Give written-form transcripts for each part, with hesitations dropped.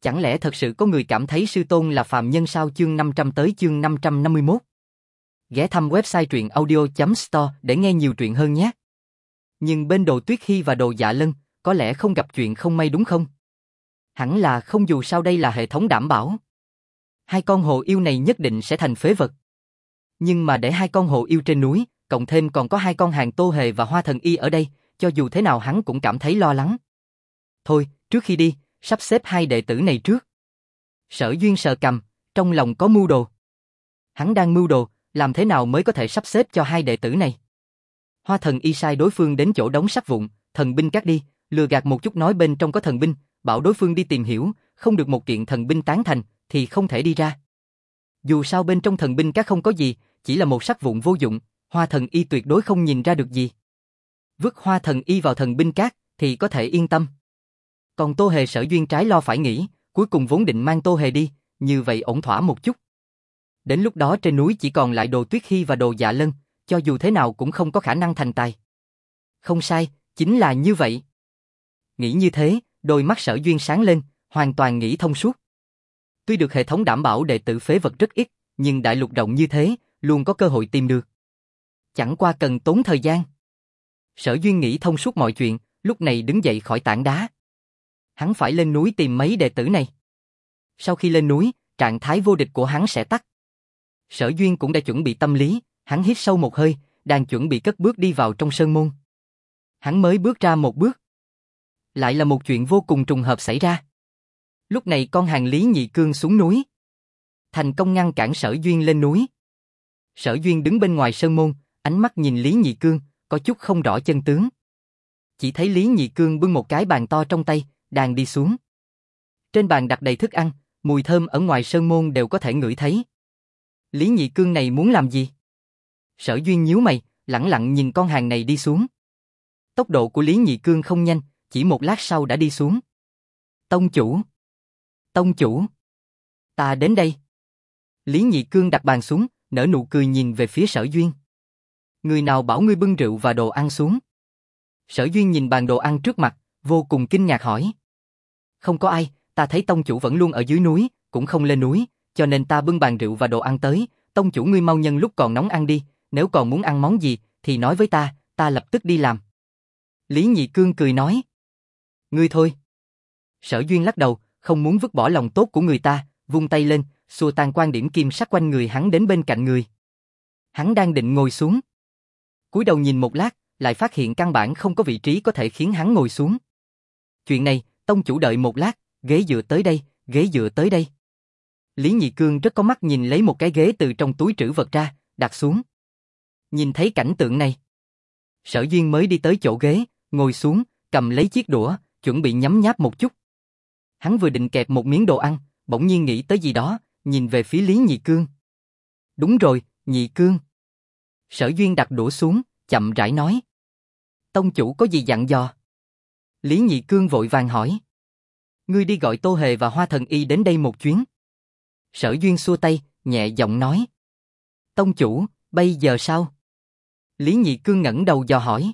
Chẳng lẽ thật sự có người cảm thấy sư tôn là phàm nhân sao? Chương 500 tới chương 551. Ghé thăm website truyện audio.store để nghe nhiều truyện hơn nhé. Nhưng bên Đồ Tuyết Hy và Đồ Dạ Lân, có lẽ không gặp chuyện không may đúng không? Hẳn là không, dù sao đây là hệ thống đảm bảo. Hai con hồ yêu này nhất định sẽ thành phế vật. Nhưng mà để hai con hồ yêu trên núi, cộng thêm còn có hai con hàng Tô Hề và Hoa Thần Y ở đây, cho dù thế nào hắn cũng cảm thấy lo lắng. Thôi, trước khi đi, sắp xếp hai đệ tử này trước. Sở Duyên sờ cằm, trong lòng có mưu đồ. Hắn đang mưu đồ, làm thế nào mới có thể sắp xếp cho hai đệ tử này. Hoa Thần Y sai đối phương đến chỗ đóng sắt vụn, thần binh cát đi, lừa gạt một chút nói bên trong có thần binh, bảo đối phương đi tìm hiểu, không được một kiện thần binh tán thành, thì không thể đi ra. Dù sao bên trong thần binh cát không có gì, chỉ là một sắt vụn vô dụng, Hoa Thần Y tuyệt đối không nhìn ra được gì. Vứt Hoa Thần Y vào thần binh cát, thì có thể yên tâm. Còn Tô Hề Sở Duyên trái lo phải nghĩ, cuối cùng vốn định mang Tô Hề đi, như vậy ổn thỏa một chút. Đến lúc đó trên núi chỉ còn lại Đồ Tuyết Hy và Đồ Dạ Lân, cho dù thế nào cũng không có khả năng thành tài. Không sai, chính là như vậy. Nghĩ như thế, đôi mắt Sở Duyên sáng lên, hoàn toàn nghĩ thông suốt. Tuy được hệ thống đảm bảo đệ tử phế vật rất ít, nhưng đại lục rộng như thế, luôn có cơ hội tìm được. Chẳng qua cần tốn thời gian. Sở Duyên nghĩ thông suốt mọi chuyện, lúc này đứng dậy khỏi tảng đá. Hắn phải lên núi tìm mấy đệ tử này. Sau khi lên núi, trạng thái vô địch của hắn sẽ tắt. Sở Duyên cũng đã chuẩn bị tâm lý, hắn hít sâu một hơi, đang chuẩn bị cất bước đi vào trong sơn môn. Hắn mới bước ra một bước. Lại là một chuyện vô cùng trùng hợp xảy ra. Lúc này con hàng Lý Nhị Cương xuống núi. Thành công ngăn cản Sở Duyên lên núi. Sở Duyên đứng bên ngoài sơn môn, ánh mắt nhìn Lý Nhị Cương, có chút không rõ chân tướng. Chỉ thấy Lý Nhị Cương bưng một cái bàn to trong tay, đang đi xuống. Trên bàn đặt đầy thức ăn, mùi thơm ở ngoài sơn môn đều có thể ngửi thấy. Lý Nhị Cương này muốn làm gì? Sở Duyên nhíu mày, lẳng lặng nhìn con hàng này đi xuống. Tốc độ của Lý Nhị Cương không nhanh, chỉ một lát sau đã đi xuống. Tông chủ! Tông chủ! Ta đến đây! Lý Nhị Cương đặt bàn xuống, nở nụ cười nhìn về phía Sở Duyên. Người nào bảo ngươi bưng rượu và đồ ăn xuống? Sở Duyên nhìn bàn đồ ăn trước mặt, vô cùng kinh ngạc hỏi. Không có ai, ta thấy tông chủ vẫn luôn ở dưới núi, cũng không lên núi, cho nên ta bưng bàn rượu và đồ ăn tới. Tông chủ ngươi mau nhân lúc còn nóng ăn đi, nếu còn muốn ăn món gì, thì nói với ta lập tức đi làm. Lý Nhị Cương cười nói. Ngươi thôi. Sở Duyên lắc đầu, không muốn vứt bỏ lòng tốt của người ta, vung tay lên, xua tan quan điểm kim sắc quanh người hắn đến bên cạnh người. Hắn đang định ngồi xuống. Cúi đầu nhìn một lát, lại phát hiện căn bản không có vị trí có thể khiến hắn ngồi xuống. Chuyện này, tông chủ đợi một lát, ghế dựa tới đây, ghế dựa tới đây. Lý Nhị Cương rất có mắt nhìn lấy một cái ghế từ trong túi trữ vật ra, đặt xuống. Nhìn thấy cảnh tượng này, Sở Duyên mới đi tới chỗ ghế, ngồi xuống, cầm lấy chiếc đũa, chuẩn bị nhấm nháp một chút. Hắn vừa định kẹp một miếng đồ ăn, bỗng nhiên nghĩ tới gì đó, nhìn về phía Lý Nhị Cương. Đúng rồi, Nhị Cương. Sở Duyên đặt đũa xuống, chậm rãi nói. Tông chủ có gì dặn dò? Lý Nhị Cương vội vàng hỏi. Ngươi đi gọi Tô Hề và Hoa Thần Y đến đây một chuyến. Sở Duyên xua tay, nhẹ giọng nói. Tông chủ, bây giờ sao? Lý Nhị Cương ngẩng đầu dò hỏi.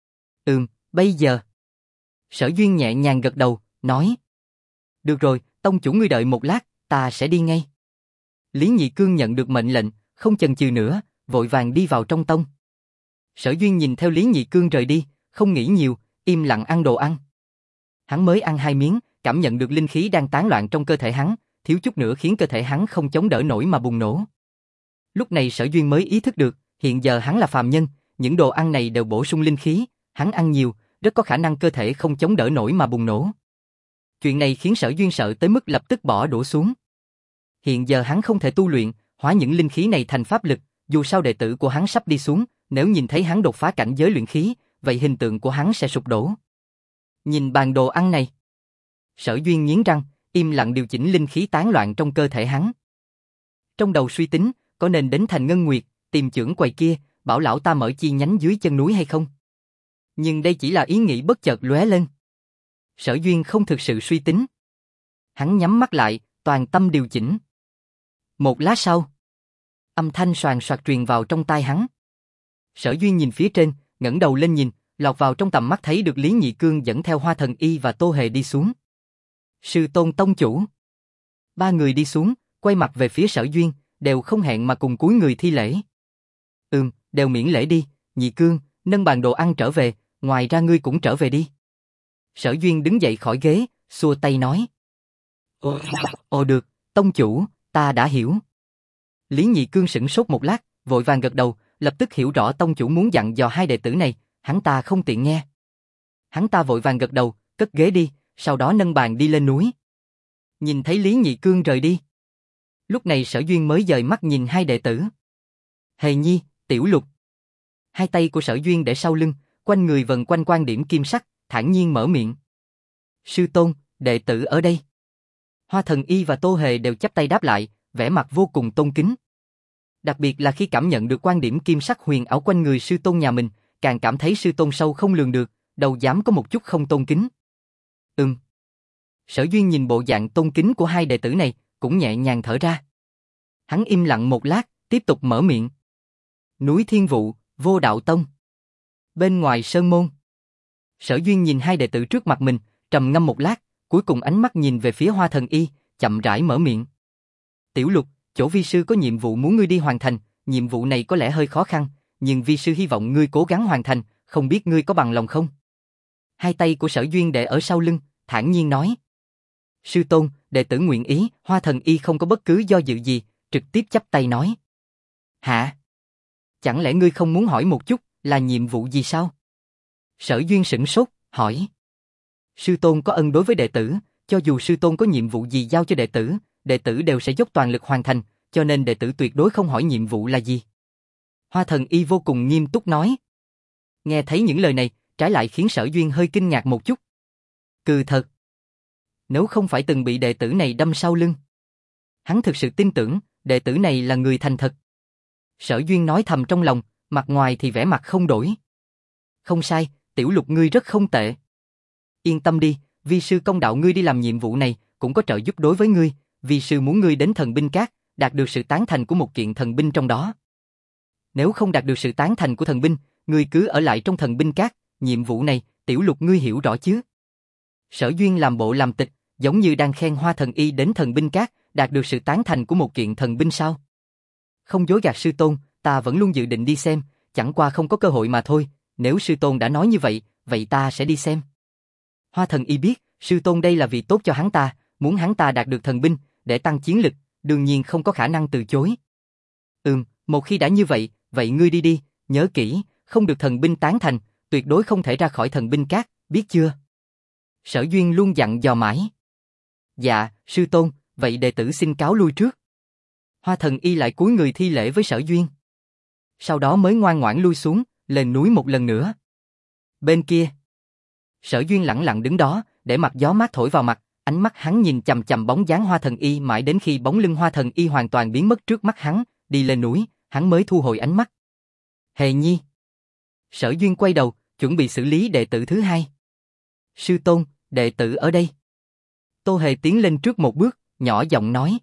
Bây giờ. Sở Duyên nhẹ nhàng gật đầu, nói. Được rồi, tông chủ ngươi đợi một lát, ta sẽ đi ngay. Lý Nhị Cương nhận được mệnh lệnh, không chần chừ nữa, vội vàng đi vào trong tông. Sở Duyên nhìn theo Lý Nhị Cương rời đi, không nghĩ nhiều, im lặng ăn đồ ăn. Hắn mới ăn 2 miếng, cảm nhận được linh khí đang tán loạn trong cơ thể hắn, thiếu chút nữa khiến cơ thể hắn không chống đỡ nổi mà bùng nổ. Lúc này Sở Duyên mới ý thức được, hiện giờ hắn là phàm nhân, những đồ ăn này đều bổ sung linh khí, hắn ăn nhiều, rất có khả năng cơ thể không chống đỡ nổi mà bùng nổ. Chuyện này khiến Sở Duyên sợ tới mức lập tức bỏ đũa xuống. Hiện giờ hắn không thể tu luyện, hóa những linh khí này thành pháp lực, dù sao đệ tử của hắn sắp đi xuống, nếu nhìn thấy hắn đột phá cảnh giới luyện khí, vậy hình tượng của hắn sẽ sụp đổ. Nhìn bàn đồ ăn này, Sở Duyên nghiến răng, im lặng điều chỉnh linh khí tán loạn trong cơ thể hắn. Trong đầu suy tính, có nên đến Thành Ngân Nguyệt, tìm chưởng quầy kia, bảo lão ta mở chi nhánh dưới chân núi hay không? Nhưng đây chỉ là ý nghĩ bất chợt lóe lên. Sở Duyên không thực sự suy tính. Hắn nhắm mắt lại, toàn tâm điều chỉnh. Một lát sau, âm thanh soàn soạt truyền vào trong tai hắn. Sở Duyên nhìn phía trên, ngẩng đầu lên nhìn, lọt vào trong tầm mắt thấy được Lý Nhị Cương dẫn theo Hoa Thần Y và Tô Hề đi xuống. Sư tôn tông chủ. Ba người đi xuống, quay mặt về phía Sở Duyên, đều không hẹn mà cùng cúi người thi lễ. Đều miễn lễ đi, Nhị Cương, nâng bàn đồ ăn trở về, ngoài ra ngươi cũng trở về đi. Sở Duyên đứng dậy khỏi ghế, xua tay nói. Ồ được, tông chủ, ta đã hiểu. Lý Nhị Cương sửng sốt một lát, vội vàng gật đầu, lập tức hiểu rõ tông chủ muốn dặn dò hai đệ tử này, hắn ta không tiện nghe. Hắn ta vội vàng gật đầu, cất ghế đi, sau đó nâng bàn đi lên núi. Nhìn thấy Lý Nhị Cương rời đi. Lúc này Sở Duyên mới dời mắt nhìn hai đệ tử. Hề Nhi, Tiểu Lục. Hai tay của Sở Duyên để sau lưng, quanh người vần quanh quan điểm kim sắc, thản nhiên mở miệng. Sư tôn, đệ tử ở đây. Hoa Thần Y và Tô Hề đều chắp tay đáp lại, vẻ mặt vô cùng tôn kính. Đặc biệt là khi cảm nhận được quan điểm kim sắc huyền ảo quanh người sư tôn nhà mình, càng cảm thấy sư tôn sâu không lường được, đâu dám có một chút không tôn kính. Sở Duyên nhìn bộ dạng tôn kính của hai đệ tử này, cũng nhẹ nhàng thở ra. Hắn im lặng một lát, tiếp tục mở miệng. Núi Thiên Vụ, Vô Đạo Tông. Bên ngoài sơn môn. Sở Duyên nhìn hai đệ tử trước mặt mình, trầm ngâm một lát, cuối cùng ánh mắt nhìn về phía Hoa Thần Y, chậm rãi mở miệng. Tiểu Lục, chỗ vi sư có nhiệm vụ muốn ngươi đi hoàn thành, nhiệm vụ này có lẽ hơi khó khăn, nhưng vi sư hy vọng ngươi cố gắng hoàn thành, không biết ngươi có bằng lòng không? Hai tay của Sở Duyên để ở sau lưng, thản nhiên nói. Sư tôn, đệ tử nguyện ý. Hoa Thần Y không có bất cứ do dự gì, trực tiếp chắp tay nói. Hả? Chẳng lẽ ngươi không muốn hỏi một chút, là nhiệm vụ gì sao? Sở Duyên sửng sốt, hỏi. Sư tôn có ân đối với đệ tử, cho dù sư tôn có nhiệm vụ gì giao cho đệ tử đều sẽ dốc toàn lực hoàn thành, cho nên đệ tử tuyệt đối không hỏi nhiệm vụ là gì. Hoa Thần Y vô cùng nghiêm túc nói. Nghe thấy những lời này, trái lại khiến Sở Duyên hơi kinh ngạc một chút. Cừ thật. Nếu không phải từng bị đệ tử này đâm sau lưng, hắn thực sự tin tưởng, đệ tử này là người thành thật. Sở Duyên nói thầm trong lòng, mặt ngoài thì vẻ mặt không đổi. Không sai, Tiểu Lục ngươi rất không tệ. Yên tâm đi, vi sư công đạo ngươi đi làm nhiệm vụ này, cũng có trợ giúp đối với ngươi, vi sư muốn ngươi đến thần binh các, đạt được sự tán thành của một kiện thần binh trong đó. Nếu không đạt được sự tán thành của thần binh, ngươi cứ ở lại trong thần binh các, nhiệm vụ này, Tiểu Lục ngươi hiểu rõ chứ? Sở Duyên làm bộ làm tịch, giống như đang khen Hoa Thần Y đến thần binh các, đạt được sự tán thành của một kiện thần binh sao? Không dối gạt sư tôn, ta vẫn luôn dự định đi xem, chẳng qua không có cơ hội mà thôi, nếu sư tôn đã nói như vậy, vậy ta sẽ đi xem. Hoa Thần Y biết, sư tôn đây là vì tốt cho hắn ta, muốn hắn ta đạt được thần binh, để tăng chiến lực, đương nhiên không có khả năng từ chối. Một khi đã như vậy, vậy ngươi đi đi, nhớ kỹ, không được thần binh tán thành, tuyệt đối không thể ra khỏi thần binh các, biết chưa? Sở Duyên luôn dặn dò mãi. Dạ, sư tôn, vậy đệ tử xin cáo lui trước. Hoa Thần Y lại cúi người thi lễ với Sở Duyên. Sau đó mới ngoan ngoãn lui xuống, lên núi một lần nữa. Bên kia, Sở Duyên lẳng lặng đứng đó, để mặt gió mát thổi vào mặt, ánh mắt hắn nhìn chằm chằm bóng dáng Hoa Thần Y mãi đến khi bóng lưng Hoa Thần Y hoàn toàn biến mất trước mắt hắn, đi lên núi, hắn mới thu hồi ánh mắt. Hề Nhi. Sở Duyên quay đầu, chuẩn bị xử lý đệ tử thứ hai. Sư tôn, đệ tử ở đây. Tô Hề tiến lên trước một bước, nhỏ giọng nói.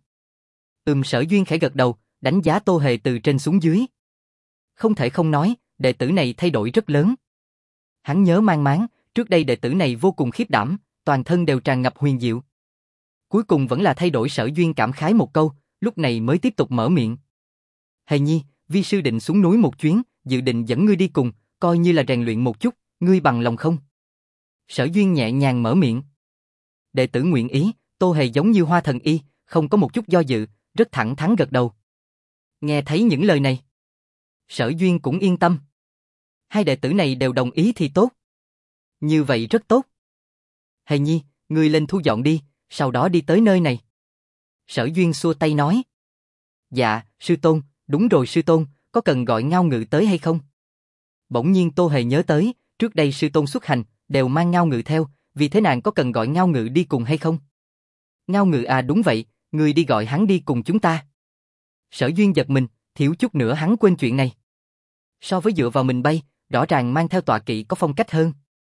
Sở Duyên khẽ gật đầu, đánh giá Tô Hề từ trên xuống dưới. Không thể không nói, đệ tử này thay đổi rất lớn. Hắn nhớ mang máng, trước đây đệ tử này vô cùng khiếp đảm, toàn thân đều tràn ngập huyền diệu. Cuối cùng vẫn là thay đổi. Sở Duyên cảm khái một câu, lúc này mới tiếp tục mở miệng. Hề Nhi, vi sư định xuống núi một chuyến, dự định dẫn ngươi đi cùng, coi như là rèn luyện một chút, ngươi bằng lòng không? Sở Duyên nhẹ nhàng mở miệng. Đệ tử nguyện ý. Tô Hề giống như Hoa Thần Y, không có một chút do dự, rất thẳng thắn gật đầu. Nghe thấy những lời này, Sở Duyên cũng yên tâm. Hai đệ tử này đều đồng ý thì tốt. Như vậy rất tốt. Hề Nhi, ngươi lên thu dọn đi, sau đó đi tới nơi này. Sở Duyên xua tay nói. Dạ, sư tôn, đúng rồi sư tôn, có cần gọi Ngao Ngự tới hay không? Bỗng nhiên Tô Hề nhớ tới, trước đây sư tôn xuất hành, đều mang Ngao Ngự theo, vì thế nàng có cần gọi Ngao Ngự đi cùng hay không? Ngao Ngự à, đúng vậy, ngươi đi gọi hắn đi cùng chúng ta. Sở Duyên giật mình, thiếu chút nữa hắn quên chuyện này. So với dựa vào mình bay, rõ ràng mang theo tọa kỵ có phong cách hơn.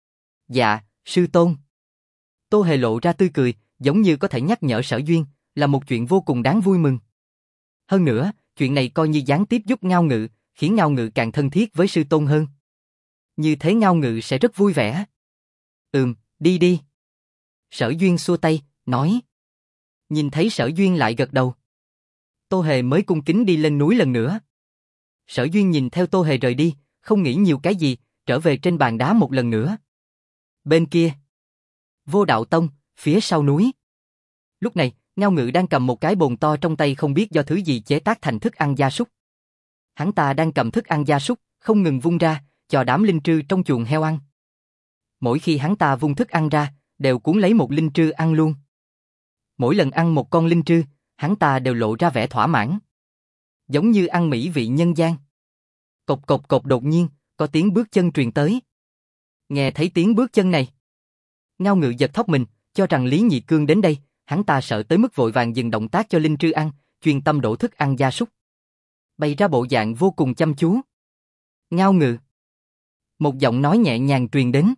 Dạ, sư tôn. Tô Hề lộ ra tươi cười, giống như có thể nhắc nhở Sở Duyên, là một chuyện vô cùng đáng vui mừng. Hơn nữa, chuyện này coi như gián tiếp giúp Ngao Ngự, khiến Ngao Ngự càng thân thiết với sư tôn hơn. Như thế Ngao Ngự sẽ rất vui vẻ. Đi đi. Sở Duyên xua tay, nói. Nhìn thấy Sở Duyên lại gật đầu. Tô Hề mới cung kính đi lên núi lần nữa. Sở Duyên nhìn theo Tô Hề rời đi, không nghĩ nhiều cái gì, trở về trên bàn đá một lần nữa. Bên kia, Vô Đạo Tông, phía sau núi. Lúc này, Ngao Ngự đang cầm một cái bồn to trong tay, không biết do thứ gì chế tác thành thức ăn gia súc. Hắn ta đang cầm thức ăn gia súc, không ngừng vung ra, cho đám linh trư trong chuồng heo ăn. Mỗi khi hắn ta vung thức ăn ra, đều cuốn lấy một linh trư ăn luôn. Mỗi lần ăn một con linh trư, hắn ta đều lộ ra vẻ thỏa mãn. Giống như ăn mỹ vị nhân gian. Cộc cộc cộc, đột nhiên, có tiếng bước chân truyền tới. Nghe thấy tiếng bước chân này, Ngao Ngự giật thót mình, cho rằng Lý Nhị Cương đến đây, hắn ta sợ tới mức vội vàng dừng động tác cho linh trư ăn, chuyên tâm đổ thức ăn gia súc. Bày ra bộ dạng vô cùng chăm chú. Ngao Ngự. Một giọng nói nhẹ nhàng truyền đến.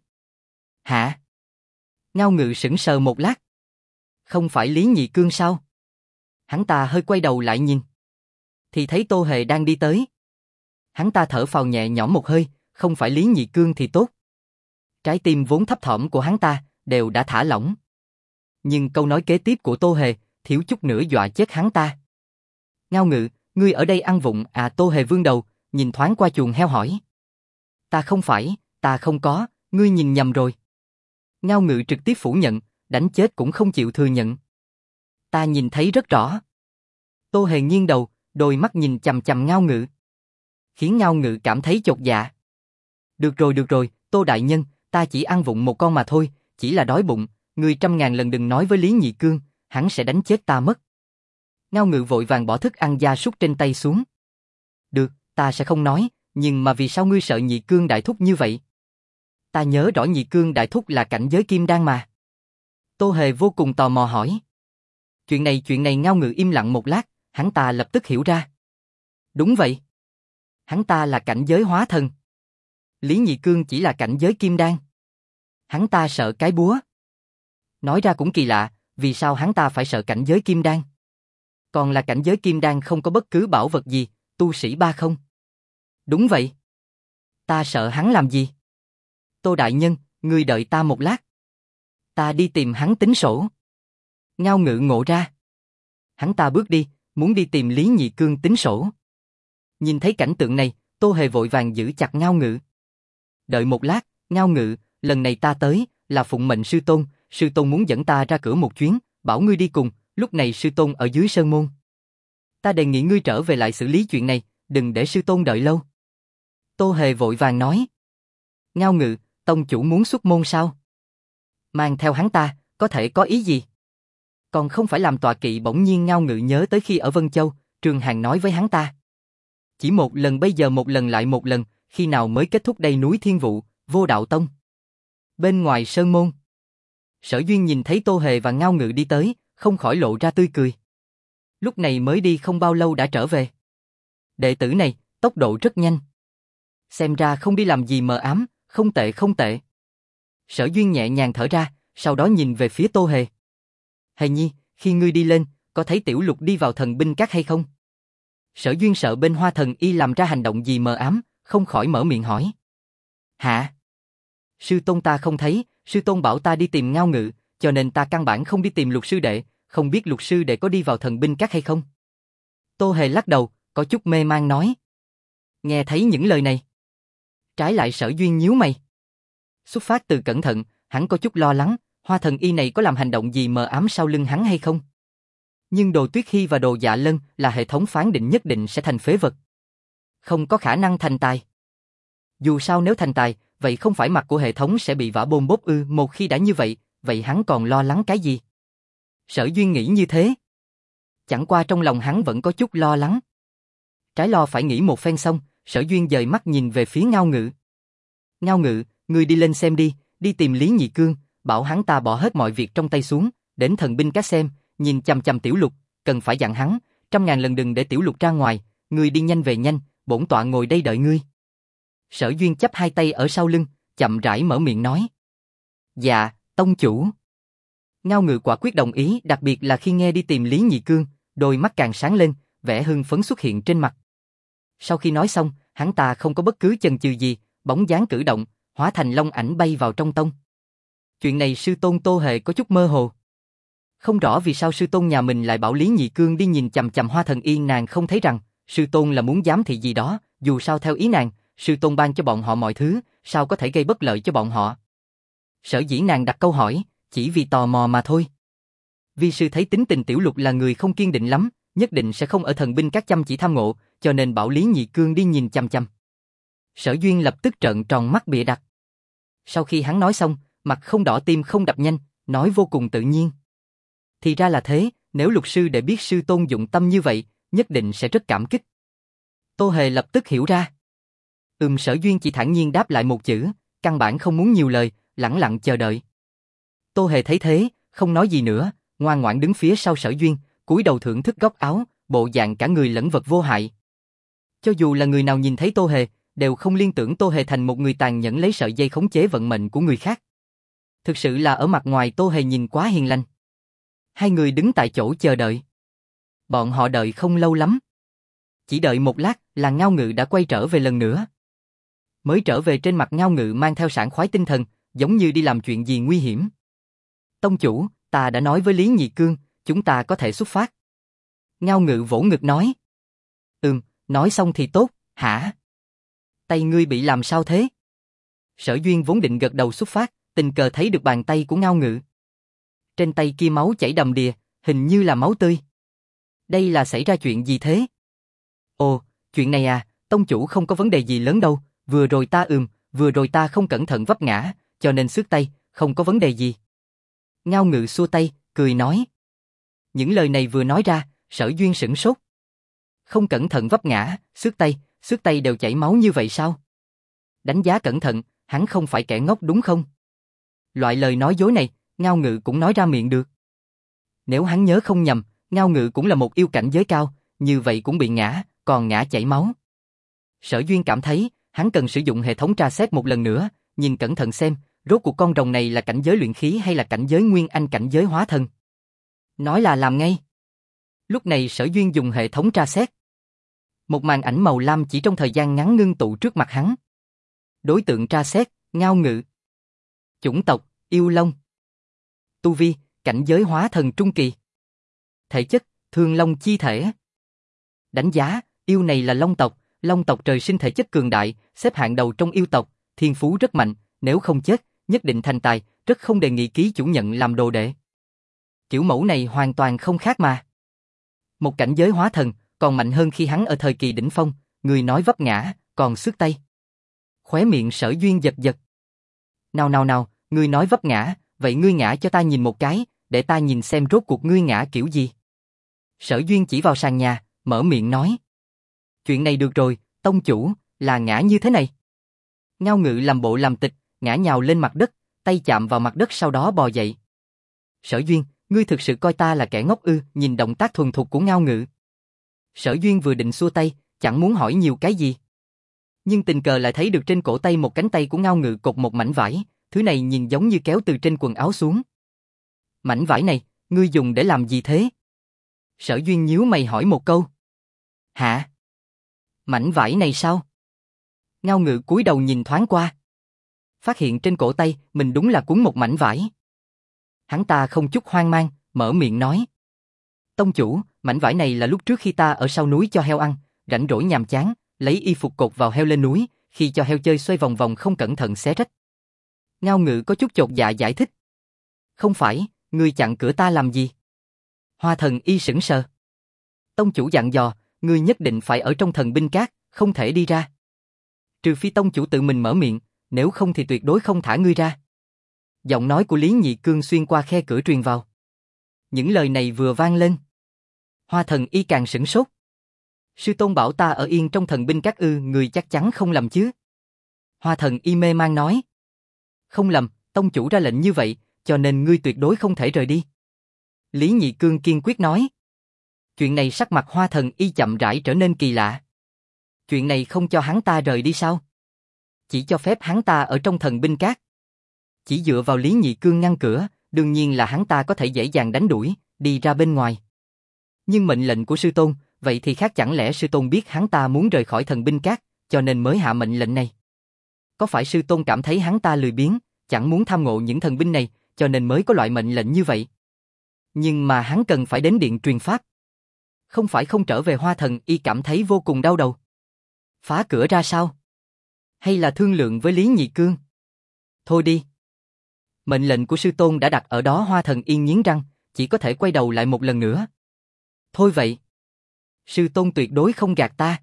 Hả? Ngao Ngự sững sờ một lát. Không phải Lý Nhị Cương sao? Hắn ta hơi quay đầu lại nhìn. Thì thấy Tô Hề đang đi tới. Hắn ta thở phào nhẹ nhõm một hơi, không phải Lý Nhị Cương thì tốt. Trái tim vốn thấp thỏm của hắn ta, đều đã thả lỏng. Nhưng câu nói kế tiếp của Tô Hề, thiếu chút nữa dọa chết hắn ta. Ngao Ngự, ngươi ở đây ăn vụng à? Tô Hề vươn đầu, nhìn thoáng qua chuồng heo hỏi. Ta không phải, ta không có, ngươi nhìn nhầm rồi. Ngao Ngự trực tiếp phủ nhận, đánh chết cũng không chịu thừa nhận. Ta nhìn thấy rất rõ. Tô Hề nghiêng đầu, đôi mắt nhìn chằm chằm Ngao Ngự. Khiến Ngao Ngự cảm thấy chột dạ. Được rồi, Tô đại nhân, ta chỉ ăn vụng một con mà thôi, chỉ là đói bụng, ngươi 100.000 lần đừng nói với Lý Nhị Cương, hắn sẽ đánh chết ta mất. Ngao Ngự vội vàng bỏ thức ăn gia súc trên tay xuống. Được, ta sẽ không nói, nhưng mà vì sao ngươi sợ Nhị Cương đại thúc như vậy? Ta nhớ rõ Nhị Cương đại thúc là cảnh giới kim đan mà. Tô Hề vô cùng tò mò hỏi. Chuyện này Ngao Ngự im lặng một lát, hắn ta lập tức hiểu ra. Đúng vậy. Hắn ta là cảnh giới hóa thần. Lý Nhị Cương chỉ là cảnh giới kim đan. Hắn ta sợ cái búa. Nói ra cũng kỳ lạ, vì sao hắn ta phải sợ cảnh giới kim đan? Còn là cảnh giới kim đan không có bất cứ bảo vật gì, tu sĩ ba không? Đúng vậy. Ta sợ hắn làm gì? Tô đại nhân, ngươi đợi ta một lát. Ta đi tìm hắn tính sổ. Ngao Ngự ngộ ra. Hắn ta bước đi, muốn đi tìm Lý Nhị Cương tính sổ. Nhìn thấy cảnh tượng này, Tô Hề vội vàng giữ chặt Ngao Ngự. Đợi một lát, Ngao Ngự, lần này ta tới, là phụng mệnh sư tôn muốn dẫn ta ra cửa một chuyến, bảo ngươi đi cùng, lúc này sư tôn ở dưới sơn môn. Ta đề nghị ngươi trở về lại xử lý chuyện này, đừng để sư tôn đợi lâu. Tô Hề vội vàng nói. Ngao Ngự, tông chủ muốn xuất môn sao? Mang theo hắn ta, có thể có ý gì? Còn không phải làm tọa kỵ? Bỗng nhiên Ngao Ngự nhớ tới khi ở Vân Châu, Trường Hàn nói với hắn ta. Chỉ một lần, bây giờ một lần lại một lần, khi nào mới kết thúc đây? Núi Thiên Vụ, Vô Đạo Tông. Bên ngoài sơn môn, Sở Duyên nhìn thấy Tô Hề và Ngao Ngự đi tới, không khỏi lộ ra tươi cười. Lúc này mới đi không bao lâu đã trở về. Đệ tử này, tốc độ rất nhanh. Xem ra không đi làm gì mờ ám, không tệ. Sở Duyên nhẹ nhàng thở ra, sau đó nhìn về phía Tô Hề. Hề nhi, khi ngươi đi lên, có thấy Tiểu Lục đi vào thần binh các hay không? Sở Duyên sợ bên Hoa Thần Y làm ra hành động gì mờ ám, không khỏi mở miệng hỏi. Hả? Sư tôn ta không thấy, sư tôn bảo ta đi tìm Ngao Ngự, cho nên ta căn bản không đi tìm Lục sư đệ, không biết Lục sư đệ có đi vào thần binh các hay không? Tô Hề lắc đầu, có chút mê mang nói. Nghe thấy những lời này, trái lại Sở Duyên nhíu mày. Xuất phát từ cẩn thận, hắn có chút lo lắng, Hoa Thần Y này có làm hành động gì mờ ám sau lưng hắn hay không? Nhưng Đồ Tuyết Hy và Đồ Dạ Lân là hệ thống phán định nhất định sẽ thành phế vật. Không có khả năng thành tài. Dù sao nếu thành tài, vậy không phải mặt của hệ thống sẽ bị vả bôm bốp ư? Một khi đã như vậy, vậy hắn còn lo lắng cái gì? Sở Duyên nghĩ như thế. Chẳng qua trong lòng hắn vẫn có chút lo lắng. Trái lo phải nghĩ một phen xong, Sở Duyên dời mắt nhìn về phía Ngao Ngự. Ngao Ngự, ngươi đi lên xem đi, đi tìm Lý Nhị Cương, bảo hắn ta bỏ hết mọi việc trong tay xuống, đến thần binh các xem, nhìn chằm chằm Tiểu Lục, cần phải dặn hắn, 100.000 lần đừng để Tiểu Lục ra ngoài, ngươi đi nhanh về nhanh, bổn tọa ngồi đây đợi ngươi. Sở Duyên chắp hai tay ở sau lưng, chậm rãi mở miệng nói. Dạ, tông chủ. Ngao Ngự quả quyết đồng ý, đặc biệt là khi nghe đi tìm Lý Nhị Cương, đôi mắt càng sáng lên, vẻ hưng phấn xuất hiện trên mặt. Sau khi nói xong, hắn ta không có bất cứ chần chừ gì, bóng dáng cử động, hóa thành long ảnh bay vào trong tông. Chuyện này sư tôn Tô Hề có chút mơ hồ. Không rõ vì sao sư tôn nhà mình lại bảo Lý Nhị Cương đi nhìn chằm chằm Hoa Thần Y, nàng không thấy rằng sư tôn là muốn giám thị gì đó, dù sao theo ý nàng, sư tôn ban cho bọn họ mọi thứ, sao có thể gây bất lợi cho bọn họ. Sở dĩ nàng đặt câu hỏi, chỉ vì tò mò mà thôi. Vi sư thấy tính tình Tiểu Lục là người không kiên định lắm, nhất định sẽ không ở thần binh các chăm chỉ tham ngộ, cho nên bảo Lý Nhị Cương đi nhìn chằm chằm. Sở Duyên lập tức trợn tròn mắt bịa đặt. Sau khi hắn nói xong, mặt không đỏ tim không đập nhanh, nói vô cùng tự nhiên. Thì ra là thế, nếu Lục sư để biết sư tôn dụng tâm như vậy, nhất định sẽ rất cảm kích. Tô Hề lập tức hiểu ra. Sở Duyên chỉ thản nhiên đáp lại một chữ, căn bản không muốn nhiều lời, lẳng lặng chờ đợi. Tô Hề thấy thế, không nói gì nữa, ngoan ngoãn đứng phía sau Sở Duyên, cúi đầu thưởng thức góc áo, bộ dạng cả người lẫn vật vô hại. Cho dù là người nào nhìn thấy Tô Hề, đều không liên tưởng Tô Hề thành một người tàn nhẫn lấy sợi dây khống chế vận mệnh của người khác. Thực sự là ở mặt ngoài Tô Hề nhìn quá hiền lành. Hai người đứng tại chỗ chờ đợi. Bọn họ đợi không lâu lắm. Chỉ đợi một lát là Ngao Ngự đã quay trở về lần nữa. Mới trở về trên mặt Ngao Ngự mang theo sảng khoái tinh thần, giống như đi làm chuyện gì nguy hiểm. Tông chủ, ta đã nói với Lý Nhị Cương, chúng ta có thể xuất phát. Ngao Ngự vỗ ngực nói. Nói xong thì tốt, hả? Tay ngươi bị làm sao thế? Sở Duyên vốn định gật đầu xuất phát, tình cờ thấy được bàn tay của Ngao Ngự. Trên tay kia máu chảy đầm đìa, hình như là máu tươi. Đây là xảy ra chuyện gì thế? Ồ, chuyện này à, tông chủ không có vấn đề gì lớn đâu, vừa rồi ta không cẩn thận vấp ngã, cho nên xước tay, không có vấn đề gì. Ngao Ngự xua tay, cười nói. Những lời này vừa nói ra, Sở Duyên sửng sốt. Không cẩn thận vấp ngã, xước tay đều chảy máu như vậy sao? Đánh giá cẩn thận, hắn không phải kẻ ngốc đúng không? Loại lời nói dối này, Ngao Ngự cũng nói ra miệng được. Nếu hắn nhớ không nhầm, Ngao Ngự cũng là một yêu cảnh giới cao, như vậy cũng bị ngã, còn ngã chảy máu. Sở Duyên cảm thấy, hắn cần sử dụng hệ thống tra xét một lần nữa, nhìn cẩn thận xem, rốt cuộc con rồng này là cảnh giới luyện khí hay là cảnh giới nguyên anh, cảnh giới hóa thân. Nói là làm ngay. Lúc này Sở Duyên dùng hệ thống tra xét. Một màn ảnh màu lam chỉ trong thời gian ngắn ngưng tụ trước mặt hắn. Đối tượng tra xét, Ngao Ngự. Chủng tộc, yêu long. Tu vi, cảnh giới hóa thần trung kỳ. Thể chất, thương long chi thể. Đánh giá, yêu này là long tộc trời sinh thể chất cường đại, xếp hạng đầu trong yêu tộc, thiên phú rất mạnh, nếu không chết, nhất định thành tài, rất không đề nghị ký chủ nhận làm đồ đệ. Kiểu mẫu này hoàn toàn không khác mà. Một cảnh giới hóa thần, còn mạnh hơn khi hắn ở thời kỳ đỉnh phong, người nói vấp ngã, còn xước tay. Khóe miệng Sở Duyên giật giật. Nào, ngươi nói vấp ngã, vậy ngươi ngã cho ta nhìn một cái, để ta nhìn xem rốt cuộc ngươi ngã kiểu gì. Sở Duyên chỉ vào sàn nhà, mở miệng nói. Chuyện này được rồi, tông chủ, là ngã như thế này. Ngao Ngự làm bộ làm tịch, ngã nhào lên mặt đất, tay chạm vào mặt đất sau đó bò dậy. Sở Duyên, ngươi thực sự coi ta là kẻ ngốc ư? Nhìn động tác thuần thục của Ngao Ngự. Sở Duyên vừa định xua tay, chẳng muốn hỏi nhiều cái gì. Nhưng tình cờ lại thấy được trên cổ tay một cánh tay của Ngao Ngự cột một mảnh vải, thứ này nhìn giống như kéo từ trên quần áo xuống. Mảnh vải này, ngươi dùng để làm gì thế? Sở Duyên nhíu mày hỏi một câu. Hả? Mảnh vải này sao? Ngao Ngự cúi đầu nhìn thoáng qua. Phát hiện trên cổ tay mình đúng là cuốn một mảnh vải. Hắn ta không chút hoang mang, mở miệng nói. Tông chủ, mảnh vải này là lúc trước khi ta ở sau núi cho heo ăn, rảnh rỗi nhàm chán, lấy y phục cột vào heo lên núi, khi cho heo chơi xoay vòng vòng không cẩn thận xé rách. Ngao Ngự có chút chột dạ giải thích. Không phải, ngươi chặn cửa ta làm gì? Hoa Thần Y sững sờ. Tông chủ dặn dò, ngươi nhất định phải ở trong thần binh cát, không thể đi ra. Trừ phi tông chủ tự mình mở miệng, nếu không thì tuyệt đối không thả ngươi ra. Giọng nói của Lý Nhị Cương xuyên qua khe cửa truyền vào. Những lời này vừa vang lên, Hoa Thần Y càng sửng sốt. Sư tôn bảo ta ở yên trong thần binh các ư? Người chắc chắn không lầm chứ? Hoa Thần Y mê mang nói. Không lầm, tông chủ ra lệnh như vậy, cho nên ngươi tuyệt đối không thể rời đi. Lý Nhị Cương kiên quyết nói. Chuyện này sắc mặt Hoa Thần Y chậm rãi trở nên kỳ lạ. Chuyện này không cho hắn ta rời đi sao? Chỉ cho phép hắn ta ở trong thần binh cát. Chỉ dựa vào Lý Nhị Cương ngăn cửa, đương nhiên là hắn ta có thể dễ dàng đánh đuổi, đi ra bên ngoài. Nhưng mệnh lệnh của sư tôn, vậy thì khác, chẳng lẽ sư tôn biết hắn ta muốn rời khỏi thần binh cát, cho nên mới hạ mệnh lệnh này? Có phải sư tôn cảm thấy hắn ta lười biếng, chẳng muốn tham ngộ những thần binh này, cho nên mới có loại mệnh lệnh như vậy? Nhưng mà hắn cần phải đến điện truyền pháp. Không phải không trở về. Hoa Thần Y cảm thấy vô cùng đau đầu. Phá cửa ra sao? Hay là thương lượng với Lý Nhị Cương? Thôi đi. Mệnh lệnh của sư tôn đã đặt ở đó. Hoa Thần Y nghiến răng, chỉ có thể quay đầu lại một lần nữa. Thôi vậy. Sư tôn tuyệt đối không gạt ta.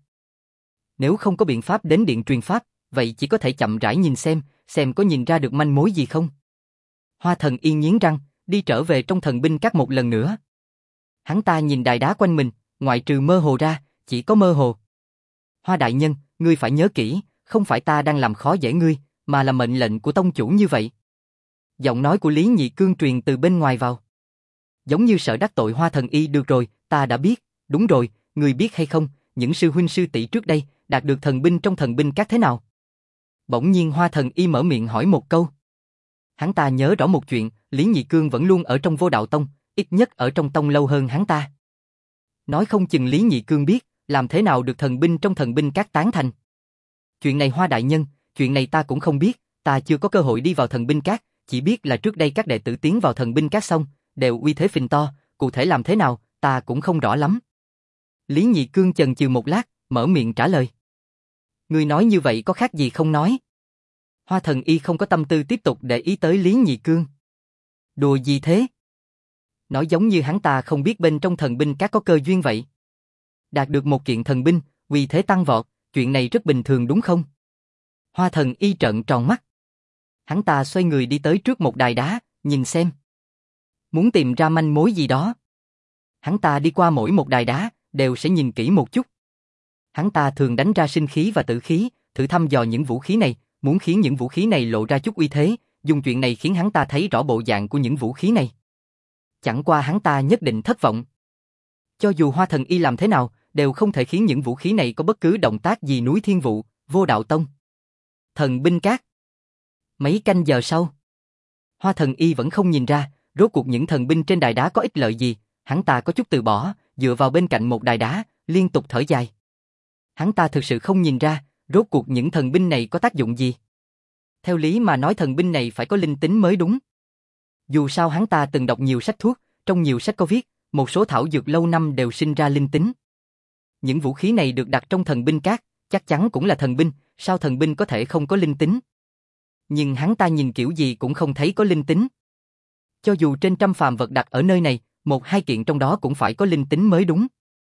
Nếu không có biện pháp đến điện truyền pháp, vậy chỉ có thể chậm rãi nhìn xem có nhìn ra được manh mối gì không. Hoa Thần Y nghiến răng, đi trở về trong thần binh các một lần nữa. Hắn ta nhìn đài đá quanh mình, ngoại trừ mơ hồ ra, chỉ có mơ hồ. Hoa đại nhân, ngươi phải nhớ kỹ, không phải ta đang làm khó dễ ngươi, mà là mệnh lệnh của tông chủ như vậy. Giọng nói của Lý Nhị Cương truyền từ bên ngoài vào. Giống như sợ đắc tội Hoa Thần Y. Được rồi, ta đã biết, đúng rồi, ngươi biết hay không, những sư huynh sư tỷ trước đây, đạt được thần binh trong thần binh các thế nào? Bỗng nhiên Hoa Thần Y mở miệng hỏi một câu. Hắn ta nhớ rõ một chuyện, Lý Nhị Cương vẫn luôn ở trong Vô Đạo Tông, ít nhất ở trong tông lâu hơn hắn ta. Nói không chừng Lý Nhị Cương biết, làm thế nào được thần binh trong thần binh các tán thành. Chuyện này Hoa đại nhân, chuyện này ta cũng không biết, ta chưa có cơ hội đi vào thần binh các, chỉ biết là trước đây các đệ tử tiến vào thần binh các xong, đều uy thế phình to, cụ thể làm thế nào, ta cũng không rõ lắm. Lý Nhị Cương chần chừ một lát, mở miệng trả lời. Ngươi nói như vậy có khác gì không nói? Hoa Thần Y không có tâm tư tiếp tục để ý tới Lý Nhị Cương. Đùa gì thế? Nói giống như hắn ta không biết bên trong thần binh các có cơ duyên vậy. Đạt được một kiện thần binh, uy thế tăng vọt, chuyện này rất bình thường đúng không? Hoa Thần Y trợn tròn mắt. Hắn ta xoay người đi tới trước một đài đá, nhìn xem. Muốn tìm ra manh mối gì đó. Hắn ta đi qua mỗi một đài đá, đều sẽ nhìn kỹ một chút. Hắn ta thường đánh ra sinh khí và tử khí, thử thăm dò những vũ khí này, muốn khiến những vũ khí này lộ ra chút uy thế, dùng chuyện này khiến hắn ta thấy rõ bộ dạng của những vũ khí này. Chẳng qua hắn ta nhất định thất vọng. Cho dù Hoa Thần Y làm thế nào, đều không thể khiến những vũ khí này có bất cứ động tác gì. Núi Thiên Vụ, Vô Đạo Tông, thần binh các. Mấy canh giờ sau, Hoa Thần Y vẫn không nhìn ra, rốt cuộc những thần binh trên đài đá có ích lợi gì. Hắn ta có chút từ bỏ, dựa vào bên cạnh một đài đá, liên tục thở dài. Hắn ta thực sự không nhìn ra, rốt cuộc những thần binh này có tác dụng gì. Theo lý mà nói thần binh này phải có linh tính mới đúng. Dù sao hắn ta từng đọc nhiều sách thuốc, trong nhiều sách có viết, một số thảo dược lâu năm đều sinh ra linh tính. Những vũ khí này được đặt trong thần binh các, chắc chắn cũng là thần binh, sao thần binh có thể không có linh tính? Nhưng hắn ta nhìn kiểu gì cũng không thấy có linh tính. Cho dù trên trăm phàm vật đặt ở nơi này, một hai kiện trong đó cũng phải có linh tính mới đúng.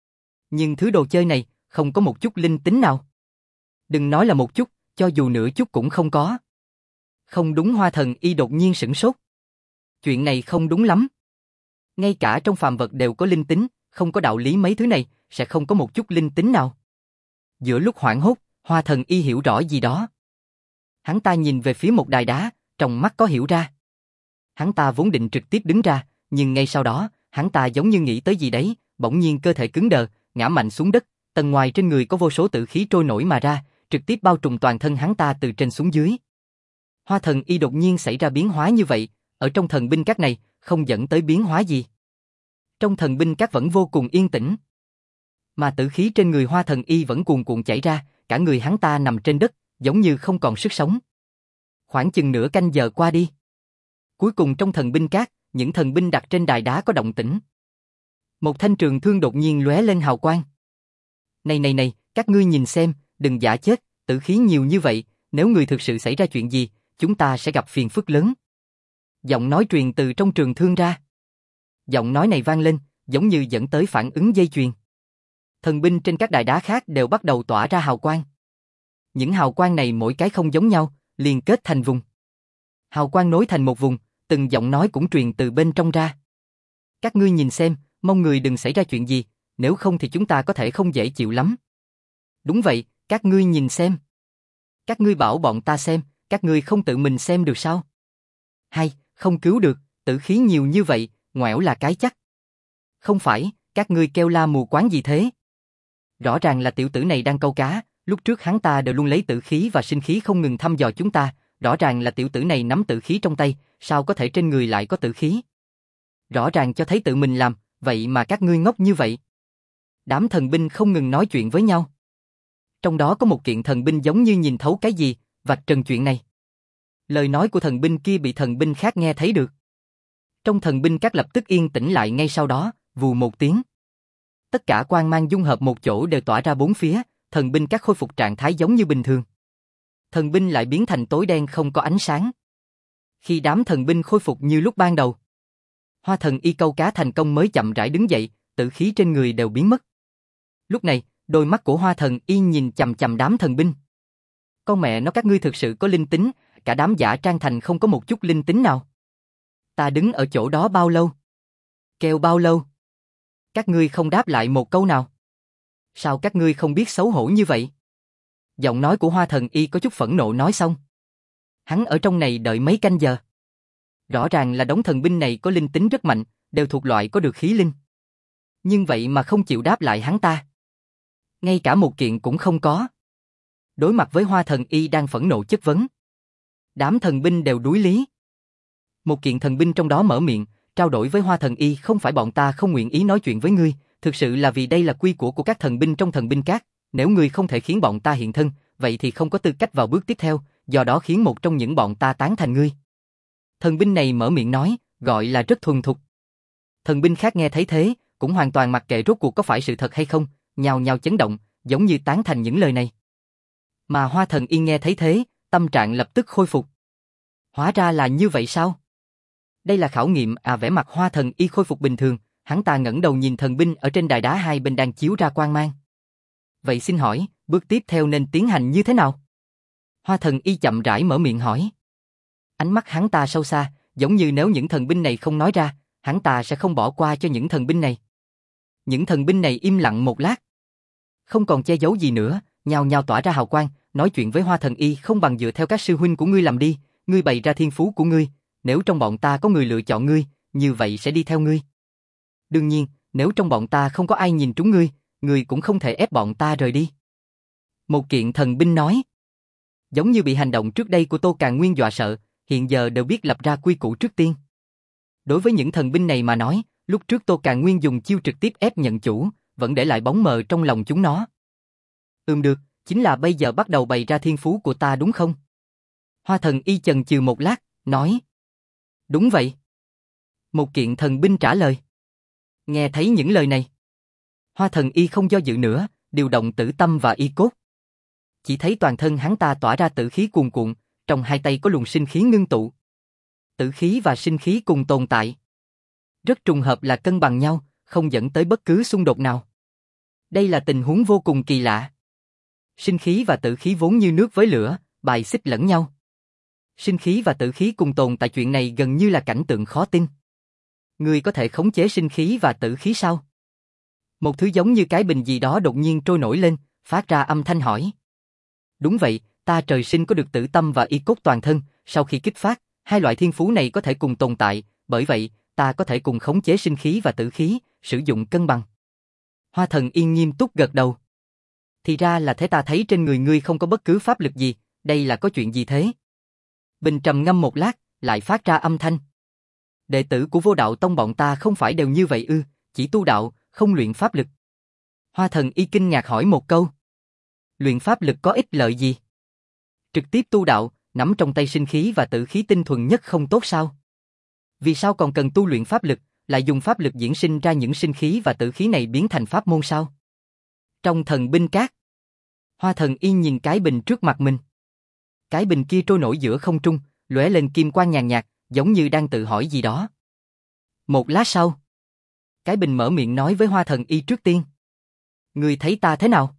Nhưng thứ đồ chơi này, không có một chút linh tính nào. Đừng nói là một chút, cho dù nửa chút cũng không có. Không đúng. Hoa Thần Y đột nhiên sửng sốt. Chuyện này không đúng lắm. Ngay cả trong phàm vật đều có linh tính, không có đạo lý mấy thứ này, sẽ không có một chút linh tính nào. Giữa lúc hoảng hốt, Hoa Thần Y hiểu rõ gì đó. Hắn ta nhìn về phía một đài đá, trong mắt có hiểu ra. Hắn ta vốn định trực tiếp đứng ra, nhưng ngay sau đó, hắn ta giống như nghĩ tới gì đấy, bỗng nhiên cơ thể cứng đờ, ngã mạnh xuống đất, tầng ngoài trên người có vô số tử khí trôi nổi mà ra, trực tiếp bao trùm toàn thân hắn ta từ trên xuống dưới. Hoa Thần Y đột nhiên xảy ra biến hóa như vậy, ở trong thần binh các này, không dẫn tới biến hóa gì. Trong thần binh các vẫn vô cùng yên tĩnh. Mà tử khí trên người Hoa Thần Y vẫn cuồn cuộn chảy ra, cả người hắn ta nằm trên đất, giống như không còn sức sống. Khoảng chừng nửa canh giờ qua đi. Cuối cùng trong thần binh các, những thần binh đặt trên đài đá có động tĩnh. Một thanh trường thương đột nhiên lóe lên hào quang. Này, các ngươi nhìn xem, đừng giả chết, tử khí nhiều như vậy, nếu người thực sự xảy ra chuyện gì, chúng ta sẽ gặp phiền phức lớn. Giọng nói truyền từ trong trường thương ra. Giọng nói này vang lên, giống như dẫn tới phản ứng dây chuyền. Thần binh trên các đài đá khác đều bắt đầu tỏa ra hào quang. Những hào quang này mỗi cái không giống nhau, liên kết thành vùng. Hào quang nối thành một vùng, từng giọng nói cũng truyền từ bên trong ra. Các ngươi nhìn xem, mong người đừng xảy ra chuyện gì, nếu không thì chúng ta có thể không dễ chịu lắm. Đúng vậy, các ngươi nhìn xem. Các ngươi bảo bọn ta xem, các ngươi không tự mình xem được sao? Hay, không cứu được, tử khí nhiều như vậy, ngoẻo là cái chắc. Không phải, các ngươi kêu la mù quáng gì thế? Rõ ràng là tiểu tử này đang câu cá, lúc trước hắn ta đều luôn lấy tử khí và sinh khí không ngừng thăm dò chúng ta, rõ ràng là tiểu tử này nắm tử khí trong tay, sao có thể trên người lại có tử khí? Rõ ràng cho thấy tự mình làm, vậy mà các ngươi ngốc như vậy. Đám thần binh không ngừng nói chuyện với nhau. Trong đó có một kiện thần binh giống như nhìn thấu cái gì, vạch trần chuyện này. Lời nói của thần binh kia bị thần binh khác nghe thấy được. Trong thần binh các lập tức yên tĩnh lại ngay sau đó, vù một tiếng. Tất cả quang mang dung hợp một chỗ đều tỏa ra bốn phía, thần binh các khôi phục trạng thái giống như bình thường. Thần binh lại biến thành tối đen không có ánh sáng. Khi đám thần binh khôi phục như lúc ban đầu, Hoa Thần Y câu cá thành công mới chậm rãi đứng dậy, tử khí trên người đều biến mất. Lúc này, đôi mắt của Hoa Thần Y nhìn chằm chằm đám thần binh. Con mẹ nó, các ngươi thực sự có linh tính, cả đám giả trang thành không có một chút linh tính nào. Ta đứng ở chỗ đó bao lâu? Kêu bao lâu? Các ngươi không đáp lại một câu nào. Sao các ngươi không biết xấu hổ như vậy? Giọng nói của Hoa Thần Y có chút phẫn nộ nói xong. Hắn ở trong này đợi mấy canh giờ. Rõ ràng là đống thần binh này có linh tính rất mạnh, đều thuộc loại có được khí linh. Nhưng vậy mà không chịu đáp lại hắn ta. Ngay cả một kiện cũng không có. Đối mặt với Hoa Thần Y đang phẫn nộ chất vấn, đám thần binh đều đuối lý. Một kiện thần binh trong đó mở miệng, trao đổi với Hoa Thần Y, không phải bọn ta không nguyện ý nói chuyện với ngươi, thực sự là vì đây là quy củ của các thần binh trong thần binh các, nếu ngươi không thể khiến bọn ta hiện thân, vậy thì không có tư cách vào bước tiếp theo, do đó khiến một trong những bọn ta tán thành ngươi. Thần binh này mở miệng nói, gọi là rất thuần thục. Thần binh khác nghe thấy thế, cũng hoàn toàn mặc kệ rốt cuộc có phải sự thật hay không, nhào nhào chấn động, giống như tán thành những lời này. Mà Hoa Thần Y nghe thấy thế, tâm trạng lập tức khôi phục. Hóa ra là như vậy sao? Đây là khảo nghiệm à? Vẻ mặt Hoa Thần Y khôi phục bình thường, hắn ta ngẩng đầu nhìn thần binh ở trên đài đá hai bên đang chiếu ra quang mang. Vậy xin hỏi, bước tiếp theo nên tiến hành như thế nào? Hoa Thần Y chậm rãi mở miệng hỏi. Ánh mắt hắn ta sâu xa, giống như nếu những thần binh này không nói ra, hắn ta sẽ không bỏ qua cho những thần binh này. Những thần binh này im lặng một lát, không còn che giấu gì nữa, nhao nhao tỏa ra hào quang, nói chuyện với Hoa Thần Y, không bằng dựa theo các sư huynh của ngươi làm đi, ngươi bày ra thiên phú của ngươi, nếu trong bọn ta có người lựa chọn ngươi, như vậy sẽ đi theo ngươi. Đương nhiên, nếu trong bọn ta không có ai nhìn trúng ngươi, ngươi cũng không thể ép bọn ta rời đi. Một kiện thần binh nói. Giống như bị hành động trước đây của Tô Càn Nguyên dọa sợ, hiện giờ đều biết lập ra quy củ trước tiên. Đối với những thần binh này mà nói, lúc trước Tô Càn Nguyên dùng chiêu trực tiếp ép nhận chủ, vẫn để lại bóng mờ trong lòng chúng nó. Được, chính là bây giờ bắt đầu bày ra thiên phú của ta đúng không? Hoa Thần Y chần chừ một lát, nói. Đúng vậy. Một kiện thần binh trả lời. Nghe thấy những lời này, Hoa Thần Y không do dự nữa, điều động tử tâm và y cốt. Chỉ thấy toàn thân hắn ta tỏa ra tử khí cuồn cuộn, trong hai tay có luồng sinh khí ngưng tụ. Tử khí và sinh khí cùng tồn tại. Rất trùng hợp là cân bằng nhau, không dẫn tới bất cứ xung đột nào. Đây là tình huống vô cùng kỳ lạ. Sinh khí và tử khí vốn như nước với lửa, bài xích lẫn nhau. Sinh khí và tử khí cùng tồn tại, chuyện này gần như là cảnh tượng khó tin. Ngươi có thể khống chế sinh khí và tử khí sao? Một thứ giống như cái bình gì đó đột nhiên trôi nổi lên, phát ra âm thanh hỏi. Đúng vậy, ta trời sinh có được tử tâm và y cốt toàn thân, sau khi kích phát, hai loại thiên phú này có thể cùng tồn tại, bởi vậy, ta có thể cùng khống chế sinh khí và tử khí, sử dụng cân bằng. Hoa Thần Yên nghiêm túc gật đầu. Thì ra là thế, ta thấy trên người ngươi không có bất cứ pháp lực gì, đây là có chuyện gì thế? Bình trầm ngâm một lát, lại phát ra âm thanh. Đệ tử của Vô Đạo Tông bọn ta không phải đều như vậy ư, chỉ tu đạo, không luyện pháp lực. Hoa Thần Y kinh ngạc hỏi một câu. Luyện pháp lực có ích lợi gì? Trực tiếp tu đạo, nắm trong tay sinh khí và tử khí tinh thuần nhất không tốt sao? Vì sao còn cần tu luyện pháp lực, lại dùng pháp lực diễn sinh ra những sinh khí và tử khí này biến thành pháp môn sao? Trong thần binh các, Hoa Thần Y nhìn cái bình trước mặt mình. Cái bình kia trôi nổi giữa không trung, lóe lên kim quang nhàn nhạt, giống như đang tự hỏi gì đó. Một lát sau, cái bình mở miệng nói với Hoa Thần Y trước tiên. Ngươi thấy ta thế nào?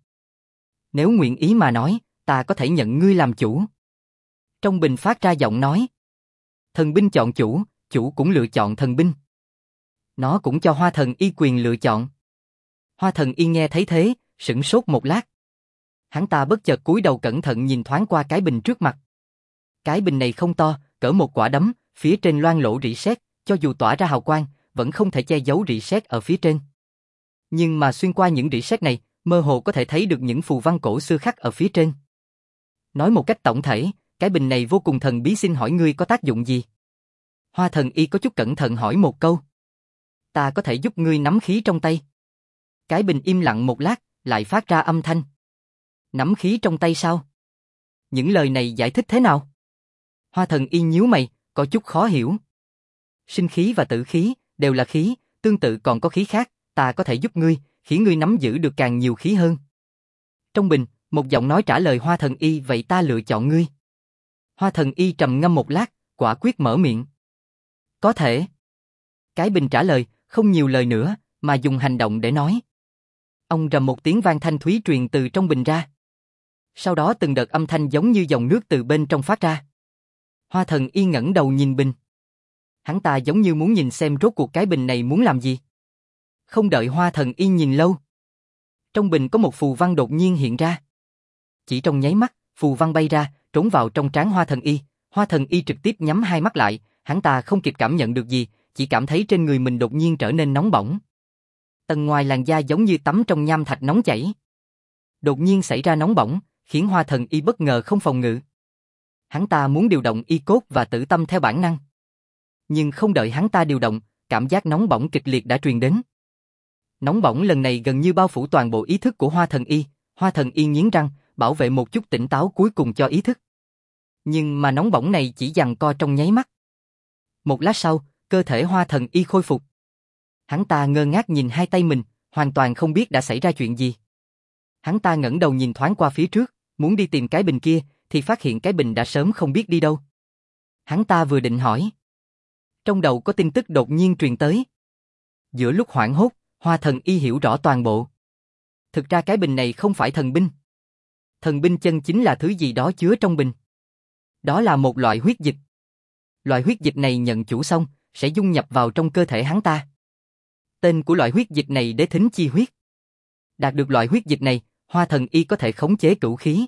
Nếu nguyện ý mà nói, ta có thể nhận ngươi làm chủ. Trong bình phát ra giọng nói. Thần binh chọn chủ, chủ cũng lựa chọn thần binh. Nó cũng cho Hoa Thần Y quyền lựa chọn. Hoa Thần Y nghe thấy thế, sửng sốt một lát. Hắn ta bất chợt cúi đầu cẩn thận nhìn thoáng qua cái bình trước mặt. Cái bình này không to, cỡ một quả đấm, phía trên loang lỗ rỉ sét, cho dù tỏa ra hào quang, vẫn không thể che giấu rỉ sét ở phía trên. Nhưng mà xuyên qua những rỉ sét này, mơ hồ có thể thấy được những phù văn cổ xưa khắc ở phía trên. Nói một cách tổng thể, cái bình này vô cùng thần bí, xin hỏi ngươi có tác dụng gì? Hoa Thần Y có chút cẩn thận hỏi một câu. Ta có thể giúp ngươi nắm khí trong tay. Cái bình im lặng một lát, lại phát ra âm thanh. Nắm khí trong tay sao? Những lời này giải thích thế nào? Hoa Thần Y nhíu mày, có chút khó hiểu. Sinh khí và tử khí, đều là khí, tương tự còn có khí khác, ta có thể giúp ngươi, khiến ngươi nắm giữ được càng nhiều khí hơn. Trong bình, một giọng nói trả lời Hoa Thần Y, vậy ta lựa chọn ngươi. Hoa Thần Y trầm ngâm một lát, quả quyết mở miệng. Có thể. Cái bình trả lời, không nhiều lời nữa, mà dùng hành động để nói. Ông rầm một tiếng vang thanh thúy truyền từ trong bình ra. Sau đó từng đợt âm thanh giống như dòng nước từ bên trong phát ra. Hoa Thần Y ngẩng đầu nhìn bình. Hắn ta giống như muốn nhìn xem rốt cuộc cái bình này muốn làm gì. Không đợi Hoa Thần Y nhìn lâu. Trong bình có một phù văn đột nhiên hiện ra. Chỉ trong nháy mắt, phù văn bay ra, trốn vào trong trán Hoa Thần Y. Hoa Thần Y trực tiếp nhắm hai mắt lại, hắn ta không kịp cảm nhận được gì, chỉ cảm thấy trên người mình đột nhiên trở nên nóng bỏng. Tầng ngoài làn da giống như tắm trong nham thạch nóng chảy. Đột nhiên xảy ra nóng bỏng, khiến Hoa Thần Y bất ngờ không phòng ngự. Hắn ta muốn điều động y cốt và tử tâm theo bản năng. Nhưng không đợi hắn ta điều động, cảm giác nóng bỏng kịch liệt đã truyền đến. Nóng bỏng lần này gần như bao phủ toàn bộ ý thức của Hoa Thần Y. Hoa Thần Y nghiến răng, bảo vệ một chút tỉnh táo cuối cùng cho ý thức. Nhưng mà nóng bỏng này chỉ giằng co trong nháy mắt. Một lát sau, cơ thể Hoa Thần Y khôi phục. Hắn ta ngơ ngác nhìn hai tay mình, hoàn toàn không biết đã xảy ra chuyện gì. Hắn ta ngẩng đầu nhìn thoáng qua phía trước, muốn đi tìm cái bình kia, thì phát hiện cái bình đã sớm không biết đi đâu. Hắn ta vừa định hỏi. Trong đầu có tin tức đột nhiên truyền tới. Giữa lúc hoảng hốt, Hoa Thần Y hiểu rõ toàn bộ. Thực ra cái bình này không phải thần binh. Thần binh chân chính là thứ gì đó chứa trong bình. Đó là một loại huyết dịch. Loại huyết dịch này nhận chủ xong, sẽ dung nhập vào trong cơ thể hắn ta. Tên của loại huyết dịch này Đế Thính Chi huyết. Đạt được loại huyết dịch này, Hoa Thần Y có thể khống chế cửu khí.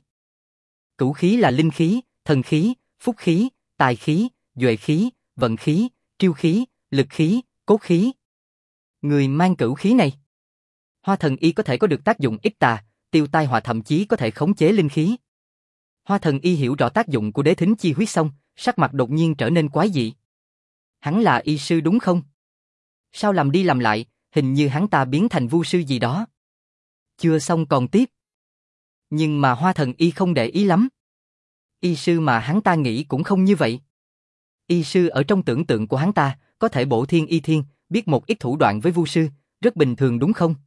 Cửu khí là linh khí, thần khí, phúc khí, tài khí, duệ khí, vận khí, triêu khí, lực khí, cốt khí. Người mang cửu khí này, Hoa Thần Y có thể có được tác dụng ích tà, tiêu tai họa, thậm chí có thể khống chế linh khí. Hoa Thần Y hiểu rõ tác dụng của Đế Thính Chi huyết xong, sắc mặt đột nhiên trở nên quái dị. Hắn là y sư đúng không? Sao làm đi làm lại, hình như hắn ta biến thành vu sư gì đó. Chưa xong còn tiếp. Nhưng mà Hoa Thần Y không để ý lắm. Y sư mà hắn ta nghĩ cũng không như vậy. Y sư ở trong tưởng tượng của hắn ta, có thể bổ thiên y thiên, biết một ít thủ đoạn với vu sư, rất bình thường đúng không?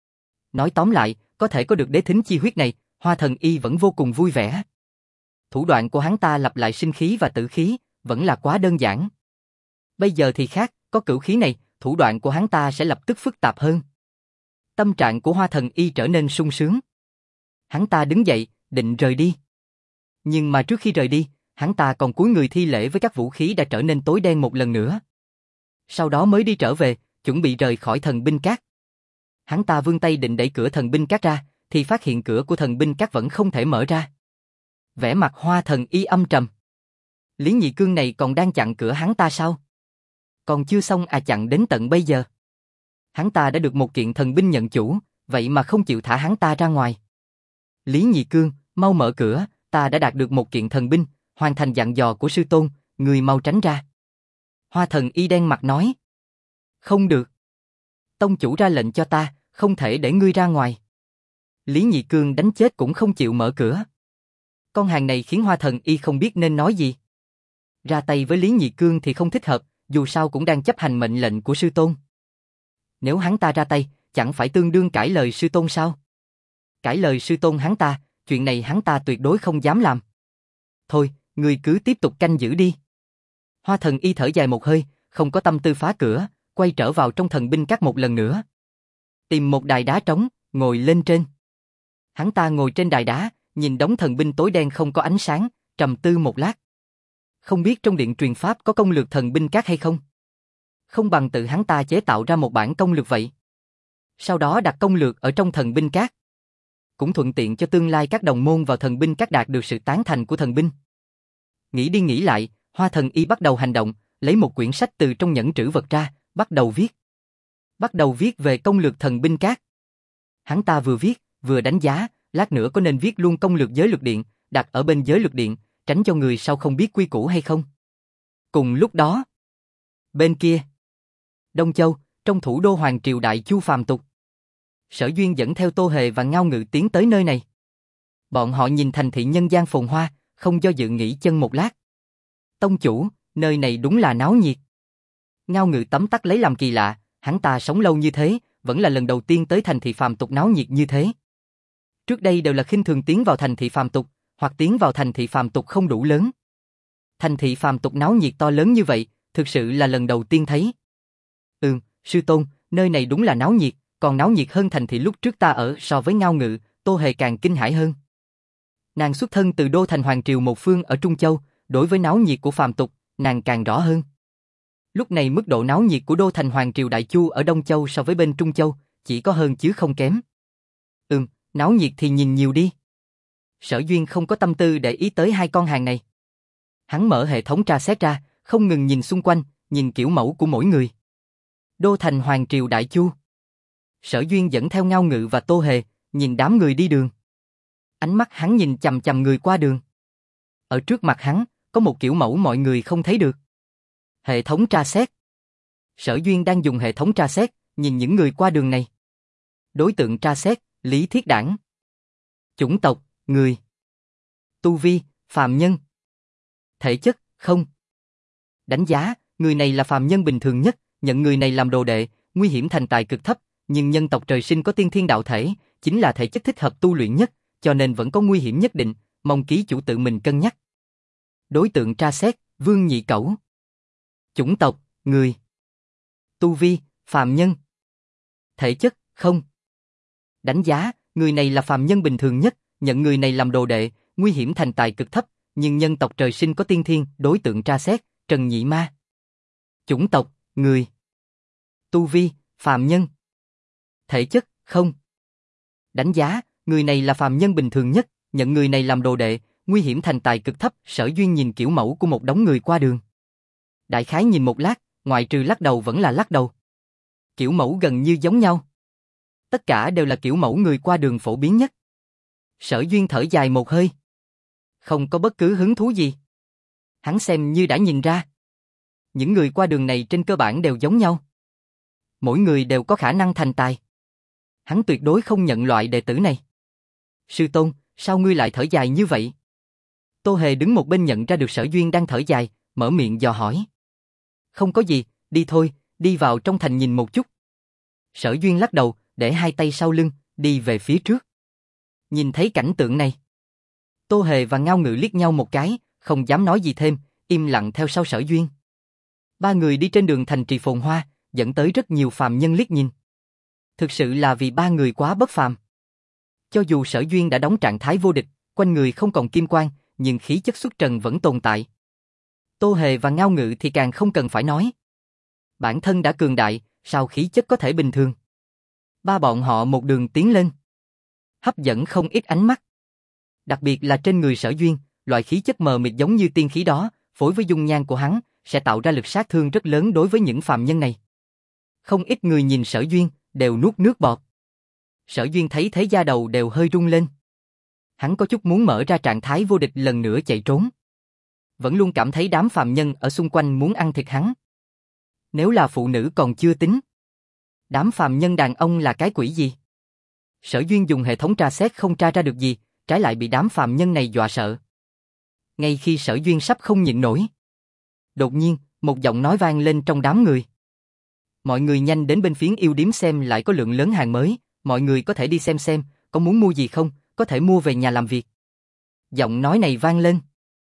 Nói tóm lại, có thể có được Đế Thính Chi huyết này, Hoa Thần Y vẫn vô cùng vui vẻ. Thủ đoạn của hắn ta lặp lại sinh khí và tử khí, vẫn là quá đơn giản. Bây giờ thì khác, có cửu khí này, thủ đoạn của hắn ta sẽ lập tức phức tạp hơn. Tâm trạng của Hoa Thần Y trở nên sung sướng. Hắn ta đứng dậy, định rời đi. Nhưng mà trước khi rời đi, hắn ta còn cúi người thi lễ với các vũ khí đã trở nên tối đen một lần nữa. Sau đó mới đi trở về, chuẩn bị rời khỏi thần binh các. Hắn ta vươn tay định đẩy cửa thần binh các ra, thì phát hiện cửa của thần binh các vẫn không thể mở ra. Vẻ mặt Hoa Thần Y âm trầm. Lý Nhị Cương này còn đang chặn cửa hắn ta sao? Còn chưa xong à, chặn đến tận bây giờ. Hắn ta đã được một kiện thần binh nhận chủ, vậy mà không chịu thả hắn ta ra ngoài. Lý Nhị Cương, mau mở cửa, ta đã đạt được một kiện thần binh, hoàn thành dặn dò của sư tôn, người mau tránh ra. Hoa Thần Y đen mặt nói. Không được. Tông chủ ra lệnh cho ta, không thể để ngươi ra ngoài. Lý Nhị Cương đánh chết cũng không chịu mở cửa. Con hàng này khiến Hoa Thần Y không biết nên nói gì. Ra tay với Lý Nhị Cương thì không thích hợp, dù sao cũng đang chấp hành mệnh lệnh của sư tôn. Nếu hắn ta ra tay, chẳng phải tương đương cãi lời sư tôn sao? Cãi lời sư tôn hắn ta, chuyện này hắn ta tuyệt đối không dám làm. Thôi, ngươi cứ tiếp tục canh giữ đi. Hoa Thần Y thở dài một hơi, không có tâm tư phá cửa, quay trở vào trong thần binh các một lần nữa. Tìm một đài đá trống, ngồi lên trên. Hắn ta ngồi trên đài đá, nhìn đống thần binh tối đen không có ánh sáng, trầm tư một lát. Không biết trong điện truyền pháp có công lược thần binh các hay không? Không bằng tự hắn ta chế tạo ra một bản công lược vậy. Sau đó đặt công lược ở trong thần binh các. Cũng thuận tiện cho tương lai các đồng môn vào thần binh các đạt được sự tán thành của thần binh. Nghĩ đi nghĩ lại, Hoa Thần Y bắt đầu hành động, lấy một quyển sách từ trong nhẫn trữ vật ra, bắt đầu viết. Bắt đầu viết về công lược thần binh các. Hắn ta vừa viết, vừa đánh giá, lát nữa có nên viết luôn công lược giới luật điện, đặt ở bên giới luật điện, tránh cho người sau không biết quy củ hay không. Cùng lúc đó, bên kia, Đông Châu, trong thủ đô Hoàng Triều Đại Chu phàm tục. Sở Duyên dẫn theo Tô Hề và Ngao Ngự tiến tới nơi này. Bọn họ nhìn thành thị nhân gian phồn hoa, không do dự nghỉ chân một lát. Tông chủ, nơi này đúng là náo nhiệt. Ngao Ngự tấm tắc lấy làm kỳ lạ, hắn ta sống lâu như thế, vẫn là lần đầu tiên tới thành thị phàm tục náo nhiệt như thế. Trước đây đều là khinh thường tiến vào thành thị phàm tục, hoặc tiến vào thành thị phàm tục không đủ lớn. Thành thị phàm tục náo nhiệt to lớn như vậy, thực sự là lần đầu tiên thấy. Sư tôn, nơi này đúng là náo nhiệt, còn náo nhiệt hơn thành thị lúc trước ta ở. So với Ngao Ngự, Tô Hề càng kinh hãi hơn. Nàng xuất thân từ đô thành Hoàng Triều một phương ở Trung Châu, đối với náo nhiệt của phàm tục, nàng càng rõ hơn. Lúc này mức độ náo nhiệt của đô thành Hoàng Triều Đại Chu ở Đông Châu so với bên Trung Châu, chỉ có hơn chứ không kém. Náo nhiệt thì nhìn nhiều đi. Sở Duyên không có tâm tư để ý tới hai con hàng này. Hắn mở hệ thống tra xét ra, không ngừng nhìn xung quanh, nhìn kiểu mẫu của mỗi người. Đô thành Hoàng Triều Đại Chu. Sở Duyên dẫn theo Ngao Ngự và Tô Hề, nhìn đám người đi đường. Ánh mắt hắn nhìn chằm chằm người qua đường. Ở trước mặt hắn, có một kiểu mẫu mọi người không thấy được. Hệ thống tra xét. Sở Duyên đang dùng hệ thống tra xét, nhìn những người qua đường này. Đối tượng tra xét, Lý Thiết Đản. Chủng tộc, người. Tu vi, phàm nhân. Thể chất, không. Đánh giá, người này là phàm nhân bình thường nhất, nhận người này làm đồ đệ, nguy hiểm thành tài cực thấp, nhưng nhân tộc trời sinh có tiên thiên đạo thể, chính là thể chất thích hợp tu luyện nhất, cho nên vẫn có nguy hiểm nhất định, mong ký chủ tự mình cân nhắc. Đối tượng tra xét, Vương Nhị Cẩu. Chủng tộc, người. Tu vi, phàm nhân. Thể chất, không. Đánh giá, người này là phàm nhân bình thường nhất, nhận người này làm đồ đệ, nguy hiểm thành tài cực thấp, nhưng nhân tộc trời sinh có tiên thiên. Đối tượng tra xét, Trần Nhị Ma. Chủng tộc, người. Tu vi, phàm nhân. Thể chất, không. Đánh giá, người này là phàm nhân bình thường nhất, nhận người này làm đồ đệ, nguy hiểm thành tài cực thấp. Sở Duyên nhìn kiểu mẫu của một đống người qua đường. Đại khái nhìn một lát, ngoại trừ lắc đầu vẫn là lắc đầu. Kiểu mẫu gần như giống nhau. Tất cả đều là kiểu mẫu người qua đường phổ biến nhất. Sở Duyên thở dài một hơi. Không có bất cứ hứng thú gì. Hắn xem như đã nhìn ra. Những người qua đường này trên cơ bản đều giống nhau. Mỗi người đều có khả năng thành tài. Hắn tuyệt đối không nhận loại đệ tử này. Sư tôn, sao ngươi lại thở dài như vậy? Tô Hề đứng một bên nhận ra được Sở Duyên đang thở dài, mở miệng dò hỏi. Không có gì, đi thôi, đi vào trong thành nhìn một chút. Sở Duyên lắc đầu, để hai tay sau lưng, đi về phía trước. Nhìn thấy cảnh tượng này, Tô Hề và Ngao Ngự liếc nhau một cái, không dám nói gì thêm, im lặng theo sau Sở Duyên. Ba người đi trên đường thành trì phồn hoa, dẫn tới rất nhiều phàm nhân liếc nhìn. Thực sự là vì ba người quá bất phàm. Cho dù Sở Duyên đã đóng trạng thái vô địch, quanh người không còn kim quang, nhưng khí chất xuất trần vẫn tồn tại. Tô Hề và Ngao Ngự thì càng không cần phải nói. Bản thân đã cường đại, sao khí chất có thể bình thường? Ba bọn họ một đường tiến lên, hấp dẫn không ít ánh mắt. Đặc biệt là trên người Sở Duyên, loại khí chất mờ mịt giống như tiên khí đó, phối với dung nhan của hắn, sẽ tạo ra lực sát thương rất lớn đối với những phàm nhân này. Không ít người nhìn Sở Duyên, đều nuốt nước bọt. Sở Duyên thấy thế da đầu đều hơi rung lên. Hắn có chút muốn mở ra trạng thái vô địch lần nữa chạy trốn. Vẫn luôn cảm thấy đám phàm nhân ở xung quanh muốn ăn thịt hắn. Nếu là phụ nữ còn chưa tính. Đám phàm nhân đàn ông là cái quỷ gì? Sở Duyên dùng hệ thống tra xét không tra ra được gì, trái lại bị đám phàm nhân này dọa sợ. Ngay khi Sở Duyên sắp không nhịn nổi, đột nhiên, một giọng nói vang lên trong đám người. Mọi người nhanh đến bên Phiến Yêu Điếm xem lại có lượng lớn hàng mới, mọi người có thể đi xem, có muốn mua gì không, có thể mua về nhà làm việc. Giọng nói này vang lên.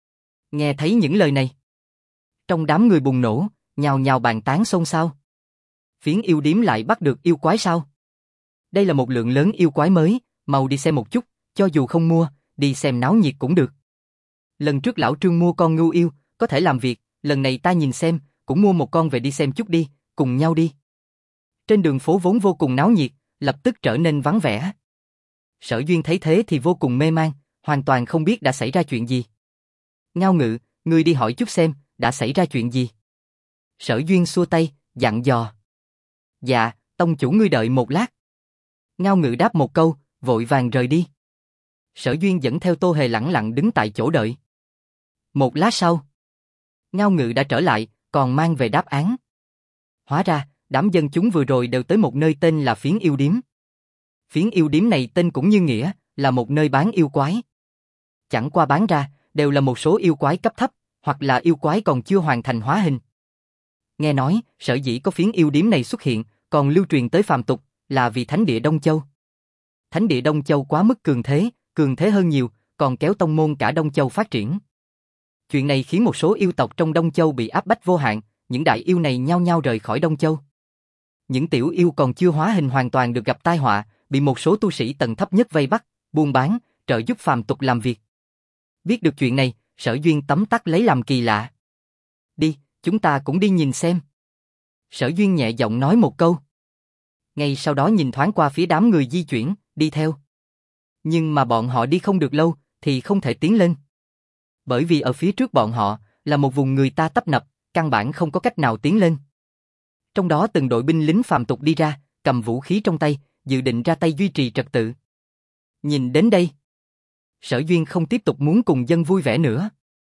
Nghe thấy những lời này, trong đám người bùng nổ, nhào nhào bàn tán xôn xao. Phiến Yêu Điếm lại bắt được yêu quái sao? Đây là một lượng lớn yêu quái mới, mau đi xem một chút, cho dù không mua, đi xem náo nhiệt cũng được. Lần trước lão Trương mua con ngưu yêu, có thể làm việc, lần này ta nhìn xem, cũng mua một con về đi xem chút đi, cùng nhau đi. Trên đường phố vốn vô cùng náo nhiệt, lập tức trở nên vắng vẻ. Sở Duyên thấy thế thì vô cùng mê man, hoàn toàn không biết đã xảy ra chuyện gì. Ngao Ngự, ngươi đi hỏi chút xem, đã xảy ra chuyện gì? Sở Duyên xua tay, dặn dò. Dạ, tông chủ ngươi đợi một lát. Ngao Ngự đáp một câu, vội vàng rời đi. Sở Duyên dẫn theo Tô Hề lẳng lặng đứng tại chỗ đợi. Một lát sau, Ngao Ngự đã trở lại, còn mang về đáp án. Hóa ra, đám dân chúng vừa rồi đều tới một nơi tên là Phiến Yêu Điếm. Phiến Yêu Điếm này tên cũng như nghĩa, là một nơi bán yêu quái. Chẳng qua bán ra, đều là một số yêu quái cấp thấp, hoặc là yêu quái còn chưa hoàn thành hóa hình. nghe nói, sở dĩ có phiến yêu điếm này xuất hiện, còn lưu truyền tới phàm tục, là vì thánh địa Đông Châu. Thánh địa Đông Châu quá mức cường thế hơn nhiều, còn kéo tông môn cả Đông Châu phát triển. Chuyện này khiến một số yêu tộc trong Đông Châu bị áp bách vô hạn, những đại yêu này nhao nhao rời khỏi Đông Châu. Những tiểu yêu còn chưa hóa hình hoàn toàn được gặp tai họa, bị một số tu sĩ tầng thấp nhất vây bắt, buôn bán, trợ giúp phàm tục làm việc. Biết được chuyện này, Sở Duyên tấm tắc lấy làm kỳ lạ. Đi, chúng ta cũng đi nhìn xem. Sở Duyên nhẹ giọng nói một câu. Ngay sau đó nhìn thoáng qua phía đám người di chuyển, đi theo. Nhưng mà bọn họ đi không được lâu, thì không thể tiến lên. Bởi vì ở phía trước bọn họ, là một vùng người ta tấp nập, căn bản không có cách nào tiến lên. Trong đó từng đội binh lính phàm tục đi ra, cầm vũ khí trong tay, dự định ra tay duy trì trật tự. Nhìn đến đây, Sở Duyên không tiếp tục muốn cùng dân vui vẻ nữa.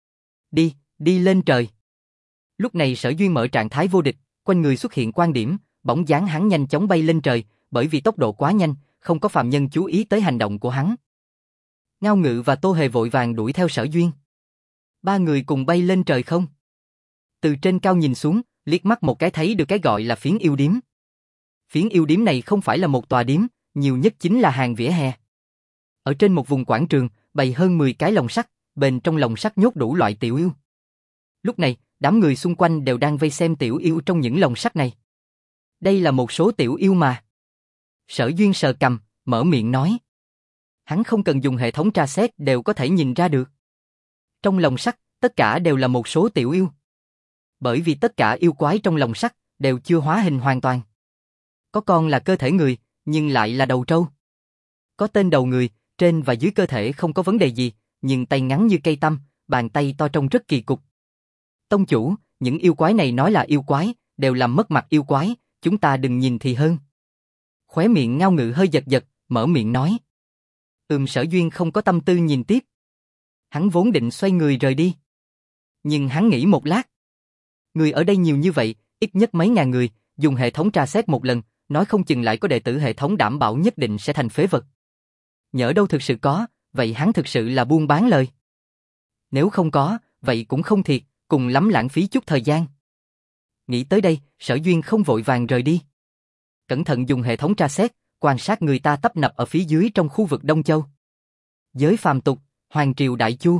Đi lên trời. Lúc này Sở Duyên mở trạng thái vô địch, quanh người xuất hiện quang điểm, bóng dáng hắn nhanh chóng bay lên trời, bởi vì tốc độ quá nhanh, không có phàm nhân chú ý tới hành động của hắn. Ngao Ngự và Tô Hề vội vàng đuổi theo Sở Duyên. Ba người cùng bay lên trời không? Từ trên cao nhìn xuống, liếc mắt một cái thấy được cái gọi là phiến yêu điếm. Phiến yêu điếm này không phải là một tòa điếm, nhiều nhất chính là hàng vỉa hè. Ở trên một vùng quảng trường, bày hơn 10 cái lồng sắt, bên trong lồng sắt nhốt đủ loại tiểu yêu. Lúc này, đám người xung quanh đều đang vây xem tiểu yêu trong những lồng sắt này. Đây là một số tiểu yêu mà. Sở Duyên sờ cằm, mở miệng nói. Hắn không cần dùng hệ thống tra xét đều có thể nhìn ra được. Trong lồng sắt, tất cả đều là một số tiểu yêu. Bởi vì tất cả yêu quái trong lồng sắt đều chưa hóa hình hoàn toàn. Có con là cơ thể người, nhưng lại là đầu trâu. Có tên đầu người, trên và dưới cơ thể không có vấn đề gì, nhưng tay ngắn như cây tăm, bàn tay to trông rất kỳ cục. Tông chủ, những yêu quái này nói là yêu quái, đều làm mất mặt yêu quái, chúng ta đừng nhìn thì hơn. Khóe miệng Ngao Ngự hơi giật giật, mở miệng nói. Sở Duyên không có tâm tư nhìn tiếp. Hắn vốn định xoay người rời đi. Nhưng hắn nghĩ một lát. Người ở đây nhiều như vậy, ít nhất mấy ngàn người, dùng hệ thống tra xét một lần, nói không chừng lại có đệ tử hệ thống đảm bảo nhất định sẽ thành phế vật. Nhỡ đâu thực sự có, vậy hắn thực sự là buôn bán lời. Nếu không có, vậy cũng không thiệt, cùng lắm lãng phí chút thời gian. Nghĩ tới đây, Sở Duyên không vội vàng rời đi. Cẩn thận dùng hệ thống tra xét, quan sát người ta tấp nập ở phía dưới trong khu vực Đông Châu. Giới phàm tục, Hoàng Triều Đại Chu.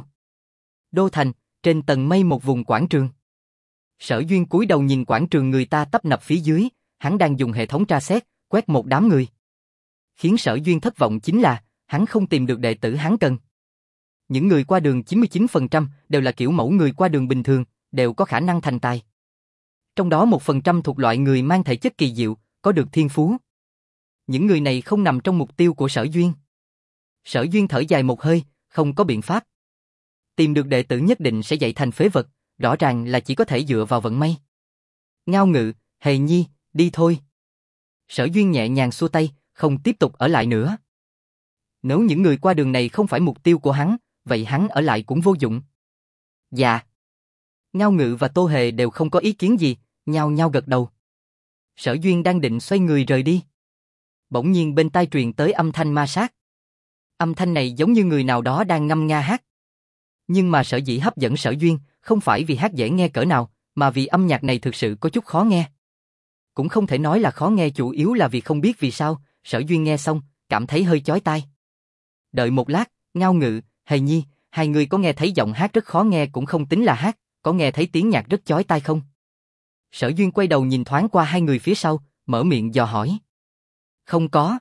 Đô Thành, trên tầng mây một vùng quảng trường. Sở Duyên cúi đầu nhìn quảng trường người ta tấp nập phía dưới, hắn đang dùng hệ thống tra xét, quét một đám người. Khiến Sở Duyên thất vọng chính là, hắn không tìm được đệ tử hắn cần. Những người qua đường 99% đều là kiểu mẫu người qua đường bình thường, đều có khả năng thành tài. Trong đó 1% thuộc loại người mang thể chất kỳ diệu, có được thiên phú. Những người này không nằm trong mục tiêu của Sở Duyên. Sở Duyên thở dài một hơi, không có biện pháp. Tìm được đệ tử nhất định sẽ dạy thành phế vật, rõ ràng là chỉ có thể dựa vào vận may. Ngao Ngự, Hề Nhi, đi thôi. Sở Duyên nhẹ nhàng xua tay, không tiếp tục ở lại nữa. Nếu những người qua đường này không phải mục tiêu của hắn, vậy hắn ở lại cũng vô dụng. Dạ. Ngao Ngự và Tô Hề đều không có ý kiến gì, nhao nhao gật đầu. Sở Duyên đang định xoay người rời đi. Bỗng nhiên bên tai truyền tới âm thanh ma sát. Âm thanh này giống như người nào đó đang ngâm nga hát. Nhưng mà sở dĩ hấp dẫn Sở Duyên, không phải vì hát dễ nghe cỡ nào, mà vì âm nhạc này thực sự có chút khó nghe. Cũng không thể nói là khó nghe, chủ yếu là vì không biết vì sao, Sở Duyên nghe xong, cảm thấy hơi chói tai. Đợi một lát, Ngao Ngự, Hề Nhi, hai người có nghe thấy giọng hát rất khó nghe cũng không tính là hát, có nghe thấy tiếng nhạc rất chói tai không? Sở Duyên quay đầu nhìn thoáng qua hai người phía sau, mở miệng dò hỏi. Không có.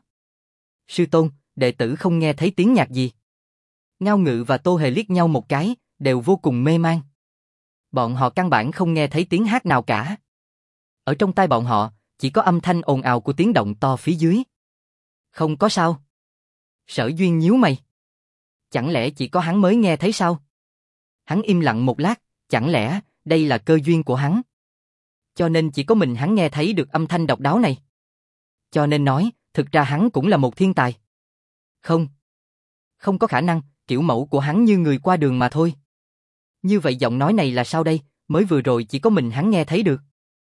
Sư tôn, đệ tử không nghe thấy tiếng nhạc gì. Ngao Ngự và Tô Hề liếc nhau một cái, đều vô cùng mê man. Bọn họ căn bản không nghe thấy tiếng hát nào cả. Ở trong tai bọn họ, chỉ có âm thanh ồn ào của tiếng động to phía dưới. Không có sao. Sở Duyên nhíu mày. Chẳng lẽ chỉ có hắn mới nghe thấy sao? Hắn im lặng một lát, chẳng lẽ đây là cơ duyên của hắn? Cho nên chỉ có mình hắn nghe thấy được âm thanh độc đáo này. Cho nên nói, thực ra hắn cũng là một thiên tài. Không. Không có khả năng, kiểu mẫu của hắn như người qua đường mà thôi. Như vậy giọng nói này là sao đây, mới vừa rồi chỉ có mình hắn nghe thấy được.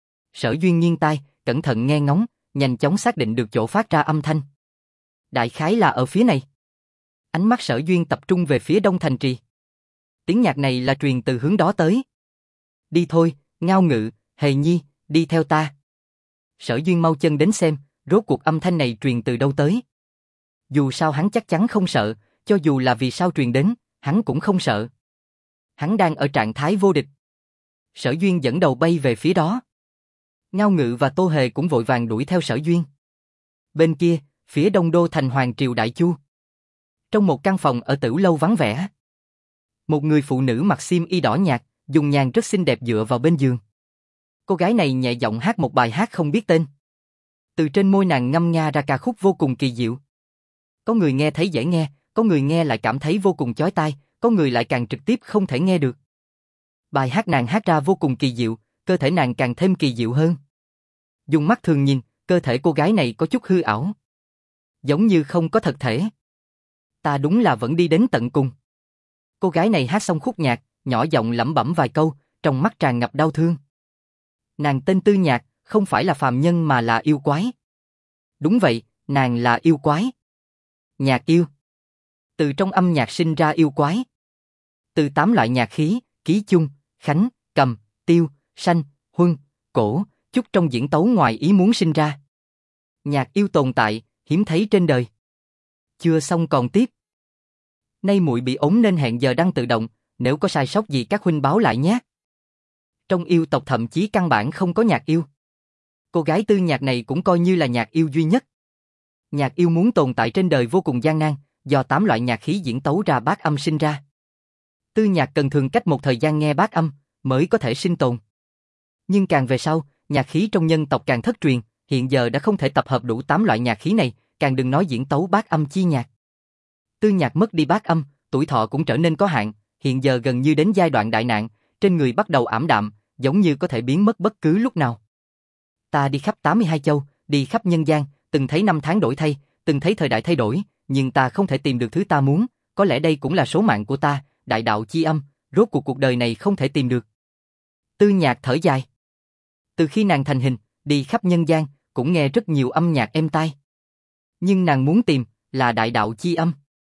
Sở Duyên nghiêng tai, cẩn thận nghe ngóng, nhanh chóng xác định được chỗ phát ra âm thanh. Đại khái là ở phía này. Ánh mắt Sở Duyên tập trung về phía đông thành trì. Tiếng nhạc này là truyền từ hướng đó tới. Đi thôi, Ngao Ngự, Hề Nhi, đi theo ta. Sở Duyên mau chân đến xem, rốt cuộc âm thanh này truyền từ đâu tới. Dù sao hắn chắc chắn không sợ, cho dù là vì sao truyền đến, hắn cũng không sợ. Hắn đang ở trạng thái vô địch. Sở Duyên dẫn đầu bay về phía đó. Ngao Ngự và Tô Hề cũng vội vàng đuổi theo Sở Duyên. Bên kia, phía đông đô thành Hoàng Triều Đại Chu. Trong một căn phòng ở Tửu Lâu vắng vẻ. Một người phụ nữ mặc xiêm y đỏ nhạt, dùng nhàn rất xinh đẹp dựa vào bên giường. Cô gái này nhẹ giọng hát một bài hát không biết tên. Từ trên môi nàng ngâm nga ra ca khúc vô cùng kỳ diệu. Có người nghe thấy dễ nghe, có người nghe lại cảm thấy vô cùng chói tai, có người lại càng trực tiếp không thể nghe được. Bài hát nàng hát ra vô cùng kỳ diệu, cơ thể nàng càng thêm kỳ diệu hơn. Dùng mắt thường nhìn, cơ thể cô gái này có chút hư ảo. Giống như không có thật thể. Ta đúng là vẫn đi đến tận cùng. Cô gái này hát xong khúc nhạc, nhỏ giọng lẩm bẩm vài câu, trong mắt tràn ngập đau thương. Nàng tên Tư Nhạc, không phải là phàm nhân mà là yêu quái. Đúng vậy, nàng là yêu quái. Nhạc yêu. Từ trong âm nhạc sinh ra yêu quái. Từ 8 loại nhạc khí, ký chung, khánh, cầm, tiêu, sanh, huân, cổ, chút trong diễn tấu ngoài ý muốn sinh ra. Nhạc yêu tồn tại, hiếm thấy trên đời. Chưa xong còn tiếp. Nay muội bị ốm nên hẹn giờ đăng tự động, nếu có sai sót gì các huynh báo lại nhé. Trong yêu tộc thậm chí căn bản không có nhạc yêu. Cô gái Tư Nhạc này cũng coi như là nhạc yêu duy nhất. Nhạc yêu muốn tồn tại trên đời vô cùng gian nan, do 8 loại nhạc khí diễn tấu ra bát âm sinh ra. Tư Nhạc cần thường cách một thời gian nghe bát âm, mới có thể sinh tồn. Nhưng càng về sau, nhạc khí trong nhân tộc càng thất truyền, hiện giờ đã không thể tập hợp đủ 8 loại nhạc khí này, càng đừng nói diễn tấu bát âm chi nhạc. Tư Nhạc mất đi bát âm, tuổi thọ cũng trở nên có hạn, hiện giờ gần như đến giai đoạn đại nạn, trên người bắt đầu ảm đạm, giống như có thể biến mất bất cứ lúc nào. Ta đi khắp 82 châu, đi khắp nhân gian, từng thấy năm tháng đổi thay, từng thấy thời đại thay đổi, nhưng ta không thể tìm được thứ ta muốn, có lẽ đây cũng là số mạng của ta, đại đạo chi âm, rốt cuộc đời này không thể tìm được. Tư Nhạc thở dài. Từ khi nàng thành hình, đi khắp nhân gian, cũng nghe rất nhiều âm nhạc êm tai. Nhưng nàng muốn tìm, là đại đạo chi âm.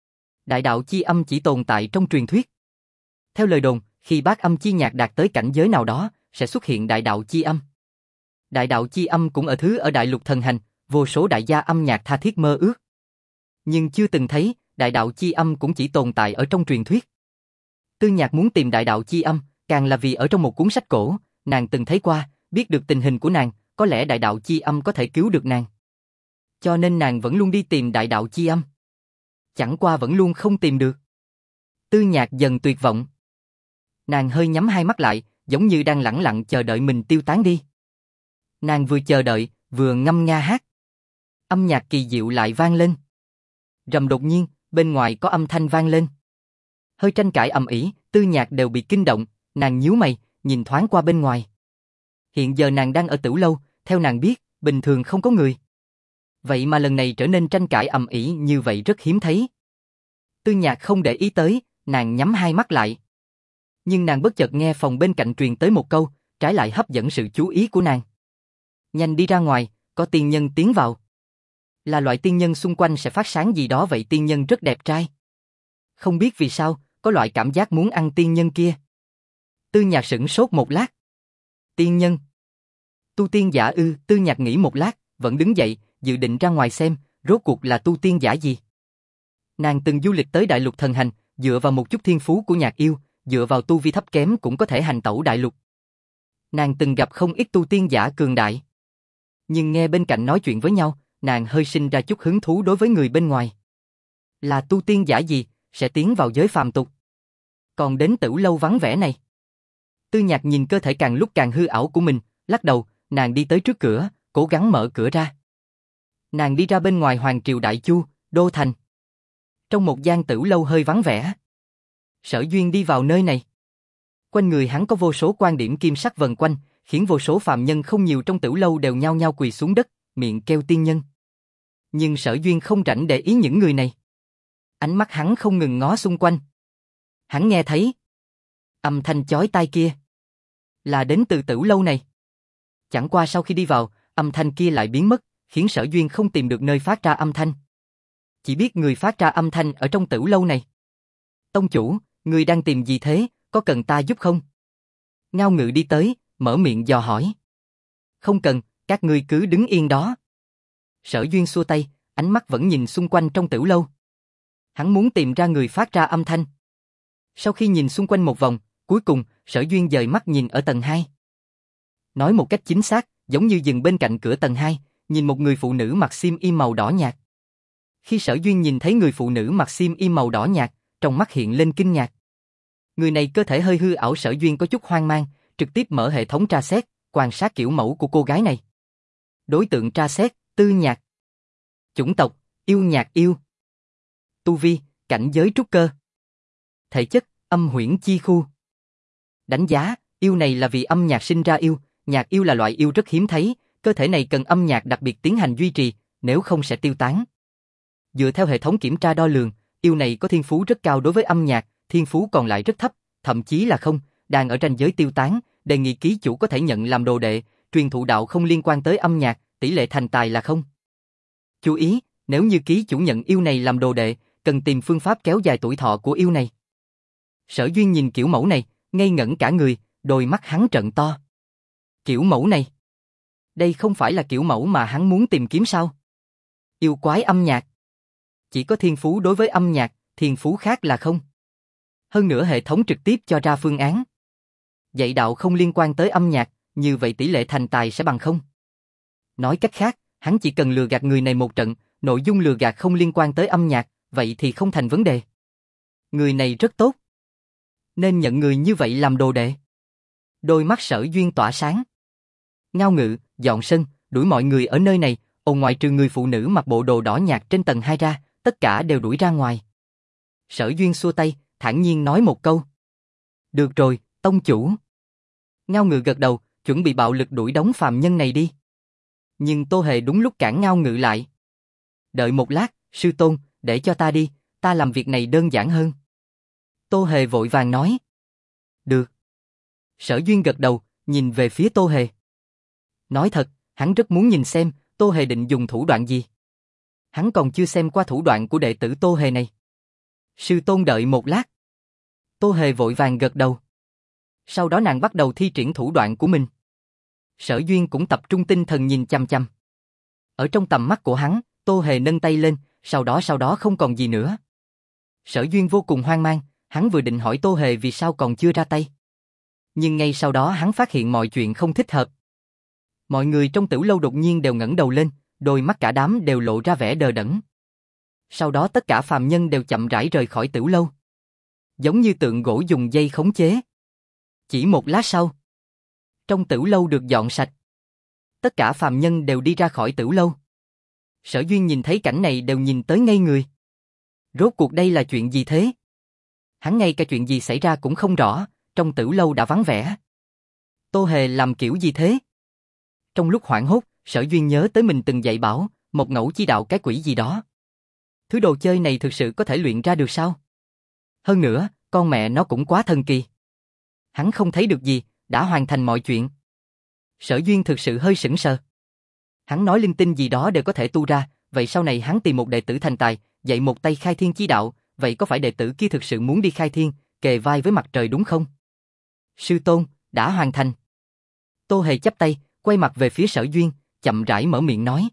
Đại đạo chi âm chỉ tồn tại trong truyền thuyết. Theo lời đồn, khi bát âm chi nhạc đạt tới cảnh giới nào đó, sẽ xuất hiện đại đạo chi âm. Đại đạo chi âm cũng ở thứ ở đại lục thần hành, vô số đại gia âm nhạc tha thiết mơ ước. Nhưng chưa từng thấy, đại đạo chi âm cũng chỉ tồn tại ở trong truyền thuyết. Tư Nhạc muốn tìm đại đạo chi âm, càng là vì ở trong một cuốn sách cổ, nàng từng thấy qua, biết được tình hình của nàng, có lẽ đại đạo chi âm có thể cứu được nàng. Cho nên nàng vẫn luôn đi tìm đại đạo chi âm. Chẳng qua vẫn luôn không tìm được. Tư Nhạc dần tuyệt vọng. Nàng hơi nhắm hai mắt lại, giống như đang lẳng lặng chờ đợi mình tiêu tán đi. Nàng vừa chờ đợi, vừa ngâm nga hát. Âm nhạc kỳ diệu lại vang lên. Rầm đột nhiên, bên ngoài có âm thanh vang lên. Hơi tranh cãi ầm ĩ, Tư Nhạc đều bị kinh động, nàng nhíu mày, nhìn thoáng qua bên ngoài. Hiện giờ nàng đang ở Tửu Lâu, theo nàng biết, bình thường không có người. Vậy mà lần này trở nên tranh cãi ầm ĩ như vậy rất hiếm thấy. Tư Nhạc không để ý tới, nàng nhắm hai mắt lại. Nhưng nàng bất chợt nghe phòng bên cạnh truyền tới một câu, trái lại hấp dẫn sự chú ý của nàng. Nhanh đi ra ngoài, có tiên nhân tiến vào. Là loại tiên nhân xung quanh sẽ phát sáng gì đó vậy, tiên nhân rất đẹp trai. Không biết vì sao, có loại cảm giác muốn ăn tiên nhân kia. Tư Nhạc sửng sốt một lát. Tiên nhân? Tu tiên giả ư? Tư Nhạc nghĩ một lát, vẫn đứng dậy, dự định ra ngoài xem, rốt cuộc là tu tiên giả gì. Nàng từng du lịch tới đại lục thần hành, dựa vào một chút thiên phú của nhạc yêu, dựa vào tu vi thấp kém cũng có thể hành tẩu đại lục. Nàng từng gặp không ít tu tiên giả cường đại. Nhưng nghe bên cạnh nói chuyện với nhau, nàng hơi sinh ra chút hứng thú đối với người bên ngoài. Là tu tiên giả gì, sẽ tiến vào giới phàm tục. Còn đến Tửu Lâu vắng vẻ này. Tư Nhạc nhìn cơ thể càng lúc càng hư ảo của mình, lắc đầu, nàng đi tới trước cửa, cố gắng mở cửa ra. Nàng đi ra bên ngoài Hoàng Triều Đại Chu, Đô Thành. Trong một gian Tửu Lâu hơi vắng vẻ. Sở Duyên đi vào nơi này. Quanh người hắn có vô số quan điểm kim sắc vần quanh, khiến vô số phàm nhân không nhiều trong Tửu Lâu đều nhao nhao quỳ xuống đất, miệng kêu tiên nhân. Nhưng Sở Duyên không rảnh để ý những người này. Ánh mắt hắn không ngừng ngó xung quanh. Hắn nghe thấy âm thanh chói tai kia là đến từ Tửu Lâu này. Chẳng qua sau khi đi vào, âm thanh kia lại biến mất, khiến Sở Duyên không tìm được nơi phát ra âm thanh. Chỉ biết người phát ra âm thanh ở trong Tửu Lâu này. Tông chủ, người đang tìm gì thế, có cần ta giúp không? Ngao Ngự đi tới, mở miệng dò hỏi. Không cần, các ngươi cứ đứng yên đó. Sở Duyên xua tay, ánh mắt vẫn nhìn xung quanh trong tiểu lâu. Hắn muốn tìm ra người phát ra âm thanh. Sau khi nhìn xung quanh một vòng, cuối cùng, Sở Duyên dời mắt nhìn ở tầng 2. Nói một cách chính xác, giống như dừng bên cạnh cửa tầng 2, nhìn một người phụ nữ mặc xiêm y màu đỏ nhạt. Khi Sở Duyên nhìn thấy người phụ nữ mặc xiêm y màu đỏ nhạt, trong mắt hiện lên kinh ngạc. Người này cơ thể hơi hư ảo. Sở Duyên có chút hoang mang, trực tiếp mở hệ thống tra xét, quan sát kiểu mẫu của cô gái này. Đối tượng tra xét, Tư Nhạc. Chủng tộc, yêu nhạc yêu. Tu vi, cảnh giới trúc cơ. Thể chất, âm huyễn chi khu. Đánh giá, yêu này là vì âm nhạc sinh ra yêu, nhạc yêu là loại yêu rất hiếm thấy, cơ thể này cần âm nhạc đặc biệt tiến hành duy trì, nếu không sẽ tiêu tán. Dựa theo hệ thống kiểm tra đo lường, yêu này có thiên phú rất cao đối với âm nhạc, thiên phú còn lại rất thấp, thậm chí là không, đang ở ranh giới tiêu tán, đề nghị ký chủ có thể nhận làm đồ đệ, truyền thụ đạo không liên quan tới âm nhạc, tỷ lệ thành tài là không. Chú ý, nếu như ký chủ nhận yêu này làm đồ đệ, cần tìm phương pháp kéo dài tuổi thọ của yêu này. Sở Duyên nhìn kiểu mẫu này, ngây ngẩn cả người, đôi mắt hắn trợn to. Kiểu mẫu này? Đây không phải là kiểu mẫu mà hắn muốn tìm kiếm sao? Yêu quái âm nhạc. Chỉ có thiên phú đối với âm nhạc, thiên phú khác là không. Hơn nữa hệ thống trực tiếp cho ra phương án. Dạy đạo không liên quan tới âm nhạc, như vậy tỷ lệ thành tài sẽ bằng không. Nói cách khác, hắn chỉ cần lừa gạt người này một trận, nội dung lừa gạt không liên quan tới âm nhạc, vậy thì không thành vấn đề. Người này rất tốt. Nên nhận người như vậy làm đồ đệ. Đôi mắt Sở Duyên tỏa sáng. Ngao Ngự, dọn sân, đuổi mọi người ở nơi này, ngoại trừ người phụ nữ mặc bộ đồ đỏ nhạt trên tầng 2 ra, tất cả đều đuổi ra ngoài. Sở Duyên xua tay, thản nhiên nói một câu. Được rồi, tông chủ. Ngao Ngự gật đầu, chuẩn bị bạo lực đuổi đống phàm nhân này đi. Nhưng Tô Hề đúng lúc cản Ngao Ngự lại. Đợi một lát, sư tôn, để cho ta đi, ta làm việc này đơn giản hơn. Tô Hề vội vàng nói. Được. Sở Duyên gật đầu, nhìn về phía Tô Hề. Nói thật, hắn rất muốn nhìn xem, Tô Hề định dùng thủ đoạn gì. Hắn còn chưa xem qua thủ đoạn của đệ tử Tô Hề này. Sư tôn đợi một lát. Tô Hề vội vàng gật đầu. Sau đó nàng bắt đầu thi triển thủ đoạn của mình. Sở Duyên cũng tập trung tinh thần nhìn chăm chăm. Ở trong tầm mắt của hắn, Tô Hề nâng tay lên, sau đó không còn gì nữa. Sở Duyên vô cùng hoang mang, hắn vừa định hỏi Tô Hề vì sao còn chưa ra tay. Nhưng ngay sau đó hắn phát hiện mọi chuyện không thích hợp. Mọi người trong tiểu lâu đột nhiên đều ngẩng đầu lên, đôi mắt cả đám đều lộ ra vẻ đờ đẫn. Sau đó tất cả phàm nhân đều chậm rãi rời khỏi tiểu lâu. Giống như tượng gỗ dùng dây khống chế. Chỉ một lát sau, trong tiểu lâu được dọn sạch. Tất cả phàm nhân đều đi ra khỏi tiểu lâu. Sở Duyên nhìn thấy cảnh này đều nhìn tới ngây người. Rốt cuộc đây là chuyện gì thế? Hắn ngay cả chuyện gì xảy ra cũng không rõ, trong tiểu lâu đã vắng vẻ. Tô Hề làm kiểu gì thế? Trong lúc hoảng hốt, Sở Duyên nhớ tới mình từng dạy bảo, một ngẫu chi đạo cái quỷ gì đó. Thứ đồ chơi này thực sự có thể luyện ra được sao? Hơn nữa, con mẹ nó cũng quá thần kỳ. Hắn không thấy được gì, đã hoàn thành mọi chuyện. Sở Duyên thực sự hơi sững sờ. Hắn nói linh tinh gì đó đều có thể tu ra, vậy sau này hắn tìm một đệ tử thành tài, dạy một tay khai thiên chi đạo, vậy có phải đệ tử kia thực sự muốn đi khai thiên, kề vai với mặt trời đúng không? Sư tôn, đã hoàn thành. Tô Hề chắp tay, quay mặt về phía Sở Duyên, chậm rãi mở miệng nói.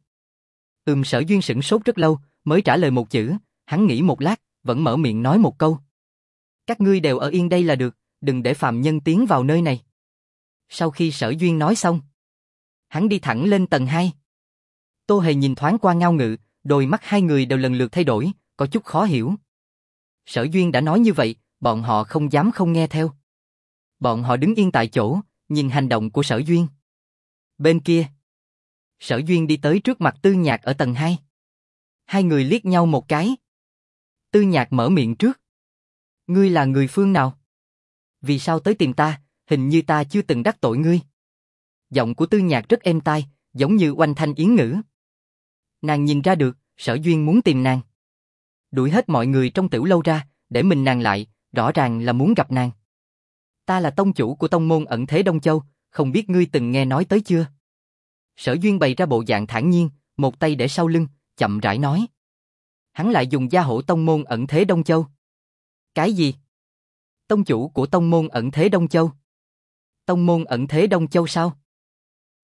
Sở Duyên sửng sốt rất lâu, mới trả lời một chữ, hắn nghĩ một lát, vẫn mở miệng nói một câu. Các ngươi đều ở yên đây là được, đừng để phàm nhân tiến vào nơi này. Sau khi Sở Duyên nói xong, hắn đi thẳng lên tầng 2. Tô Hề nhìn thoáng qua Ngao Ngự, đôi mắt hai người đều lần lượt thay đổi, có chút khó hiểu. Sở Duyên đã nói như vậy, bọn họ không dám không nghe theo. Bọn họ đứng yên tại chỗ, nhìn hành động của Sở Duyên. Bên kia, Sở Duyên đi tới trước mặt Tư Nhạc ở tầng 2. Hai người liếc nhau một cái. Tư Nhạc mở miệng trước. Ngươi là người phương nào? Vì sao tới tìm ta, hình như ta chưa từng đắc tội ngươi. Giọng của Tư Nhạc rất êm tai, giống như oanh thanh yến ngữ. Nàng nhìn ra được, Sở Duyên muốn tìm nàng. Đuổi hết mọi người trong tiểu lâu ra, để mình nàng lại, rõ ràng là muốn gặp nàng. Ta là tông chủ của tông môn ẩn thế Đông Châu, không biết ngươi từng nghe nói tới chưa? Sở Duyên bày ra bộ dạng thản nhiên, một tay để sau lưng, chậm rãi nói. Hắn lại dùng gia hổ tông môn ẩn thế Đông Châu. Cái gì? Tông chủ của tông môn ẩn thế Đông Châu? Tông môn ẩn thế Đông Châu sao?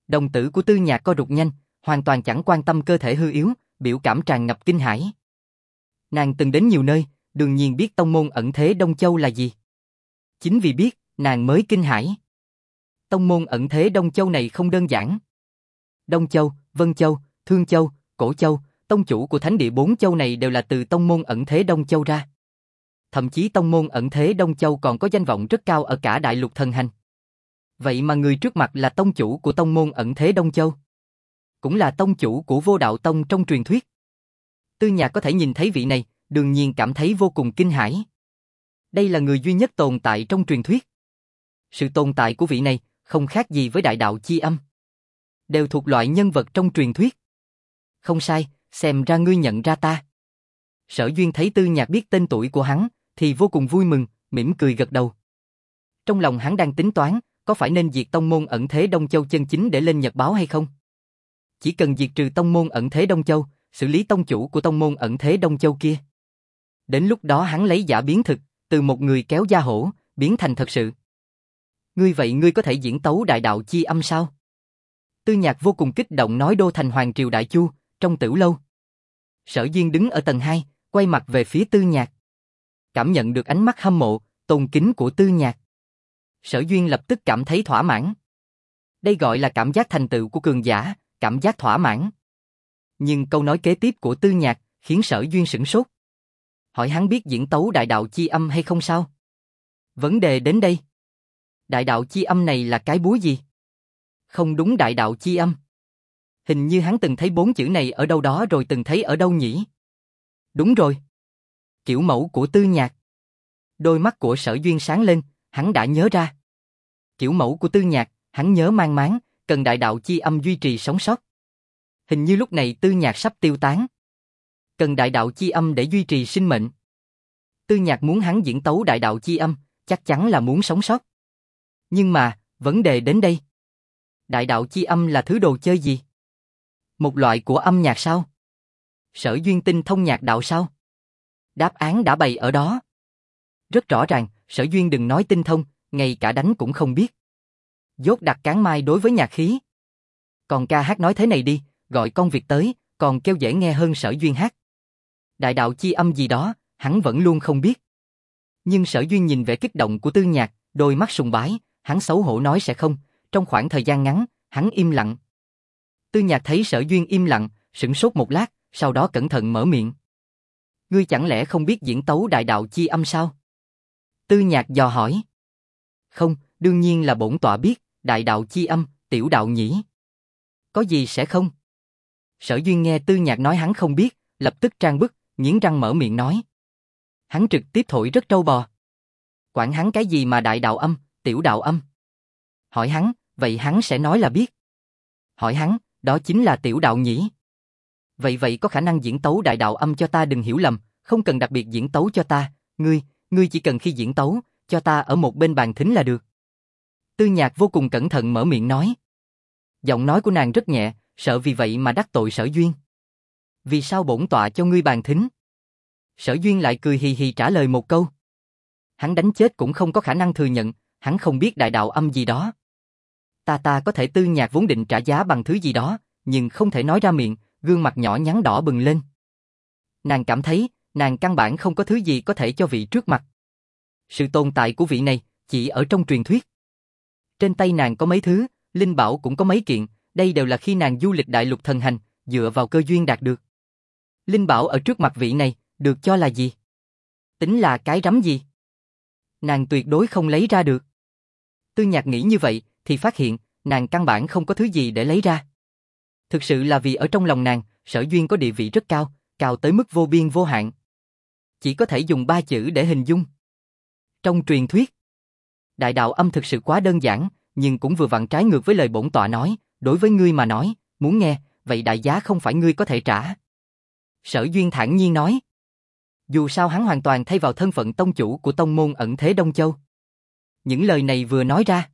Đồng tử của Tư Nhạc co rụt nhanh, hoàn toàn chẳng quan tâm cơ thể hư yếu, biểu cảm tràn ngập kinh hãi. Nàng từng đến nhiều nơi, đương nhiên biết tông môn ẩn thế Đông Châu là gì. Chính vì biết, nàng mới kinh hãi. Tông môn ẩn thế Đông Châu này không đơn giản. Đông Châu, Vân Châu, Thương Châu, Cổ Châu, tông chủ của thánh địa 4 châu này đều là từ tông môn ẩn thế Đông Châu ra. Thậm chí tông môn ẩn thế Đông Châu còn có danh vọng rất cao ở cả đại lục thần hành. Vậy mà người trước mặt là tông chủ của tông môn ẩn thế Đông Châu. Cũng là tông chủ của Vô Đạo Tông trong truyền thuyết. Tư Nhạc có thể nhìn thấy vị này, đương nhiên cảm thấy vô cùng kinh hãi. Đây là người duy nhất tồn tại trong truyền thuyết. Sự tồn tại của vị này không khác gì với đại đạo chi âm. Đều thuộc loại nhân vật trong truyền thuyết. Không sai, xem ra ngươi nhận ra ta. Sở Duyên thấy Tư Nhạc biết tên tuổi của hắn, thì vô cùng vui mừng, mỉm cười gật đầu. Trong lòng hắn đang tính toán, có phải nên diệt tông môn ẩn thế Đông Châu chân chính để lên nhật báo hay không? Chỉ cần diệt trừ tông môn ẩn thế Đông Châu, xử lý tông chủ của tông môn ẩn thế Đông Châu kia. Đến lúc đó hắn lấy giả biến thực, từ một người kéo da hổ, biến thành thật sự. Ngươi có thể diễn tấu đại đạo chi âm sao? Tư Nhạc vô cùng kích động nói đô thành Hoàng Triều Đại Chu, trong Tử Lâu. Sở Duyên đứng ở tầng 2, quay mặt về phía Tư Nhạc. Cảm nhận được ánh mắt hâm mộ, tôn kính của Tư Nhạc. Sở Duyên lập tức cảm thấy thỏa mãn. Đây gọi là cảm giác thành tựu của cường giả, cảm giác thỏa mãn. Nhưng câu nói kế tiếp của Tư Nhạc khiến Sở Duyên sửng sốt. Hỏi hắn biết diễn tấu đại đạo chi âm hay không sao? Vấn đề đến đây. Đại đạo chi âm này là cái búa gì? Không đúng, đại đạo chi âm. Hình như hắn từng thấy 4 chữ này ở đâu đó rồi, từng thấy ở đâu nhỉ? Đúng rồi. Kiểu mẫu của Tư Nhạc. Đôi mắt của Sở Duyên sáng lên, hắn đã nhớ ra. Kiểu mẫu của Tư Nhạc, hắn nhớ mang máng, cần đại đạo chi âm duy trì sống sót. Hình như lúc này Tư Nhạc sắp tiêu tán. Cần đại đạo chi âm để duy trì sinh mệnh. Tư Nhạc muốn hắn diễn tấu đại đạo chi âm, chắc chắn là muốn sống sót. Nhưng mà, vấn đề đến đây. Đại đạo chi âm là thứ đồ chơi gì? Một loại của âm nhạc sao? Sở Duyên tinh thông nhạc đạo sao? Đáp án đã bày ở đó. Rất rõ ràng, Sở Duyên đừng nói tinh thông, ngay cả đánh cũng không biết. Dốt đặt cán mai đối với nhạc khí. Còn ca hát nói thế này đi, gọi con Việt tới, còn kêu dễ nghe hơn Sở Duyên hát. Đại đạo chi âm gì đó, hắn vẫn luôn không biết. Nhưng Sở Duyên nhìn vẻ kích động của Tư Nhạc, đôi mắt sùng bái, hắn xấu hổ nói sẽ không. Trong khoảng thời gian ngắn, hắn im lặng. Tư Nhạc thấy Sở Duyên im lặng, sửng sốt một lát, sau đó cẩn thận mở miệng. Ngươi chẳng lẽ không biết diễn tấu đại đạo chi âm sao? Tư Nhạc dò hỏi. Không, đương nhiên là bổn tọa biết, đại đạo chi âm, tiểu đạo nhỉ. Có gì sẽ không? Sở Duyên nghe Tư Nhạc nói hắn không biết, lập tức trang bức, nghiến răng mở miệng nói. Hắn trực tiếp thổi rất trâu bò. Quản hắn cái gì mà đại đạo âm, tiểu đạo âm. Hỏi hắn, vậy hắn sẽ nói là biết. Hỏi hắn, đó chính là tiểu đạo nhỉ. Vậy có khả năng diễn tấu đại đạo âm cho ta, đừng hiểu lầm, không cần đặc biệt diễn tấu cho ta, ngươi chỉ cần khi diễn tấu, cho ta ở một bên bàn thính là được. Tư Nhạc vô cùng cẩn thận mở miệng nói. Giọng nói của nàng rất nhẹ, sợ vì vậy mà đắc tội Sở Duyên. Vì sao bổn tọa cho ngươi bàn thính? Sở Duyên lại cười hì hì trả lời một câu. Hắn đánh chết cũng không có khả năng thừa nhận, hắn không biết đại đạo âm gì đó. Ta có thể. Tư Nhạc vốn định trả giá bằng thứ gì đó, nhưng không thể nói ra miệng, gương mặt nhỏ nhắn đỏ bừng lên. Nàng cảm thấy, nàng căn bản không có thứ gì có thể cho vị trước mặt. Sự tồn tại của vị này, chỉ ở trong truyền thuyết. Trên tay nàng có mấy thứ, linh bảo cũng có mấy kiện, đây đều là khi nàng du lịch đại lục thần hành, dựa vào cơ duyên đạt được. Linh bảo ở trước mặt vị này, được cho là gì? Tính là cái rắm gì? Nàng tuyệt đối không lấy ra được. Tư Nhạc nghĩ như vậy, thì phát hiện, nàng căn bản không có thứ gì để lấy ra. Thực sự là vì ở trong lòng nàng, Sở Duyên có địa vị rất cao, cao tới mức vô biên vô hạn. Chỉ có thể dùng 3 chữ để hình dung. Trong truyền thuyết, đại đạo âm thực sự quá đơn giản, nhưng cũng vừa vặn trái ngược với lời bổn tọa nói, đối với ngươi mà nói, muốn nghe, vậy đại giá không phải ngươi có thể trả. Sở Duyên thản nhiên nói. Dù sao hắn hoàn toàn thay vào thân phận tông chủ của tông môn ẩn thế Đông Châu. Những lời này vừa nói ra,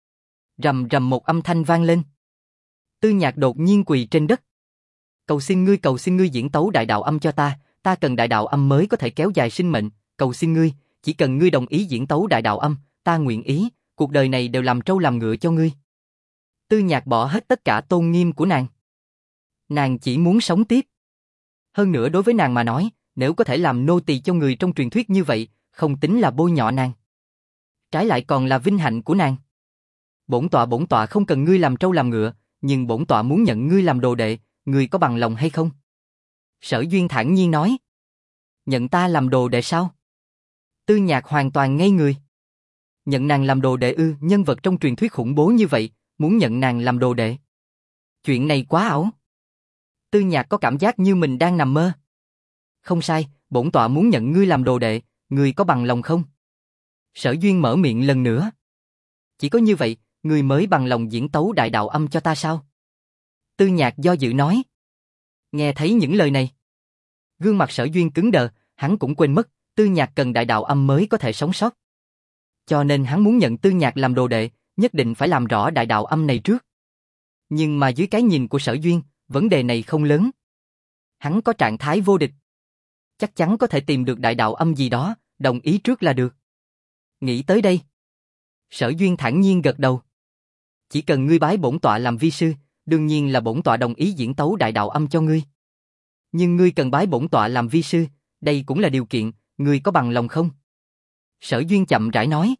rầm rầm một âm thanh vang lên. Tư Nhạc đột nhiên quỳ trên đất. Cầu xin ngươi diễn tấu đại đạo âm cho ta cần đại đạo âm mới có thể kéo dài sinh mệnh, cầu xin ngươi, chỉ cần ngươi đồng ý diễn tấu đại đạo âm, ta nguyện ý, cuộc đời này đều làm trâu làm ngựa cho ngươi. Tư Nhạc bỏ hết tất cả tôn nghiêm của nàng. Nàng chỉ muốn sống tiếp. Hơn nữa đối với nàng mà nói, nếu có thể làm nô tỳ cho người trong truyền thuyết như vậy, không tính là bôi nhọ nàng. Trái lại còn là vinh hạnh của nàng. Bổn tọa không cần ngươi làm trâu làm ngựa, nhưng bổn tọa muốn nhận ngươi làm đồ đệ, ngươi có bằng lòng hay không? Sở Duyên thản nhiên nói. Nhận ta làm đồ đệ sao? Tư Nhạc hoàn toàn ngây người. Nhận nàng làm đồ đệ ư? Nhân vật trong truyền thuyết khủng bố như vậy, muốn nhận nàng làm đồ đệ. Chuyện này quá ảo. Tư Nhạc có cảm giác như mình đang nằm mơ. Không sai, bổn tọa muốn nhận ngươi làm đồ đệ, ngươi có bằng lòng không? Sở Duyên mở miệng lần nữa. Chỉ có như vậy, ngươi mới bằng lòng diễn tấu đại đạo âm cho ta sao? Tư Nhạc do dự nói. Nghe thấy những lời này, gương mặt Sở Duyên cứng đờ, hắn cũng quên mất, Tư Nhạc cần đại đạo âm mới có thể sống sót. Cho nên hắn muốn nhận Tư Nhạc làm đồ đệ, nhất định phải làm rõ đại đạo âm này trước. Nhưng mà dưới cái nhìn của Sở Duyên, vấn đề này không lớn. Hắn có trạng thái vô địch. Chắc chắn có thể tìm được đại đạo âm gì đó, đồng ý trước là được. Nghĩ tới đây, Sở Duyên thản nhiên gật đầu. Chỉ cần ngươi bái bổn tọa làm vi sư, đương nhiên là bổn tọa đồng ý diễn tấu đại đạo âm cho ngươi. Nhưng ngươi cần bái bổn tọa làm vi sư, đây cũng là điều kiện, ngươi có bằng lòng không? Sở Duyên chậm rãi nói.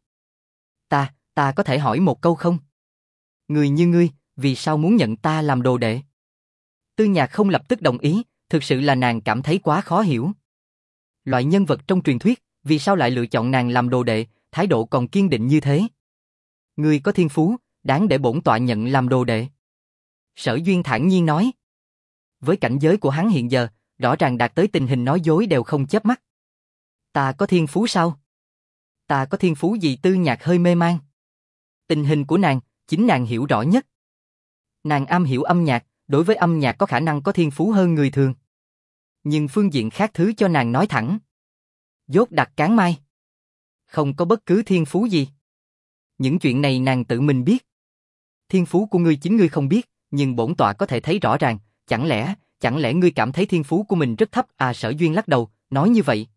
Ta có thể hỏi một câu không? Người như ngươi, vì sao muốn nhận ta làm đồ đệ? Tư Nhạc không lập tức đồng ý, thực sự là nàng cảm thấy quá khó hiểu. Loại nhân vật trong truyền thuyết, vì sao lại lựa chọn nàng làm đồ đệ, thái độ còn kiên định như thế? Ngươi có thiên phú, đáng để bổn tọa nhận làm đồ đệ. Sở Duyên thản nhiên nói. Với cảnh giới của hắn hiện giờ, rõ ràng đạt tới tình hình nói dối đều không chớp mắt. Ta có thiên phú sao? Ta có thiên phú gì? Tư Nhạc hơi mê man. Tình hình của nàng, chính nàng hiểu rõ nhất. Nàng am hiểu âm nhạc, đối với âm nhạc có khả năng có thiên phú hơn người thường. Nhưng phương diện khác thứ cho nàng nói thẳng. Dốt đặt cán mai. Không có bất cứ thiên phú gì. Những chuyện này nàng tự mình biết. Thiên phú của ngươi chính ngươi không biết, nhưng bổn tọa có thể thấy rõ ràng, chẳng lẽ ngươi cảm thấy thiên phú của mình rất thấp à? Sở Duyên lắc đầu, nói như vậy.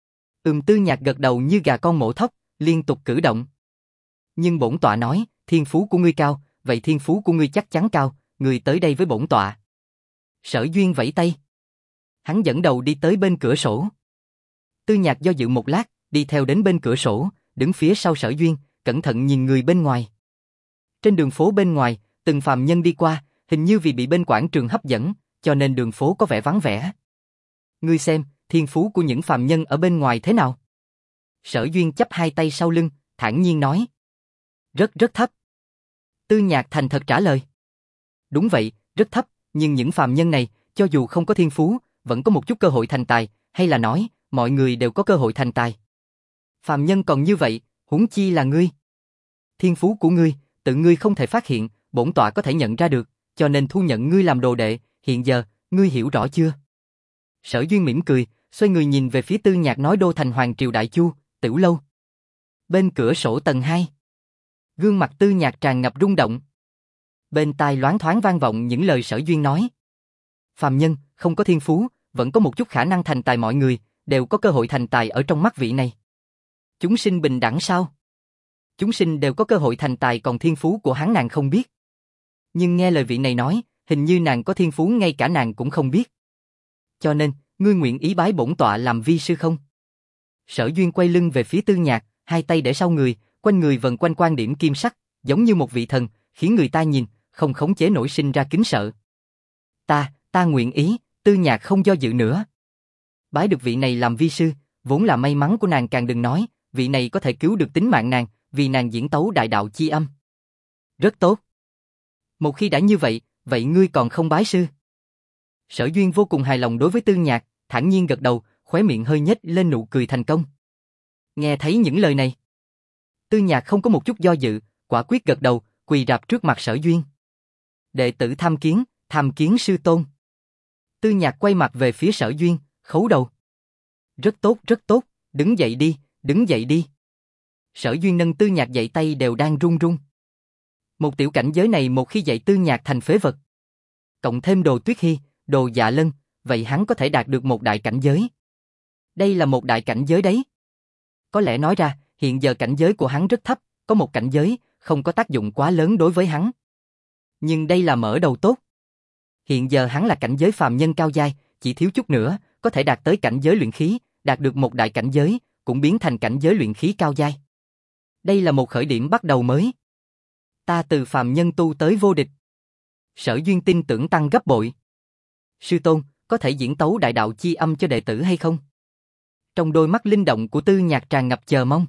Tư Nhạc gật đầu như gà con mổ thóc, liên tục cử động. Nhưng bổn tọa nói, thiên phú của ngươi cao, vậy thiên phú của ngươi chắc chắn cao, ngươi tới đây với bổn tọa. Sở Duyên vẫy tay. Hắn dẫn đầu đi tới bên cửa sổ. Tư Nhạc do dự một lát, đi theo đến bên cửa sổ, đứng phía sau Sở Duyên, cẩn thận nhìn người bên ngoài. Trên đường phố bên ngoài, từng phàm nhân đi qua, hình như vì bị bên quảng trường hấp dẫn, cho nên đường phố có vẻ vắng vẻ. Ngươi xem, thiên phú của những phàm nhân ở bên ngoài thế nào? Sở Duyên chắp hai tay sau lưng, thản nhiên nói. Rất thấp. Tư Nhạc thành thật trả lời. Đúng vậy, rất thấp, nhưng những phàm nhân này, cho dù không có thiên phú, vẫn có một chút cơ hội thành tài, hay là nói, mọi người đều có cơ hội thành tài. Phàm nhân còn như vậy, huống chi là ngươi. Thiên phú của ngươi, tự ngươi không thể phát hiện, bổn tọa có thể nhận ra được, cho nên thu nhận ngươi làm đồ đệ, hiện giờ, ngươi hiểu rõ chưa? Sở Duyên mỉm cười, xoay người nhìn về phía Tư Nhạc nói đô thành Hoàng Triều Đại Chu, Tiểu Lâu. Bên cửa sổ tầng 2. Gương mặt Tư Nhạc tràn ngập rung động. Bên tai loáng thoáng vang vọng những lời Sở Duyên nói. Phàm nhân, không có thiên phú, vẫn có một chút khả năng thành tài, mọi người, đều có cơ hội thành tài ở trong mắt vị này. Chúng sinh bình đẳng sao? Chúng sinh đều có cơ hội thành tài, còn thiên phú của hắn nàng không biết. Nhưng nghe lời vị này nói, hình như nàng có thiên phú ngay cả nàng cũng không biết. Cho nên, ngươi nguyện ý bái bổn tọa làm vi sư không? Sở Duyên quay lưng về phía Tư Nhạc, hai tay để sau người, quanh người vần quanh quan điểm kim sắc, giống như một vị thần, khiến người ta nhìn, không khống chế nổi sinh ra kính sợ. Ta nguyện ý. Tư Nhạc không do dự nữa. Bái được vị này làm vi sư, vốn là may mắn của nàng, càng đừng nói, vị này có thể cứu được tính mạng nàng, vì nàng diễn tấu đại đạo chi âm. Rất tốt. Một khi đã như vậy, vậy ngươi còn không bái sư? Sở Duyên vô cùng hài lòng đối với Tư Nhạc, thản nhiên gật đầu, khóe miệng hơi nhếch lên nụ cười thành công. Nghe thấy những lời này, Tư Nhạc không có một chút do dự, quả quyết gật đầu, quỳ rạp trước mặt Sở Duyên. Đệ tử tham kiến sư tôn. Tư Nhạc quay mặt về phía Sở Duyên, khấu đầu. Rất tốt, đứng dậy đi. Sở Duyên nâng Tư Nhạc dậy, tay đều đang run run. Một tiểu cảnh giới này một khi dạy Tư Nhạc thành phế vật, cộng thêm Đồ Tuyết Hy, Đồ Dạ Lân, vậy hắn có thể đạt được một đại cảnh giới. Đây là một đại cảnh giới đấy. Có lẽ nói ra, hiện giờ cảnh giới của hắn rất thấp, có một cảnh giới, không có tác dụng quá lớn đối với hắn. Nhưng đây là mở đầu tốt. Hiện giờ hắn là cảnh giới phàm nhân cao giai, chỉ thiếu chút nữa, có thể đạt tới cảnh giới luyện khí, đạt được một đại cảnh giới, cũng biến thành cảnh giới luyện khí cao giai. Đây là một khởi điểm bắt đầu mới. Ta từ phàm nhân tu tới vô địch. Sở Duyên tin tưởng tăng gấp bội. Sư tôn, có thể diễn tấu đại đạo chi âm cho đệ tử hay không? Trong đôi mắt linh động của Tư Nhạc tràn ngập chờ mong.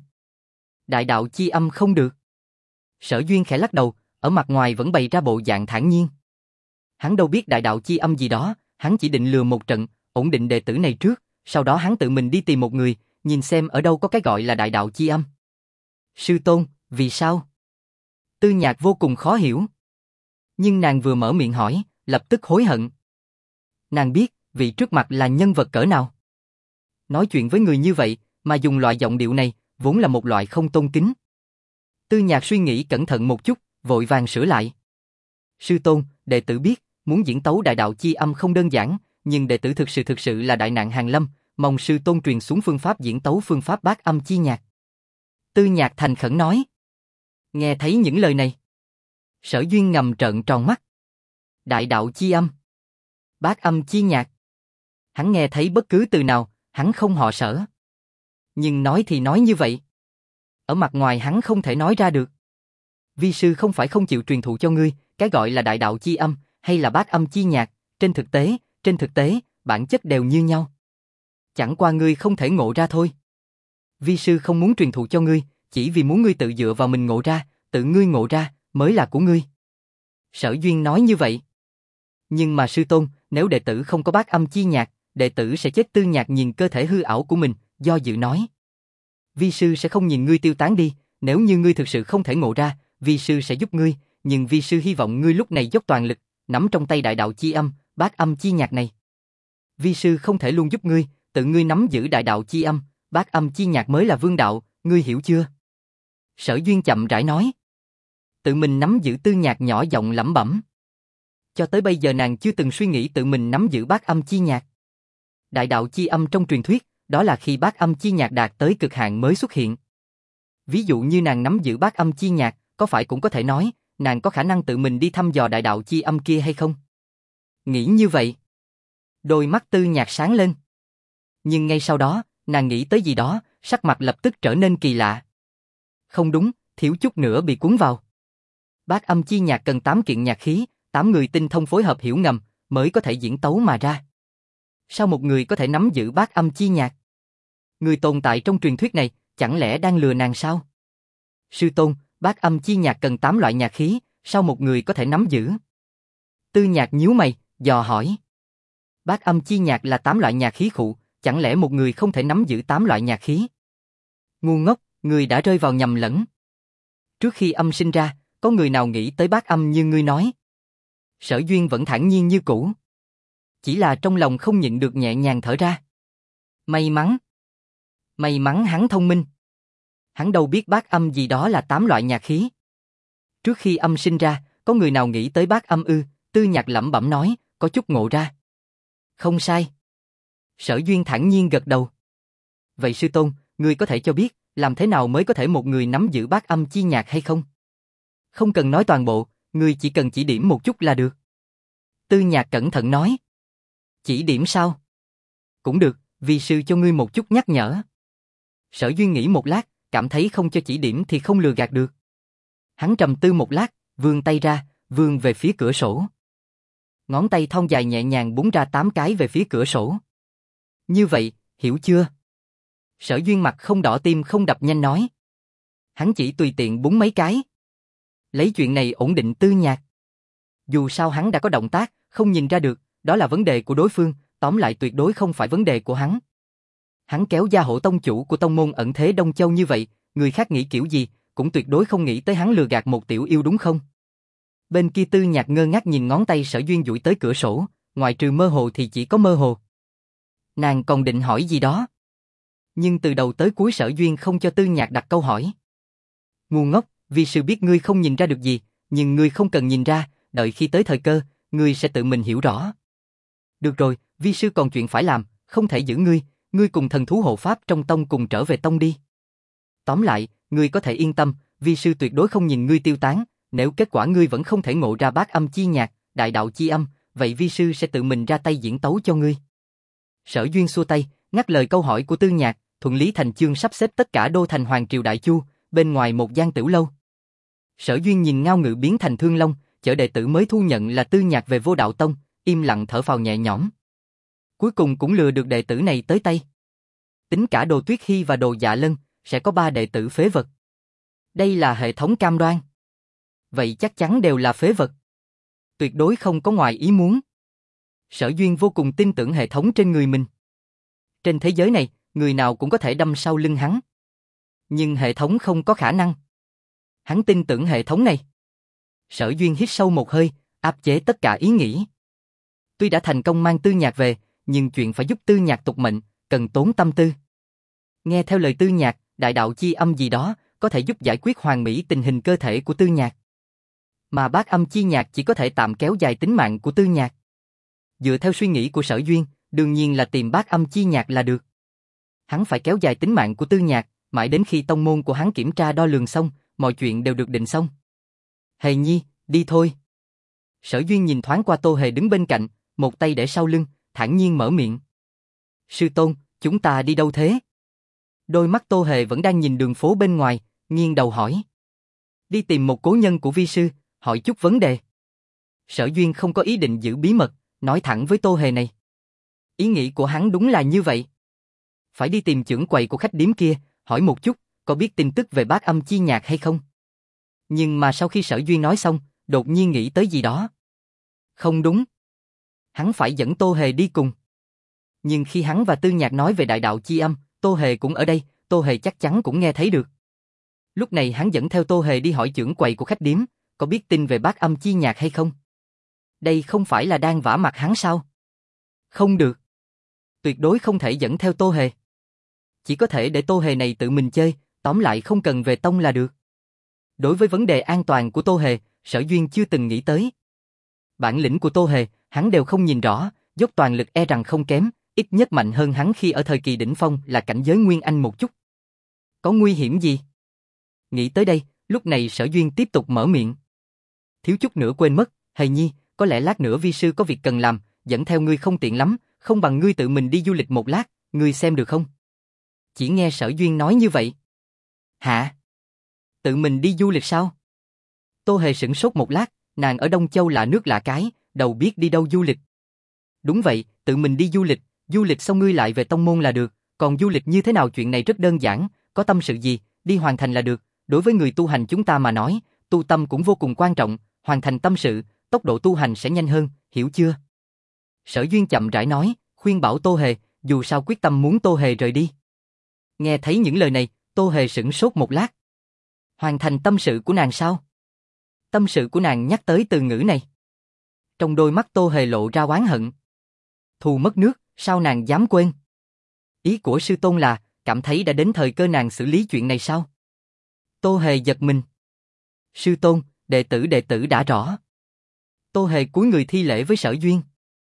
Đại đạo chi âm không được. Sở Duyên khẽ lắc đầu, ở mặt ngoài vẫn bày ra bộ dạng thản nhiên. Hắn đâu biết đại đạo chi âm gì đó, hắn chỉ định lừa một trận, ổn định đệ tử này trước, sau đó hắn tự mình đi tìm một người, nhìn xem ở đâu có cái gọi là đại đạo chi âm. Sư tôn, vì sao? Tư Nhạc vô cùng khó hiểu. Nhưng nàng vừa mở miệng hỏi, lập tức hối hận. Nàng biết, vị trước mặt là nhân vật cỡ nào. Nói chuyện với người như vậy, mà dùng loại giọng điệu này, vốn là một loại không tôn kính. Tư Nhạc suy nghĩ cẩn thận một chút, vội vàng sửa lại. Sư tôn, đệ tử biết, muốn diễn tấu đại đạo chi âm không đơn giản, nhưng đệ tử thực sự là đại nạn hàn lâm, mong sư tôn truyền xuống phương pháp diễn tấu phương pháp bát âm chi nhạc. Tư Nhạc thành khẩn nói. Nghe thấy những lời này, Sở Duyên ngầm trợn tròn mắt. Đại đạo chi âm, bát âm chi nhạc. Hắn nghe thấy bất cứ từ nào, hắn không họ Sở. Nhưng nói thì nói như vậy. Ở mặt ngoài hắn không thể nói ra được. Vi sư không phải không chịu truyền thụ cho ngươi, cái gọi là đại đạo chi âm, hay là bát âm chi nhạc, trên thực tế, bản chất đều như nhau. Chẳng qua ngươi không thể ngộ ra thôi. Vi sư không muốn truyền thụ cho ngươi, chỉ vì muốn ngươi tự dựa vào mình ngộ ra, tự ngươi ngộ ra, mới là của ngươi. Sở Duyên nói như vậy. Nhưng mà sư tôn, nếu đệ tử không có bát âm chi nhạc, đệ tử sẽ chết. Tư Nhạc nhìn cơ thể hư ảo của mình, do dự nói. Vi sư sẽ không nhìn ngươi tiêu tán đi, nếu như ngươi thực sự không thể ngộ ra, vi sư sẽ giúp ngươi, nhưng vi sư hy vọng ngươi lúc này dốc toàn lực, nắm trong tay đại đạo chi âm, bát âm chi nhạc này. Vi sư không thể luôn giúp ngươi, tự ngươi nắm giữ đại đạo chi âm, bát âm chi nhạc mới là vương đạo, ngươi hiểu chưa? Sở Duyên chậm rãi nói. Tự mình nắm giữ. Tư Nhạc nhỏ giọng lẩm bẩm. Cho tới bây giờ nàng chưa từng suy nghĩ tự mình nắm giữ bát âm chi nhạc. Đại đạo chi âm trong truyền thuyết, đó là khi bát âm chi nhạc đạt tới cực hạn mới xuất hiện. Ví dụ như nàng nắm giữ bát âm chi nhạc, có phải cũng có thể nói, nàng có khả năng tự mình đi thăm dò đại đạo chi âm kia hay không? Nghĩ như vậy, đôi mắt Tư Nhạc sáng lên. Nhưng ngay sau đó, nàng nghĩ tới gì đó, sắc mặt lập tức trở nên kỳ lạ. Không đúng, thiếu chút nữa bị cuốn vào. Bát âm chi nhạc cần 8 kiện nhạc khí, 8 người tinh thông phối hợp hiểu ngầm, mới có thể diễn tấu mà ra. Sao một người có thể nắm giữ bát âm chi nhạc? Người tồn tại trong truyền thuyết này, chẳng lẽ đang lừa nàng sao? Sư tôn, bát âm chi nhạc cần 8 loại nhạc khí, sao một người có thể nắm giữ? Tư Nhạc nhíu mày, dò hỏi. Bát âm chi nhạc là 8 loại nhạc khí khụ, chẳng lẽ một người không thể nắm giữ 8 loại nhạc khí? Ngu ngốc, người đã rơi vào nhầm lẫn. Trước khi âm sinh ra, có người nào nghĩ tới bát âm như ngươi nói? Sở Duyên vẫn thản nhiên như cũ. Chỉ là trong lòng không nhịn được nhẹ nhàng thở ra. May mắn hắn thông minh. Hắn đâu biết bát âm gì đó là 8 loại nhạc khí. Trước khi âm sinh ra, có người nào nghĩ tới bát âm ư? Tư Nhạc lẩm bẩm nói, có chút ngộ ra. Không sai. Sở Duyên thản nhiên gật đầu. Vậy sư tôn, ngươi có thể cho biết, làm thế nào mới có thể một người nắm giữ bát âm chi nhạc hay không? Không cần nói toàn bộ, ngươi chỉ cần chỉ điểm một chút là được. Tư Nhạc cẩn thận nói. Chỉ điểm sao? Cũng được, vi sư cho ngươi một chút nhắc nhở. Sở Duyên nghĩ một lát, cảm thấy không cho chỉ điểm thì không lừa gạt được. Hắn trầm tư một lát, vươn tay ra, vươn về phía cửa sổ. Ngón tay thon dài nhẹ nhàng búng ra 8 cái về phía cửa sổ. Như vậy, hiểu chưa? Sở Duyên mặt không đỏ tim không đập nhanh nói. Hắn chỉ tùy tiện búng mấy cái. Lấy chuyện này ổn định Tư Nhạc. Dù sao hắn đã có động tác, không nhìn ra được, đó là vấn đề của đối phương, tóm lại tuyệt đối không phải vấn đề của hắn. Hắn kéo Gia Hộ tông chủ của tông môn ẩn thế Đông Châu như vậy, người khác nghĩ kiểu gì, cũng tuyệt đối không nghĩ tới hắn lừa gạt một tiểu yêu đúng không? Bên kia Tư Nhạc ngơ ngác nhìn ngón tay Sở Duyên duỗi tới cửa sổ, ngoài trừ mơ hồ thì chỉ có mơ hồ. Nàng còn định hỏi gì đó. Nhưng từ đầu tới cuối Sở Duyên không cho Tư Nhạc đặt câu hỏi. Ngu ngốc, vi sư biết ngươi không nhìn ra được gì, nhưng ngươi không cần nhìn ra, đợi khi tới thời cơ, ngươi sẽ tự mình hiểu rõ. Được rồi, vi sư còn chuyện phải làm, không thể giữ ngươi, ngươi cùng thần thú hộ pháp trong tông cùng trở về tông đi. Tóm lại, ngươi có thể yên tâm, vi sư tuyệt đối không nhìn ngươi tiêu tán, Nếu kết quả ngươi vẫn không thể ngộ ra bát âm chi nhạc, đại đạo chi âm, vậy vi sư sẽ tự mình ra tay diễn tấu cho ngươi. Sở Duyên xua tay, ngắt lời câu hỏi của Tư Nhạc, thuận lý thành chương sắp xếp tất cả đô thành Hoàng Triều Đại Chu, bên ngoài một gian tiểu lâu. Sở Duyên nhìn Ngao Ngự biến thành Thương Long, chở đệ tử mới thu nhận là Tư Nhạc về Vô Đạo Tông, im lặng thở phào nhẹ nhõm. Cuối cùng cũng lừa được đệ tử này tới tay. Tính cả Đồ Tuyết Hy và Đồ Dạ Lân, sẽ có 3 đệ tử phế vật. Đây là hệ thống cam đoan. Vậy chắc chắn đều là phế vật. Tuyệt đối không có ngoài ý muốn. Sở Duyên vô cùng tin tưởng hệ thống trên người mình. Trên thế giới này, người nào cũng có thể đâm sau lưng hắn. Nhưng hệ thống không có khả năng. Hắn tin tưởng hệ thống này. Sở Duyên hít sâu một hơi, áp chế tất cả ý nghĩ. Tuy đã thành công mang Tư Nhạc về, nhưng chuyện phải giúp Tư Nhạc tục mệnh, cần tốn tâm tư. Nghe theo lời Tư Nhạc, đại đạo chi âm gì đó, có thể giúp giải quyết hoàn mỹ tình hình cơ thể của Tư Nhạc. Mà bát âm chi nhạc chỉ có thể tạm kéo dài tính mạng của Tư Nhạc. Dựa theo suy nghĩ của Sở Duyên, đương nhiên là tìm bát âm chi nhạc là được. Hắn phải kéo dài tính mạng của Tư Nhạc, mãi đến khi tông môn của hắn kiểm tra đo lường xong, mọi chuyện đều được định xong. Hề Nhi, đi thôi. Sở Duyên nhìn thoáng qua Tô Hề đứng bên cạnh, một tay để sau lưng, thản nhiên mở miệng. Sư tôn, chúng ta đi đâu thế? Đôi mắt Tô Hề vẫn đang nhìn đường phố bên ngoài, nghiêng đầu hỏi. Đi tìm một cố nhân của vi sư, hỏi chút vấn đề. Sở Duyên không có ý định giữ bí mật, nói thẳng với Tô Hề này. Ý nghĩ của hắn đúng là như vậy. Phải đi tìm chưởng quầy của khách điếm kia, hỏi một chút, có biết tin tức về bát âm chi nhạc hay không? Nhưng mà sau khi Sở Duyên nói xong, đột nhiên nghĩ tới gì đó. Không đúng. Hắn phải dẫn Tô Hề đi cùng. Nhưng khi hắn và Tư Nhạc nói về đại đạo chi âm, Tô Hề cũng ở đây, Tô Hề chắc chắn cũng nghe thấy được. Lúc này hắn dẫn theo Tô Hề đi hỏi chưởng quầy của khách điếm, có biết tin về bát âm chi nhạc hay không? Đây không phải là đang vả mặt hắn sao? Không được. Tuyệt đối không thể dẫn theo Tô Hề. Chỉ có thể để Tô Hề này tự mình chơi, tóm lại không cần về tông là được. Đối với vấn đề an toàn của Tô Hề, Sở Duyên chưa từng nghĩ tới. Bản lĩnh của Tô Hề, hắn đều không nhìn rõ, dốc toàn lực e rằng không kém, ít nhất mạnh hơn hắn khi ở thời kỳ đỉnh phong là cảnh giới Nguyên Anh một chút. Có nguy hiểm gì? Nghĩ tới đây, lúc này Sở Duyên tiếp tục mở miệng. Thiếu chút nữa quên mất, Hề Nhi, có lẽ lát nữa vi sư có việc cần làm, dẫn theo ngươi không tiện lắm, không bằng ngươi tự mình đi du lịch một lát, ngươi xem được không? Chỉ nghe Sở Duyên nói như vậy. Hả? Tự mình đi du lịch sao? Tô Hề sửng sốt một lát, nàng ở Đông Châu lạ nước lạ cái, đâu biết đi đâu du lịch. Đúng vậy, tự mình đi du lịch xong ngươi lại về tông môn là được, còn du lịch như thế nào chuyện này rất đơn giản, có tâm sự gì, đi hoàn thành là được, đối với người tu hành chúng ta mà nói, tu tâm cũng vô cùng quan trọng, hoàn thành tâm sự, tốc độ tu hành sẽ nhanh hơn, hiểu chưa? Sở Duyên chậm rãi nói, khuyên bảo Tô Hề, dù sao quyết tâm muốn Tô Hề rời đi. Nghe thấy những lời này, Tô Hề sửng sốt một lát. Hoàn thành tâm sự của nàng sao? Tâm sự của nàng nhắc tới từ ngữ này. Trong đôi mắt Tô Hề lộ ra oán hận. Thù mất nước, sao nàng dám quên? Ý của sư tôn là, cảm thấy đã đến thời cơ nàng xử lý chuyện này sao? Tô Hề giật mình. Sư tôn, đệ tử đã rõ. Tô Hề cúi người thi lễ với Sở Duyên.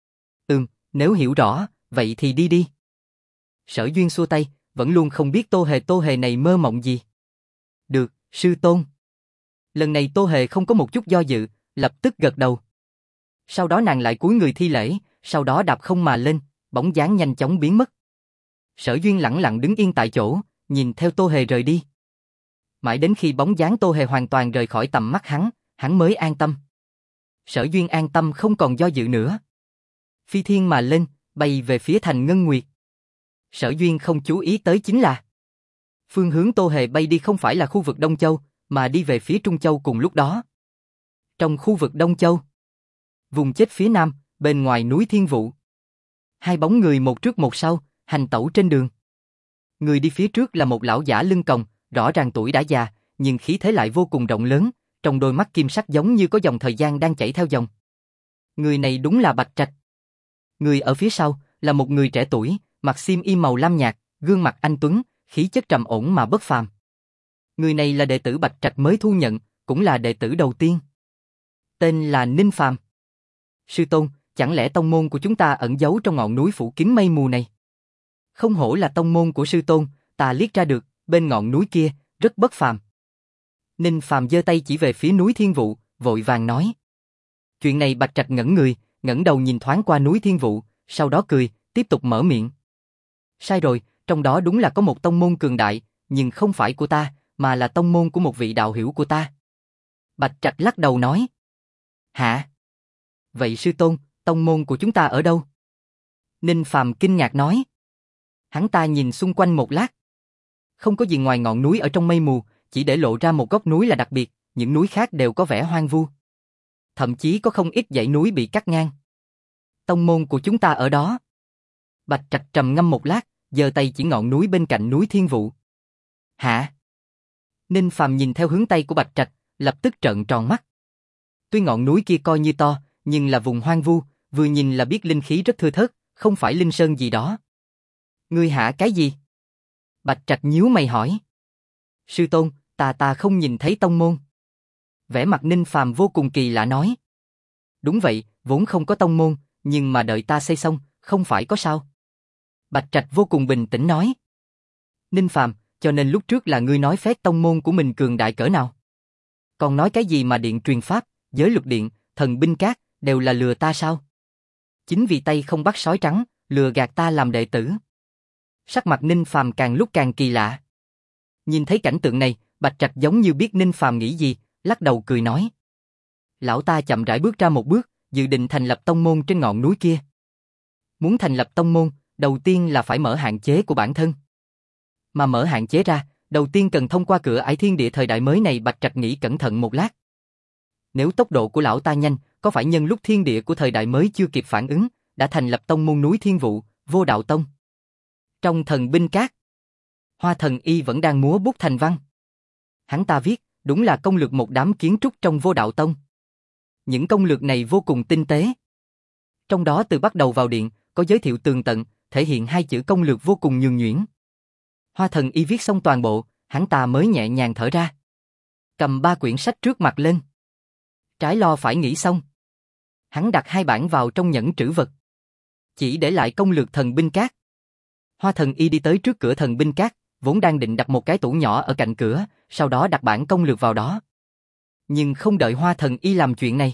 Nếu hiểu rõ, vậy thì đi đi. Sở Duyên xua tay, vẫn luôn không biết Tô Hề này mơ mộng gì. Được, sư tôn. Lần này Tô Hề không có một chút do dự, lập tức gật đầu. Sau đó nàng lại cúi người thi lễ, sau đó đạp không mà lên, bóng dáng nhanh chóng biến mất. Sở Duyên lẳng lặng đứng yên tại chỗ, nhìn theo Tô Hề rời đi. Mãi đến khi bóng dáng Tô Hề hoàn toàn rời khỏi tầm mắt hắn mới an tâm. Sở Duyên an tâm không còn do dự nữa. Phi thiên mà lên, bay về phía thành Ngân Nguyệt. Sở Duyên không chú ý tới chính là phương hướng Tô Hề bay đi không phải là khu vực Đông Châu, mà đi về phía Trung Châu cùng lúc đó. Trong khu vực Đông Châu, vùng chết phía nam, bên ngoài núi Thiên Vụ. Hai bóng người một trước một sau, hành tẩu trên đường. Người đi phía trước là một lão giả lưng còng, rõ ràng tuổi đã già, nhưng khí thế lại vô cùng rộng lớn, trong đôi mắt kim sắc giống như có dòng thời gian đang chảy theo dòng. Người này đúng là Bạch Trạch. Người ở phía sau là một người trẻ tuổi, mặc xiêm y màu lam nhạt, gương mặt anh tuấn, khí chất trầm ổn mà bất phàm. Người này là đệ tử Bạch Trạch mới thu nhận, cũng là đệ tử đầu tiên. Tên là Ninh Phàm. Sư tôn, chẳng lẽ tông môn của chúng ta ẩn giấu trong ngọn núi phủ kín mây mù này? Không hổ là tông môn của sư tôn, ta liếc ra được, bên ngọn núi kia, rất bất phàm. Ninh Phàm giơ tay chỉ về phía núi Thiên Vụ, vội vàng nói. Chuyện này Bạch Trạch ngẩn người, ngẩng đầu nhìn thoáng qua núi Thiên Vụ, sau đó cười, tiếp tục mở miệng. Sai rồi, trong đó đúng là có một tông môn cường đại, nhưng không phải của ta, mà là tông môn của một vị đạo hữu của ta. Bạch Trạch lắc đầu nói. Hả? Vậy sư tôn, tông môn của chúng ta ở đâu? Ninh Phàm kinh ngạc nói. Hắn ta nhìn xung quanh một lát. Không có gì ngoài ngọn núi ở trong mây mù, chỉ để lộ ra một góc núi là đặc biệt, những núi khác đều có vẻ hoang vu. Thậm chí có không ít dãy núi bị cắt ngang. Tông môn của chúng ta ở đó. Bạch Trạch trầm ngâm một lát, giơ tay chỉ ngọn núi bên cạnh núi Thiên Vụ. Hả? Ninh Phàm nhìn theo hướng tay của Bạch Trạch, lập tức trợn tròn mắt. Tuy ngọn núi kia coi như to, nhưng là vùng hoang vu, vừa nhìn là biết linh khí rất thưa thớt, không phải linh sơn gì đó. Ngươi hả cái gì? Bạch Trạch nhíu mày hỏi. Sư tôn, ta không nhìn thấy tông môn. Vẻ mặt Ninh Phàm vô cùng kỳ lạ nói. Đúng vậy, vốn không có tông môn, nhưng mà đợi ta xây xong, không phải có sao. Bạch Trạch vô cùng bình tĩnh nói. Ninh Phàm, cho nên lúc trước là ngươi nói phép tông môn của mình cường đại cỡ nào? Còn nói cái gì mà điện truyền pháp, giới luật điện, thần binh cát, đều là lừa ta sao? Chính vì tay không bắt sói trắng, lừa gạt ta làm đệ tử. Sắc mặt Ninh Phàm càng lúc càng kỳ lạ. Nhìn thấy cảnh tượng này, Bạch Trạch giống như biết Ninh Phàm nghĩ gì, lắc đầu cười nói. Lão ta chậm rãi bước ra một bước, dự định thành lập tông môn trên ngọn núi kia. Muốn thành lập tông môn, đầu tiên là phải mở hạn chế của bản thân. Mà mở hạn chế ra, đầu tiên cần thông qua cửa ải thiên địa thời đại mới này. Bạch Trạch nghĩ cẩn thận một lát. Nếu tốc độ của lão ta nhanh, có phải nhân lúc thiên địa của thời đại mới chưa kịp phản ứng, đã thành lập tông môn núi Thiên Vụ, Vô Đạo Tông. Trong thần binh cát, Hoa Thần Y vẫn đang múa bút thành văn. Hắn ta viết, đúng là công lược một đám kiến trúc trong Vô Đạo Tông. Những công lược này vô cùng tinh tế. Trong đó từ bắt đầu vào điện, có giới thiệu tường tận, thể hiện hai chữ công lược vô cùng nhuần nhuyễn. Hoa Thần Y viết xong toàn bộ, hắn ta mới nhẹ nhàng thở ra. Cầm 3 quyển sách trước mặt lên. Trái lo phải nghĩ xong. Hắn đặt 2 bản vào trong nhẫn trữ vật. Chỉ để lại công lược thần binh cát. Hoa Thần Y đi tới trước cửa thần binh cát, vốn đang định đặt một cái tủ nhỏ ở cạnh cửa, sau đó đặt bản công lược vào đó. Nhưng không đợi Hoa Thần Y làm chuyện này.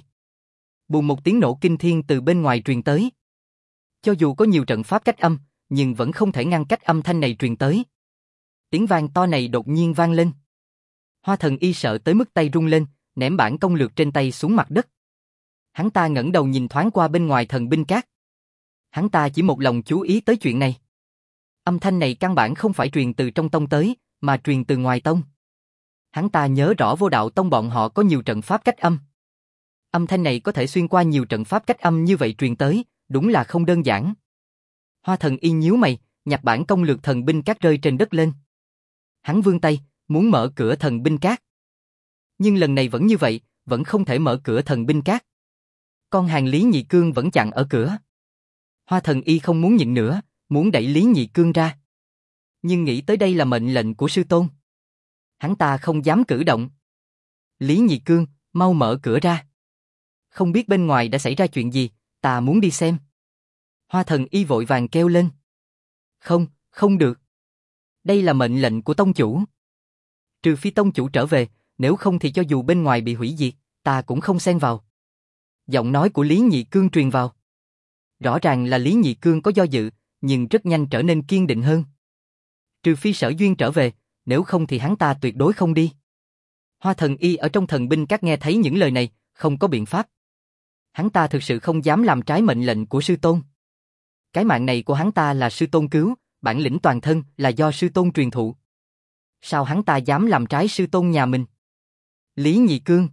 Bùm một tiếng nổ kinh thiên từ bên ngoài truyền tới. Cho dù có nhiều trận pháp cách âm, nhưng vẫn không thể ngăn cách âm thanh này truyền tới. Tiếng vang to này đột nhiên vang lên. Hoa Thần Y sợ tới mức tay rung lên, ném bản công lược trên tay xuống mặt đất. Hắn ta ngẩng đầu nhìn thoáng qua bên ngoài thần binh cát. Hắn ta chỉ một lòng chú ý tới chuyện này. Âm thanh này căn bản không phải truyền từ trong tông tới, mà truyền từ ngoài tông. Hắn ta nhớ rõ Vô Đạo Tông bọn họ có nhiều trận pháp cách âm. Âm thanh này có thể xuyên qua nhiều trận pháp cách âm như vậy truyền tới, đúng là không đơn giản. Hoa Thần Y nhíu mày, nhặt bản công lược thần binh cát rơi trên đất lên. Hắn vươn tay, muốn mở cửa thần binh cát. Nhưng lần này vẫn như vậy, vẫn không thể mở cửa thần binh cát. Con hàng Lý Nhị Cương vẫn chặn ở cửa. Hoa Thần Y không muốn nhịn nữa, muốn đẩy Lý Nhị Cương ra. Nhưng nghĩ tới đây là mệnh lệnh của sư tôn. Hắn ta không dám cử động. Lý Nhị Cương, mau mở cửa ra. Không biết bên ngoài đã xảy ra chuyện gì, ta muốn đi xem. Hoa Thần Y vội vàng kêu lên. Không, không được. Đây là mệnh lệnh của tông chủ. Trừ phi tông chủ trở về, nếu không thì cho dù bên ngoài bị hủy diệt, ta cũng không xen vào. Giọng nói của Lý Nhị Cương truyền vào. Rõ ràng là Lý Nhị Cương có do dự, nhưng rất nhanh trở nên kiên định hơn. Trừ phi Sở Duyên trở về, nếu không thì hắn ta tuyệt đối không đi. Hoa Thần Y ở trong thần binh các nghe thấy những lời này, không có biện pháp. Hắn ta thực sự không dám làm trái mệnh lệnh của sư tôn. Cái mạng này của hắn ta là sư tôn cứu, bản lĩnh toàn thân là do sư tôn truyền thụ. Sao hắn ta dám làm trái sư tôn nhà mình? Lý Nhị Cương.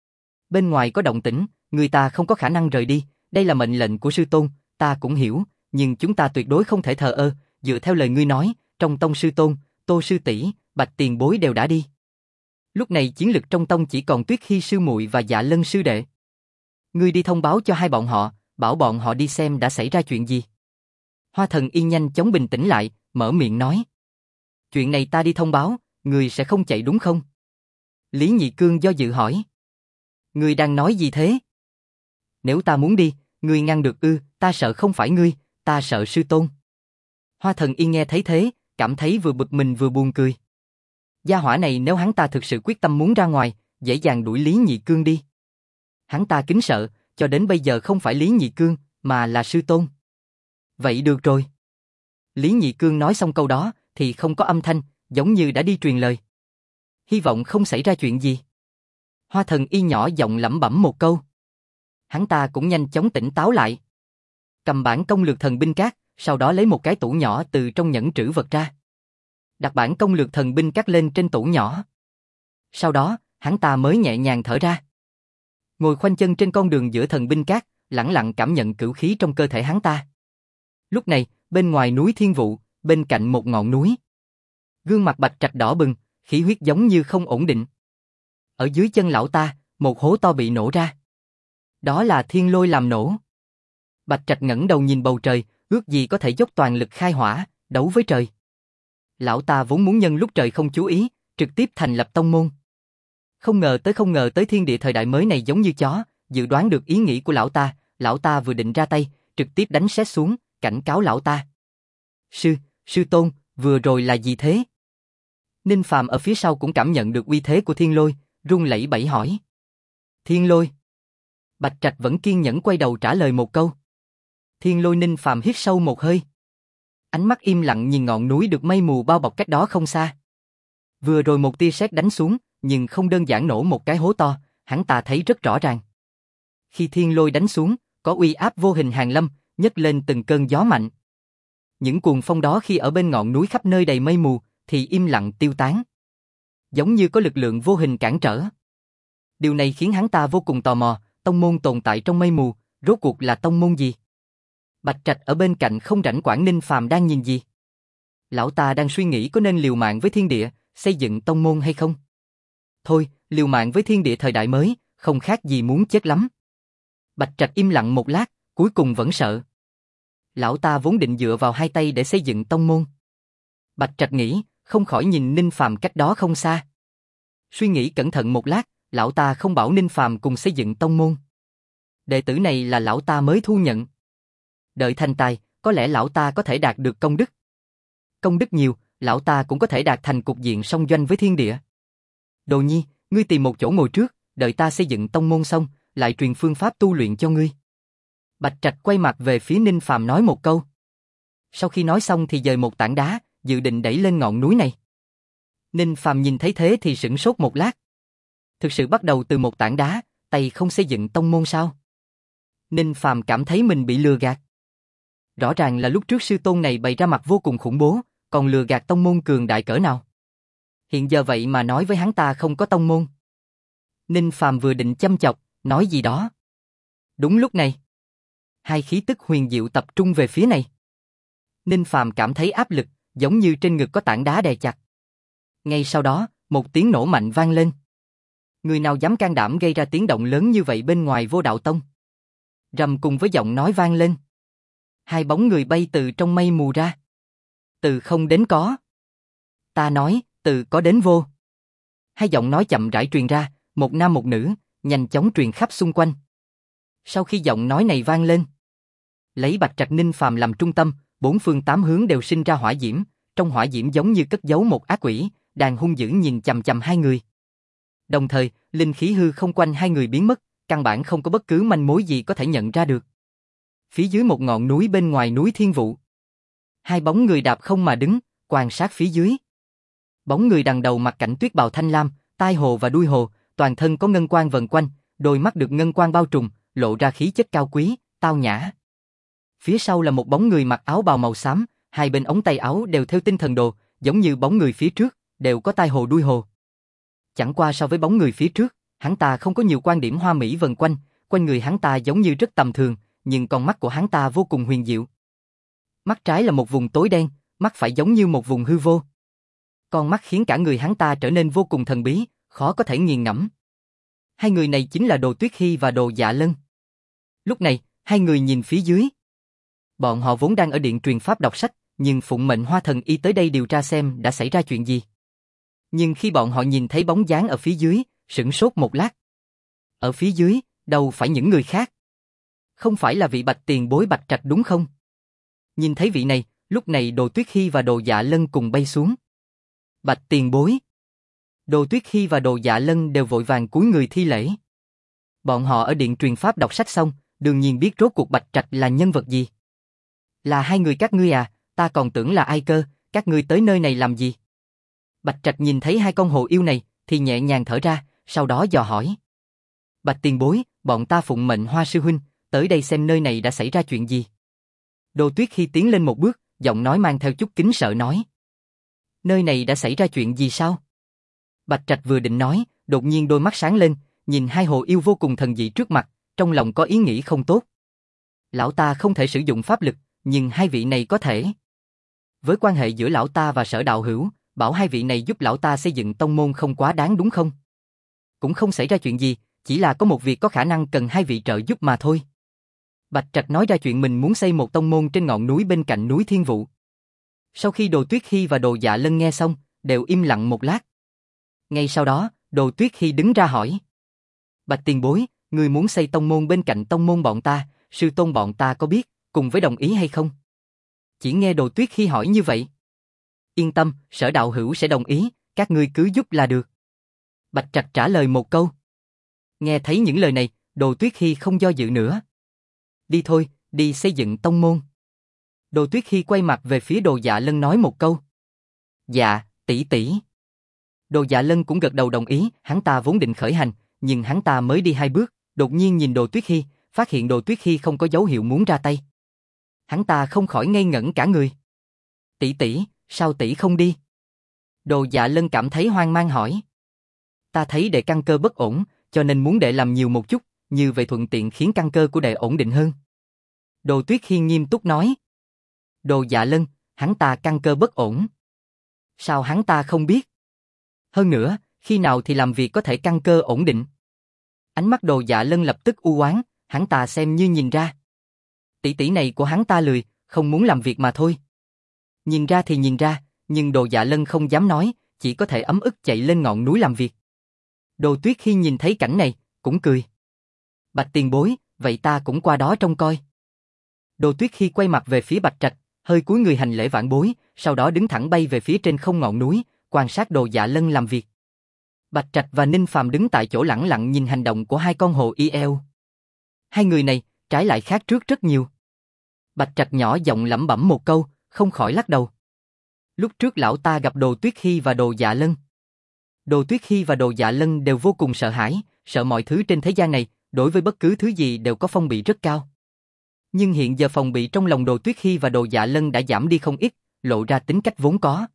Bên ngoài có động tĩnh, người ta không có khả năng rời đi, đây là mệnh lệnh của sư tôn, ta cũng hiểu, nhưng chúng ta tuyệt đối không thể thờ ơ, dựa theo lời ngươi nói, trong tông sư tôn, Tô sư tỷ, Bạch tiền bối đều đã đi. Lúc này chiến lực trong tông chỉ còn Tuyết Hy sư muội và Dạ Lân sư đệ. Ngươi đi thông báo cho hai bọn họ, bảo bọn họ đi xem đã xảy ra chuyện gì. Hoa Thần Y nhanh chóng bình tĩnh lại, mở miệng nói. Chuyện này ta đi thông báo, ngươi sẽ không chạy đúng không? Lý Nhị Cương do dự hỏi. Ngươi đang nói gì thế? Nếu ta muốn đi, ngươi ngăn được ư? Ta sợ không phải ngươi, ta sợ sư tôn. Hoa Thần Y nghe thấy thế, cảm thấy vừa bực mình vừa buồn cười. Gia hỏa này nếu hắn ta thực sự quyết tâm muốn ra ngoài, dễ dàng đuổi Lý Nhị Cương đi. Hắn ta kính sợ, cho đến bây giờ không phải Lý Nhị Cương, mà là sư tôn. Vậy được rồi. Lý Nhị Cương nói xong câu đó, thì không có âm thanh, giống như đã đi truyền lời. Hy vọng không xảy ra chuyện gì. Hoa Thần Y nhỏ giọng lẩm bẩm một câu. Hắn ta cũng nhanh chóng tỉnh táo lại. Cầm bản công lược thần binh các, sau đó lấy một cái tủ nhỏ từ trong nhẫn trữ vật ra. Đặt bản công lược thần binh các lên trên tủ nhỏ. Sau đó, hắn ta mới nhẹ nhàng thở ra. Ngồi khoanh chân trên con đường giữa thần binh các, lẳng lặng cảm nhận cửu khí trong cơ thể hắn ta. Lúc này, bên ngoài núi Thiên Vụ, bên cạnh một ngọn núi. Gương mặt Bạch Trạch đỏ bừng, khí huyết giống như không ổn định. Ở dưới chân lão ta, một hố to bị nổ ra. Đó là thiên lôi làm nổ. Bạch Trạch ngẩng đầu nhìn bầu trời, ước gì có thể dốc toàn lực khai hỏa, đấu với trời. Lão ta vốn muốn nhân lúc trời không chú ý, trực tiếp thành lập tông môn. Không ngờ tới thiên địa thời đại mới này giống như chó, dự đoán được ý nghĩ của lão ta vừa định ra tay, trực tiếp đánh sét xuống, cảnh cáo lão ta. Sư tôn, vừa rồi là gì thế? Ninh Phàm ở phía sau cũng cảm nhận được uy thế của thiên lôi, run lẩy bẩy hỏi. Thiên lôi. Bạch Trạch vẫn kiên nhẫn quay đầu trả lời một câu. Thiên lôi. Ninh Phàm hít sâu một hơi. Ánh mắt im lặng nhìn ngọn núi được mây mù bao bọc cách đó không xa. Vừa rồi một tia sét đánh xuống, nhưng không đơn giản nổ một cái hố to, hắn ta thấy rất rõ ràng. Khi thiên lôi đánh xuống, có uy áp vô hình hàng lâm, nhấc lên từng cơn gió mạnh. Những cuồng phong đó khi ở bên ngọn núi khắp nơi đầy mây mù, thì im lặng tiêu tán. Giống như có lực lượng vô hình cản trở. Điều này khiến hắn ta vô cùng tò mò, tông môn tồn tại trong mây mù, rốt cuộc là tông môn gì? Bạch Trạch ở bên cạnh không rảnh quản Ninh Phàm đang nhìn gì. Lão ta đang suy nghĩ có nên liều mạng với thiên địa, xây dựng tông môn hay không? Thôi, liều mạng với thiên địa thời đại mới, không khác gì muốn chết lắm. Bạch Trạch im lặng một lát, cuối cùng vẫn sợ. Lão ta vốn định dựa vào hai tay để xây dựng tông môn. Bạch Trạch nghĩ, không khỏi nhìn Ninh Phàm cách đó không xa. Suy nghĩ cẩn thận một lát, lão ta không bảo Ninh Phàm cùng xây dựng tông môn. Đệ tử này là lão ta mới thu nhận. Đợi thành tài, có lẽ lão ta có thể đạt được công đức. Công đức nhiều, lão ta cũng có thể đạt thành cục diện song doanh với thiên địa. Đồ Nhi, ngươi tìm một chỗ ngồi trước, đợi ta xây dựng tông môn xong, lại truyền phương pháp tu luyện cho ngươi. Bạch Trạch quay mặt về phía Ninh Phàm nói một câu. Sau khi nói xong thì dời một tảng đá, dự định đẩy lên ngọn núi này. Ninh Phàm nhìn thấy thế thì sửng sốt một lát. Thực sự bắt đầu từ một tảng đá, tay không xây dựng tông môn sao? Ninh Phàm cảm thấy mình bị lừa gạt. Rõ ràng là lúc trước sư tôn này bày ra mặt vô cùng khủng bố, còn lừa gạt tông môn cường đại cỡ nào. Hiện giờ vậy mà nói với hắn ta không có tông môn. Ninh Phàm vừa định châm chọc, nói gì đó. Đúng lúc này, hai khí tức huyền diệu tập trung về phía này. Ninh Phàm cảm thấy áp lực, giống như trên ngực có tảng đá đè chặt. Ngay sau đó, một tiếng nổ mạnh vang lên. Người nào dám can đảm gây ra tiếng động lớn như vậy bên ngoài Vô Đạo Tông? Rầm cùng với giọng nói vang lên. Hai bóng người bay từ trong mây mù ra. Từ không đến có. Ta nói, từ có đến vô. Hai giọng nói chậm rãi truyền ra, một nam một nữ, nhanh chóng truyền khắp xung quanh. Sau khi giọng nói này vang lên, lấy Bạch Trạch Ninh Phàm làm trung tâm, bốn phương tám hướng đều sinh ra hỏa diễm, trong hỏa diễm giống như cất giấu một ác quỷ, đang hung dữ nhìn chằm chằm hai người. Đồng thời, linh khí hư không quanh hai người biến mất, căn bản không có bất cứ manh mối gì có thể nhận ra được. Phía dưới một ngọn núi bên ngoài núi Thiên Vụ, hai bóng người đạp không mà đứng, quan sát phía dưới. Bóng người đằng đầu mặc cảnh tuyết bào thanh lam, tai hồ và đuôi hồ, toàn thân có ngân quang vần quanh, đôi mắt được ngân quang bao trùm, lộ ra khí chất cao quý, tao nhã. Phía sau là một bóng người mặc áo bào màu xám, hai bên ống tay áo đều thêu tinh thần đồ, giống như bóng người phía trước, đều có tai hồ đuôi hồ. Chẳng qua so với bóng người phía trước, hắn ta không có nhiều quan điểm hoa mỹ vần quanh, quanh người hắn ta giống như rất tầm thường, nhưng con mắt của hắn ta vô cùng huyền diệu. Mắt trái là một vùng tối đen, mắt phải giống như một vùng hư vô. Con mắt khiến cả người hắn ta trở nên vô cùng thần bí, khó có thể nghiền ngẫm. Hai người này chính là Đồ Tuyết Hy và Đồ Dạ Lân. Lúc này, hai người nhìn phía dưới. Bọn họ vốn đang ở điện truyền pháp đọc sách, nhưng phụng mệnh Hoa Thần Y tới đây điều tra xem đã xảy ra chuyện gì. Nhưng khi bọn họ nhìn thấy bóng dáng ở phía dưới, sửng sốt một lát. Ở phía dưới, đâu phải những người khác. Không phải là vị Bạch tiền bối Bạch Trạch đúng không? Nhìn thấy vị này, lúc này Đồ Tuyết Hy và Đồ Dạ Lân cùng bay xuống. Bạch tiền bối. Đồ Tuyết Khi và Đồ Dạ Lân đều vội vàng cúi người thi lễ. Bọn họ ở điện truyền pháp đọc sách xong, đương nhiên biết rốt cuộc Bạch Trạch là nhân vật gì. Là hai người các ngươi à, ta còn tưởng là ai cơ, các ngươi tới nơi này làm gì? Bạch Trạch nhìn thấy hai con hồ yêu này, thì nhẹ nhàng thở ra, sau đó dò hỏi. Bạch tiền bối, bọn ta phụng mệnh Hoa sư huynh, tới đây xem nơi này đã xảy ra chuyện gì. Đồ Tuyết Khi tiến lên một bước, giọng nói mang theo chút kính sợ nói. Nơi này đã xảy ra chuyện gì sao? Bạch Trạch vừa định nói, đột nhiên đôi mắt sáng lên, nhìn hai hồ yêu vô cùng thần dị trước mặt, trong lòng có ý nghĩ không tốt. Lão ta không thể sử dụng pháp lực, nhưng hai vị này có thể. Với quan hệ giữa lão ta và Sở đạo hữu, bảo hai vị này giúp lão ta xây dựng tông môn không quá đáng đúng không? Cũng không xảy ra chuyện gì, chỉ là có một việc có khả năng cần hai vị trợ giúp mà thôi. Bạch Trạch nói ra chuyện mình muốn xây một tông môn trên ngọn núi bên cạnh núi Thiên Vụ. Sau khi Đồ Tuyết Khi và Đồ Dạ Lân nghe xong, đều im lặng một lát. Ngay sau đó, Đồ Tuyết Khi đứng ra hỏi. Bạch tiền bối, người muốn xây tông môn bên cạnh tông môn bọn ta, sư tôn bọn ta có biết, cùng với đồng ý hay không? Chỉ nghe Đồ Tuyết Khi hỏi như vậy. Yên tâm, Sở đạo hữu sẽ đồng ý, các ngươi cứ giúp là được. Bạch Trạch trả lời một câu. Nghe thấy những lời này, Đồ Tuyết Khi không do dự nữa. Đi thôi, đi xây dựng tông môn. Đồ Tuyết Khi quay mặt về phía Đồ Dạ Lân nói một câu. Dạ, tỷ tỷ. Đồ Dạ Lân cũng gật đầu đồng ý, hắn ta vốn định khởi hành, nhưng hắn ta mới đi 2 bước, đột nhiên nhìn Đồ Tuyết Khi, phát hiện Đồ Tuyết Khi không có dấu hiệu muốn ra tay. Hắn ta không khỏi ngây ngẩn cả người. Tỷ tỷ, sao tỷ không đi? Đồ Dạ Lân cảm thấy hoang mang hỏi. Ta thấy đệ căn cơ bất ổn, cho nên muốn đệ làm nhiều một chút, như vậy thuận tiện khiến căn cơ của đệ ổn định hơn. Đồ Tuyết Khi nghiêm túc nói. Đồ Dạ Lân, hắn ta căn cơ bất ổn. Sao hắn ta không biết? Hơn nữa, khi nào thì làm việc có thể căn cơ ổn định? Ánh mắt Đồ Dạ Lân lập tức u oán, hắn ta xem như nhìn ra. Tỷ tỷ này của hắn ta lười, không muốn làm việc mà thôi. Nhìn ra thì nhìn ra, nhưng Đồ Dạ Lân không dám nói, chỉ có thể ấm ức chạy lên ngọn núi làm việc. Đồ Tuyết Khi nhìn thấy cảnh này, cũng cười. Bạch tiền bối, vậy ta cũng qua đó trông coi. Đồ Tuyết Khi quay mặt về phía Bạch Trạch, hơi cúi người hành lễ vãn bối, sau đó đứng thẳng bay về phía trên không ngọn núi, quan sát Đồ Dạ Lân làm việc. Bạch Trạch và Ninh Phàm đứng tại chỗ lẳng lặng nhìn hành động của hai con hồ yêu. Hai người này, trái lại khác trước rất nhiều. Bạch Trạch nhỏ giọng lẩm bẩm một câu, không khỏi lắc đầu. Lúc trước lão ta gặp Đồ Tuyết Khi và Đồ Dạ Lân. Đồ Tuyết Khi và Đồ Dạ Lân đều vô cùng sợ hãi, sợ mọi thứ trên thế gian này, đối với bất cứ thứ gì đều có phong bị rất cao. Nhưng hiện giờ phòng bị trong lòng Đồ Tuyết Khi và Đồ Dạ Lân đã giảm đi không ít, lộ ra tính cách vốn có.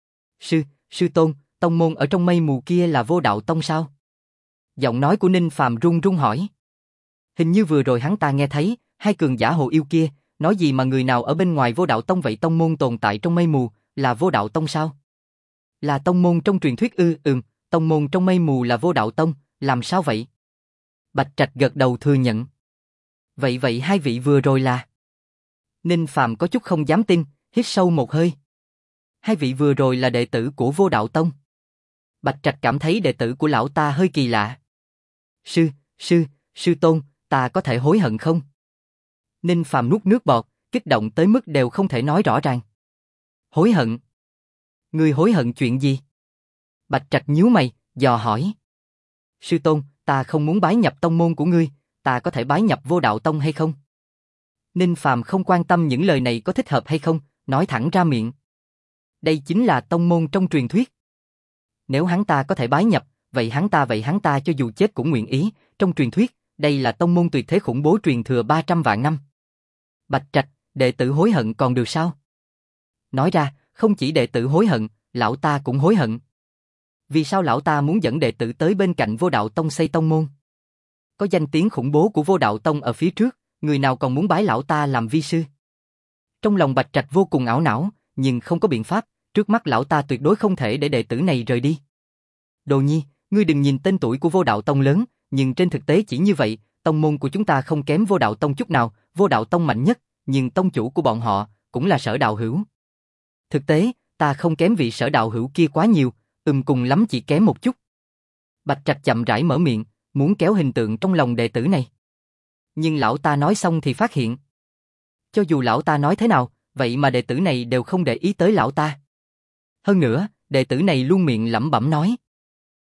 Sư tôn, tông môn ở trong mây mù kia là Vô Đạo Tông sao? Giọng nói của Ninh Phàm run run hỏi. Hình như vừa rồi hắn ta nghe thấy, hai cường giả hồ yêu kia, nói gì mà người nào ở bên ngoài Vô Đạo Tông vậy, tông môn tồn tại trong mây mù, là Vô Đạo Tông sao? Là tông môn trong truyền thuyết ư? Tông môn trong mây mù là Vô Đạo Tông, làm sao vậy? Bạch Trạch gật đầu thừa nhận. Vậy hai vị vừa rồi là? Ninh Phàm có chút không dám tin, hít sâu một hơi. Hai vị vừa rồi là đệ tử của Vô Đạo Tông. Bạch Trạch cảm thấy đệ tử của lão ta hơi kỳ lạ. Sư tôn, ta có thể hối hận không? Ninh Phàm nuốt nước bọt, kích động tới mức đều không thể nói rõ ràng. Hối hận? Ngươi hối hận chuyện gì? Bạch Trạch nhíu mày, dò hỏi. Sư tôn, ta không muốn bái nhập tông môn của ngươi, ta có thể bái nhập Vô Đạo Tông hay không? Ninh Phàm không quan tâm những lời này có thích hợp hay không, nói thẳng ra miệng. Đây chính là tông môn trong truyền thuyết. Nếu hắn ta có thể bái nhập, vậy hắn ta cho dù chết cũng nguyện ý, trong truyền thuyết, đây là tông môn tuyệt thế khủng bố truyền thừa 300 vạn năm. Bạch Trạch, đệ tử hối hận còn được sao? Nói ra, không chỉ đệ tử hối hận, lão ta cũng hối hận. Vì sao lão ta muốn dẫn đệ tử tới bên cạnh Vô Đạo Tông xây tông môn? Có danh tiếng khủng bố của Vô Đạo Tông ở phía trước, người nào còn muốn bái lão ta làm vi sư? Trong lòng Bạch Trạch vô cùng ảo não, nhưng không có biện pháp, trước mắt lão ta tuyệt đối không thể để đệ tử này rời đi. Đồ Nhi, ngươi đừng nhìn tên tuổi của Vô Đạo Tông lớn, nhưng trên thực tế chỉ như vậy, tông môn của chúng ta không kém Vô Đạo Tông chút nào, Vô Đạo Tông mạnh nhất, nhưng tông chủ của bọn họ cũng là Sở đạo hữu. Thực tế, ta không kém vị Sở đạo hữu kia quá nhiều, cùng lắm chỉ kém một chút. Bạch Trạch chậm rãi mở miệng, muốn kéo hình tượng trong lòng đệ tử này. Nhưng lão ta nói xong thì phát hiện. Cho dù lão ta nói thế nào, vậy mà đệ tử này đều không để ý tới lão ta. Hơn nữa, đệ tử này luôn miệng lẩm bẩm nói.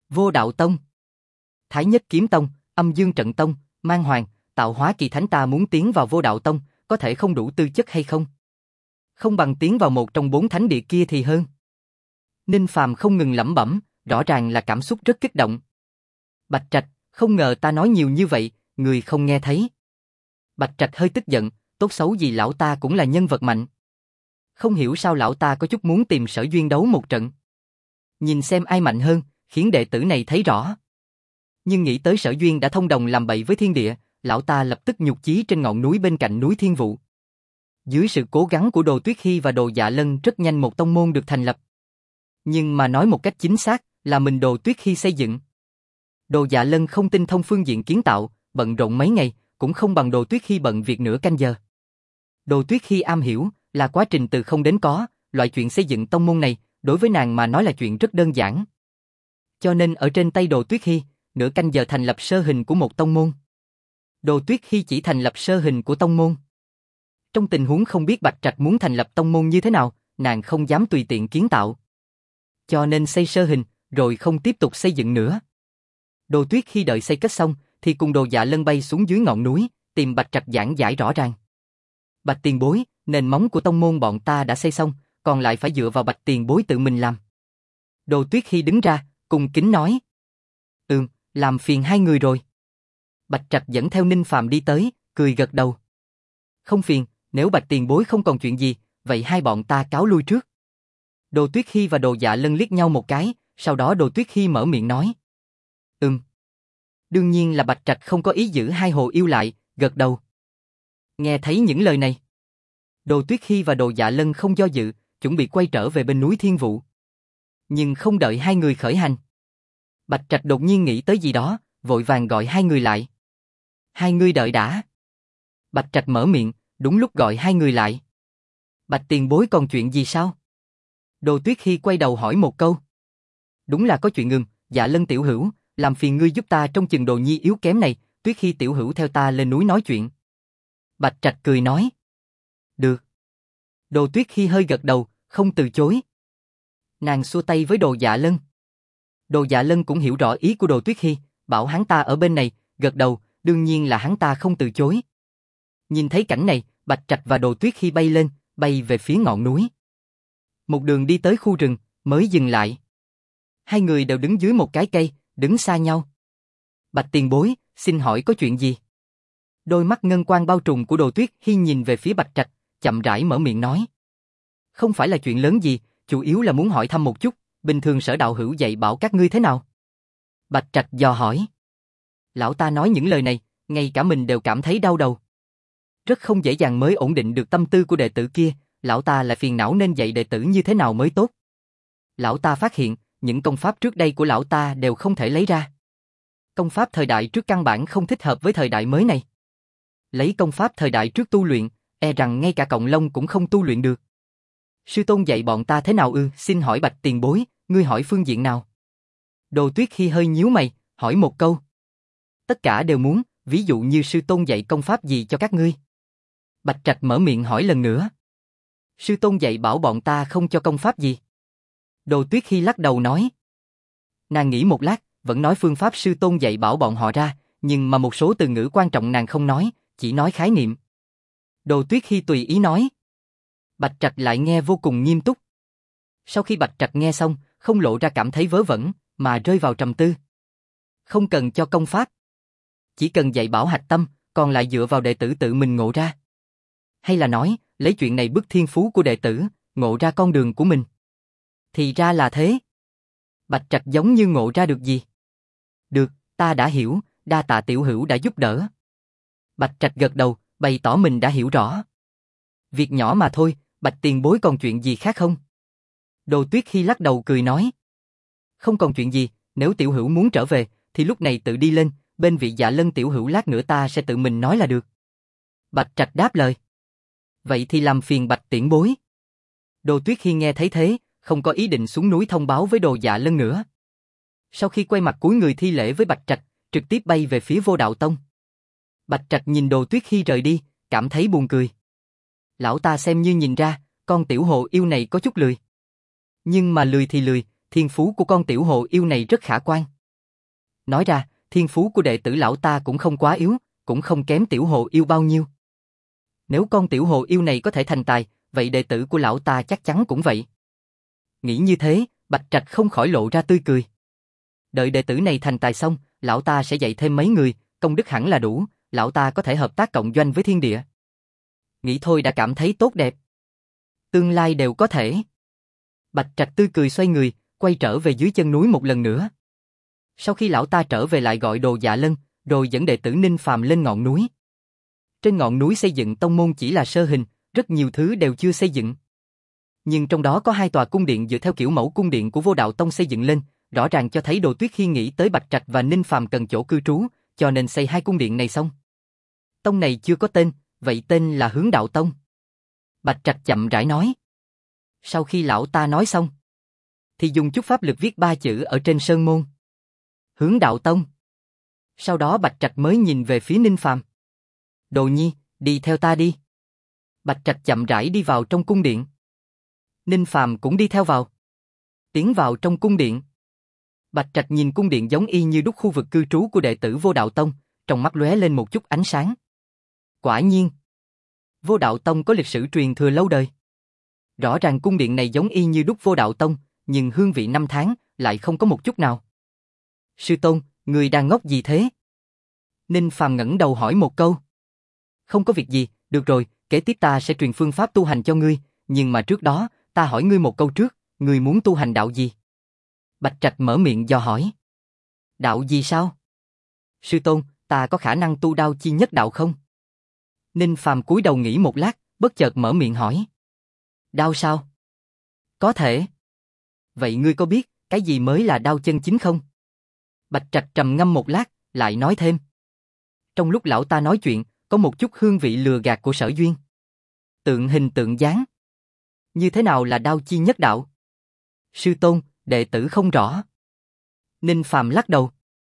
Vô Đạo Tông, Thái Nhất Kiếm Tông, Âm Dương Trận Tông, Man Hoàng, Tạo Hóa Kỳ Thánh, ta muốn tiến vào Vô Đạo Tông, có thể không đủ tư chất hay không? Không bằng tiến vào một trong 4 thánh địa kia thì hơn. Ninh Phàm không ngừng lẩm bẩm, rõ ràng là cảm xúc rất kích động. Bạch Trạch, không ngờ ta nói nhiều như vậy, người không nghe thấy. Bạch Trạch hơi tức giận, tốt xấu gì lão ta cũng là nhân vật mạnh. Không hiểu sao lão ta có chút muốn tìm Sở Duyên đấu một trận. Nhìn xem ai mạnh hơn, khiến đệ tử này thấy rõ. Nhưng nghĩ tới Sở Duyên đã thông đồng làm bậy với thiên địa, lão ta lập tức nhục chí trên ngọn núi bên cạnh núi Thiên Vũ. Dưới sự cố gắng của Đồ Tuyết Hy và Đồ Dạ Lân, rất nhanh một tông môn được thành lập. Nhưng mà nói một cách chính xác, là mình Đồ Tuyết Hy xây dựng. Đồ Dạ Lân không tinh thông phương diện kiến tạo, bận rộn mấy ngày, cũng không bằng Đồ Tuyết Hy bận việc nửa canh giờ. Đồ Tuyết Hy am hiểu, là quá trình từ không đến có, loại chuyện xây dựng tông môn này, đối với nàng mà nói là chuyện rất đơn giản. Cho nên ở trên tay Đồ Tuyết Hy, nửa canh giờ thành lập sơ hình của một tông môn. Đồ Tuyết Hy chỉ thành lập sơ hình của tông môn. Trong tình huống không biết Bạch Trạch muốn thành lập tông môn như thế nào, nàng không dám tùy tiện kiến tạo. Cho nên xây sơ hình, rồi không tiếp tục xây dựng nữa. Đồ Tuyết Hy đợi xây kết xong, thì cùng Đồ Dạ Lân bay xuống dưới ngọn núi, tìm Bạch Trạch giảng giải rõ ràng. Bạch tiền bối, nền móng của tông môn bọn ta đã xây xong, còn lại phải dựa vào Bạch tiền bối tự mình làm. Đồ Tuyết Hy đứng ra, cung kính nói. Làm phiền hai người rồi. Bạch Trạch dẫn theo Ninh Phàm đi tới, cười gật đầu. Không phiền, nếu Bạch tiền bối không còn chuyện gì, vậy hai bọn ta cáo lui trước. Đồ Tuyết Hy và Đồ Dạ Lân liếc nhau một cái, sau đó Đồ Tuyết Hy mở miệng nói. Đương nhiên là Bạch Trạch không có ý giữ hai hồ yêu lại, gật đầu. Nghe thấy những lời này, Đồ Tuyết Hy và Đồ Dạ Lân không do dự, chuẩn bị quay trở về bên núi Thiên Vũ. Nhưng không đợi hai người khởi hành, Bạch Trạch đột nhiên nghĩ tới gì đó, vội vàng gọi hai người lại. Hai người đợi đã. Bạch Trạch mở miệng, đúng lúc gọi hai người lại. Bạch tiền bối còn chuyện gì sao? Đồ Tuyết Hy quay đầu hỏi một câu. Đúng là có chuyện. Dạ Lân tiểu hữu, làm phiền ngươi giúp ta trong chừng Đồ nhi yếu kém này, Tuyết Hy tiểu hữu theo ta lên núi nói chuyện. Bạch Trạch cười nói. Được. Đồ Tuyết Hy hơi gật đầu, không từ chối. Nàng xua tay với Đồ Dạ Lân. Đồ Dạ Lân cũng hiểu rõ ý của Đồ Tuyết Hy, bảo hắn ta ở bên này, gật đầu, đương nhiên là hắn ta không từ chối. Nhìn thấy cảnh này, Bạch Trạch và Đồ Tuyết Hy bay lên, bay về phía ngọn núi. Một đường đi tới khu rừng, mới dừng lại. Hai người đều đứng dưới một cái cây, đứng xa nhau. Bạch tiền bối, xin hỏi có chuyện gì? Đôi mắt ngân quang bao trùm của Đồ Tuyết Hy nhìn về phía Bạch Trạch, chậm rãi mở miệng nói. Không phải là chuyện lớn gì, chủ yếu là muốn hỏi thăm một chút, bình thường Sở đạo hữu dạy bảo các ngươi thế nào? Bạch Trạch dò hỏi. Lão ta nói những lời này, ngay cả mình đều cảm thấy đau đầu. Rất không dễ dàng mới ổn định được tâm tư của đệ tử kia, lão ta lại phiền não nên dạy đệ tử như thế nào mới tốt. Lão ta phát hiện, những công pháp trước đây của lão ta đều không thể lấy ra. Công pháp thời đại trước căn bản không thích hợp với thời đại mới này. Lấy công pháp thời đại trước tu luyện, e rằng ngay cả Cộng Long cũng không tu luyện được. Sư tôn dạy bọn ta thế nào xin hỏi Bạch tiền bối, ngươi hỏi phương diện nào? Đồ Tuyết Hy hơi nhíu mày, hỏi một câu. Tất cả đều muốn, ví dụ như sư tôn dạy công pháp gì cho các ngươi? Bạch Trạch mở miệng hỏi lần nữa. Sư tôn dạy bảo bọn ta không cho công pháp gì? Đồ Tuyết Hy lắc đầu nói. Nàng nghĩ một lát, vẫn nói phương pháp sư tôn dạy bảo bọn họ ra, nhưng mà một số từ ngữ quan trọng nàng không nói, chỉ nói khái niệm. Đồ Tuyết Hy tùy ý nói. Bạch Trạch lại nghe vô cùng nghiêm túc. Sau khi Bạch Trạch nghe xong, không lộ ra cảm thấy vớ vẩn, mà rơi vào trầm tư. Không cần cho công pháp. Chỉ cần dạy bảo hạch tâm, còn lại dựa vào đệ tử tự mình ngộ ra. Hay là nói, lấy chuyện này bức thiên phú của đệ tử, ngộ ra con đường của mình. Thì ra là thế. Bạch Trạch giống như ngộ ra được gì. Được, ta đã hiểu, đa tạ tiểu hữu đã giúp đỡ. Bạch Trạch gật đầu, bày tỏ mình đã hiểu rõ. Việc nhỏ mà thôi, Bạch tiền bối còn chuyện gì khác không? Đồ Tuyết Hy lắc đầu cười nói. Không còn chuyện gì, nếu tiểu hữu muốn trở về, thì lúc này tự đi lên, bên vị Dạ Lân tiểu hữu lát nữa ta sẽ tự mình nói là được. Bạch Trạch đáp lời. Vậy thì làm phiền Bạch tiền bối. Đồ Tuyết Hy nghe thấy thế, không có ý định xuống núi thông báo với Đồ Dạ Lân nữa. Sau khi quay mặt cúi người thi lễ với Bạch Trạch, trực tiếp bay về phía Vô Đạo Tông. Bạch Trạch nhìn Đồ Tuyết Hy rời đi, cảm thấy buồn cười. Lão ta xem như nhìn ra, con tiểu hồ yêu này có chút lười. Nhưng mà lười thì lười, thiên phú của con tiểu hồ yêu này rất khả quan. Nói ra, thiên phú của đệ tử lão ta cũng không quá yếu, cũng không kém tiểu hồ yêu bao nhiêu. Nếu con tiểu hồ yêu này có thể thành tài, vậy đệ tử của lão ta chắc chắn cũng vậy. Nghĩ như thế, Bạch Trạch không khỏi lộ ra tươi cười. Đợi đệ tử này thành tài xong, lão ta sẽ dạy thêm mấy người, công đức hẳn là đủ, lão ta có thể hợp tác cộng doanh với thiên địa. Nghĩ thôi đã cảm thấy tốt đẹp. Tương lai đều có thể. Bạch Trạch tươi cười xoay người, quay trở về dưới chân núi một lần nữa. Sau khi lão ta trở về lại gọi Đồ Dạ Lân, rồi dẫn đệ tử Ninh Phàm lên ngọn núi. Trên ngọn núi xây dựng tông môn chỉ là sơ hình, rất nhiều thứ đều chưa xây dựng. Nhưng trong đó có 2 tòa cung điện dựa theo kiểu mẫu cung điện của Vô Đạo Tông xây dựng lên, rõ ràng cho thấy Đồ Tuyết khi nghĩ tới Bạch Trạch và Ninh Phàm cần chỗ cư trú, cho nên xây 2 cung điện này xong. Tông này chưa có tên, vậy tên là Hướng Đạo Tông. Bạch Trạch chậm rãi nói. Sau khi lão ta nói xong, thì dùng chút pháp lực viết 3 chữ ở trên sơn môn. Hướng Đạo Tông. Sau đó Bạch Trạch mới nhìn về phía Ninh Phàm. Đồ Nhi, đi theo ta đi. Bạch Trạch chậm rãi đi vào trong cung điện. Ninh Phàm cũng đi theo vào. Tiến vào trong cung điện. Bạch Trạch nhìn cung điện giống y như đúc khu vực cư trú của đệ tử Vô Đạo Tông, trong mắt lóe lên một chút ánh sáng. Quả nhiên, Vô Đạo Tông có lịch sử truyền thừa lâu đời. Rõ ràng cung điện này giống y như đúc Vô Đạo Tông, nhưng hương vị năm tháng lại không có một chút nào. Sư tôn, người đang ngốc gì thế? Ninh Phàm ngẩng đầu hỏi một câu. Không có việc gì, được rồi, kế tiếp ta sẽ truyền phương pháp tu hành cho ngươi, nhưng mà trước đó, ta hỏi ngươi một câu trước, ngươi muốn tu hành đạo gì? Bạch Trạch mở miệng dò hỏi. Đạo gì sao? Sư tôn, ta có khả năng tu đao chi nhất đạo không? Ninh Phàm cúi đầu nghĩ một lát, bất chợt mở miệng hỏi. Đao sao? Có thể. Vậy ngươi có biết, cái gì mới là đao chân chính không? Bạch Trạch trầm ngâm một lát, lại nói thêm. Trong lúc lão ta nói chuyện, có một chút hương vị lừa gạt của Sở Duyên. Tượng hình tượng dáng. Như thế nào là đao chi nhất đạo? Sư tôn, đệ tử không rõ. Ninh Phàm lắc đầu.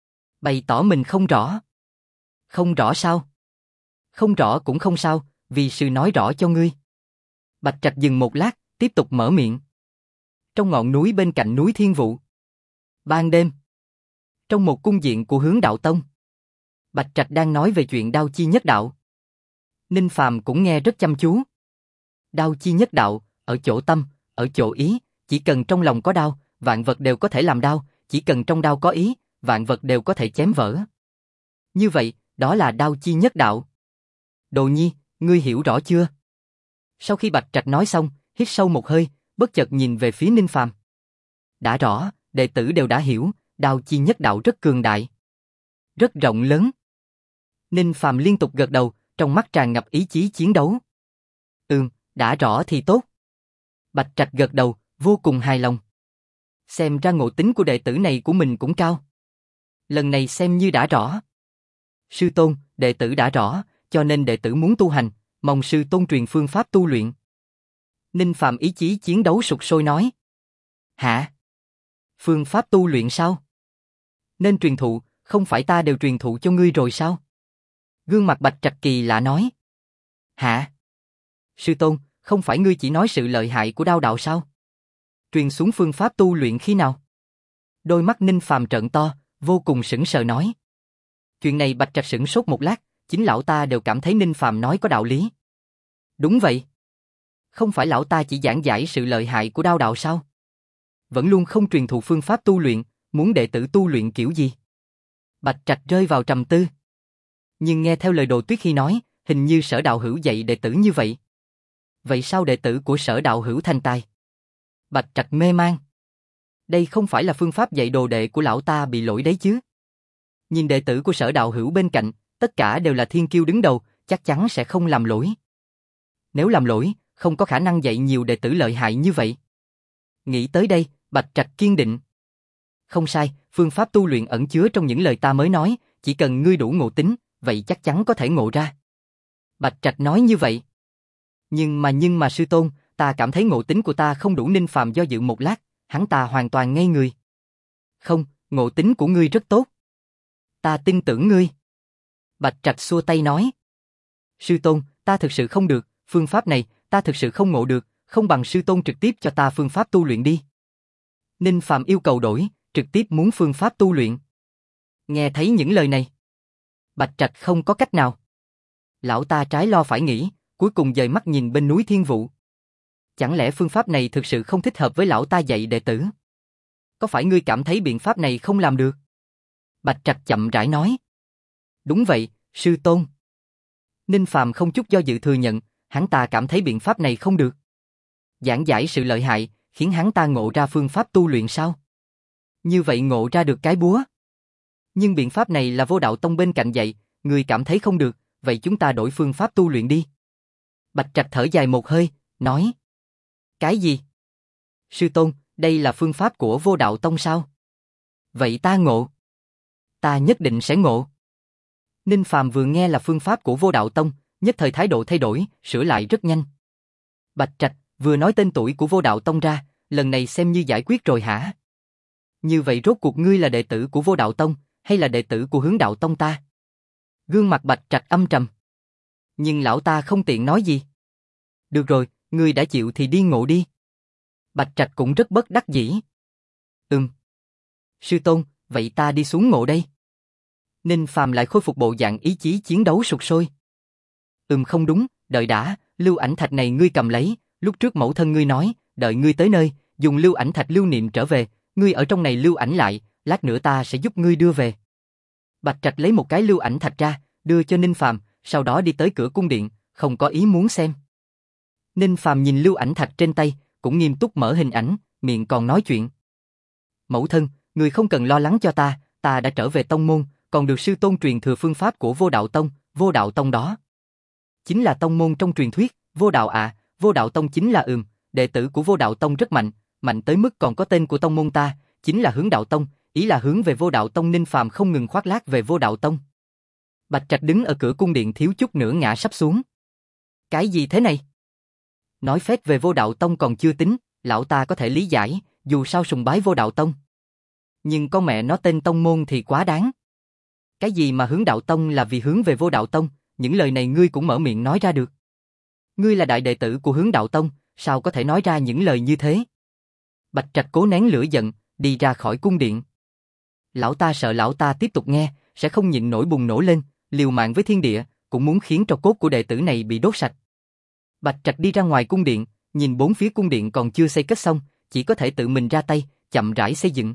Bày tỏ mình không rõ. Không rõ sao? Không rõ cũng không sao, vì sư nói rõ cho ngươi. Bạch Trạch dừng một lát, tiếp tục mở miệng. Trong ngọn núi bên cạnh núi Thiên Vụ. Ban đêm. Trong một cung điện của Hướng Đạo Tông. Bạch Trạch đang nói về chuyện đao chi nhất đạo. Ninh Phàm cũng nghe rất chăm chú. Đao chi nhất đạo, ở chỗ tâm, ở chỗ ý, chỉ cần trong lòng có đao, vạn vật đều có thể làm đao, chỉ cần trong đao có ý, vạn vật đều có thể chém vỡ. Như vậy, đó là đao chi nhất đạo. Đồ Nhi, ngươi hiểu rõ chưa? Sau khi Bạch Trạch nói xong, hít sâu một hơi, bất chợt nhìn về phía Ninh Phàm. Đã rõ, đệ tử đều đã hiểu, đao chi nhất đạo rất cường đại, rất rộng lớn. Ninh Phàm liên tục gật đầu, trong mắt tràn ngập ý chí chiến đấu. Đã rõ thì tốt. Bạch Trạch gật đầu, vô cùng hài lòng. Xem ra ngộ tính của đệ tử này của mình cũng cao. Lần này xem như đã rõ. Sư tôn, đệ tử đã rõ, cho nên đệ tử muốn tu hành, mong sư tôn truyền phương pháp tu luyện. Ninh Phàm ý chí chiến đấu sục sôi nói. Hả? Phương pháp tu luyện sao? Nên truyền thụ, không phải ta đều truyền thụ cho ngươi rồi sao? Gương mặt Bạch Trạch kỳ lạ nói. Hả? Sư tôn, không phải ngươi chỉ nói sự lợi hại của đao đạo sao? Truyền xuống phương pháp tu luyện khi nào? Đôi mắt Ninh Phàm trợn to, vô cùng sững sờ nói. Chuyện này Bạch Trạch sững sốt một lát, chính lão ta đều cảm thấy Ninh Phàm nói có đạo lý. Đúng vậy. Không phải lão ta chỉ giảng giải sự lợi hại của đao đạo sao? Vẫn luôn không truyền thụ phương pháp tu luyện, muốn đệ tử tu luyện kiểu gì? Bạch Trạch rơi vào trầm tư. Nhưng nghe theo lời Đồ Tuyết khi nói, hình như Sở đạo hữu dạy đệ tử như vậy. Vậy sao đệ tử của Sở đạo hữu thành tài? Bạch Trạch mê mang. Đây không phải là phương pháp dạy đồ đệ của lão ta bị lỗi đấy chứ? Nhìn đệ tử của Sở đạo hữu bên cạnh, tất cả đều là thiên kiêu đứng đầu, chắc chắn sẽ không làm lỗi. Nếu làm lỗi, không có khả năng dạy nhiều đệ tử lợi hại như vậy. Nghĩ tới đây, Bạch Trạch kiên định. Không sai, phương pháp tu luyện ẩn chứa trong những lời ta mới nói, chỉ cần ngươi đủ ngộ tính, vậy chắc chắn có thể ngộ ra. Bạch Trạch nói như vậy. Nhưng mà sư tôn, ta cảm thấy ngộ tính của ta không đủ. Ninh Phàm do dự một lát, hắn ta hoàn toàn ngây người. Không, ngộ tính của ngươi rất tốt. Ta tin tưởng ngươi. Bạch Trạch xua tay nói. Sư tôn, ta thực sự không được, phương pháp này, ta thực sự không ngộ được, không bằng sư tôn trực tiếp cho ta phương pháp tu luyện đi. Ninh Phàm yêu cầu đổi, trực tiếp muốn phương pháp tu luyện. Nghe thấy những lời này, Bạch Trạch không có cách nào. Lão ta trái lo phải nghĩ, cuối cùng dời mắt nhìn bên núi Thiên Vụ. Chẳng lẽ phương pháp này thực sự không thích hợp với lão ta dạy đệ tử? Có phải ngươi cảm thấy biện pháp này không làm được? Bạch Trạch chậm rãi nói. Đúng vậy, sư tôn. Ninh Phàm không chút do dự thừa nhận, hắn ta cảm thấy biện pháp này không được. Giảng giải sự lợi hại, khiến hắn ta ngộ ra phương pháp tu luyện sao? Như vậy ngộ ra được cái búa. Nhưng biện pháp này là Vô Đạo Tông bên cạnh dạy, người cảm thấy không được, vậy chúng ta đổi phương pháp tu luyện đi. Bạch Trạch thở dài một hơi, nói. Cái gì? Sư tôn, đây là phương pháp của Vô Đạo Tông sao? Vậy ta ngộ. Ta nhất định sẽ ngộ. Ninh Phàm vừa nghe là phương pháp của Vô Đạo Tông, nhất thời thái độ thay đổi, sửa lại rất nhanh. Bạch Trạch vừa nói tên tuổi của Vô Đạo Tông ra, lần này xem như giải quyết rồi hả? Như vậy rốt cuộc ngươi là đệ tử của Vô Đạo Tông, hay là đệ tử của Hướng Đạo Tông ta? Gương mặt Bạch Trạch âm trầm. Nhưng lão ta không tiện nói gì. Được rồi, ngươi đã chịu thì đi ngộ đi. Bạch Trạch cũng rất bất đắc dĩ. Sư tôn, vậy ta đi xuống ngộ đây. Ninh Phàm lại khôi phục bộ dạng ý chí chiến đấu sục sôi. Không đúng, đợi đã, lưu ảnh thạch này ngươi cầm lấy, lúc trước mẫu thân ngươi nói, đợi ngươi tới nơi, dùng lưu ảnh thạch lưu niệm trở về, ngươi ở trong này lưu ảnh lại, lát nữa ta sẽ giúp ngươi đưa về. Bạch Trạch lấy một cái lưu ảnh thạch ra, đưa cho Ninh Phàm, sau đó đi tới cửa cung điện, không có ý muốn xem. Ninh Phàm nhìn lưu ảnh thạch trên tay, cũng nghiêm túc mở hình ảnh, miệng còn nói chuyện. Mẫu thân, người không cần lo lắng cho ta đã trở về tông môn, còn được sư tôn truyền thừa phương pháp của Vô Đạo Tông đó. Chính là tông môn trong truyền thuyết, Vô Đạo Vô Đạo Tông chính là đệ tử của Vô Đạo Tông rất mạnh, mạnh tới mức còn có tên của tông môn ta, chính là Hướng Đạo Tông, ý là hướng về Vô Đạo Tông. Ninh Phàm không ngừng khoác lác về Vô Đạo Tông. Bạch Trạch đứng ở cửa cung điện thiếu chút nữa ngã sắp xuống. Cái gì thế này? Nói phét về Vô Đạo Tông còn chưa tính, lão ta có thể lý giải, dù sao sùng bái Vô Đạo Tông. Nhưng con mẹ nó tên tông môn thì quá đáng. Cái gì mà Hướng Đạo Tông là vì hướng về Vô Đạo Tông, những lời này ngươi cũng mở miệng nói ra được. Ngươi là đại đệ tử của Hướng Đạo Tông, sao có thể nói ra những lời như thế? Bạch Trạch cố nén lửa giận, đi ra khỏi cung điện. Lão ta sợ lão ta tiếp tục nghe, sẽ không nhịn nổi bùng nổ lên, liều mạng với thiên địa, cũng muốn khiến tro cốt của đệ tử này bị đốt sạch. Bạch Trạch đi ra ngoài cung điện, nhìn bốn phía cung điện còn chưa xây kết xong, chỉ có thể tự mình ra tay, chậm rãi xây dựng.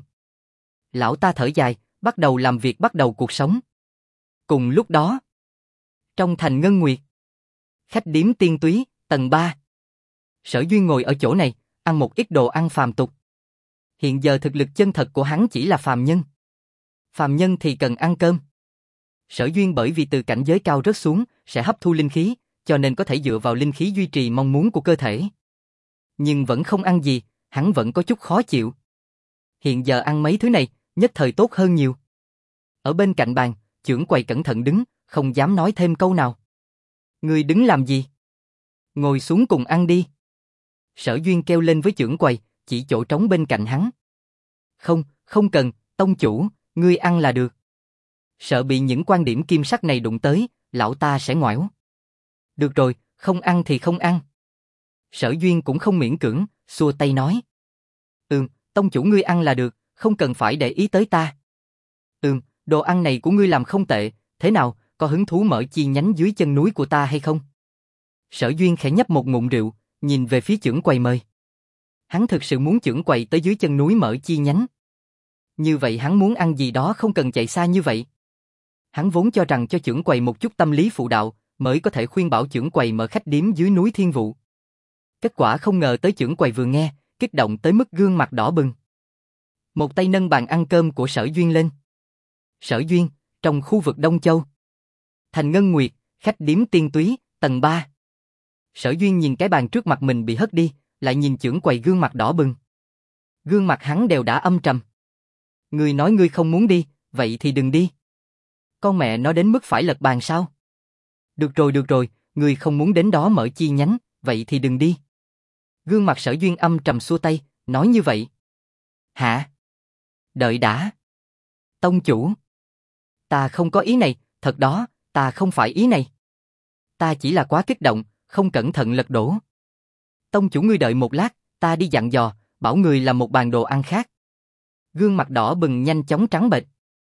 Lão ta thở dài, bắt đầu làm việc, bắt đầu cuộc sống. Cùng lúc đó, trong thành Ngân Nguyệt, khách điếm Tiên Túy, tầng 3. Sở Duyên ngồi ở chỗ này, ăn một ít đồ ăn phàm tục. Hiện giờ thực lực chân thật của hắn chỉ là phàm nhân. Phàm nhân thì cần ăn cơm. Sở Duyên bởi vì từ cảnh giới cao rớt xuống, sẽ hấp thu linh khí, cho nên có thể dựa vào linh khí duy trì mong muốn của cơ thể. Nhưng vẫn không ăn gì, hắn vẫn có chút khó chịu. Hiện giờ ăn mấy thứ này, nhất thời tốt hơn nhiều. Ở bên cạnh bàn, chưởng quầy cẩn thận đứng, không dám nói thêm câu nào. Ngươi đứng làm gì? Ngồi xuống cùng ăn đi. Sở Duyên kêu lên với chưởng quầy, chỉ chỗ trống bên cạnh hắn. Không, không cần, tông chủ, ngươi ăn là được. Sợ bị những quan điểm kim sắc này đụng tới, lão ta sẽ ngoẻo. Được rồi, không ăn thì không ăn. Sở Duyên cũng không miễn cưỡng, xua tay nói. Tông chủ ngươi ăn là được, không cần phải để ý tới ta. Đồ ăn này của ngươi làm không tệ, thế nào, có hứng thú mở chi nhánh dưới chân núi của ta hay không? Sở Duyên khẽ nhấp một ngụm rượu, nhìn về phía chưởng quầy mời. Hắn thực sự muốn chưởng quầy tới dưới chân núi mở chi nhánh. Như vậy hắn muốn ăn gì đó không cần chạy xa như vậy. Hắn vốn cho rằng cho chưởng quầy một chút tâm lý phụ đạo, mới có thể khuyên bảo chưởng quầy mở khách điếm dưới núi Thiên Vụ. Kết quả không ngờ tới chưởng quầy vừa nghe, kích động tới mức gương mặt đỏ bừng. Một tay nâng bàn ăn cơm của Sở Duyên lên. Sở Duyên, trong khu vực Đông Châu. Thành Ngân Nguyệt, khách điếm Tiên Túy, tầng 3. Sở Duyên nhìn cái bàn trước mặt mình bị hất đi, lại nhìn chưởng quầy gương mặt đỏ bừng. Gương mặt hắn đều đã âm trầm. Ngươi nói ngươi không muốn đi, vậy thì đừng đi. Con mẹ nó đến mức phải lật bàn sao? Được rồi, ngươi không muốn đến đó mở chi nhánh, vậy thì đừng đi. Gương mặt Sở Duyên âm trầm xua tay, nói như vậy. Hả? Đợi đã. Tông chủ. Ta không có ý này, thật đó, ta không phải ý này. Ta chỉ là quá kích động, không cẩn thận lật đổ. Tông chủ ngươi đợi một lát, ta đi dặn dò, bảo người làm một bàn đồ ăn khác. Gương mặt đỏ bừng nhanh chóng trắng bệch.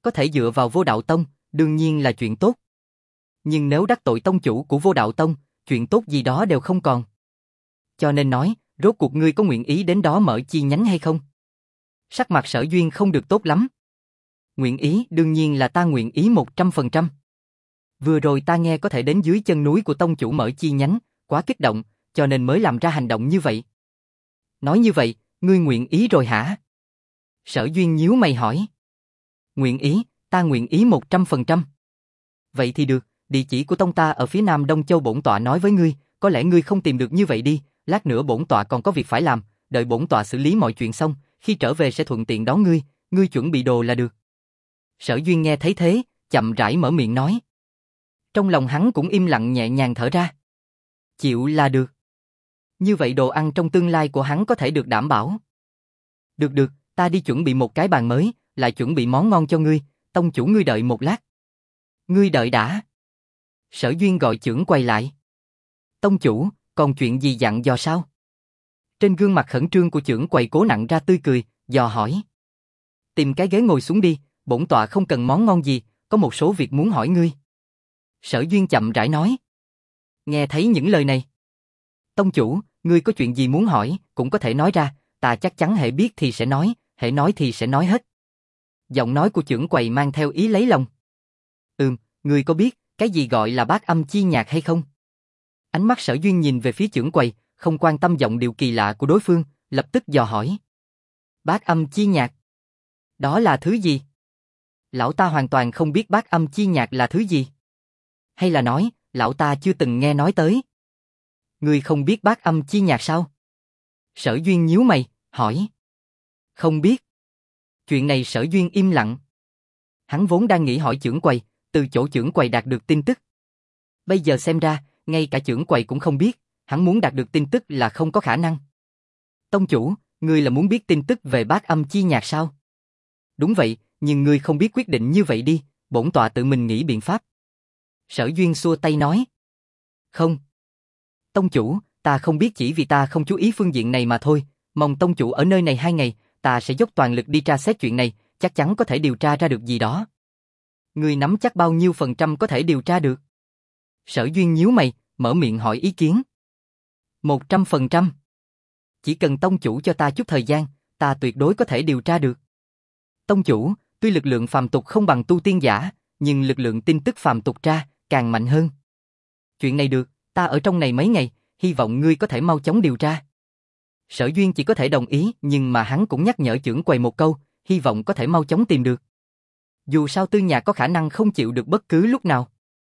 Có thể dựa vào Vô Đạo Tông, đương nhiên là chuyện tốt. Nhưng nếu đắc tội tông chủ của Vô Đạo Tông, chuyện tốt gì đó đều không còn. Cho nên nói, rốt cuộc ngươi có nguyện ý đến đó mở chi nhánh hay không? Sắc mặt Sở Duyên không được tốt lắm. Nguyện ý, đương nhiên là ta nguyện ý 100%. Vừa rồi ta nghe có thể đến dưới chân núi của tông chủ mở chi nhánh, quá kích động, cho nên mới làm ra hành động như vậy. Nói như vậy, ngươi nguyện ý rồi hả? Sở Duyên nhíu mày hỏi. Nguyện ý, ta nguyện ý 100%. Vậy thì được, địa chỉ của tông ta ở phía nam Đông Châu, bổn tọa nói với ngươi, có lẽ ngươi không tìm được như vậy đi, lát nữa bổn tọa còn có việc phải làm, đợi bổn tọa xử lý mọi chuyện xong, khi trở về sẽ thuận tiện đón ngươi chuẩn bị đồ là được. Sở Duyên nghe thấy thế, chậm rãi mở miệng nói. Trong lòng hắn cũng im lặng nhẹ nhàng thở ra. Chịu là được. Như vậy đồ ăn trong tương lai của hắn có thể được đảm bảo. Được, ta đi chuẩn bị một cái bàn mới, lại chuẩn bị món ngon cho ngươi, tông chủ ngươi đợi một lát. Ngươi đợi đã. Sở Duyên gọi chưởng quay lại. Tông chủ, còn chuyện gì dặn dò sao? Trên gương mặt khẩn trương của chưởng quầy cố nặn ra tươi cười, dò hỏi. Tìm cái ghế ngồi xuống đi, bổn tọa không cần món ngon gì, có một số việc muốn hỏi ngươi. Sở Duyên chậm rãi nói. Nghe thấy những lời này. Tông chủ, ngươi có chuyện gì muốn hỏi, cũng có thể nói ra, ta chắc chắn hễ biết thì sẽ nói, hễ nói thì sẽ nói hết. Giọng nói của chưởng quầy mang theo ý lấy lòng. Ngươi có biết, cái gì gọi là bát âm chi nhạc hay không? Ánh mắt Sở Duyên nhìn về phía chưởng quầy, không quan tâm giọng điệu kỳ lạ của đối phương, lập tức dò hỏi. Bát âm chi nhạc? Đó là thứ gì? Lão ta hoàn toàn không biết bát âm chi nhạc là thứ gì. Hay là nói, lão ta chưa từng nghe nói tới. Ngươi không biết bát âm chi nhạc sao? Sở Duyên nhíu mày, hỏi. Không biết. Chuyện này Sở Duyên im lặng. Hắn vốn đang nghĩ hỏi chưởng quầy, từ chỗ chưởng quầy đạt được tin tức. Bây giờ xem ra, ngay cả chưởng quầy cũng không biết, hắn muốn đạt được tin tức là không có khả năng. Tông chủ, ngươi là muốn biết tin tức về bát âm chi nhạc sao? Đúng vậy, nhưng ngươi không biết quyết định như vậy đi, bổn tọa tự mình nghĩ biện pháp. Sở Duyên xua tay nói. Không. Tông chủ, ta không biết, chỉ vì ta không chú ý phương diện này mà thôi, mong tông chủ ở nơi này 2 ngày, ta sẽ dốc toàn lực đi tra xét chuyện này, chắc chắn có thể điều tra ra được gì đó. Ngươi nắm chắc bao nhiêu % có thể điều tra được? Sở Duyên nhíu mày, mở miệng hỏi ý kiến. 100%. Chỉ cần tông chủ cho ta chút thời gian, ta tuyệt đối có thể điều tra được. Tông chủ, tuy lực lượng phàm tục không bằng tu tiên giả, nhưng lực lượng tin tức phàm tục ra càng mạnh hơn. Chuyện này được, ta ở trong này mấy ngày, hy vọng ngươi có thể mau chóng điều tra. Sở Duyên chỉ có thể đồng ý, nhưng mà hắn cũng nhắc nhở chưởng quầy một câu, hy vọng có thể mau chóng tìm được. Dù sao Tư Nhạc có khả năng không chịu được bất cứ lúc nào.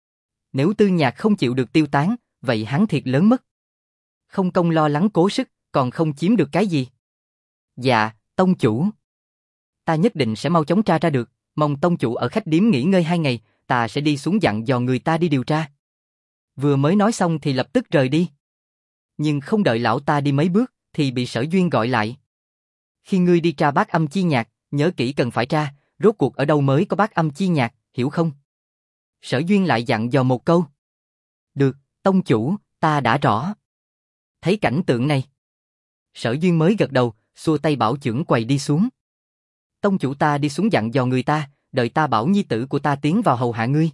Nếu Tư Nhạc không chịu được tiêu tán, vậy hắn thiệt lớn mất. Không công lo lắng cố sức, còn không chiếm được cái gì. Dạ, tông chủ. Ta nhất định sẽ mau chóng tra ra được, mong tông chủ ở khách điếm nghỉ ngơi 2 ngày, ta sẽ đi xuống dặn dò người ta đi điều tra. Vừa mới nói xong thì lập tức rời đi. Nhưng không đợi lão ta đi mấy bước, thì bị Sở Duyên gọi lại. Khi ngươi đi tra bát âm chi nhạc, nhớ kỹ cần phải tra, rốt cuộc ở đâu mới có bát âm chi nhạc, hiểu không? Sở Duyên lại dặn dò một câu. Được, tông chủ, ta đã rõ. Thấy cảnh tượng này, Sở Duyên mới gật đầu, xua tay bảo chưởng quầy đi xuống. Tông chủ ta đi xuống dặn dò người ta, đợi ta bảo nhi tử của ta tiến vào hầu hạ ngươi.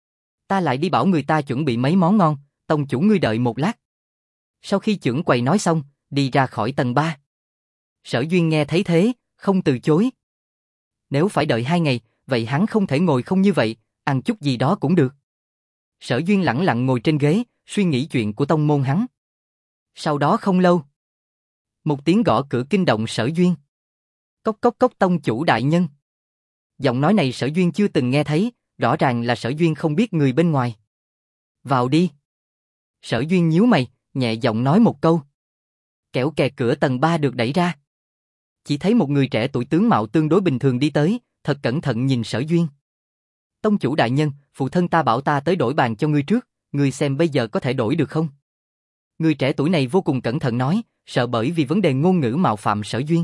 Ta lại đi bảo người ta chuẩn bị mấy món ngon, tông chủ ngươi đợi một lát. Sau khi chưởng quầy nói xong, đi ra khỏi tầng 3. Sở Duyên nghe thấy thế, không từ chối. Nếu phải đợi 2 ngày, vậy hắn không thể ngồi không như vậy, ăn chút gì đó cũng được. Sở Duyên lẳng lặng ngồi trên ghế, suy nghĩ chuyện của tông môn hắn. Sau đó không lâu, một tiếng gõ cửa kinh động Sở Duyên. Cốc cốc cốc, tông chủ đại nhân. Giọng nói này Sở Duyên chưa từng nghe thấy, rõ ràng là Sở Duyên không biết người bên ngoài. Vào đi. Sở Duyên nhíu mày, nhẹ giọng nói một câu. Kẻo kè cửa tầng 3 được đẩy ra. Chỉ thấy một người trẻ tuổi tướng mạo tương đối bình thường đi tới, thật cẩn thận nhìn Sở Duyên. Tông chủ đại nhân, phụ thân ta bảo ta tới đổi bàn cho ngươi trước, ngươi xem bây giờ có thể đổi được không? Người trẻ tuổi này vô cùng cẩn thận nói, sợ bởi vì vấn đề ngôn ngữ mạo phạm Sở Duyên.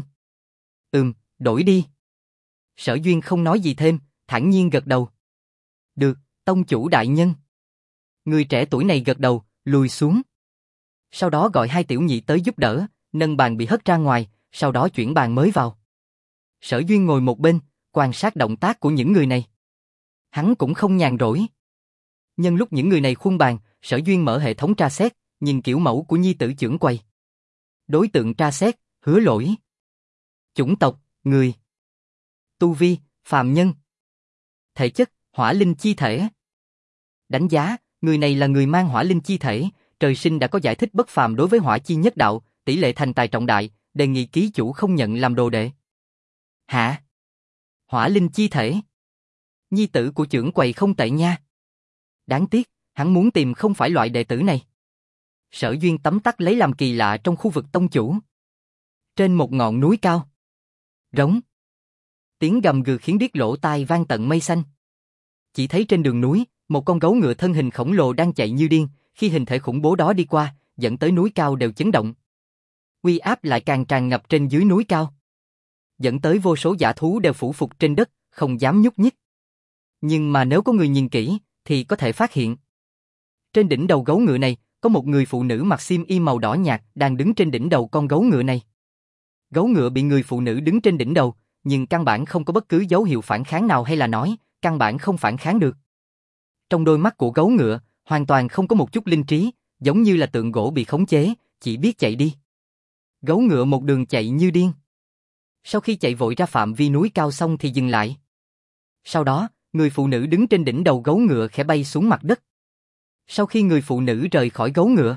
Đổi đi. Sở Duyên không nói gì thêm, thản nhiên gật đầu. Được, tông chủ đại nhân. Người trẻ tuổi này gật đầu, lùi xuống. Sau đó gọi 2 tiểu nhị tới giúp đỡ, nâng bàn bị hất ra ngoài, sau đó chuyển bàn mới vào. Sở Duyên ngồi một bên, quan sát động tác của những người này. Hắn cũng không nhàn rỗi. Nhân lúc những người này khuân bàn, Sở Duyên mở hệ thống tra xét, nhìn kiểu mẫu của nhi tử chưởng quầy. Đối tượng tra xét, Hứa Lỗi. Chủng tộc, người. Tu vi, phàm nhân. Thể chất, hỏa linh chi thể. Đánh giá, người này là người mang hỏa linh chi thể, trời sinh đã có giải thích bất phàm đối với hỏa chi nhất đạo, tỷ lệ thành tài trọng đại, đề nghị ký chủ không nhận làm đồ đệ. Hả? Hỏa linh chi thể. Nhi tử của chưởng quầy không tệ nha. Đáng tiếc, hắn muốn tìm không phải loại đệ tử này. Sở Duyên tấm tắc lấy làm kỳ lạ trong khu vực tông chủ. Trên một ngọn núi cao. Rống. Tiếng gầm gừ khiến điếc lỗ tai vang tận mây xanh. Chỉ thấy trên đường núi, một con gấu ngựa thân hình khổng lồ đang chạy như điên, khi hình thể khủng bố đó đi qua, dẫn tới núi cao đều chấn động. Uy áp lại càng tràn ngập trên dưới núi cao. Dẫn tới vô số dã thú đều phủ phục trên đất, không dám nhúc nhích. Nhưng mà nếu có người nhìn kỹ, thì có thể phát hiện. Trên đỉnh đầu gấu ngựa này, có một người phụ nữ mặc xiêm y màu đỏ nhạt đang đứng trên đỉnh đầu con gấu ngựa này. Gấu ngựa bị người phụ nữ đứng trên đỉnh đầu, nhưng căn bản không có bất cứ dấu hiệu phản kháng nào hay là nói, căn bản không phản kháng được. Trong đôi mắt của gấu ngựa, hoàn toàn không có một chút linh trí, giống như là tượng gỗ bị khống chế, chỉ biết chạy đi. Gấu ngựa một đường chạy như điên. Sau khi chạy vội ra phạm vi núi cao xong thì dừng lại. Sau đó, người phụ nữ đứng trên đỉnh đầu gấu ngựa khẽ bay xuống mặt đất. Sau khi người phụ nữ rời khỏi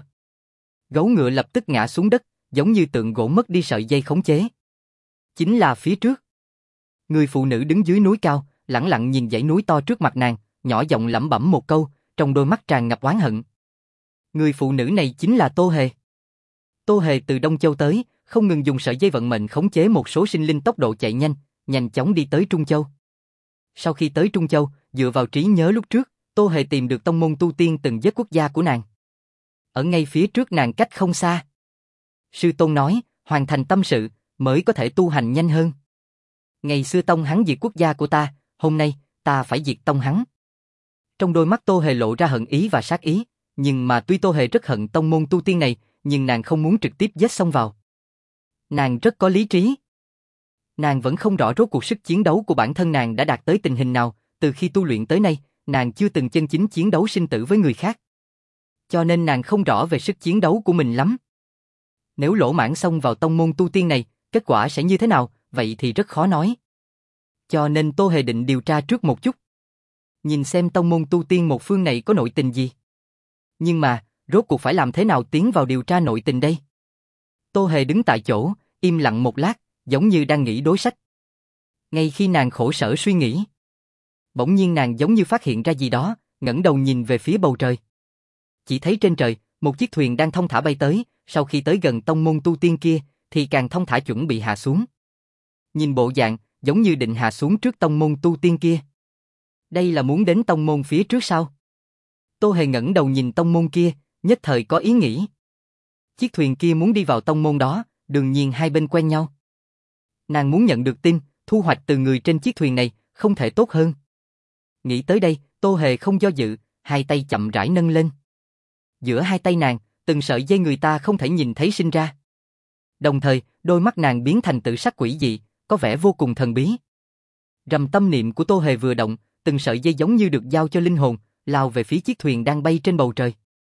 gấu ngựa lập tức ngã xuống đất, giống như tượng gỗ mất đi sợi dây khống chế. Chính là phía trước. Người phụ nữ đứng dưới núi cao, lẳng lặng nhìn dãy núi to trước mặt nàng, nhỏ giọng lẩm bẩm một câu, trong đôi mắt tràn ngập oán hận. Người phụ nữ này chính là Tô Hề. Tô Hề từ Đông Châu tới, không ngừng dùng sợi dây vận mệnh khống chế một số sinh linh tốc độ chạy nhanh, nhanh chóng đi tới Trung Châu. Sau khi tới Trung Châu, dựa vào trí nhớ lúc trước, Tô Hề tìm được tông môn tu tiên từng giết quốc gia của nàng. Ở ngay phía trước nàng cách không xa. Sư tôn nói, hoàn thành tâm sự, mới có thể tu hành nhanh hơn. Ngày xưa tông hắn diệt quốc gia của ta, hôm nay, ta phải diệt tông hắn. Trong đôi mắt Tô Hề lộ ra hận ý và sát ý, nhưng mà tuy Tô Hề rất hận tông môn tu tiên này, nhưng nàng không muốn trực tiếp giết xông vào. Nàng rất có lý trí. Nàng vẫn không rõ rốt cuộc sức chiến đấu của bản thân nàng đã đạt tới tình hình nào, từ khi tu luyện tới nay, nàng chưa từng chân chính chiến đấu sinh tử với người khác. Cho nên nàng không rõ về sức chiến đấu của mình lắm. Nếu lỗ mãng xông vào tông môn tu tiên này, kết quả sẽ như thế nào, vậy thì rất khó nói. Cho nên Tô Hề định điều tra trước một chút. Nhìn xem tông môn tu tiên một phương này có nội tình gì. Nhưng mà, rốt cuộc phải làm thế nào tiến vào điều tra nội tình đây? Tô Hề đứng tại chỗ, im lặng một lát, giống như đang nghĩ đối sách. Ngay khi nàng khổ sở suy nghĩ, bỗng nhiên nàng giống như phát hiện ra gì đó, ngẩng đầu nhìn về phía bầu trời. Chỉ thấy trên trời, một chiếc thuyền đang thong thả bay tới, sau khi tới gần tông môn tu tiên kia, thì càng thong thả chuẩn bị hạ xuống. Nhìn bộ dạng, giống như định hạ xuống trước tông môn tu tiên kia. Đây là muốn đến tông môn phía trước sao? Tô Hề ngẩng đầu nhìn tông môn kia, nhất thời có ý nghĩ. Chiếc thuyền kia muốn đi vào tông môn đó, đương nhiên hai bên quen nhau. Nàng muốn nhận được tin, thu hoạch từ người trên chiếc thuyền này, không thể tốt hơn. Nghĩ tới đây, Tô Hề không do dự, hai tay chậm rãi nâng lên. Giữa hai tay nàng, từng sợi dây người ta không thể nhìn thấy sinh ra. Đồng thời, đôi mắt nàng biến thành tự sắc quỷ dị, có vẻ vô cùng thần bí. Rầm tâm niệm của Tô Hề vừa động, từng sợi dây giống như được giao cho linh hồn, lao về phía chiếc thuyền đang bay trên bầu trời.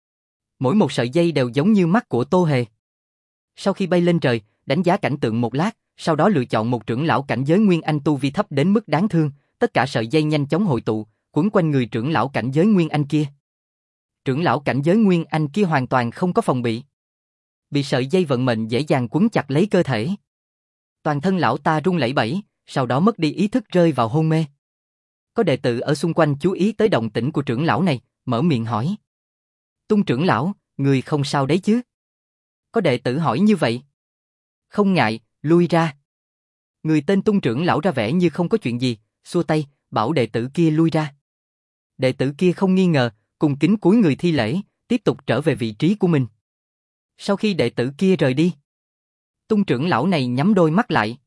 Mỗi một sợi dây đều giống như mắt của Tô Hề. Sau khi bay lên trời, đánh giá cảnh tượng một lát, sau đó lựa chọn một trưởng lão cảnh giới Nguyên Anh tu vi thấp đến mức đáng thương, tất cả sợi dây nhanh chóng hội tụ, quấn quanh người trưởng lão cảnh giới Nguyên Anh kia. Trưởng lão cảnh giới Nguyên Anh kia hoàn toàn không có phòng bị. Bị sợi dây vận mệnh dễ dàng quấn chặt lấy cơ thể. Toàn thân lão ta run lẩy bẩy, sau đó mất đi ý thức rơi vào hôn mê. Có đệ tử ở xung quanh chú ý tới động tĩnh của trưởng lão này, mở miệng hỏi. Tung trưởng lão, người không sao đấy chứ? Có đệ tử hỏi như vậy. Không ngại, lui ra. Người tên Tung trưởng lão ra vẻ như không có chuyện gì, xua tay, bảo đệ tử kia lui ra. Đệ tử kia không nghi ngờ, cùng kính cúi người thi lễ, tiếp tục trở về vị trí của mình. Sau khi đệ tử kia rời đi, Tung trưởng lão này nhắm đôi mắt lại.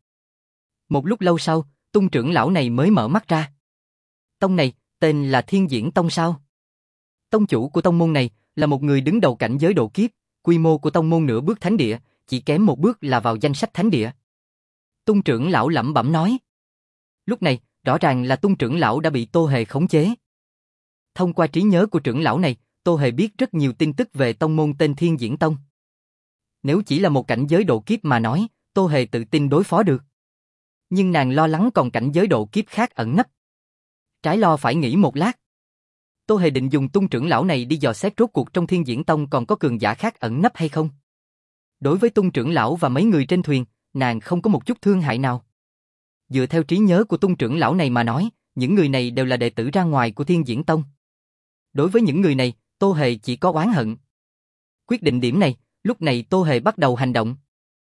Một lúc lâu sau, Tung trưởng lão này mới mở mắt ra. Tông này, tên là Thiên Diễn Tông sao? Tông chủ của tông môn này là một người đứng đầu cảnh giới độ kiếp, quy mô của tông môn nửa bước thánh địa, chỉ kém một bước là vào danh sách thánh địa. Tung trưởng lão lẩm bẩm nói. Lúc này, Rõ ràng là Tung trưởng lão đã bị Tô Hề khống chế. Thông qua trí nhớ của trưởng lão này, Tô Hề biết rất nhiều tin tức về tông môn tên Thiên Diễn Tông. Nếu chỉ là một cảnh giới độ kiếp mà nói, Tô Hề tự tin đối phó được. Nhưng nàng lo lắng còn cảnh giới độ kiếp khác ẩn nấp. Trái lo phải nghĩ một lát. Tô Hề định dùng Tung trưởng lão này đi dò xét rốt cuộc trong Thiên Diễn Tông còn có cường giả khác ẩn nấp hay không. Đối với Tung trưởng lão và mấy người trên thuyền, nàng không có một chút thương hại nào. Dựa theo trí nhớ của Tung trưởng lão này mà nói, những người này đều là đệ tử ra ngoài của Thiên Diễn Tông. Đối với những người này, Tô Hề chỉ có oán hận. Quyết định điểm này, lúc này Tô Hề bắt đầu hành động.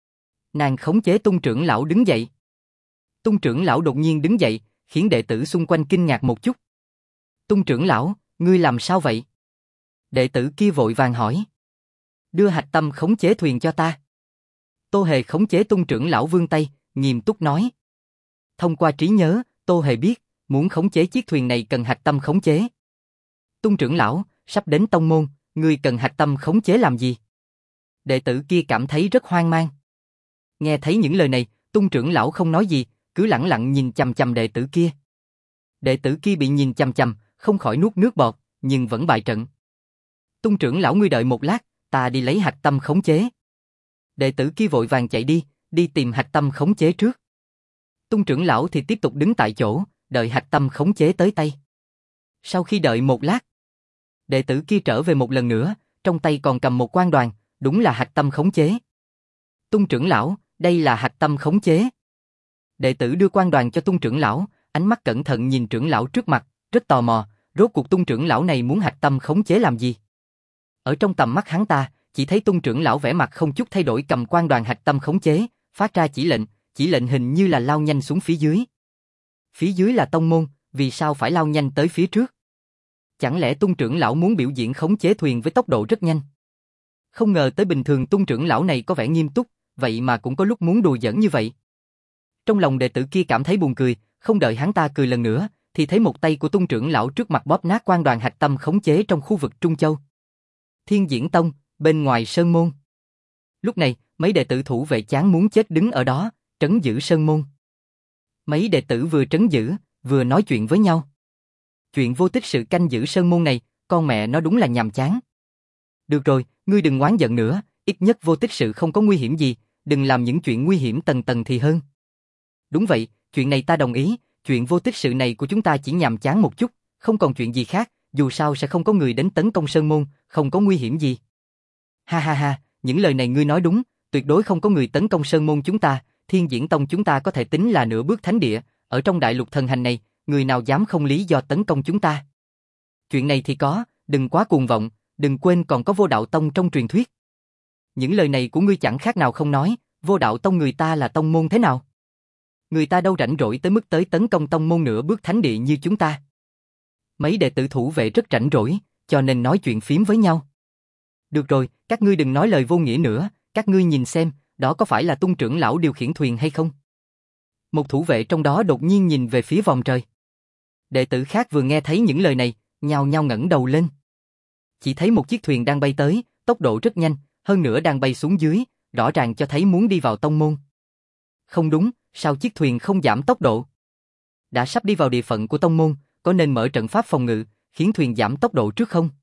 Nàng khống chế Tung trưởng lão đứng dậy. Tung trưởng lão đột nhiên đứng dậy, khiến đệ tử xung quanh kinh ngạc một chút. Tung trưởng lão, ngươi làm sao vậy? Đệ tử kia vội vàng hỏi. Đưa hạch tâm khống chế thuyền cho ta. Tô Hề khống chế Tung trưởng lão vươn tay, nghiêm túc nói. Thông qua trí nhớ, Tô Hề biết, muốn khống chế chiếc thuyền này cần hạch tâm khống chế. Tung trưởng lão, sắp đến tông môn, ngươi cần hạch tâm khống chế làm gì? Đệ tử kia cảm thấy rất hoang mang. Nghe thấy những lời này, Tung trưởng lão không nói gì, cứ lẳng lặng nhìn chằm chằm đệ tử kia. Đệ tử kia bị nhìn chằm chằm, không khỏi nuốt nước bọt, nhưng vẫn bại trận. Tung trưởng lão ngươi đợi một lát, ta đi lấy hạch tâm khống chế. Đệ tử kia vội vàng chạy đi tìm hạch tâm khống chế trước. Tung trưởng lão thì tiếp tục đứng tại chỗ, đợi hạch tâm khống chế tới tay. Sau khi đợi một lát, đệ tử kia trở về một lần nữa, trong tay còn cầm một quan đoàn, đúng là hạch tâm khống chế. Tung trưởng lão, đây là hạch tâm khống chế. Đệ tử đưa quan đoàn cho Tung trưởng lão, ánh mắt cẩn thận nhìn trưởng lão trước mặt, rất tò mò, rốt cuộc Tung trưởng lão này muốn hạch tâm khống chế làm gì? Ở trong tầm mắt hắn ta, chỉ thấy Tung trưởng lão vẻ mặt không chút thay đổi cầm quan đoàn hạch tâm khống chế, phát ra chỉ lệnh hình như là lao nhanh xuống phía dưới. Phía dưới là tông môn, vì sao phải lao nhanh tới phía trước? Chẳng lẽ Tung trưởng lão muốn biểu diễn khống chế thuyền với tốc độ rất nhanh? Không ngờ tới bình thường Tung trưởng lão này có vẻ nghiêm túc, vậy mà cũng có lúc muốn đùa giỡn như vậy. Trong lòng đệ tử kia cảm thấy buồn cười, không đợi hắn ta cười lần nữa, thì thấy một tay của Tung trưởng lão trước mặt bóp nát quan đoàn hạch tâm khống chế trong khu vực Trung Châu. Thiên Diễn Tông, bên ngoài sơn môn. Lúc này, mấy đệ tử thủ vệ chán muốn chết đứng ở đó, trấn giữ sơn môn. Mấy đệ tử vừa trấn giữ, vừa nói chuyện với nhau. Chuyện Vô Tích Sự canh giữ sơn môn này, con mẹ nó đúng là nhàm chán. Được rồi, ngươi đừng oán giận nữa, ít nhất Vô Tích Sự không có nguy hiểm gì, đừng làm những chuyện nguy hiểm tầng tầng thì hơn. Đúng vậy, chuyện này ta đồng ý, chuyện Vô Tích Sự này của chúng ta chỉ nhàm chán một chút, không còn chuyện gì khác, dù sao sẽ không có người đến tấn công sơn môn, không có nguy hiểm gì. Ha ha ha, những lời này ngươi nói đúng, tuyệt đối không có người tấn công sơn môn chúng ta, Thiên Diễn Tông chúng ta có thể tính là nửa bước thánh địa, ở trong đại lục thần hành này, người nào dám không lý do tấn công chúng ta. Chuyện này thì có, đừng quá cuồng vọng, đừng quên còn có Vô Đạo Tông trong truyền thuyết. Những lời này của ngươi chẳng khác nào không nói, Vô Đạo Tông người ta là tông môn thế nào? Người ta đâu rảnh rỗi tới mức tới tấn công tông môn nửa bước thánh địa như chúng ta. Mấy đệ tử thủ vệ rất rảnh rỗi, cho nên nói chuyện phím với nhau. Được rồi, các ngươi đừng nói lời vô nghĩa nữa, các ngươi nhìn xem, đó có phải là Tung trưởng lão điều khiển thuyền hay không? Một thủ vệ trong đó đột nhiên nhìn về phía vòng trời. Đệ tử khác vừa nghe thấy những lời này, nhao nhao ngẩng đầu lên. Chỉ thấy một chiếc thuyền đang bay tới, tốc độ rất nhanh, hơn nữa đang bay xuống dưới, rõ ràng cho thấy muốn đi vào tông môn. Không đúng, sao chiếc thuyền không giảm tốc độ? Đã sắp đi vào địa phận của tông môn, có nên mở trận pháp phòng ngự, khiến thuyền giảm tốc độ trước không?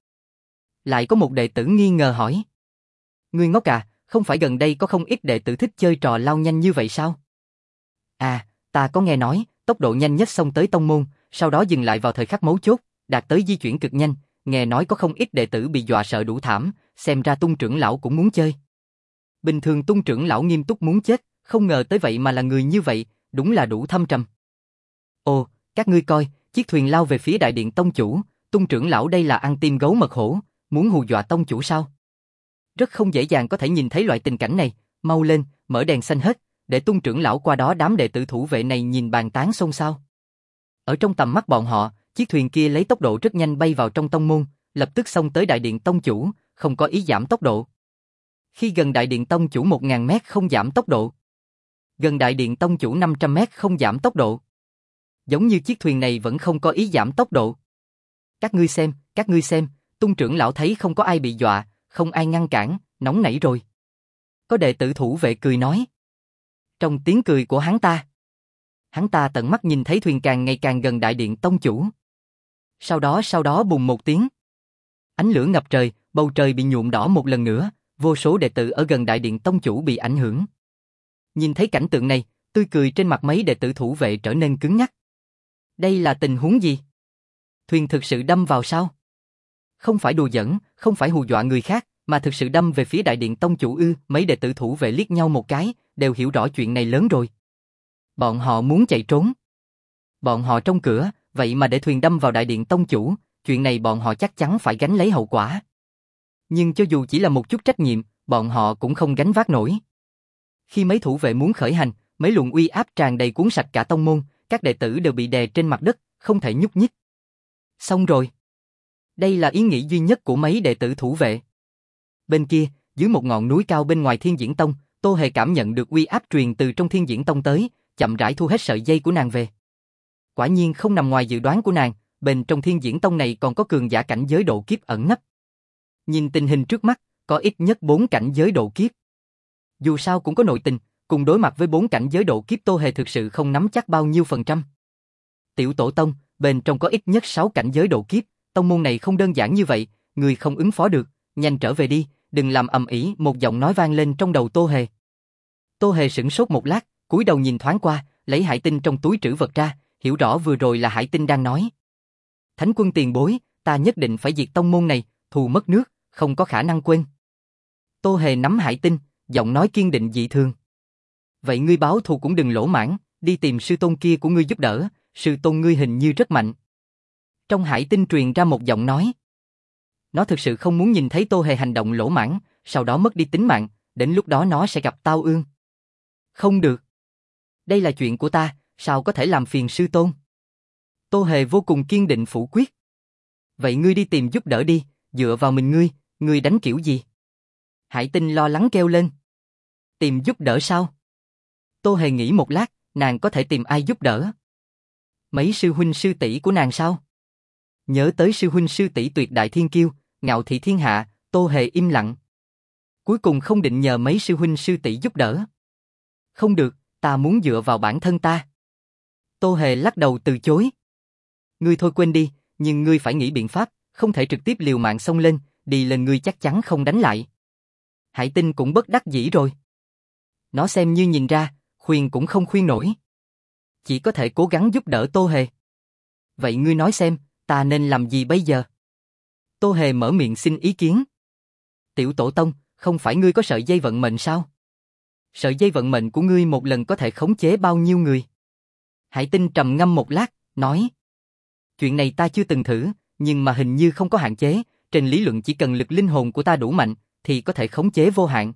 Lại có một đệ tử nghi ngờ hỏi. Ngươi ngốc à, không phải gần đây có không ít đệ tử thích chơi trò lao nhanh như vậy sao? À, ta có nghe nói, tốc độ nhanh nhất xông tới tông môn, sau đó dừng lại vào thời khắc mấu chốt, đạt tới di chuyển cực nhanh, nghe nói có không ít đệ tử bị dọa sợ đủ thảm, xem ra Tung trưởng lão cũng muốn chơi. Bình thường Tung trưởng lão nghiêm túc muốn chết, không ngờ tới vậy mà là người như vậy, đúng là đủ thâm trầm. Ồ, các ngươi coi, chiếc thuyền lao về phía đại điện tông chủ, Tung trưởng lão đây là ăn tim gấu mật hổ, muốn hù dọa tông chủ sao? Rất không dễ dàng có thể nhìn thấy loại tình cảnh này, mau lên, mở đèn xanh hết, để Tung trưởng lão qua đó đám đệ tử thủ vệ này nhìn bàn tán xôn xao. Ở trong tầm mắt bọn họ, chiếc thuyền kia lấy tốc độ rất nhanh bay vào trong tông môn, lập tức xông tới đại điện tông chủ, không có ý giảm tốc độ. Khi gần đại điện tông chủ 1000 mét không giảm tốc độ. Gần đại điện tông chủ 500 mét không giảm tốc độ. Giống như chiếc thuyền này vẫn không có ý giảm tốc độ. Các ngươi xem, Tung trưởng lão thấy không có ai bị dọa, không ai ngăn cản, nóng nảy rồi. Có đệ tử thủ vệ cười nói. Trong tiếng cười của hắn ta, Hắn ta tận mắt nhìn thấy thuyền càng ngày càng gần đại điện tông chủ. Sau đó bùng một tiếng. Ánh lửa ngập trời, bầu trời bị nhuộm đỏ một lần nữa, vô số đệ tử ở gần đại điện tông chủ bị ảnh hưởng. Nhìn thấy cảnh tượng này, tươi cười trên mặt mấy đệ tử thủ vệ trở nên cứng nhắc. Đây là tình huống gì? Thuyền thực sự đâm vào sao? Không phải đùa giỡn, không phải hù dọa người khác, mà thực sự đâm về phía đại điện tông chủ ư? Mấy đệ tử thủ vệ liếc nhau một cái, đều hiểu rõ chuyện này lớn rồi. Bọn họ muốn chạy trốn. Bọn họ trong cửa, vậy mà để thuyền đâm vào đại điện tông chủ, chuyện này bọn họ chắc chắn phải gánh lấy hậu quả. Nhưng cho dù chỉ là một chút trách nhiệm, bọn họ cũng không gánh vác nổi. Khi mấy thủ vệ muốn khởi hành, mấy luồng uy áp tràn đầy cuốn sạch cả tông môn, các đệ tử đều bị đè trên mặt đất, không thể nhúc nhích. Xong rồi. Đây là ý nghĩ duy nhất của mấy đệ tử thủ vệ. Bên kia, dưới một ngọn núi cao bên ngoài Thiên Diễn Tông, Tô Hề cảm nhận được uy áp truyền từ trong Thiên Diễn Tông tới, chậm rãi thu hết sợi dây của nàng về. Quả nhiên không nằm ngoài dự đoán của nàng, bên trong Thiên Diễn Tông này còn có cường giả cảnh giới độ kiếp ẩn nấp. Nhìn tình hình trước mắt, có ít nhất 4 cảnh giới độ kiếp. Dù sao cũng có nội tình, cùng đối mặt với 4 cảnh giới độ kiếp Tô Hề thực sự không nắm chắc bao nhiêu phần trăm. Tiểu Tổ Tông, bên trong có ít nhất 6 cảnh giới độ kiếp, tông môn này không đơn giản như vậy, người không ứng phó được, nhanh trở về đi, đừng làm ầm ĩ. Một giọng nói vang lên trong đầu Tô Hề. Tô Hề sửng sốt một lát, cúi đầu nhìn thoáng qua, lấy hải tinh trong túi trữ vật ra, hiểu rõ vừa rồi là hải tinh đang nói. Thánh quân tiền bối, ta nhất định phải diệt tông môn này, thù mất nước, không có khả năng quên. Tô Hề nắm hải tinh, giọng nói kiên định dị thường. Vậy ngươi báo thù cũng đừng lỗ mãng, đi tìm sư tôn kia của ngươi giúp đỡ, sư tôn ngươi hình như rất mạnh. Trong hải tinh truyền ra một giọng nói. Nó thực sự không muốn nhìn thấy Tô Hề hành động lỗ mãng, sau đó mất đi tính mạng, đến lúc đó nó sẽ gặp tao ương. Không được. Đây là chuyện của ta, sao có thể làm phiền sư tôn? Tô Hề vô cùng kiên định phủ quyết. Vậy ngươi đi tìm giúp đỡ đi, dựa vào mình ngươi đánh kiểu gì? Hải tinh lo lắng kêu lên. Tìm giúp đỡ sao? Tô Hề nghĩ một lát, nàng có thể tìm ai giúp đỡ? Mấy sư huynh sư tỷ của nàng sao? Nhớ tới sư huynh sư tỷ tuyệt đại thiên kiêu, ngạo thị thiên hạ, Tô Hề im lặng. Cuối cùng không định nhờ mấy sư huynh sư tỷ giúp đỡ. Không được, ta muốn dựa vào bản thân ta. Tô Hề lắc đầu từ chối. Ngươi thôi quên đi, nhưng ngươi phải nghĩ biện pháp, không thể trực tiếp liều mạng xông lên, đi lên ngươi chắc chắn không đánh lại. Hải tinh cũng bất đắc dĩ rồi. Nó xem như nhìn ra, khuyên cũng không khuyên nổi. Chỉ có thể cố gắng giúp đỡ Tô Hề. Vậy ngươi nói xem, ta nên làm gì bây giờ? Tô Hề mở miệng xin ý kiến. Tiểu Tổ Tông, không phải ngươi có sợi dây vận mệnh sao? Sợi dây vận mệnh của ngươi một lần có thể khống chế bao nhiêu người? Hải tinh trầm ngâm một lát, nói. Chuyện này ta chưa từng thử, nhưng mà hình như không có hạn chế, trên lý luận chỉ cần lực linh hồn của ta đủ mạnh, thì có thể khống chế vô hạn.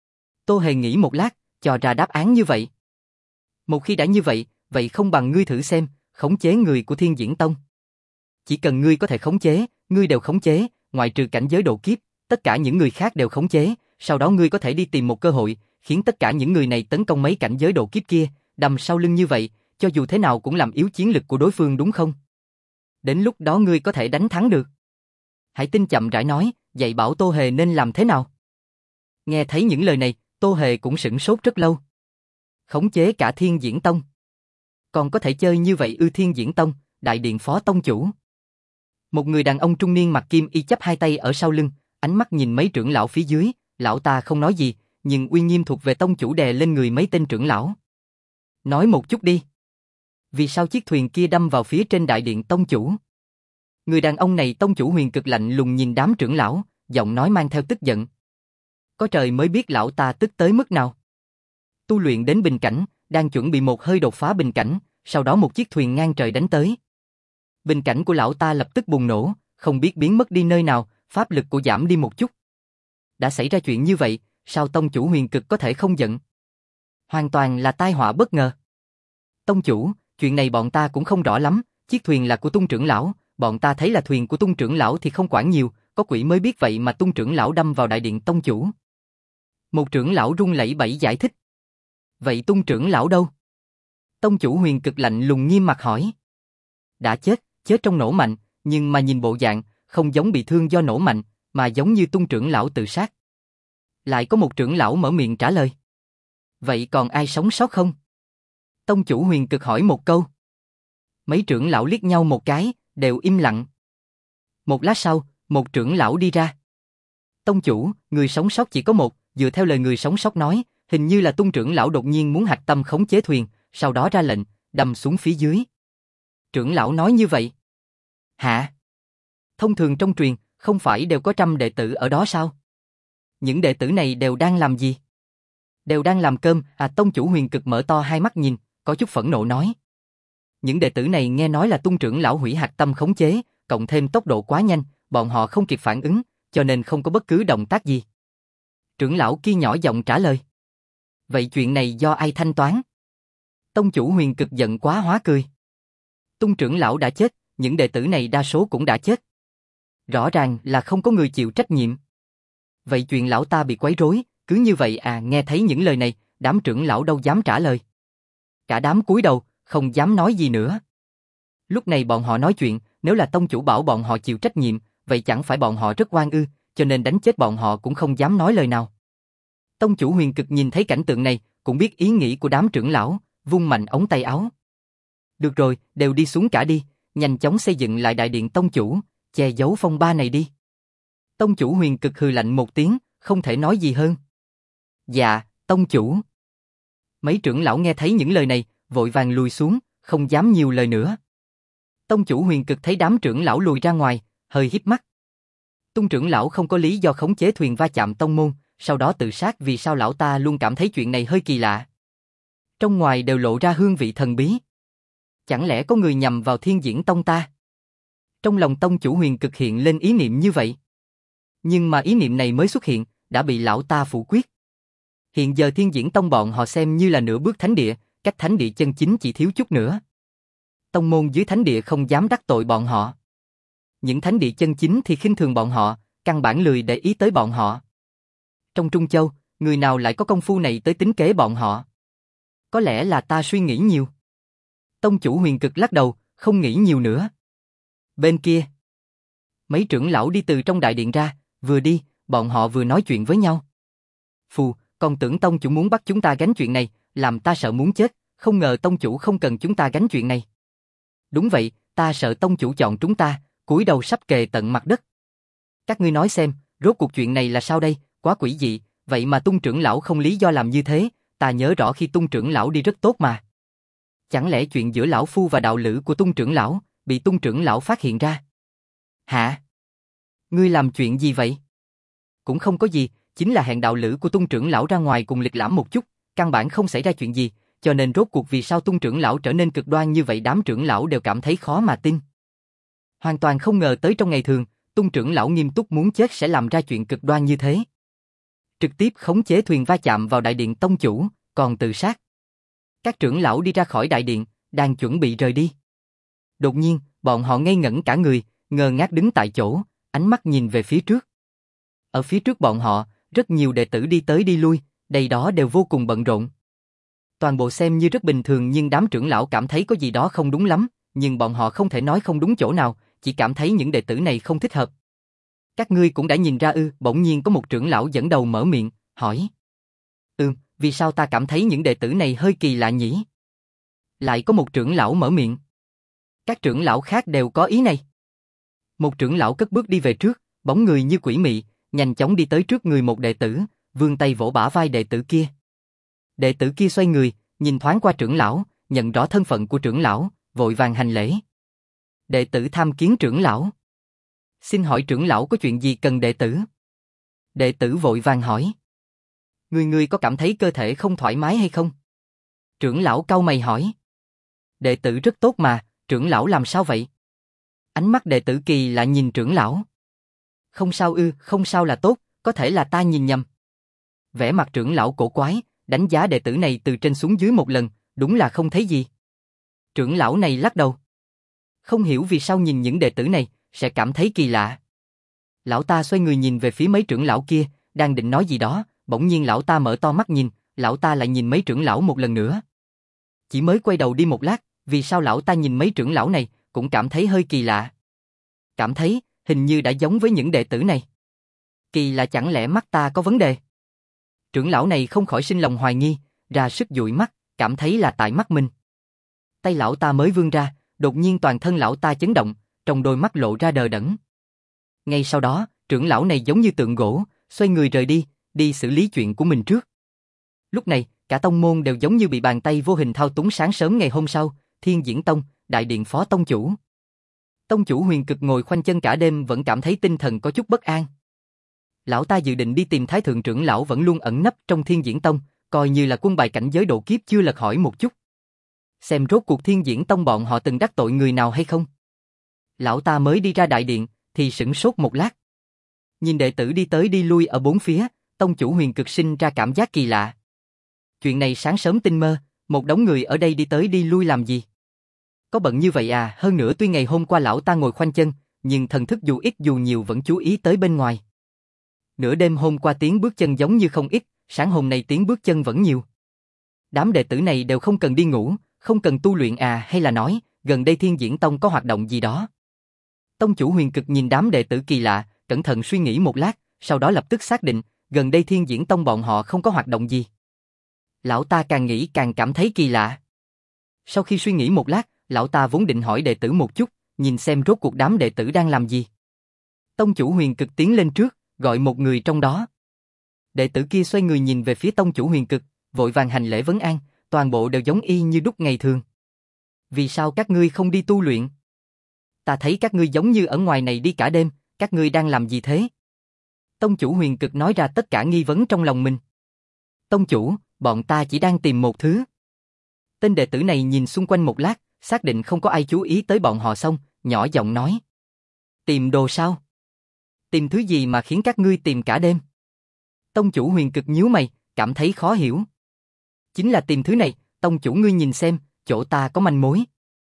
Tô Hề nghĩ một lát, cho ra đáp án như vậy. Một khi đã như vậy, vậy không bằng ngươi thử xem, khống chế người của Thiên Diễn Tông. Chỉ cần ngươi có thể khống chế, ngươi đều khống chế, ngoại trừ cảnh giới độ kiếp, tất cả những người khác đều khống chế, sau đó ngươi có thể đi tìm một cơ hội, khiến tất cả những người này tấn công mấy cảnh giới độ kiếp kia, đâm sau lưng như vậy, cho dù thế nào cũng làm yếu chiến lực của đối phương đúng không? Đến lúc đó ngươi có thể đánh thắng được. Hải tinh chậm rãi nói, dạy bảo Tô Hề nên làm thế nào. Nghe thấy những lời này, Tô Hề cũng sửng sốt rất lâu. Khống chế cả Thiên Diễn Tông. Còn có thể chơi như vậy ư? Thiên Diễn Tông, đại điện phó tông chủ. Một người đàn ông trung niên mặc kim y chắp hai tay ở sau lưng, ánh mắt nhìn mấy trưởng lão phía dưới, lão ta không nói gì, nhưng uy nghiêm thuộc về tông chủ đè lên người mấy tên trưởng lão. Nói một chút đi. Vì sao chiếc thuyền kia đâm vào phía trên đại điện tông chủ? Người đàn ông này tông chủ Huyền Cực lạnh lùng nhìn đám trưởng lão, giọng nói mang theo tức giận. Có trời mới biết lão ta tức tới mức nào. Tu luyện đến bình cảnh, đang chuẩn bị một hơi đột phá bình cảnh, sau đó một chiếc thuyền ngang trời đánh tới. Bình cảnh của lão ta lập tức bùng nổ, không biết biến mất đi nơi nào, pháp lực của giảm đi một chút. Đã xảy ra chuyện như vậy, sao tông chủ Huyền Cực có thể không giận? Hoàn toàn là tai họa bất ngờ. Tông chủ, chuyện này bọn ta cũng không rõ lắm, chiếc thuyền là của Tung trưởng lão, bọn ta thấy là thuyền của Tung trưởng lão thì không quản nhiều, có quỷ mới biết vậy mà Tung trưởng lão đâm vào đại điện tông chủ. Một trưởng lão run lẩy bẩy giải thích. Vậy Tung trưởng lão đâu? Tông chủ Huyền Cực lạnh lùng nghiêm mặt hỏi. Đã chết trong nổ mạnh, nhưng mà nhìn bộ dạng, không giống bị thương do nổ mạnh, mà giống như Tung trưởng lão tự sát. Lại có một trưởng lão mở miệng trả lời. Vậy còn ai sống sót không? Tông chủ Huyền Cực hỏi một câu. Mấy trưởng lão liếc nhau một cái, đều im lặng. Một lát sau, một trưởng lão đi ra. Tông chủ, người sống sót chỉ có một, dựa theo lời người sống sót nói, hình như là Tung trưởng lão đột nhiên muốn hạch tâm khống chế thuyền, sau đó ra lệnh, đâm xuống phía dưới. Trưởng lão nói như vậy. Hả? Thông thường trong truyền, không phải đều có 100 đệ tử ở đó sao? Những đệ tử này đều đang làm gì? Đều đang làm cơm, Tông chủ Huyền Cực mở to hai mắt nhìn, có chút phẫn nộ nói. Những đệ tử này nghe nói là Tung trưởng lão hủy hạch tâm khống chế, cộng thêm tốc độ quá nhanh, bọn họ không kịp phản ứng, cho nên không có bất cứ động tác gì. Trưởng lão kia nhỏ giọng trả lời. Vậy chuyện này do ai thanh toán? Tông chủ Huyền Cực giận quá hóa cười. Tung trưởng lão đã chết, những đệ tử này đa số cũng đã chết. Rõ ràng là không có người chịu trách nhiệm. Vậy chuyện lão ta bị quấy rối, cứ như vậy nghe thấy những lời này, đám trưởng lão đâu dám trả lời. Cả đám cúi đầu, không dám nói gì nữa. Lúc này bọn họ nói chuyện, nếu là tông chủ bảo bọn họ chịu trách nhiệm, vậy chẳng phải bọn họ rất oan ư, cho nên đánh chết bọn họ cũng không dám nói lời nào. Tông chủ Huyền Cực nhìn thấy cảnh tượng này, cũng biết ý nghĩ của đám trưởng lão, vung mạnh ống tay áo. Được rồi, đều đi xuống cả đi, nhanh chóng xây dựng lại đại điện tông chủ, che giấu phong ba này đi. Tông chủ Huyền Cực hừ lạnh một tiếng, không thể nói gì hơn. Dạ, tông chủ. Mấy trưởng lão nghe thấy những lời này, vội vàng lùi xuống, không dám nhiều lời nữa. Tông chủ Huyền Cực thấy đám trưởng lão lùi ra ngoài, hơi híp mắt. Tung trưởng lão không có lý do khống chế thuyền va chạm tông môn, sau đó tự sát, vì sao lão ta luôn cảm thấy chuyện này hơi kỳ lạ. Trong ngoài đều lộ ra hương vị thần bí. Chẳng lẽ có người nhằm vào Thiên Diễn Tông ta? Trong lòng tông chủ Huyền Cực hiện lên ý niệm như vậy. Nhưng mà ý niệm này mới xuất hiện, đã bị lão ta phủ quyết. Hiện giờ Thiên Diễn Tông bọn họ xem như là nửa bước thánh địa, cách thánh địa chân chính chỉ thiếu chút nữa. Tông môn dưới thánh địa không dám đắc tội bọn họ. Những thánh địa chân chính thì khinh thường bọn họ, căn bản lười để ý tới bọn họ. Trong Trung Châu, người nào lại có công phu này tới tính kế bọn họ? Có lẽ là ta suy nghĩ nhiều. Tông chủ Huyền Cực lắc đầu, không nghĩ nhiều nữa. Bên kia, mấy trưởng lão đi từ trong đại điện ra, vừa đi, bọn họ vừa nói chuyện với nhau. Phù, còn tưởng tông chủ muốn bắt chúng ta gánh chuyện này, làm ta sợ muốn chết, không ngờ tông chủ không cần chúng ta gánh chuyện này. Đúng vậy, ta sợ tông chủ chọn chúng ta, cúi đầu sắp kề tận mặt đất. Các ngươi nói xem, rốt cuộc chuyện này là sao đây, quá quỷ dị, vậy mà Tung trưởng lão không lý do làm như thế, ta nhớ rõ khi Tung trưởng lão đi rất tốt mà. Chẳng lẽ chuyện giữa lão phu và đạo lữ của Tung trưởng lão, bị Tung trưởng lão phát hiện ra? Hả? Ngươi làm chuyện gì vậy? Cũng không có gì, chính là hẹn đạo lữ của Tung trưởng lão ra ngoài cùng lịch lãm một chút, căn bản không xảy ra chuyện gì, cho nên rốt cuộc vì sao Tung trưởng lão trở nên cực đoan như vậy, đám trưởng lão đều cảm thấy khó mà tin. Hoàn toàn không ngờ tới trong ngày thường, Tung trưởng lão nghiêm túc muốn chết sẽ làm ra chuyện cực đoan như thế. Trực tiếp khống chế thuyền va chạm vào đại điện tông chủ, còn tự sát. Các trưởng lão đi ra khỏi đại điện, đang chuẩn bị rời đi. Đột nhiên, bọn họ ngây ngẩn cả người, ngơ ngác đứng tại chỗ, ánh mắt nhìn về phía trước. Ở phía trước bọn họ, rất nhiều đệ tử đi tới đi lui, đầy đó đều vô cùng bận rộn. Toàn bộ xem như rất bình thường, nhưng đám trưởng lão cảm thấy có gì đó không đúng lắm, nhưng bọn họ không thể nói không đúng chỗ nào, chỉ cảm thấy những đệ tử này không thích hợp. Các ngươi cũng đã nhìn ra ư? Bỗng nhiên có một trưởng lão dẫn đầu mở miệng, hỏi. Vì sao ta cảm thấy những đệ tử này hơi kỳ lạ nhỉ? Lại có một trưởng lão mở miệng. Các trưởng lão khác đều có ý này. Một trưởng lão cất bước đi về trước, bóng người như quỷ mị, nhanh chóng đi tới trước người một đệ tử, vươn tay vỗ bả vai đệ tử kia. Đệ tử kia xoay người, nhìn thoáng qua trưởng lão, nhận rõ thân phận của trưởng lão, vội vàng hành lễ. Đệ tử tham kiến trưởng lão. Xin hỏi trưởng lão có chuyện gì cần đệ tử? Đệ tử vội vàng hỏi. Ngươi có cảm thấy cơ thể không thoải mái hay không? Trưởng lão cau mày hỏi. Đệ tử rất tốt mà, trưởng lão làm sao vậy? Ánh mắt đệ tử kỳ lạ nhìn trưởng lão. Không sao ư? Không sao là tốt, có thể là ta nhìn nhầm. Vẻ mặt trưởng lão cổ quái, đánh giá đệ tử này từ trên xuống dưới một lần, đúng là không thấy gì. Trưởng lão này lắc đầu. Không hiểu vì sao nhìn những đệ tử này, sẽ cảm thấy kỳ lạ. Lão ta xoay người nhìn về phía mấy trưởng lão kia, đang định nói gì đó, bỗng nhiên lão ta mở to mắt nhìn, lão ta lại nhìn mấy trưởng lão một lần nữa. Chỉ mới quay đầu đi một lát, vì sao lão ta nhìn mấy trưởng lão này, cũng cảm thấy hơi kỳ lạ. Cảm thấy, hình như đã giống với những đệ tử này. Kỳ lạ, chẳng lẽ mắt ta có vấn đề? Trưởng lão này không khỏi sinh lòng hoài nghi, ra sức dụi mắt, cảm thấy là tại mắt mình. Tay lão ta mới vươn ra, đột nhiên toàn thân lão ta chấn động, trong đôi mắt lộ ra đờ đẫn. Ngay sau đó, trưởng lão này giống như tượng gỗ, xoay người rời đi, đi xử lý chuyện của mình trước. Lúc này, cả tông môn đều giống như bị bàn tay vô hình thao túng. Sáng sớm ngày hôm sau, Thiên Diễn Tông, đại điện phó tông chủ. Tông chủ Huyền Cực ngồi khoanh chân cả đêm vẫn cảm thấy tinh thần có chút bất an. Lão ta dự định đi tìm Thái thượng trưởng lão vẫn luôn ẩn nấp trong Thiên Diễn Tông, coi như là quân bài cảnh giới độ kiếp chưa lật hỏi một chút. Xem rốt cuộc Thiên Diễn Tông bọn họ từng đắc tội người nào hay không. Lão ta mới đi ra đại điện, thì sửng sốt một lát. Nhìn đệ tử đi tới đi lui ở bốn phía, tông chủ Huyền Cực sinh ra cảm giác kỳ lạ. Chuyện này sáng sớm tinh mơ, một đống người ở đây đi tới đi lui làm gì? Có bận như vậy à? Hơn nữa tuy ngày hôm qua lão ta ngồi khoanh chân, nhưng thần thức dù ít dù nhiều vẫn chú ý tới bên ngoài. Nửa đêm hôm qua tiếng bước chân giống như không ít, sáng hôm nay tiếng bước chân vẫn nhiều. Đám đệ tử này đều không cần đi ngủ, không cần tu luyện à, hay là nói, gần đây Thiên Diễn Tông có hoạt động gì đó? Tông chủ Huyền Cực nhìn đám đệ tử kỳ lạ, cẩn thận suy nghĩ một lát, sau đó lập tức xác định, gần đây Thiên Diễn Tông bọn họ không có hoạt động gì. Lão ta càng nghĩ càng cảm thấy kỳ lạ. Sau khi suy nghĩ một lát, lão ta vốn định hỏi đệ tử một chút, nhìn xem rốt cuộc đám đệ tử đang làm gì. Tông chủ Huyền Cực tiến lên trước, gọi một người trong đó. Đệ tử kia xoay người nhìn về phía tông chủ Huyền Cực, vội vàng hành lễ vấn an, toàn bộ đều giống y như đúc ngày thường. Vì sao các ngươi không đi tu luyện? Ta thấy các ngươi giống như ở ngoài này đi cả đêm, các ngươi đang làm gì thế? Tông chủ Huyền Cực nói ra tất cả nghi vấn trong lòng mình. Tông chủ, bọn ta chỉ đang tìm một thứ. Tên đệ tử này nhìn xung quanh một lát, xác định không có ai chú ý tới bọn họ xong, nhỏ giọng nói. Tìm đồ sao? Tìm thứ gì mà khiến các ngươi tìm cả đêm? Tông chủ Huyền Cực nhíu mày, cảm thấy khó hiểu. Chính là tìm thứ này, tông chủ ngươi nhìn xem, chỗ ta có manh mối.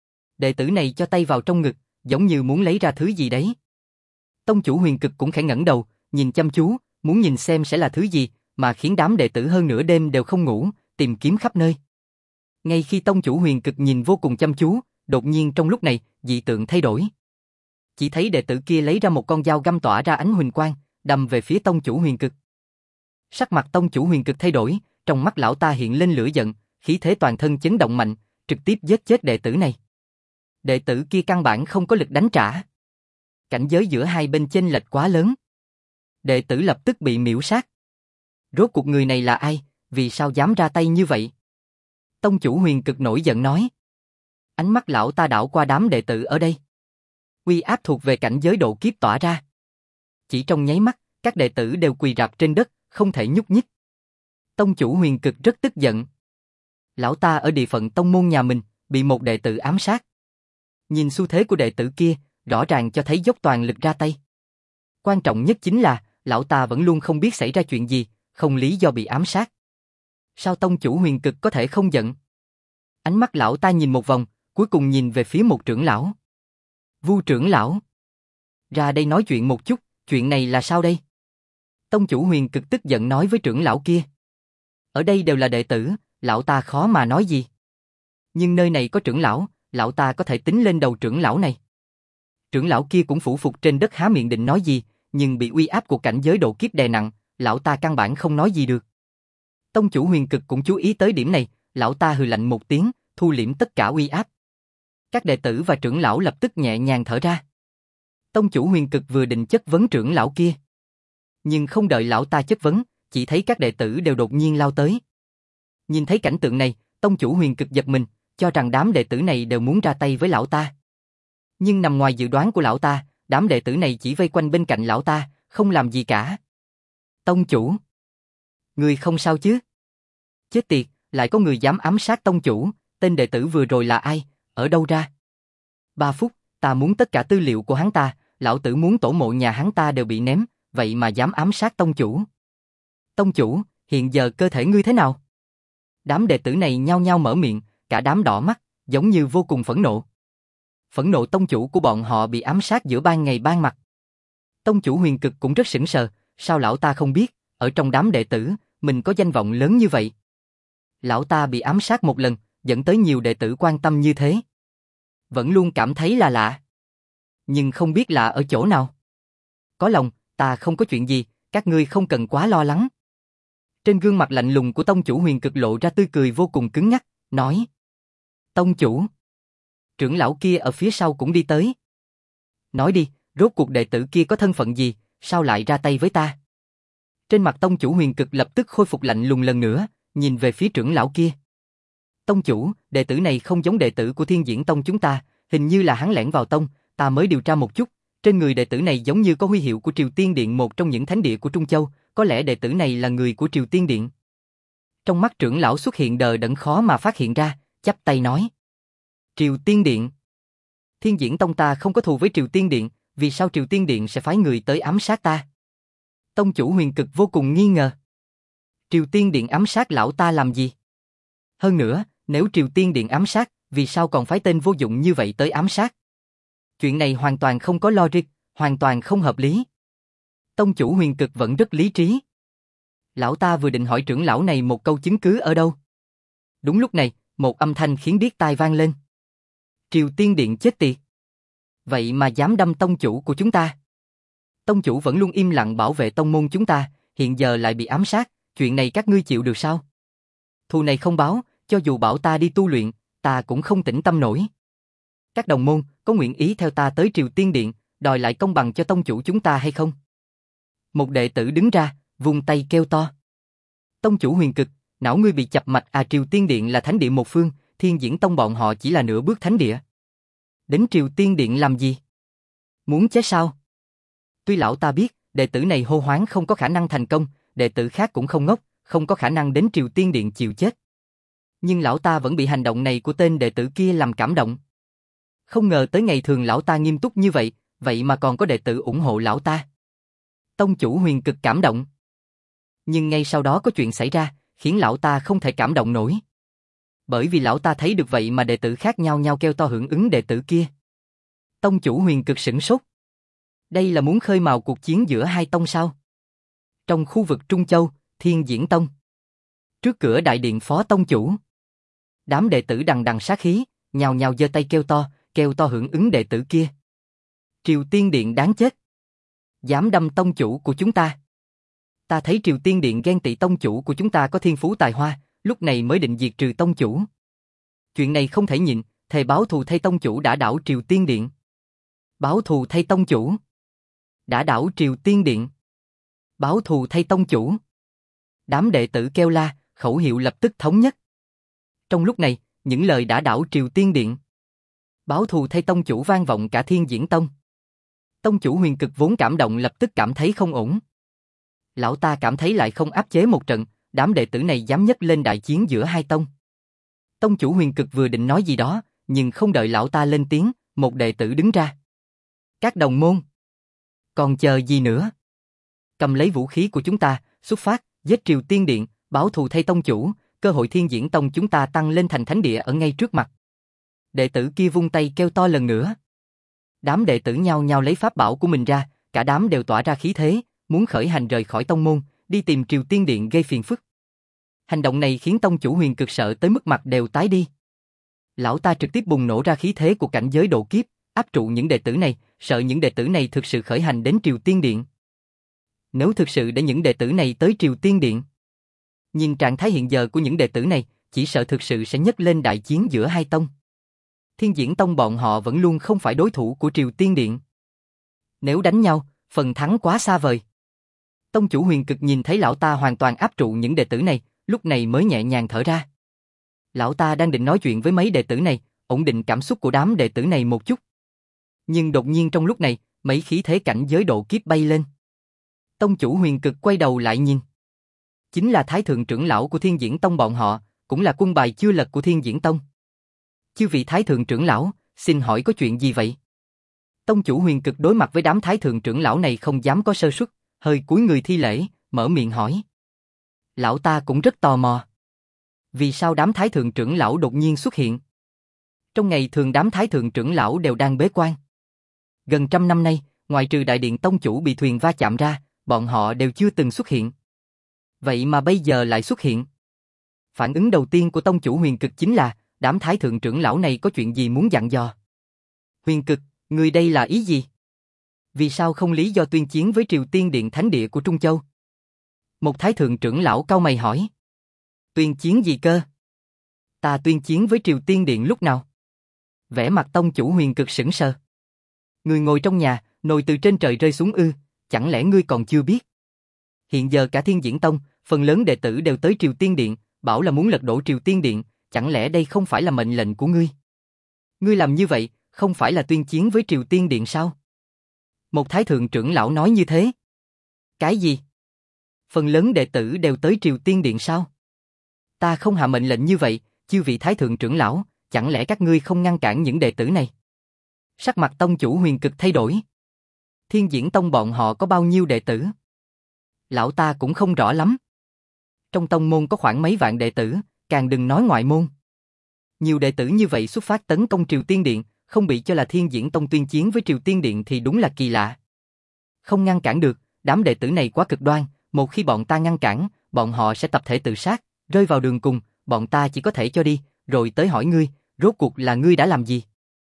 Đệ tử này cho tay vào trong ngực, giống như muốn lấy ra thứ gì đấy. Tông chủ Huyền Cực cũng khẽ ngẩng đầu, nhìn chăm chú, muốn nhìn xem sẽ là thứ gì, mà khiến đám đệ tử hơn nửa đêm đều không ngủ, tìm kiếm khắp nơi. Ngay khi tông chủ Huyền Cực nhìn vô cùng chăm chú, đột nhiên trong lúc này, dị tượng thay đổi. Chỉ thấy đệ tử kia lấy ra một con dao găm tỏa ra ánh huỳnh quang, đâm về phía tông chủ Huyền Cực. Sắc mặt tông chủ Huyền Cực thay đổi, trong mắt lão ta hiện lên lửa giận, khí thế toàn thân chấn động mạnh, trực tiếp giết chết đệ tử này. Đệ tử kia căn bản không có lực đánh trả. Cảnh giới giữa hai bên chênh lệch quá lớn. Đệ tử lập tức bị miễu sát. Rốt cuộc người này là ai, vì sao dám ra tay như vậy? Tông chủ Huyền Cực nổi giận nói. Ánh mắt lão ta đảo qua đám đệ tử ở đây. Uy áp thuộc về cảnh giới độ kiếp tỏa ra. Chỉ trong nháy mắt, các đệ tử đều quỳ rạp trên đất, không thể nhúc nhích. Tông chủ Huyền Cực rất tức giận. Lão ta ở địa phận tông môn nhà mình, bị một đệ tử ám sát. Nhìn xu thế của đệ tử kia, rõ ràng cho thấy dốc toàn lực ra tay. Quan trọng nhất chính là, lão ta vẫn luôn không biết xảy ra chuyện gì, không lý do bị ám sát. Sao tông chủ Huyền Cực có thể không giận? Ánh mắt lão ta nhìn một vòng, cuối cùng nhìn về phía một trưởng lão. Vu trưởng lão. Ra đây nói chuyện một chút, chuyện này là sao đây? Tông chủ Huyền Cực tức giận nói với trưởng lão kia. Ở đây đều là đệ tử, lão ta khó mà nói gì. Nhưng nơi này có trưởng lão, lão ta có thể tính lên đầu trưởng lão này. Trưởng lão kia cũng phủ phục trên đất há miệng định nói gì, nhưng bị uy áp của cảnh giới độ kiếp đè nặng, lão ta căn bản không nói gì được. Tông chủ Huyền Cực cũng chú ý tới điểm này, lão ta hừ lạnh một tiếng, thu liễm tất cả uy áp. Các đệ tử và trưởng lão lập tức nhẹ nhàng thở ra. Tông chủ Huyền Cực vừa định chất vấn trưởng lão kia. Nhưng không đợi lão ta chất vấn, chỉ thấy các đệ tử đều đột nhiên lao tới. Nhìn thấy cảnh tượng này, tông chủ Huyền Cực giật mình, cho rằng đám đệ tử này đều muốn ra tay với lão ta. Nhưng nằm ngoài dự đoán của lão ta, đám đệ tử này chỉ vây quanh bên cạnh lão ta, không làm gì cả. Tông chủ, người không sao chứ? Chết tiệt, lại có người dám ám sát tông chủ, tên đệ tử vừa rồi là ai, ở đâu ra? 3 phút, ta muốn tất cả tư liệu của hắn ta, lão tử muốn tổ mộ nhà hắn ta đều bị ném, vậy mà dám ám sát tông chủ. Tông chủ, hiện giờ cơ thể ngươi thế nào? Đám đệ tử này nhao nhao mở miệng, cả đám đỏ mắt, giống như vô cùng phẫn nộ. Phẫn nộ tông chủ của bọn họ bị ám sát giữa ban ngày ban mặt. Tông chủ Huyền Cực cũng rất sững sờ, sao lão ta không biết, ở trong đám đệ tử, mình có danh vọng lớn như vậy. Lão ta bị ám sát một lần, dẫn tới nhiều đệ tử quan tâm như thế. Vẫn luôn cảm thấy là lạ. Nhưng không biết lạ ở chỗ nào. Có lòng, ta không có chuyện gì, các ngươi không cần quá lo lắng. Trên gương mặt lạnh lùng của tông chủ Huyền Cực lộ ra tươi cười vô cùng cứng nhắc, nói: Tông chủ. Trưởng lão kia ở phía sau cũng đi tới. Nói đi, rốt cuộc đệ tử kia có thân phận gì, sao lại ra tay với ta? Trên mặt tông chủ Huyền Cực lập tức khôi phục lạnh lùng lần nữa, nhìn về phía trưởng lão kia. Tông chủ, đệ tử này không giống đệ tử của Thiên Diễn Tông chúng ta, hình như là hắn lẻn vào tông, ta mới điều tra một chút, trên người đệ tử này giống như có huy hiệu của Triều Tiên Điện, một trong những thánh địa của Trung Châu, có lẽ đệ tử này là người của Triều Tiên Điện. Trong mắt trưởng lão xuất hiện đờ đẫn khó mà phát hiện ra, chắp tay nói: Triều Tiên Điện. Thiên Diễn Tông ta không có thù với Triều Tiên Điện, vì sao Triều Tiên Điện sẽ phái người tới ám sát ta? Tông chủ Huyền Cực vô cùng nghi ngờ. Triều Tiên Điện ám sát lão ta làm gì? Hơn nữa, nếu Triều Tiên Điện ám sát, vì sao còn phái tên vô dụng như vậy tới ám sát? Chuyện này hoàn toàn không có logic, hoàn toàn không hợp lý. Tông chủ Huyền Cực vẫn rất lý trí. Lão ta vừa định hỏi trưởng lão này một câu chứng cứ ở đâu. Đúng lúc này, một âm thanh khiến điếc tai vang lên. Triều Tiên Điện chết tiệt. Vậy mà dám đâm tông chủ của chúng ta. Tông chủ vẫn luôn im lặng bảo vệ tông môn chúng ta, hiện giờ lại bị ám sát, chuyện này các ngươi chịu được sao? Thù này không báo, cho dù bảo ta đi tu luyện, ta cũng không tĩnh tâm nổi. Các đồng môn, có nguyện ý theo ta tới Triều Tiên Điện, đòi lại công bằng cho tông chủ chúng ta hay không? Một đệ tử đứng ra, vung tay kêu to. Tông chủ Huyền Cực, não ngươi bị chập mạch à? Triều Tiên Điện là thánh địa một phương, Thiên Diễn Tông bọn họ chỉ là nửa bước thánh địa. Đến Triều Tiên Điện làm gì? Muốn chết sao? Tuy lão ta biết, đệ tử này hô hoáng không có khả năng thành công, đệ tử khác cũng không ngốc, không có khả năng đến Triều Tiên Điện chịu chết. Nhưng lão ta vẫn bị hành động này của tên đệ tử kia làm cảm động. Không ngờ tới ngày thường lão ta nghiêm túc như vậy, vậy mà còn có đệ tử ủng hộ lão ta. Tông chủ Huyền Cực cảm động. Nhưng ngay sau đó có chuyện xảy ra, khiến lão ta không thể cảm động nổi. Bởi vì lão ta thấy được vậy mà đệ tử khác nhau nhau kêu to hưởng ứng đệ tử kia. Tông chủ Huyền Cực sửng sốt. Đây là muốn khơi mào cuộc chiến giữa hai tông sao? Trong khu vực Trung Châu, Thiên Diễn Tông. Trước cửa đại điện phó tông chủ. Đám đệ tử đằng đằng sát khí, nhào nhào giơ tay kêu to hưởng ứng đệ tử kia. Triều Tiên Điện đáng chết. Dám đâm tông chủ của chúng ta. Ta thấy Triều Tiên Điện ghen tị tông chủ của chúng ta có thiên phú tài hoa, lúc này mới định diệt trừ tông chủ. Chuyện này không thể nhịn, thề báo thù thay tông chủ đã đảo Triều Tiên Điện. Báo thù thay tông chủ. Đã đảo Triều Tiên Điện. Báo thù thay tông chủ. Đám đệ tử kêu la, khẩu hiệu lập tức thống nhất. Trong lúc này, những lời đã đảo Triều Tiên Điện. Báo thù thay tông chủ vang vọng cả Thiên Diễn Tông. Tông chủ Huyền Cực vốn cảm động lập tức cảm thấy không ổn. Lão ta cảm thấy lại không áp chế một trận, đám đệ tử này dám nhấc lên đại chiến giữa hai tông. Tông chủ Huyền Cực vừa định nói gì đó, nhưng không đợi lão ta lên tiếng, một đệ tử đứng ra. Các đồng môn, còn chờ gì nữa? Cầm lấy vũ khí của chúng ta, xuất phát, giết Triều Tiên Điện, báo thù thay tông chủ, cơ hội Thiên Diễn Tông chúng ta tăng lên thành thánh địa ở ngay trước mặt. Đệ tử kia vung tay kêu to lần nữa. Đám đệ tử nhao nhao lấy pháp bảo của mình ra, cả đám đều tỏa ra khí thế, muốn khởi hành rời khỏi tông môn, đi tìm Triều Tiên Điện gây phiền phức. Hành động này khiến tông chủ Huyền Cực sợ tới mức mặt đều tái đi. Lão ta trực tiếp bùng nổ ra khí thế của cảnh giới độ kiếp, áp trụ những đệ tử này, sợ những đệ tử này thực sự khởi hành đến Triều Tiên Điện. Nếu thực sự để những đệ tử này tới Triều Tiên Điện, nhìn trạng thái hiện giờ của những đệ tử này, chỉ sợ thực sự sẽ nhấc lên đại chiến giữa hai tông. Thiên Diễn Tông bọn họ vẫn luôn không phải đối thủ của Triều Tiên Điện. Nếu đánh nhau, phần thắng quá xa vời. Tông chủ Huyền Cực nhìn thấy lão ta hoàn toàn áp trụ những đệ tử này, lúc này mới nhẹ nhàng thở ra. Lão ta đang định nói chuyện với mấy đệ tử này, ổn định cảm xúc của đám đệ tử này một chút. Nhưng đột nhiên trong lúc này, mấy khí thế cảnh giới độ kiếp bay lên. Tông chủ Huyền Cực quay đầu lại nhìn. Chính là Thái Thượng trưởng lão của Thiên Diễn Tông bọn họ, cũng là quân bài chưa lật của Thiên Diễn Tông. Chư vị Thái Thượng trưởng lão, xin hỏi có chuyện gì vậy? Tông chủ Huyền Cực đối mặt với đám Thái Thượng trưởng lão này không dám có sơ suất, hơi cúi người thi lễ, mở miệng hỏi. Lão ta cũng rất tò mò. Vì sao đám Thái Thượng trưởng lão đột nhiên xuất hiện? Trong ngày thường đám Thái Thượng trưởng lão đều đang bế quan. Gần 100 năm nay, ngoại trừ đại điện tông chủ bị thuyền va chạm ra, bọn họ đều chưa từng xuất hiện. Vậy mà bây giờ lại xuất hiện. Phản ứng đầu tiên của tông chủ Huyền Cực chính là, đám Thái Thượng trưởng lão này có chuyện gì muốn dặn dò. Huyền Cực, người đây là ý gì? Vì sao không lý do tuyên chiến với Triều Tiên Điện thánh địa của Trung Châu? Một Thái Thượng trưởng lão cau mày hỏi. Tuyên chiến gì cơ? Ta tuyên chiến với Triều Tiên Điện lúc nào? Vẻ mặt tông chủ Huyền Cực sững sờ. Người ngồi trong nhà, nồi từ trên trời rơi xuống ư, chẳng lẽ ngươi còn chưa biết? Hiện giờ cả Thiên Diễn Tông, phần lớn đệ tử đều tới Triều Tiên Điện, bảo là muốn lật đổ Triều Tiên Điện, chẳng lẽ đây không phải là mệnh lệnh của ngươi? Ngươi làm như vậy, không phải là tuyên chiến với Triều Tiên Điện sao? Một thái thượng trưởng lão nói như thế. Cái gì? Phần lớn đệ tử đều tới Triều Tiên Điện sao? Ta không hạ mệnh lệnh như vậy, chư vị thái thượng trưởng lão, chẳng lẽ các ngươi không ngăn cản những đệ tử này? Sắc mặt tông chủ Huyền Cực thay đổi. Thiên Diễn Tông bọn họ có bao nhiêu đệ tử? Lão ta cũng không rõ lắm. Trong tông môn có khoảng mấy vạn đệ tử, càng đừng nói ngoại môn. Nhiều đệ tử như vậy xuất phát tấn công Triều Tiên Điện, không bị cho là Thiên Diễn Tông tuyên chiến với Triều Tiên Điện thì đúng là kỳ lạ. Không ngăn cản được, đám đệ tử này quá cực đoan, một khi bọn ta ngăn cản, bọn họ sẽ tập thể tự sát, rơi vào đường cùng, bọn ta chỉ có thể cho đi, rồi tới hỏi ngươi, rốt cuộc là ngươi đã làm gì?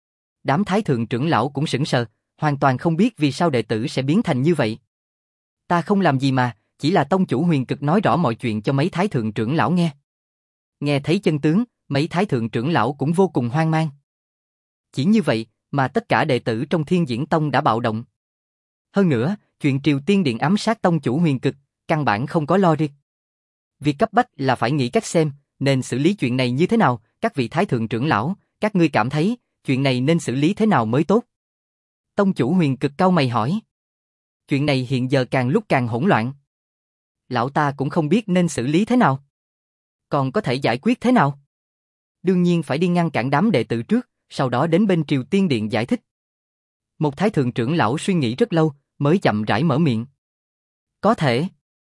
Đám thái thượng trưởng lão cũng sững sờ, hoàn toàn không biết vì sao đệ tử sẽ biến thành như vậy. Ta không làm gì mà, chỉ là tông chủ Huyền Cực nói rõ mọi chuyện cho mấy thái thượng trưởng lão nghe. Nghe thấy chân tướng, mấy thái thượng trưởng lão cũng vô cùng hoang mang. Chỉ như vậy mà tất cả đệ tử trong Thiên Diễn Tông đã bạo động. Hơn nữa, chuyện Triều Tiên Điện ám sát tông chủ Huyền Cực, căn bản không có logic. Việc cấp bách là phải nghĩ cách xem, nên xử lý chuyện này như thế nào, các vị thái thượng trưởng lão, các ngươi cảm thấy, chuyện này nên xử lý thế nào mới tốt? Tông chủ Huyền Cực cau mày hỏi. Chuyện này hiện giờ càng lúc càng hỗn loạn. Lão ta cũng không biết nên xử lý thế nào. Còn có thể giải quyết thế nào? Đương nhiên phải đi ngăn cản đám đệ tử trước, sau đó đến bên Triều Tiên Điện giải thích. Một thái thượng trưởng lão suy nghĩ rất lâu, mới chậm rãi mở miệng. Có thể.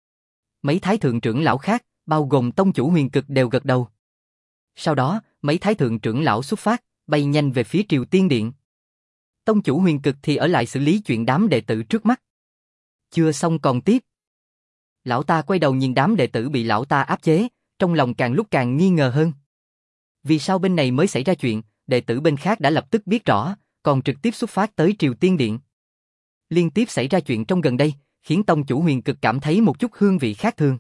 Mấy thái thượng trưởng lão khác, bao gồm tông chủ Huyền Cực đều gật đầu. Sau đó, mấy thái thượng trưởng lão xuất phát, bay nhanh về phía Triều Tiên Điện. Tông chủ Huyền Cực thì ở lại xử lý chuyện đám đệ tử trước mắt. Chưa xong còn tiếp. Lão ta quay đầu nhìn đám đệ tử bị lão ta áp chế, trong lòng càng lúc càng nghi ngờ hơn. Vì sao bên này mới xảy ra chuyện, đệ tử bên khác đã lập tức biết rõ, còn trực tiếp xuất phát tới Triều Tiên Điện. Liên tiếp xảy ra chuyện trong gần đây, khiến tông chủ Huyền Cực cảm thấy một chút hương vị khác thường.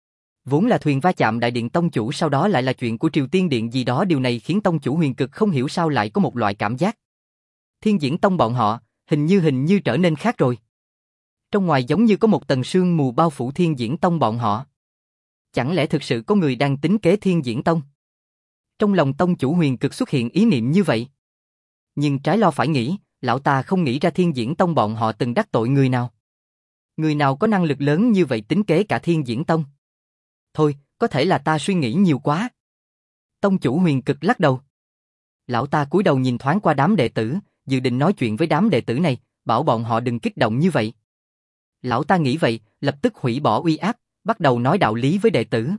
Vốn là thuyền va chạm đại điện tông chủ, sau đó lại là chuyện của Triều Tiên Điện gì đó, điều này khiến tông chủ Huyền Cực không hiểu sao lại có một loại cảm giác. Thiên Diễn Tông bọn họ, hình như trở nên khác rồi. Trong ngoài giống như có một tầng sương mù bao phủ Thiên Diễn Tông bọn họ. Chẳng lẽ thực sự có người đang tính kế Thiên Diễn Tông? Trong lòng tông chủ Huyền Cực xuất hiện ý niệm như vậy. Nhưng trái lo phải nghĩ, lão ta không nghĩ ra Thiên Diễn Tông bọn họ từng đắc tội người nào. Người nào có năng lực lớn như vậy tính kế cả Thiên Diễn Tông? Thôi, có thể là ta suy nghĩ nhiều quá. Tông chủ Huyền Cực lắc đầu. Lão ta cúi đầu nhìn thoáng qua đám đệ tử, dự định nói chuyện với đám đệ tử này, bảo bọn họ đừng kích động như vậy. Lão ta nghĩ vậy, lập tức hủy bỏ uy áp, bắt đầu nói đạo lý với đệ tử.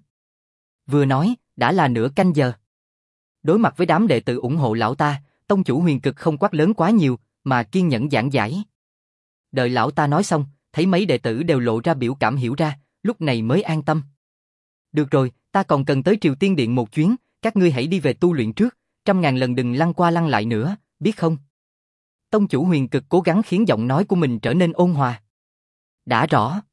Vừa nói, đã là nửa canh giờ. Đối mặt với đám đệ tử ủng hộ lão ta, tông chủ Huyền Cực không quát lớn quá nhiều, mà kiên nhẫn giảng giải. Đợi lão ta nói xong, thấy mấy đệ tử đều lộ ra biểu cảm hiểu ra, lúc này mới an tâm. Được rồi, ta còn cần tới Triều Tiên Điện một chuyến, các ngươi hãy đi về tu luyện trước, 100.000 lần đừng lăn qua lăn lại nữa, biết không? Tông chủ Huyền Cực cố gắng khiến giọng nói của mình trở nên ôn hòa. Đã rõ.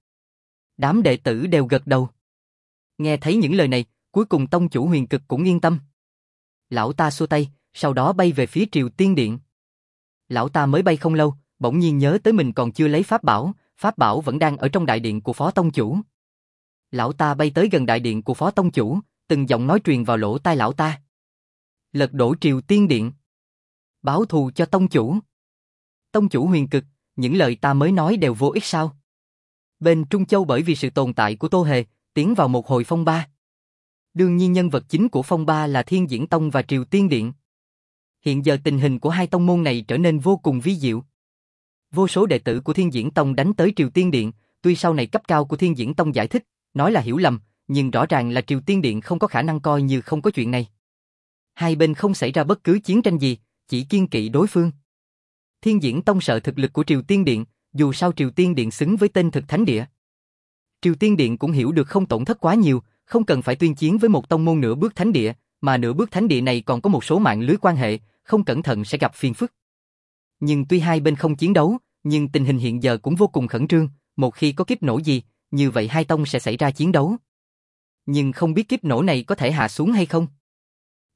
Đám đệ tử đều gật đầu. Nghe thấy những lời này, cuối cùng tông chủ Huyền Cực cũng yên tâm. Lão ta xua tay, sau đó bay về phía Triều Tiên Điện. Lão ta mới bay không lâu, bỗng nhiên nhớ tới mình còn chưa lấy pháp bảo vẫn đang ở trong đại điện của phó tông chủ. Lão ta bay tới gần đại điện của phó tông chủ, từng giọng nói truyền vào lỗ tai lão ta. Lật đổ Triều Tiên Điện. Báo thù cho tông chủ. Tông chủ Huyền Cực, những lời ta mới nói đều vô ích sao? Bên Trung Châu bởi vì sự tồn tại của Tô Hề, tiến vào một hồi phong ba. Đương nhiên nhân vật chính của phong ba là Thiên Diễn Tông và Triều Tiên Điện. Hiện giờ tình hình của hai tông môn này trở nên vô cùng vi diệu. Vô số đệ tử của Thiên Diễn Tông đánh tới Triều Tiên Điện, tuy sau này cấp cao của Thiên Diễn Tông giải thích, nói là hiểu lầm, nhưng rõ ràng là Triều Tiên Điện không có khả năng coi như không có chuyện này. Hai bên không xảy ra bất cứ chiến tranh gì, chỉ kiêng kỵ đối phương. Thiên Diễn Tông sợ thực lực của Triều Tiên Điện, dù sao Triều Tiên Điện xứng với tên thực thánh địa. Triều Tiên Điện cũng hiểu được không tổn thất quá nhiều, không cần phải tuyên chiến với một tông môn nửa bước thánh địa, mà nửa bước thánh địa này còn có một số mạng lưới quan hệ, không cẩn thận sẽ gặp phiền phức. Nhưng tuy hai bên không chiến đấu, nhưng tình hình hiện giờ cũng vô cùng khẩn trương, một khi có kiếp nổ gì, như vậy hai tông sẽ xảy ra chiến đấu. Nhưng không biết kiếp nổ này có thể hạ xuống hay không?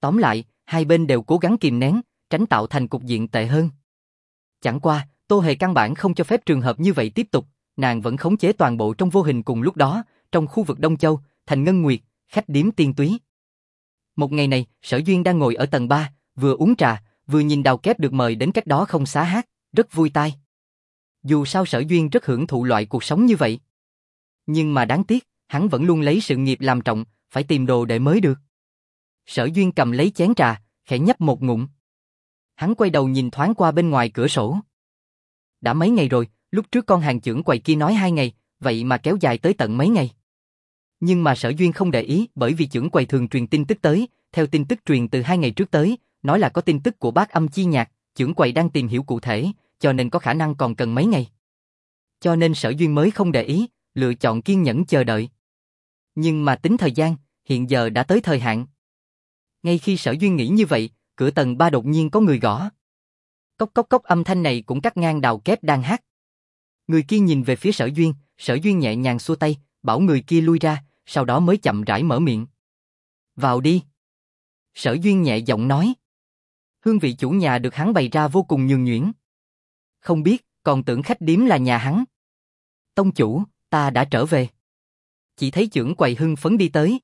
Tóm lại, hai bên đều cố gắng kìm nén, tránh tạo thành cục diện tệ hơn. Chẳng qua, Tô Hề căn bản không cho phép trường hợp như vậy tiếp tục, nàng vẫn khống chế toàn bộ trong vô hình cùng lúc đó, trong khu vực Đông Châu, thành Ngân Nguyệt, khách điếm Tiên Túy. Một ngày này, Sở Duyên đang ngồi ở tầng 3, vừa uống trà, vừa nhìn Đào Kép được mời đến cách đó không xa hát, rất vui tai. Dù sao Sở Duyên rất hưởng thụ loại cuộc sống như vậy. Nhưng mà đáng tiếc, hắn vẫn luôn lấy sự nghiệp làm trọng, phải tìm đồ để mới được. Sở Duyên cầm lấy chén trà, khẽ nhấp một ngụm. Hắn quay đầu nhìn thoáng qua bên ngoài cửa sổ. Đã mấy ngày rồi, lúc trước con hàng chưởng quầy kia nói 2 ngày, vậy mà kéo dài tới tận mấy ngày. Nhưng mà Sở Duyên không để ý bởi vì chưởng quầy thường truyền tin tức tới, theo tin tức truyền từ 2 ngày trước tới, nói là có tin tức của Bác Âm Chi Nhạc, chưởng quầy đang tìm hiểu cụ thể, cho nên có khả năng còn cần mấy ngày. Cho nên Sở Duyên mới không để ý, lựa chọn kiên nhẫn chờ đợi. Nhưng mà tính thời gian, hiện giờ đã tới thời hạn. Ngay khi Sở Duyên nghĩ như vậy, cửa tầng 3 đột nhiên có người gõ. Cốc cốc cốc, âm thanh này cũng cắt ngang Đào Kép đang hát. Người kia nhìn về phía Sở Duyên nhẹ nhàng xua tay, bảo người kia lui ra, sau đó mới chậm rãi mở miệng. Vào đi. Sở Duyên nhẹ giọng nói. Hương vị chủ nhà được hắn bày ra vô cùng nhường nhuyễn. Không biết, còn tưởng khách điếm là nhà hắn. Tông chủ, ta đã trở về. Chỉ thấy chưởng quầy hưng phấn đi tới.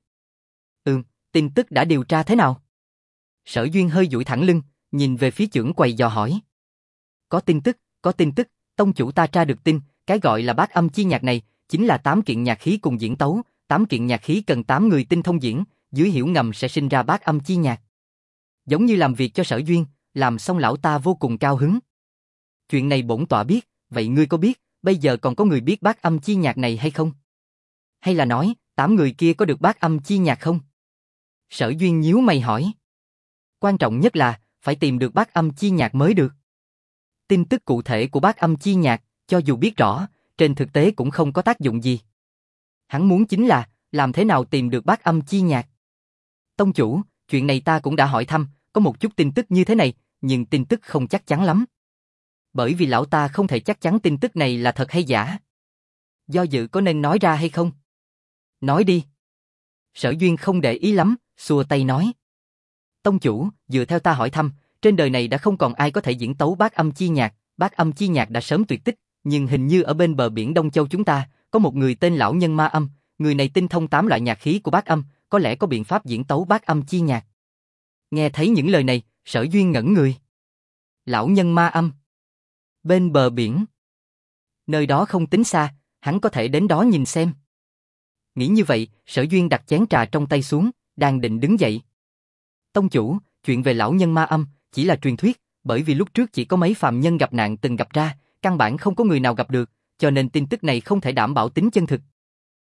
Tin tức đã điều tra thế nào? Sở Duyên hơi duỗi thẳng lưng, nhìn về phía chưởng quầy dò hỏi. Có tin tức, tông chủ ta tra được tin, cái gọi là Bác Âm Chi Nhạc này, chính là 8 kiện nhạc khí cùng diễn tấu, 8 kiện nhạc khí cần 8 người tinh thông diễn, dưới hiểu ngầm sẽ sinh ra Bác Âm Chi Nhạc. Giống như làm việc cho Sở Duyên, làm xong lão ta vô cùng cao hứng. Chuyện này bổn tọa biết, vậy ngươi có biết, bây giờ còn có người biết Bác Âm Chi Nhạc này hay không? Hay là nói, 8 người kia có được Bác Âm Chi Nhạc không? Sở Duyên nhíu mày hỏi. Quan trọng nhất là, phải tìm được Bác Âm Chi Nhạc mới được. Tin tức cụ thể của Bác Âm Chi Nhạc, cho dù biết rõ, trên thực tế cũng không có tác dụng gì. Hắn muốn chính là, làm thế nào tìm được Bác Âm Chi Nhạc. Tông chủ, chuyện này ta cũng đã hỏi thăm, có một chút tin tức như thế này, nhưng tin tức không chắc chắn lắm. Bởi vì lão ta không thể chắc chắn tin tức này là thật hay giả. Do dự có nên nói ra hay không? Nói đi. Sở Duyên không để ý lắm, xua tay nói. Tông chủ, dựa theo ta hỏi thăm, trên đời này đã không còn ai có thể diễn tấu Bác Âm Chi Nhạc, Bác Âm Chi Nhạc đã sớm tuyệt tích, nhưng hình như ở bên bờ biển Đông Châu chúng ta, có một người tên Lão Nhân Ma Âm, người này tinh thông 8 loại nhạc khí của Bác Âm, có lẽ có biện pháp diễn tấu Bác Âm Chi Nhạc. Nghe thấy những lời này, Sở Duyên ngẩn người. Lão Nhân Ma Âm. Bên bờ biển. Nơi đó không tính xa, hắn có thể đến đó nhìn xem. Nghĩ như vậy, Sở Duyên đặt chén trà trong tay xuống, đang định đứng dậy. Tông chủ, chuyện về Lão Nhân Ma Âm chỉ là truyền thuyết, bởi vì lúc trước chỉ có mấy phàm nhân gặp nạn từng gặp ra, căn bản không có người nào gặp được, cho nên tin tức này không thể đảm bảo tính chân thực.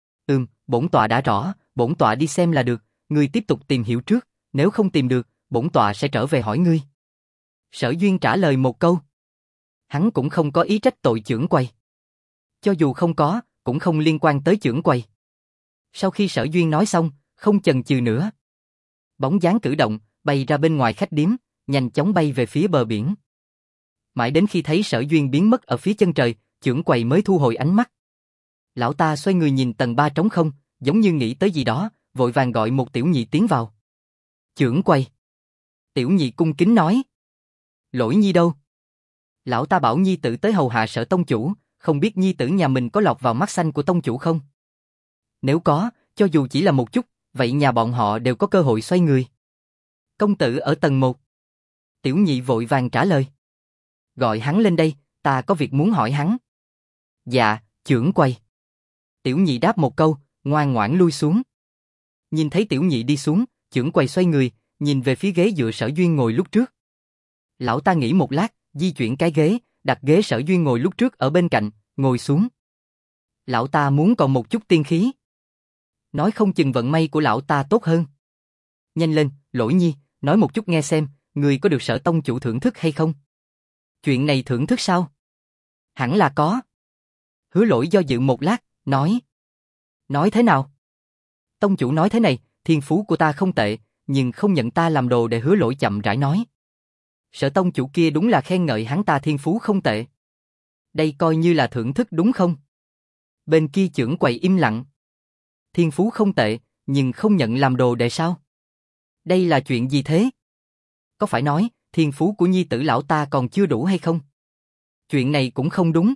Bổn tọa đã rõ, bổn tọa đi xem là được, ngươi tiếp tục tìm hiểu trước, nếu không tìm được, bổn tọa sẽ trở về hỏi ngươi. Sở Duyên trả lời một câu. Hắn cũng không có ý trách tội chưởng quầy. Cho dù không có, cũng không liên quan tới chưởng quầy. Sau khi Sở Duyên nói xong, không chần chừ nữa. Bóng dáng cử động, bay ra bên ngoài khách điếm, nhanh chóng bay về phía bờ biển. Mãi đến khi thấy Sở Duyên biến mất ở phía chân trời, chưởng quầy mới thu hồi ánh mắt. Lão ta xoay người nhìn tầng 3 trống không, giống như nghĩ tới gì đó, vội vàng gọi một tiểu nhị tiến vào. Chưởng quầy. Tiểu nhị cung kính nói. Lỗi nhi đâu? Lão ta bảo nhi tử tới hầu hạ Sở tông chủ, không biết nhi tử nhà mình có lọt vào mắt xanh của tông chủ không? Nếu có, cho dù chỉ là một chút, vậy nhà bọn họ đều có cơ hội xoay người. Công tử ở tầng 1. Tiểu nhị vội vàng trả lời. Gọi hắn lên đây, ta có việc muốn hỏi hắn. Dạ, chưởng quầy. Tiểu nhị đáp một câu, ngoan ngoãn lui xuống. Nhìn thấy tiểu nhị đi xuống, chưởng quầy xoay người, nhìn về phía ghế dựa Sở Duyên ngồi lúc trước. Lão ta nghĩ một lát, di chuyển cái ghế, đặt ghế Sở Duyên ngồi lúc trước ở bên cạnh, ngồi xuống. Lão ta muốn còn một chút tiên khí. Nói không chừng vận may của lão ta tốt hơn. Nhanh lên, Lỗi nhi, nói một chút nghe xem, người có được Sở tông chủ thưởng thức hay không? Chuyện này thưởng thức sao? Hẳn là có. Hứa Lỗi do dự một lát, nói. Nói thế nào? Tông chủ nói thế này, thiên phú của ta không tệ, nhưng không nhận ta làm đồ để Hứa Lỗi chậm rãi nói. Sở tông chủ kia đúng là khen ngợi hắn ta thiên phú không tệ. Đây coi như là thưởng thức đúng không? Bên kia chưởng quầy im lặng. Thiên phú không tệ, nhưng không nhận làm đồ để sao? Đây là chuyện gì thế? Có phải nói, thiên phú của nhi tử lão ta còn chưa đủ hay không? Chuyện này cũng không đúng.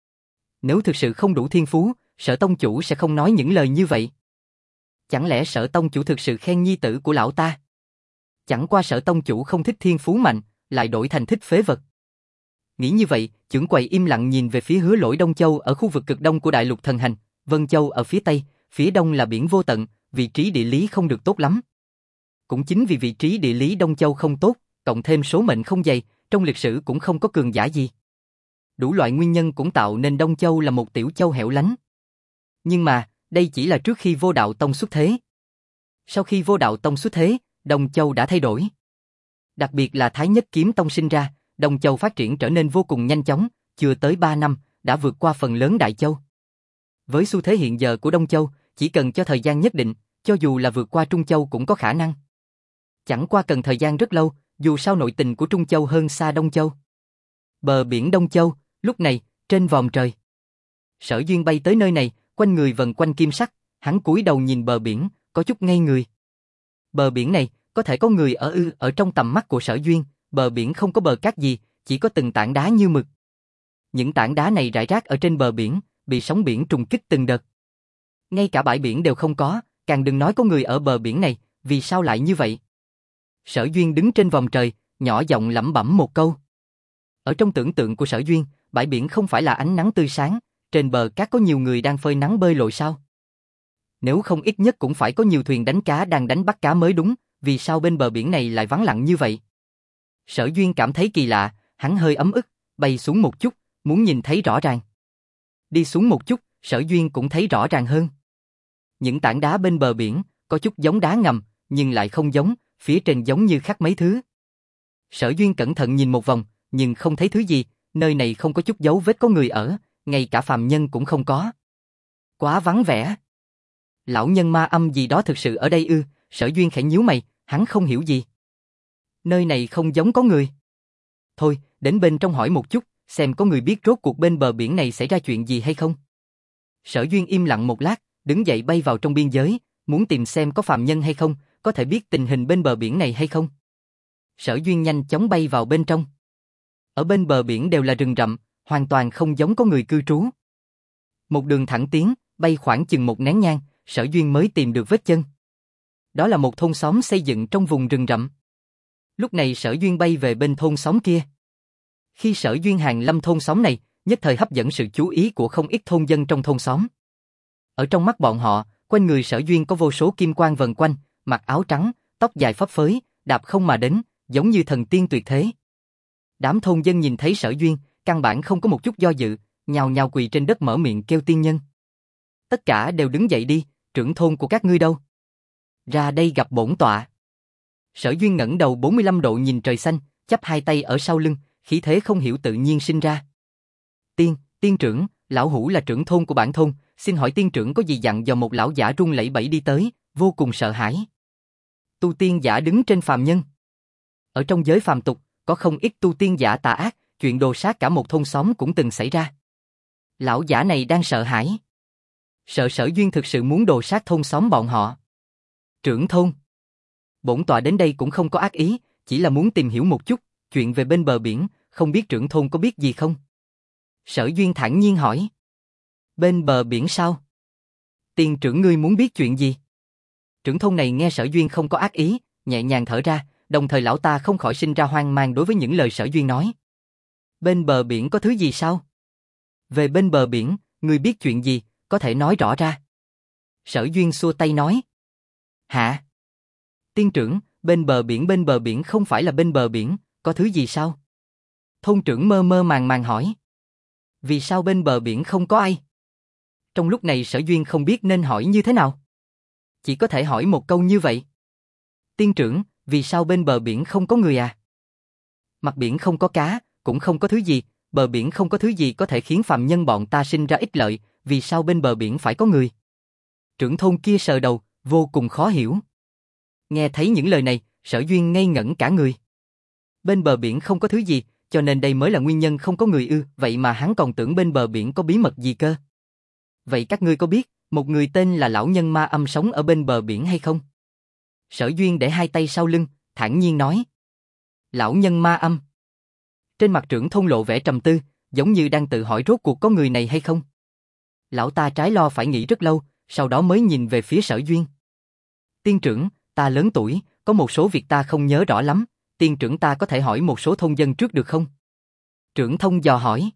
Nếu thực sự không đủ thiên phú, Sở tông chủ sẽ không nói những lời như vậy. Chẳng lẽ Sở tông chủ thực sự khen nhi tử của lão ta? Chẳng qua Sở tông chủ không thích thiên phú mạnh, lại đổi thành thích phế vật. Nghĩ như vậy, chưởng quầy im lặng nhìn về phía Hứa Lỗi Đông Châu ở khu vực cực đông của đại lục thần hành, Vân Châu ở phía tây, phía đông là biển vô tận, vị trí địa lý không được tốt lắm. Cũng chính vì vị trí địa lý Đông Châu không tốt, cộng thêm số mệnh không dày, trong lịch sử cũng không có cường giả gì. Đủ loại nguyên nhân cũng tạo nên Đông Châu là một tiểu châu hẻo lánh. Nhưng mà, đây chỉ là trước khi Vô Đạo Tông xuất thế. Sau khi Vô Đạo Tông xuất thế, Đông Châu đã thay đổi. Đặc biệt là Thái Nhất Kiếm Tông sinh ra, Đông Châu phát triển trở nên vô cùng nhanh chóng, chưa tới 3 năm, đã vượt qua phần lớn Đại Châu. Với xu thế hiện giờ của Đông Châu, chỉ cần cho thời gian nhất định, cho dù là vượt qua Trung Châu cũng có khả năng. Chẳng qua cần thời gian rất lâu, dù sao nội tình của Trung Châu hơn xa Đông Châu. Bờ biển Đông Châu, lúc này, trên vòm trời. Sở Duyên bay tới nơi này, quanh người vần quanh kim sắc, hắn cúi đầu nhìn bờ biển, có chút ngây người. Bờ biển này, có thể có người ở trong tầm mắt của Sở Duyên, bờ biển không có bờ cát gì, chỉ có từng tảng đá như mực. Những tảng đá này rải rác ở trên bờ biển, bị sóng biển trùng kích từng đợt. Ngay cả bãi biển đều không có, càng đừng nói có người ở bờ biển này, vì sao lại như vậy? Sở Duyên đứng trên vòm trời, nhỏ giọng lẩm bẩm một câu. Ở trong tưởng tượng của Sở Duyên, bãi biển không phải là ánh nắng tươi sáng, trên bờ cát có nhiều người đang phơi nắng bơi lội sao? Nếu không ít nhất cũng phải có nhiều thuyền đánh cá đang đánh bắt cá mới đúng, vì sao bên bờ biển này lại vắng lặng như vậy? Sở Duyên cảm thấy kỳ lạ, hắn hơi ấm ức, bay xuống một chút, muốn nhìn thấy rõ ràng. Đi xuống một chút, Sở Duyên cũng thấy rõ ràng hơn. Những tảng đá bên bờ biển, có chút giống đá ngầm, nhưng lại không giống, phía trên giống như khắc mấy thứ. Sở Duyên cẩn thận nhìn một vòng, nhưng không thấy thứ gì, nơi này không có chút dấu vết có người ở, ngay cả phàm nhân cũng không có. Quá vắng vẻ. Lão nhân ma âm gì đó thực sự ở đây ư? Sở Duyên khẽ nhíu mày, hắn không hiểu gì. Nơi này không giống có người. Thôi, đến bên trong hỏi một chút, xem có người biết rốt cuộc bên bờ biển này xảy ra chuyện gì hay không. Sở Duyên im lặng một lát, đứng dậy bay vào trong biên giới, muốn tìm xem có phàm nhân hay không, có thể biết tình hình bên bờ biển này hay không. Sở Duyên nhanh chóng bay vào bên trong. Ở bên bờ biển đều là rừng rậm, hoàn toàn không giống có người cư trú. Một đường thẳng tiến, bay khoảng chừng một nén nhang, Sở Duyên mới tìm được vết chân. Đó là một thôn xóm xây dựng trong vùng rừng rậm. Lúc này Sở Duyên bay về bên thôn xóm kia. Khi Sở Duyên hàng lâm thôn xóm này, nhất thời hấp dẫn sự chú ý của không ít thôn dân trong thôn xóm. Ở trong mắt bọn họ, quanh người Sở Duyên có vô số kim quang vần quanh, mặc áo trắng, tóc dài phấp phới, đạp không mà đến, giống như thần tiên tuyệt thế. Đám thôn dân nhìn thấy Sở Duyên, căn bản không có một chút do dự, nhào nhào quỳ trên đất mở miệng kêu tiên nhân. Tất cả đều đứng dậy đi, trưởng thôn của các ngươi đâu? Ra đây gặp bổn tọa. Sở Duyên ngẩng đầu 45 độ nhìn trời xanh, chắp hai tay ở sau lưng, khí thế không hiểu tự nhiên sinh ra. Tiên trưởng, lão hủ là trưởng thôn của bản thôn, xin hỏi tiên trưởng có gì dặn dò? Một lão giả run lẩy bẩy đi tới, vô cùng sợ hãi. Tu tiên giả đứng trên phàm nhân. Ở trong giới phàm tục, có không ít tu tiên giả tà ác, chuyện đồ sát cả một thôn xóm cũng từng xảy ra. Lão giả này đang sợ hãi. Sợ Sở Duyên thực sự muốn đồ sát thôn xóm bọn họ. Trưởng thôn, bổn tọa đến đây cũng không có ác ý, chỉ là muốn tìm hiểu một chút, chuyện về bên bờ biển, không biết trưởng thôn có biết gì không? Sở Duyên thản nhiên hỏi. Bên bờ biển sao? Tiên trưởng ngươi muốn biết chuyện gì? Trưởng thôn này nghe Sở Duyên không có ác ý, nhẹ nhàng thở ra, đồng thời lão ta không khỏi sinh ra hoang mang đối với những lời Sở Duyên nói. Bên bờ biển có thứ gì sao? Về bên bờ biển, ngươi biết chuyện gì, có thể nói rõ ra. Sở Duyên xua tay nói. Hả? Tiên trưởng, bên bờ biển không phải là bên bờ biển, có thứ gì sao? Thôn trưởng mơ mơ màng màng hỏi. Vì sao bên bờ biển không có ai? Trong lúc này Sở Duyên không biết nên hỏi như thế nào. Chỉ có thể hỏi một câu như vậy. Tiên trưởng, vì sao bên bờ biển không có người à? Mặt biển không có cá, cũng không có thứ gì, bờ biển không có thứ gì có thể khiến phàm nhân bọn ta sinh ra ích lợi, vì sao bên bờ biển phải có người? Trưởng thôn kia sờ đầu, vô cùng khó hiểu. Nghe thấy những lời này, Sở Duyên ngây ngẩn cả người. Bên bờ biển không có thứ gì, cho nên đây mới là nguyên nhân không có người ư, vậy mà hắn còn tưởng bên bờ biển có bí mật gì cơ. Vậy các ngươi có biết, một người tên là lão nhân ma âm sống ở bên bờ biển hay không? Sở Duyên để hai tay sau lưng, thản nhiên nói. Lão nhân ma âm. Trên mặt trưởng thôn lộ vẻ trầm tư, giống như đang tự hỏi rốt cuộc có người này hay không. Lão ta trái lo phải nghĩ rất lâu, sau đó mới nhìn về phía Sở Duyên. Tiên trưởng, ta lớn tuổi, có một số việc ta không nhớ rõ lắm, tiên trưởng ta có thể hỏi một số thôn dân trước được không? Trưởng thôn dò hỏi.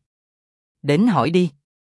Đến hỏi đi.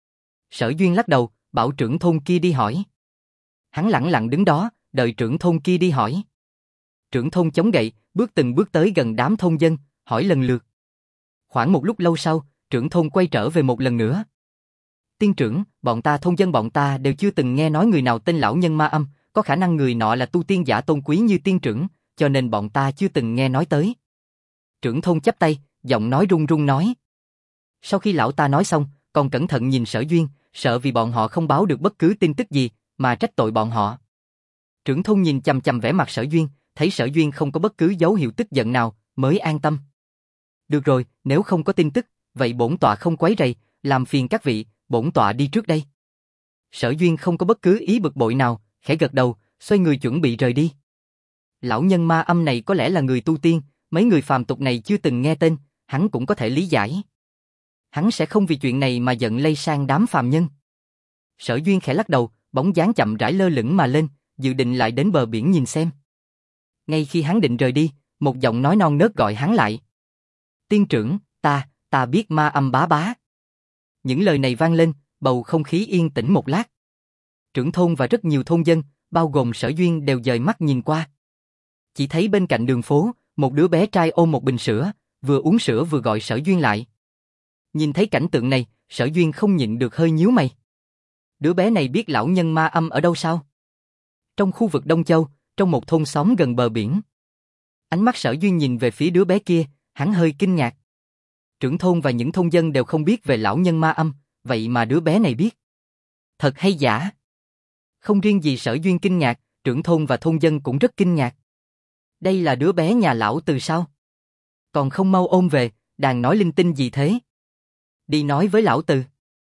Sở Duyên lắc đầu, bảo trưởng thôn kia đi hỏi. Hắn lẳng lặng đứng đó, đợi trưởng thôn kia đi hỏi. Trưởng thôn chống gậy, bước từng bước tới gần đám thôn dân, hỏi lần lượt. Khoảng một lúc lâu sau, trưởng thôn quay trở về một lần nữa. Tiên trưởng, bọn ta thôn dân bọn ta đều chưa từng nghe nói người nào tên lão nhân ma âm, có khả năng người nọ là tu tiên giả tôn quý như tiên trưởng, cho nên bọn ta chưa từng nghe nói tới. Trưởng thôn chắp tay, giọng nói run run nói. Sau khi lão ta nói xong, còn cẩn thận nhìn Sở Duyên, sợ vì bọn họ không báo được bất cứ tin tức gì, mà trách tội bọn họ. Trưởng thôn nhìn chằm chằm vẻ mặt Sở Duyên, thấy Sở Duyên không có bất cứ dấu hiệu tức giận nào, mới an tâm. Được rồi, nếu không có tin tức, vậy bổn tọa không quấy rầy, làm phiền các vị, bổn tọa đi trước đây. Sở Duyên không có bất cứ ý bực bội nào, khẽ gật đầu, xoay người chuẩn bị rời đi. Lão nhân ma âm này có lẽ là người tu tiên, mấy người phàm tục này chưa từng nghe tên, hắn cũng có thể lý giải. Hắn sẽ không vì chuyện này mà giận lây sang đám phàm nhân. Sở Duyên khẽ lắc đầu, bóng dáng chậm rãi lơ lửng mà lên, dự định lại đến bờ biển nhìn xem. Ngay khi hắn định rời đi, một giọng nói non nớt gọi hắn lại. Tiên trưởng, ta biết ma âm bá bá. Những lời này vang lên, bầu không khí yên tĩnh một lát. Trưởng thôn và rất nhiều thôn dân, bao gồm Sở Duyên đều dời mắt nhìn qua. Chỉ thấy bên cạnh đường phố, một đứa bé trai ôm một bình sữa, vừa uống sữa vừa gọi Sở Duyên lại. Nhìn thấy cảnh tượng này, Sở Duyên không nhịn được hơi nhíu mày. Đứa bé này biết lão nhân ma âm ở đâu sao? Trong khu vực Đông Châu, trong một thôn xóm gần bờ biển. Ánh mắt Sở Duyên nhìn về phía đứa bé kia, hắn hơi kinh ngạc. Trưởng thôn và những thôn dân đều không biết về lão nhân ma âm, vậy mà đứa bé này biết. Thật hay giả? Không riêng gì Sở Duyên kinh ngạc, trưởng thôn và thôn dân cũng rất kinh ngạc. Đây là đứa bé nhà lão Từ sao? Còn không mau ôm về, đàn nói linh tinh gì thế? Đi nói với lão Từ.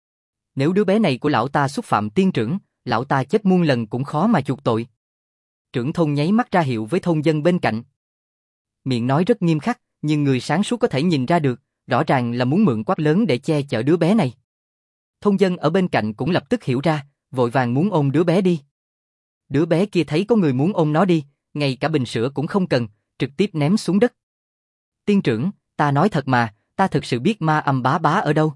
Nếu đứa bé này của lão ta xúc phạm tiên trưởng, lão ta chết muôn lần cũng khó mà chuộc tội. Trưởng thôn nháy mắt ra hiệu với thôn dân bên cạnh. Miệng nói rất nghiêm khắc, nhưng người sáng suốt có thể nhìn ra được, rõ ràng là muốn mượn quát lớn để che chở đứa bé này. Thôn dân ở bên cạnh cũng lập tức hiểu ra, vội vàng muốn ôm đứa bé đi. Đứa bé kia thấy có người muốn ôm nó đi, ngay cả bình sữa cũng không cần, trực tiếp ném xuống đất. Tiên trưởng, ta nói thật mà, ta thực sự biết ma âm bá bá ở đâu.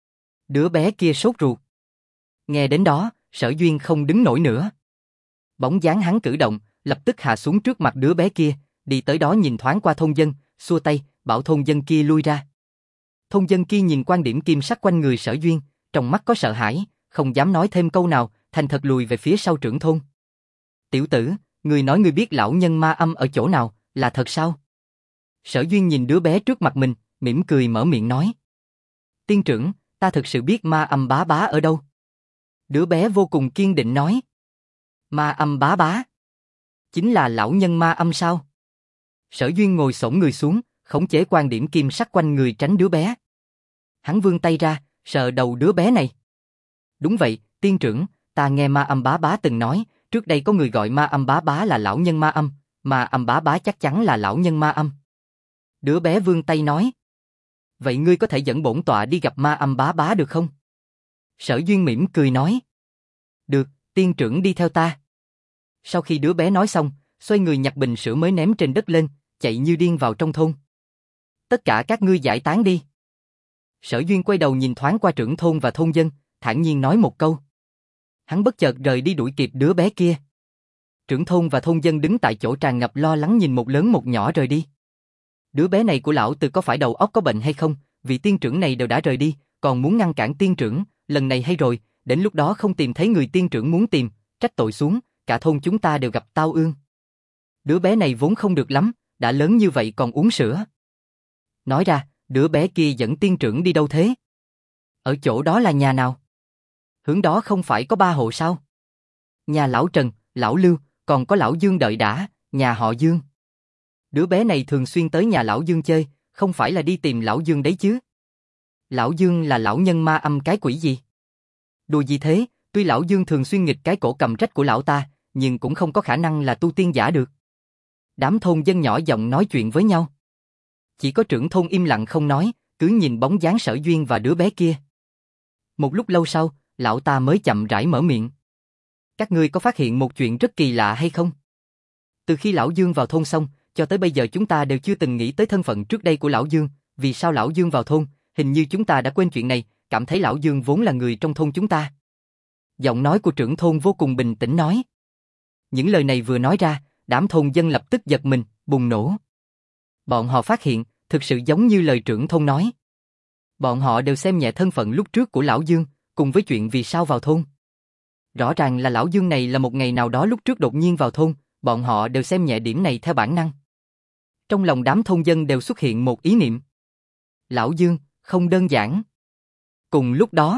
Đứa bé kia sốt ruột. Nghe đến đó, Sở Duyên không đứng nổi nữa. Bóng dáng hắn cử động, lập tức hạ xuống trước mặt đứa bé kia, đi tới đó nhìn thoáng qua thôn dân, xua tay, bảo thôn dân kia lui ra. Thôn dân kia nhìn quan điểm kim sắc quanh người Sở Duyên, trong mắt có sợ hãi, không dám nói thêm câu nào, thành thật lùi về phía sau trưởng thôn. Tiểu tử, người nói người biết lão nhân ma âm ở chỗ nào, là thật sao? Sở Duyên nhìn đứa bé trước mặt mình, mỉm cười mở miệng nói. Tiên trưởng, ta thực sự biết ma âm bá bá ở đâu. Đứa bé vô cùng kiên định nói. Ma âm bá bá? Chính là lão nhân ma âm sao? Sở Duyên ngồi xổm người xuống, khống chế quan điểm kim sắc quanh người tránh đứa bé. Hắn vươn tay ra, sờ đầu đứa bé này. Đúng vậy, tiên trưởng, ta nghe ma âm bá bá từng nói, trước đây có người gọi ma âm bá bá là lão nhân ma âm bá bá chắc chắn là lão nhân ma âm. Đứa bé vươn tay nói. Vậy ngươi có thể dẫn bổn tọa đi gặp ma âm bá bá được không? Sở Duyên mỉm cười nói. Được, tiên trưởng đi theo ta. Sau khi đứa bé nói xong, xoay người nhặt bình sữa mới ném trên đất lên, chạy như điên vào trong thôn. Tất cả các ngươi giải tán đi. Sở Duyên quay đầu nhìn thoáng qua trưởng thôn và thôn dân, thản nhiên nói một câu. Hắn bất chợt rời đi đuổi kịp đứa bé kia. Trưởng thôn và thôn dân đứng tại chỗ tràn ngập lo lắng nhìn một lớn một nhỏ rời đi. Đứa bé này của lão Từ có phải đầu óc có bệnh hay không, vị tiên trưởng này đều đã rời đi, còn muốn ngăn cản tiên trưởng, lần này hay rồi, đến lúc đó không tìm thấy người tiên trưởng muốn tìm, trách tội xuống, cả thôn chúng ta đều gặp tao ương. Đứa bé này vốn không được lắm, đã lớn như vậy còn uống sữa. Nói ra, đứa bé kia dẫn tiên trưởng đi đâu thế? Ở chỗ đó là nhà nào? Hướng đó không phải có 3 hộ sao? Nhà lão Trần, lão Lưu, còn có lão Dương đợi đã, nhà họ Dương. Đứa bé này thường xuyên tới nhà lão Dương chơi, không phải là đi tìm lão Dương đấy chứ? Lão Dương là lão nhân ma âm cái quỷ gì? Đùa gì thế, tuy lão Dương thường xuyên nghịch cái cổ cầm trách của lão ta, nhưng cũng không có khả năng là tu tiên giả được. Đám thôn dân nhỏ giọng nói chuyện với nhau. Chỉ có trưởng thôn im lặng không nói, cứ nhìn bóng dáng Sở Duyên và đứa bé kia. Một lúc lâu sau, lão ta mới chậm rãi mở miệng. Các ngươi có phát hiện một chuyện rất kỳ lạ hay không? Từ khi lão Dương vào thôn xong, cho tới bây giờ chúng ta đều chưa từng nghĩ tới thân phận trước đây của lão Dương. Vì sao lão Dương vào thôn? Hình như chúng ta đã quên chuyện này, cảm thấy lão Dương vốn là người trong thôn chúng ta. Giọng nói của trưởng thôn vô cùng bình tĩnh nói. Những lời này vừa nói ra, đám thôn dân lập tức giật mình, bùng nổ. Bọn họ phát hiện, thực sự giống như lời trưởng thôn nói. Bọn họ đều xem nhẹ thân phận lúc trước của lão Dương, cùng với chuyện vì sao vào thôn. Rõ ràng là lão Dương này là một ngày nào đó lúc trước đột nhiên vào thôn, bọn họ đều xem nhẹ điểm này theo bản năng. Trong lòng đám thôn dân đều xuất hiện một ý niệm. Lão Dương, không đơn giản. Cùng lúc đó,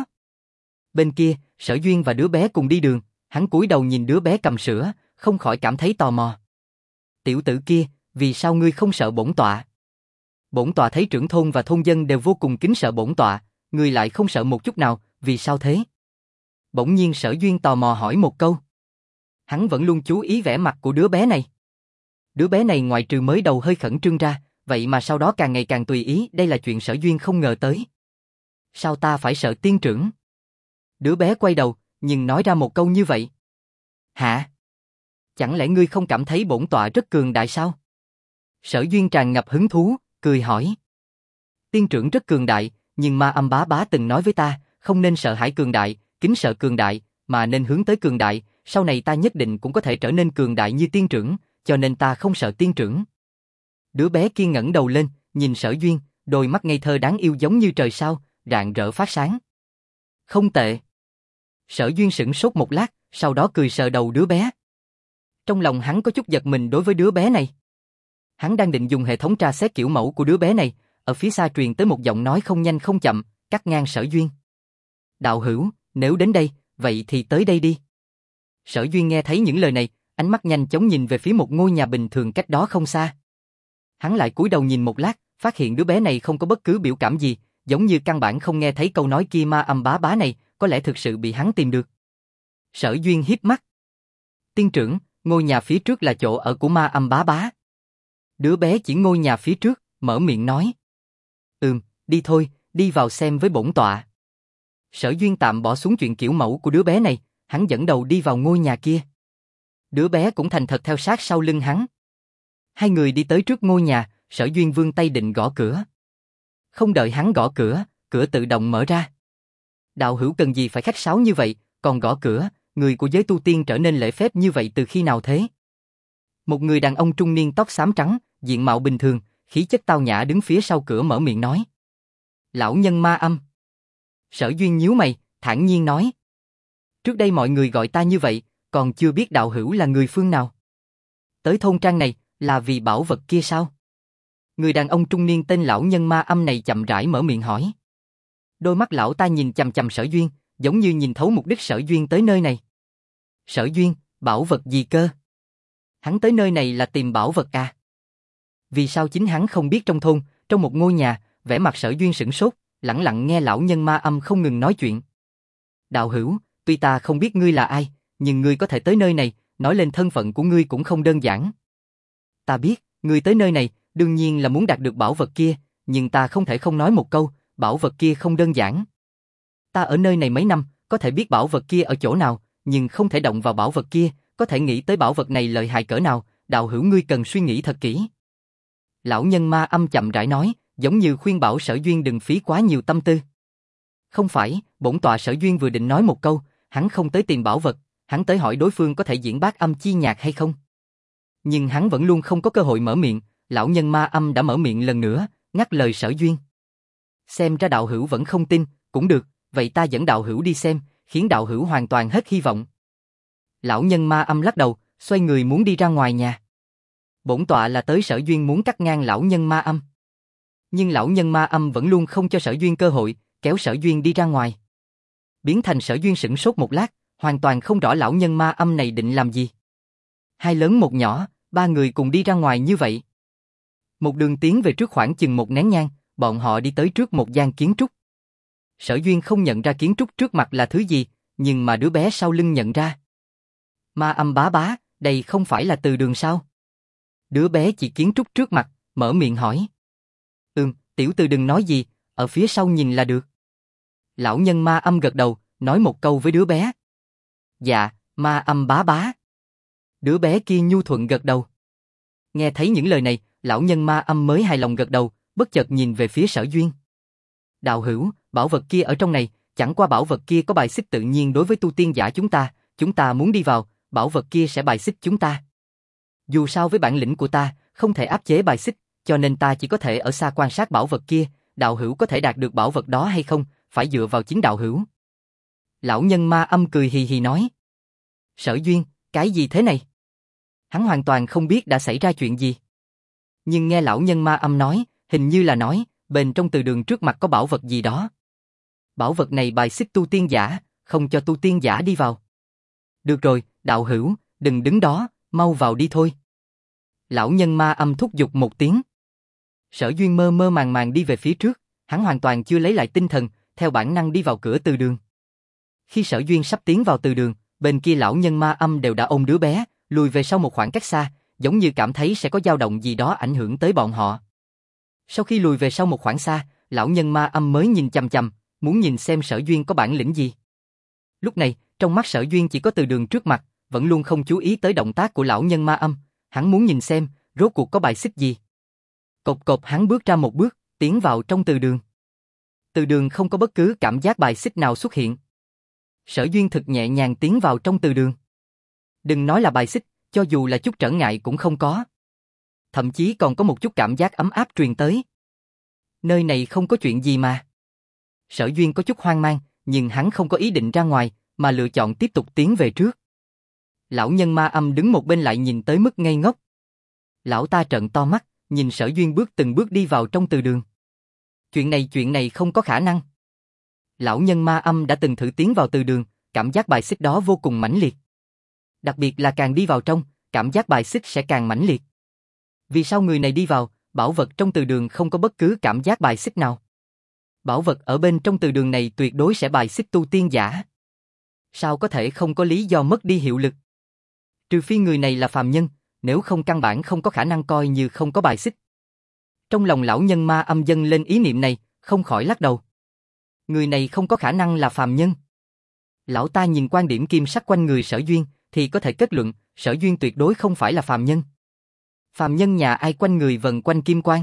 bên kia, Sở Duyên và đứa bé cùng đi đường, hắn cúi đầu nhìn đứa bé cầm sữa, không khỏi cảm thấy tò mò. Tiểu tử kia, vì sao ngươi không sợ bổn tọa? Bổn tọa thấy trưởng thôn và thôn dân đều vô cùng kính sợ bổn tọa, ngươi lại không sợ một chút nào, vì sao thế? Bỗng nhiên Sở Duyên tò mò hỏi một câu. Hắn vẫn luôn chú ý vẻ mặt của đứa bé này. Đứa bé này ngoài trừ mới đầu hơi khẩn trương ra, vậy mà sau đó càng ngày càng tùy ý, đây là chuyện Sở Duyên không ngờ tới. Sao ta phải sợ tiên trưởng? Đứa bé quay đầu, nhưng nói ra một câu như vậy. Hả? Chẳng lẽ ngươi không cảm thấy bổn tọa rất cường đại sao? Sở Duyên tràn ngập hứng thú, cười hỏi. Tiên trưởng rất cường đại, nhưng Ma Âm Bá Bá từng nói với ta, không nên sợ hãi cường đại, kính sợ cường đại, mà nên hướng tới cường đại, sau này ta nhất định cũng có thể trở nên cường đại như tiên trưởng, cho nên ta không sợ tiên trưởng. Đứa bé kia ngẩng đầu lên, nhìn Sở Duyên, đôi mắt ngây thơ đáng yêu giống như trời sao, rạng rỡ phát sáng. Không tệ. Sở Duyên sững sốt một lát, sau đó cười sờ đầu đứa bé. Trong lòng hắn có chút giật mình đối với đứa bé này. Hắn đang định dùng hệ thống tra xét kiểu mẫu của đứa bé này, ở phía xa truyền tới một giọng nói không nhanh không chậm, cắt ngang Sở Duyên. Đạo hữu, nếu đến đây, vậy thì tới đây đi. Sở Duyên nghe thấy những lời này, ánh mắt nhanh chóng nhìn về phía một ngôi nhà bình thường cách đó không xa. Hắn lại cúi đầu nhìn một lát, phát hiện đứa bé này không có bất cứ biểu cảm gì, giống như căn bản không nghe thấy câu nói kia Ma Âm Bá Bá này, có lẽ thực sự bị hắn tìm được. Sở Duyên híp mắt. Tiên trưởng, ngôi nhà phía trước là chỗ ở của Ma Âm Bá Bá. Đứa bé chỉ ngôi nhà phía trước, mở miệng nói. Đi thôi, đi vào xem với bổn tọa. Sở Duyên tạm bỏ xuống chuyện kiểu mẫu của đứa bé này, hắn dẫn đầu đi vào ngôi nhà kia. Đứa bé cũng thành thật theo sát sau lưng hắn. Hai người đi tới trước ngôi nhà, Sở Duyên vươn tay định gõ cửa. Không đợi hắn gõ cửa, cửa tự động mở ra. Đạo hữu cần gì phải khách sáo như vậy, còn gõ cửa, người của giới tu tiên trở nên lễ phép như vậy từ khi nào thế? Một người đàn ông trung niên tóc xám trắng, diện mạo bình thường, khí chất tao nhã đứng phía sau cửa mở miệng nói. Lão nhân Ma Âm. Sở Duyên nhíu mày, thản nhiên nói. Trước đây mọi người gọi ta như vậy, còn chưa biết đạo hữu là người phương nào. Tới thôn trang này, là vì bảo vật kia sao? Người đàn ông trung niên tên lão nhân Ma Âm này chậm rãi mở miệng hỏi. Đôi mắt lão ta nhìn chằm chằm Sở Duyên, giống như nhìn thấu mục đích Sở Duyên tới nơi này. Sở Duyên, bảo vật gì cơ? Hắn tới nơi này là tìm bảo vật à? Vì sao chính hắn không biết trong thôn, trong một ngôi nhà, vẻ mặt Sở Duyên sửng sốt, lẳng lặng nghe lão nhân Ma Âm không ngừng nói chuyện. Đạo hữu, tuy ta không biết ngươi là ai, nhưng ngươi có thể tới nơi này, nói lên thân phận của ngươi cũng không đơn giản. Ta biết, ngươi tới nơi này, đương nhiên là muốn đạt được bảo vật kia, nhưng ta không thể không nói một câu, bảo vật kia không đơn giản. Ta ở nơi này mấy năm, có thể biết bảo vật kia ở chỗ nào, nhưng không thể động vào bảo vật kia, có thể nghĩ tới bảo vật này lợi hại cỡ nào, đạo hữu ngươi cần suy nghĩ thật kỹ. Lão nhân Ma Âm chậm rãi nói, giống như khuyên bảo Sở Duyên đừng phí quá nhiều tâm tư. Không phải, bổn tọa Sở Duyên vừa định nói một câu, hắn không tới tìm bảo vật, hắn tới hỏi đối phương có thể diễn bát âm chi nhạc hay không. Nhưng hắn vẫn luôn không có cơ hội mở miệng, lão nhân Ma Âm đã mở miệng lần nữa, ngắt lời Sở Duyên. Xem ra đạo hữu vẫn không tin, cũng được, vậy ta dẫn đạo hữu đi xem, khiến đạo hữu hoàn toàn hết hy vọng. Lão nhân Ma Âm lắc đầu, xoay người muốn đi ra ngoài nhà. Bổn tọa là tới Sở Duyên muốn cắt ngang lão nhân Ma Âm. Nhưng lão nhân Ma Âm vẫn luôn không cho Sở Duyên cơ hội, kéo Sở Duyên đi ra ngoài. Biến thành Sở Duyên sửng sốt một lát, hoàn toàn không rõ lão nhân Ma Âm này định làm gì. Hai lớn một nhỏ, ba người cùng đi ra ngoài như vậy. Một đường tiến về trước khoảng chừng một nén nhang, bọn họ đi tới trước một gian kiến trúc. Sở Duyên không nhận ra kiến trúc trước mặt là thứ gì, nhưng mà đứa bé sau lưng nhận ra. Ma Âm Bá Bá, đây không phải là từ đường sao? Đứa bé chỉ kiến trúc trước mặt, mở miệng hỏi. Tiểu Từ đừng nói gì, ở phía sau nhìn là được. Lão nhân ma âm gật đầu, nói một câu với đứa bé. Dạ, ma âm bá bá. Đứa bé kia nhu thuận gật đầu. Nghe thấy những lời này, lão nhân ma âm mới hài lòng gật đầu, bất chợt nhìn về phía Sở Duyên. Đạo hữu, bảo vật kia ở trong này, chẳng qua bảo vật kia có bài xích tự nhiên đối với tu tiên giả chúng ta muốn đi vào, bảo vật kia sẽ bài xích chúng ta. Dù sao với bản lĩnh của ta, không thể áp chế bài xích, cho nên ta chỉ có thể ở xa quan sát bảo vật kia, đạo hữu có thể đạt được bảo vật đó hay không, phải dựa vào chính đạo hữu. Lão nhân ma âm cười hì hì nói. Sở Duyên, cái gì thế này? Hắn hoàn toàn không biết đã xảy ra chuyện gì. Nhưng nghe lão nhân ma âm nói, hình như là nói, bên trong từ đường trước mặt có bảo vật gì đó. Bảo vật này bài xích tu tiên giả, không cho tu tiên giả đi vào. Được rồi, đạo hữu, đừng đứng đó, mau vào đi thôi. Lão nhân ma âm thúc giục một tiếng. Sở Duyên mơ mơ màng màng đi về phía trước, hắn hoàn toàn chưa lấy lại tinh thần, theo bản năng đi vào cửa từ đường. Khi Sở Duyên sắp tiến vào từ đường, bên kia lão nhân ma âm đều đã ôm đứa bé, lùi về sau một khoảng cách xa, giống như cảm thấy sẽ có dao động gì đó ảnh hưởng tới bọn họ. Sau khi lùi về sau một khoảng xa, lão nhân ma âm mới nhìn chằm chằm, muốn nhìn xem Sở Duyên có bản lĩnh gì. Lúc này, trong mắt Sở Duyên chỉ có từ đường trước mặt, vẫn luôn không chú ý tới động tác của lão nhân ma âm, hắn muốn nhìn xem, rốt cuộc có bài xích gì. Cộp cộp hắn bước ra một bước, tiến vào trong từ đường. Từ đường không có bất cứ cảm giác bài xích nào xuất hiện. Sở Duyên thực nhẹ nhàng tiến vào trong từ đường. Đừng nói là bài xích, cho dù là chút trở ngại cũng không có. Thậm chí còn có một chút cảm giác ấm áp truyền tới. Nơi này không có chuyện gì mà. Sở Duyên có chút hoang mang, nhưng hắn không có ý định ra ngoài, mà lựa chọn tiếp tục tiến về trước. Lão nhân ma âm đứng một bên lại nhìn tới mức ngây ngốc. Lão ta trợn to mắt, nhìn Sở Duyên từng bước đi vào trong từ đường. Chuyện này không có khả năng. Lão nhân ma âm đã từng thử tiến vào từ đường, cảm giác bài xích đó vô cùng mãnh liệt. Đặc biệt là càng đi vào trong, cảm giác bài xích sẽ càng mãnh liệt. Vì sao người này đi vào, bảo vật trong từ đường không có bất cứ cảm giác bài xích nào? Bảo vật ở bên trong từ đường này tuyệt đối sẽ bài xích tu tiên giả. Sao có thể không có lý do mất đi hiệu lực? Trừ phi người này là phàm nhân, nếu không căn bản không có khả năng coi như không có bài xích. Trong lòng lão nhân ma âm dâng lên ý niệm này, không khỏi lắc đầu. Người này không có khả năng là phàm nhân. Lão ta nhìn quan điểm kim sắc quanh người Sở Duyên, thì có thể kết luận, Sở Duyên tuyệt đối không phải là phàm nhân. Phàm nhân nhà ai quanh người vần quanh kim quang?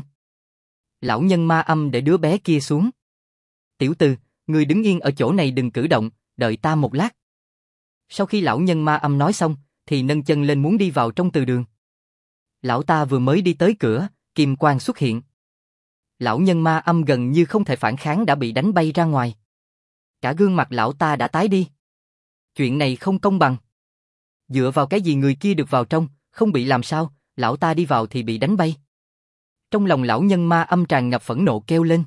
Lão nhân ma âm để đứa bé kia xuống. Tiểu Từ, người đứng yên ở chỗ này đừng cử động, đợi ta một lát. Sau khi lão nhân ma âm nói xong, thì nâng chân lên muốn đi vào trong từ đường. Lão ta vừa mới đi tới cửa, kim quang xuất hiện. Lão nhân ma âm gần như không thể phản kháng đã bị đánh bay ra ngoài. Cả gương mặt lão ta đã tái đi. Chuyện này không công bằng. Dựa vào cái gì người kia được vào trong, không bị làm sao, lão ta đi vào thì bị đánh bay. Trong lòng lão nhân ma âm tràn ngập phẫn nộ kêu lên.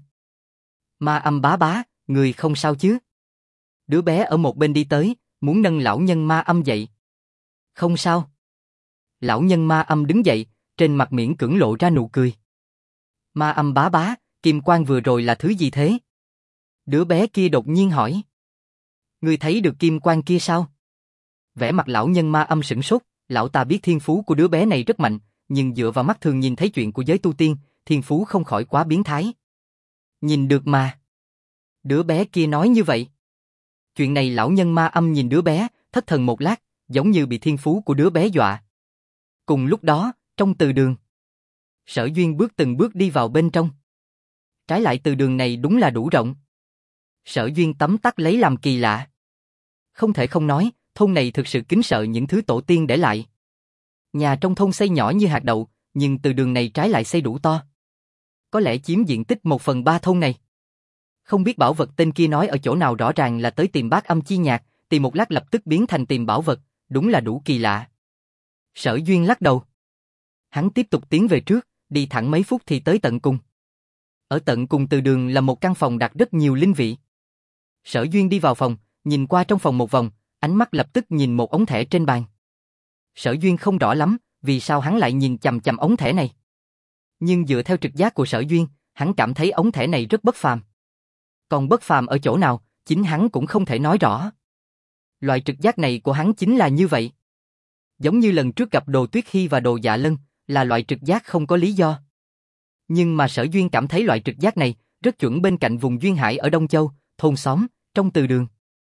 Ma âm bá bá, người không sao chứ? Đứa bé ở một bên đi tới, muốn nâng lão nhân ma âm dậy. Không sao. Lão nhân ma âm đứng dậy, trên mặt miễn cưỡng lộ ra nụ cười. Ma âm bá bá, kim quang vừa rồi là thứ gì thế? Đứa bé kia đột nhiên hỏi. Ngươi thấy được kim quang kia sao? Vẻ mặt lão nhân ma âm sửng sốt, lão ta biết thiên phú của đứa bé này rất mạnh, nhưng dựa vào mắt thường nhìn thấy chuyện của giới tu tiên, thiên phú không khỏi quá biến thái. Nhìn được mà. Đứa bé kia nói như vậy. Chuyện này lão nhân ma âm nhìn đứa bé, thất thần một lát, giống như bị thiên phú của đứa bé dọa. Cùng lúc đó, trong từ đường, Sở Duyên từng bước đi vào bên trong. Trái lại từ đường này đúng là đủ rộng. Sở Duyên tấm tắc lấy làm kỳ lạ. Không thể không nói, thôn này thực sự kính sợ những thứ tổ tiên để lại. Nhà trong thôn xây nhỏ như hạt đậu, nhưng từ đường này trái lại xây đủ to. Có lẽ chiếm diện tích 1/3 thôn này. Không biết bảo vật tên kia nói ở chỗ nào, rõ ràng là tới tìm Bát Âm Chi Nhạc, tìm một lát lập tức biến thành tìm bảo vật, đúng là đủ kỳ lạ. Sở Duyên lắc đầu. Hắn tiếp tục tiến về trước, đi thẳng mấy phút thì tới tận cùng. Ở tận cùng từ đường là một căn phòng đặt rất nhiều linh vị. Sở Duyên đi vào phòng, nhìn qua trong phòng một vòng, ánh mắt lập tức nhìn một ống thẻ trên bàn. Sở Duyên không rõ lắm, vì sao hắn lại nhìn chằm chằm ống thẻ này. Nhưng dựa theo trực giác của Sở Duyên, hắn cảm thấy ống thẻ này rất bất phàm. Còn bất phàm ở chỗ nào, chính hắn cũng không thể nói rõ. Loại trực giác này của hắn chính là như vậy. Giống như lần trước gặp Đồ Tuyết Hy và Đồ Dạ Lân, Là loại trực giác không có lý do. Nhưng mà Sở Duyên cảm thấy loại trực giác này rất chuẩn bên cạnh vùng duyên hải ở Đông Châu, thôn xóm, trong từ đường.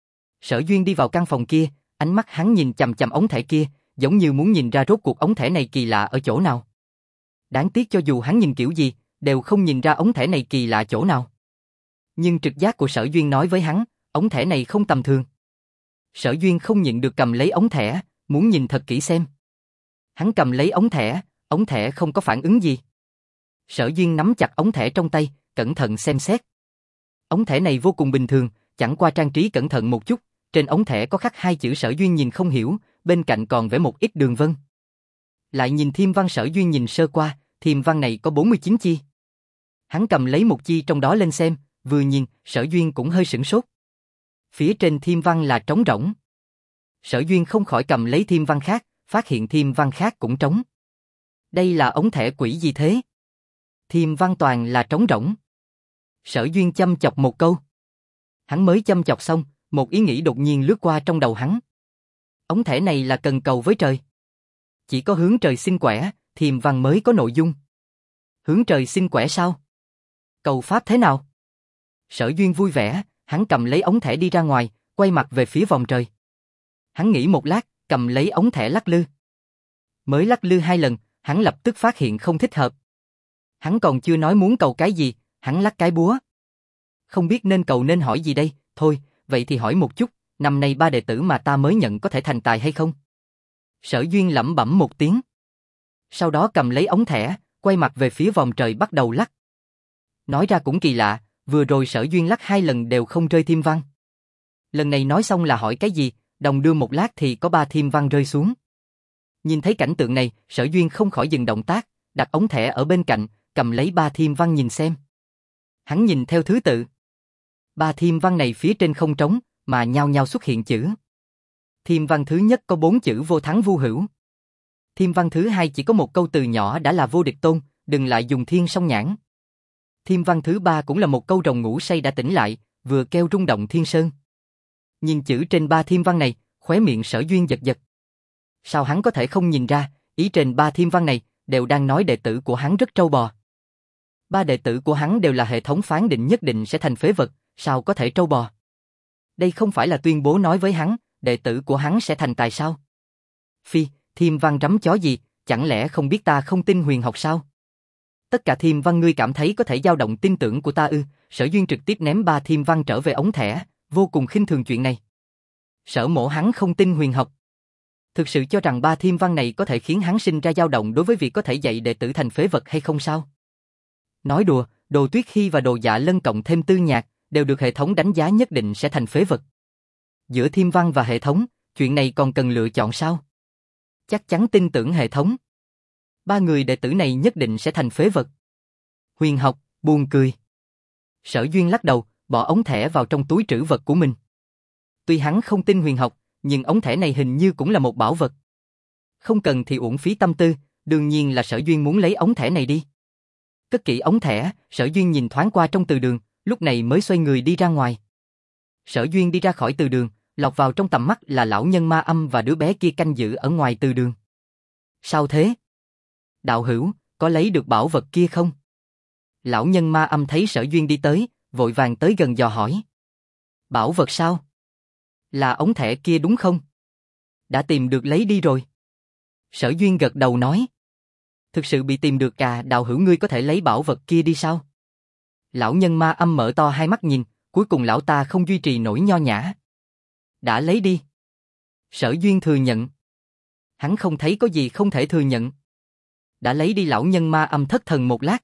Sở Duyên đi vào căn phòng kia, ánh mắt hắn nhìn chằm chằm ống thẻ kia, giống như muốn nhìn ra rốt cuộc ống thẻ này kỳ lạ ở chỗ nào. Đáng tiếc cho dù hắn nhìn kiểu gì, đều không nhìn ra ống thẻ này kỳ lạ chỗ nào. Nhưng trực giác của Sở Duyên nói với hắn, ống thẻ này không tầm thường. Sở Duyên không nhịn được cầm lấy ống thẻ, muốn nhìn thật kỹ xem. Hắn cầm lấy ống thẻ không có phản ứng gì. Sở Duyên nắm chặt ống thẻ trong tay, cẩn thận xem xét. Ống thẻ này vô cùng bình thường, chẳng qua trang trí cẩn thận một chút, trên ống thẻ có khắc hai chữ Sở Duyên nhìn không hiểu, bên cạnh còn vẽ một ít đường vân. Lại nhìn thiêm văn Sở Duyên nhìn sơ qua, thiêm văn này có 49 chi. Hắn cầm lấy một chi trong đó lên xem, vừa nhìn, Sở Duyên cũng hơi sửng sốt. Phía trên thiêm văn là trống rỗng. Sở Duyên không khỏi cầm lấy thiêm văn khác, phát hiện thiêm văn khác cũng trống. Đây là ống thẻ quỷ gì thế? Thiêm văn toàn là trống rỗng. Sở Duyên châm chọc một câu. Hắn mới châm chọc xong, một ý nghĩ đột nhiên lướt qua trong đầu hắn. Ống thẻ này là cần cầu với trời. Chỉ có hướng trời xin quẻ, thiêm văn mới có nội dung. Hướng trời xin quẻ sao? Cầu pháp thế nào? Sở Duyên vui vẻ, hắn cầm lấy ống thẻ đi ra ngoài, quay mặt về phía vòng trời. Hắn nghĩ một lát, cầm lấy ống thẻ lắc lư. Mới lắc lư 2 lần, hắn lập tức phát hiện không thích hợp. Hắn còn chưa nói muốn cầu cái gì, hắn lắc cái búa. Không biết nên cầu nên hỏi gì đây, thôi, vậy thì hỏi một chút, năm nay 3 đệ tử mà ta mới nhận có thể thành tài hay không? Sở Duyên lẩm bẩm một tiếng. Sau đó cầm lấy ống thẻ, quay mặt về phía vòng trời bắt đầu lắc. Nói ra cũng kỳ lạ, vừa rồi Sở Duyên lắc 2 lần đều không rơi thiêm văn. Lần này nói xong là hỏi cái gì, đồng đưa một lát thì có 3 thiêm văn rơi xuống. Nhìn thấy cảnh tượng này, Sở Duyên không khỏi dừng động tác, đặt ống thẻ ở bên cạnh, cầm lấy 3 thiêm văn nhìn xem. Hắn nhìn theo thứ tự. 3 thiêm văn này phía trên không trống, mà nhau nhau xuất hiện chữ. Thiêm văn thứ nhất có 4 chữ vô thắng vô hữu. Thiêm văn thứ hai chỉ có một câu từ nhỏ đã là vô địch tôn, đừng lại dùng thiên song nhãn. Thiêm văn thứ ba cũng là một câu rồng ngủ say đã tỉnh lại, vừa kêu rung động thiên sơn. Nhìn chữ trên 3 thiêm văn này, khóe miệng Sở Duyên giật giật. Sao hắn có thể không nhìn ra, ý trên 3 thiêm văn này đều đang nói đệ tử của hắn rất trâu bò. 3 đệ tử của hắn đều là hệ thống phán định nhất định sẽ thành phế vật, sao có thể trâu bò? Đây không phải là tuyên bố nói với hắn, đệ tử của hắn sẽ thành tài sao? Phi, thiêm văn rắm chó gì, chẳng lẽ không biết ta không tin huyền học sao? Tất cả thiêm văn ngươi cảm thấy có thể dao động tin tưởng của ta ư? Sở Duyên trực tiếp ném 3 thiêm văn trở về ống thẻ, vô cùng khinh thường chuyện này. Sở Mộ hắn không tin huyền học. Thực sự cho rằng 3 thiêm văn này có thể khiến hắn sinh ra dao động đối với việc có thể dạy đệ tử thành phế vật hay không sao? Nói đùa, Đồ Tuyết Hy và Đồ Dạ Lân cộng thêm Tư Nhạc, đều được hệ thống đánh giá nhất định sẽ thành phế vật. Giữa thiêm văn và hệ thống, chuyện này còn cần lựa chọn sao? Chắc chắn tin tưởng hệ thống. 3 người đệ tử này nhất định sẽ thành phế vật. Huyền học, buồn cười. Sở Duyên lắc đầu, bỏ ống thẻ vào trong túi trữ vật của mình. Tuy hắn không tin huyền học, nhưng ống thẻ này hình như cũng là một bảo vật. Không cần thì uổng phí tâm tư, đương nhiên là Sở Duyên muốn lấy ống thẻ này đi. Cất kỹ ống thẻ, Sở Duyên nhìn thoáng qua trong từ đường, lúc này mới xoay người đi ra ngoài. Sở Duyên đi ra khỏi từ đường, lọt vào trong tầm mắt là lão nhân ma âm và đứa bé kia canh giữ ở ngoài từ đường. Sao thế? Đạo hữu, có lấy được bảo vật kia không? Lão nhân ma âm thấy Sở Duyên đi tới, vội vàng tới gần dò hỏi. Bảo vật sao? Là ống thẻ kia đúng không? Đã tìm được lấy đi rồi. Sở Duyên gật đầu nói. Thực sự bị tìm được à, đạo hữu ngươi có thể lấy bảo vật kia đi sao? Lão nhân ma âm mở to hai mắt nhìn, cuối cùng lão ta không duy trì nổi nho nhã. Đã lấy đi. Sở Duyên thừa nhận. Hắn không thấy có gì không thể thừa nhận. Đã lấy đi. Lão nhân ma âm thất thần một lát.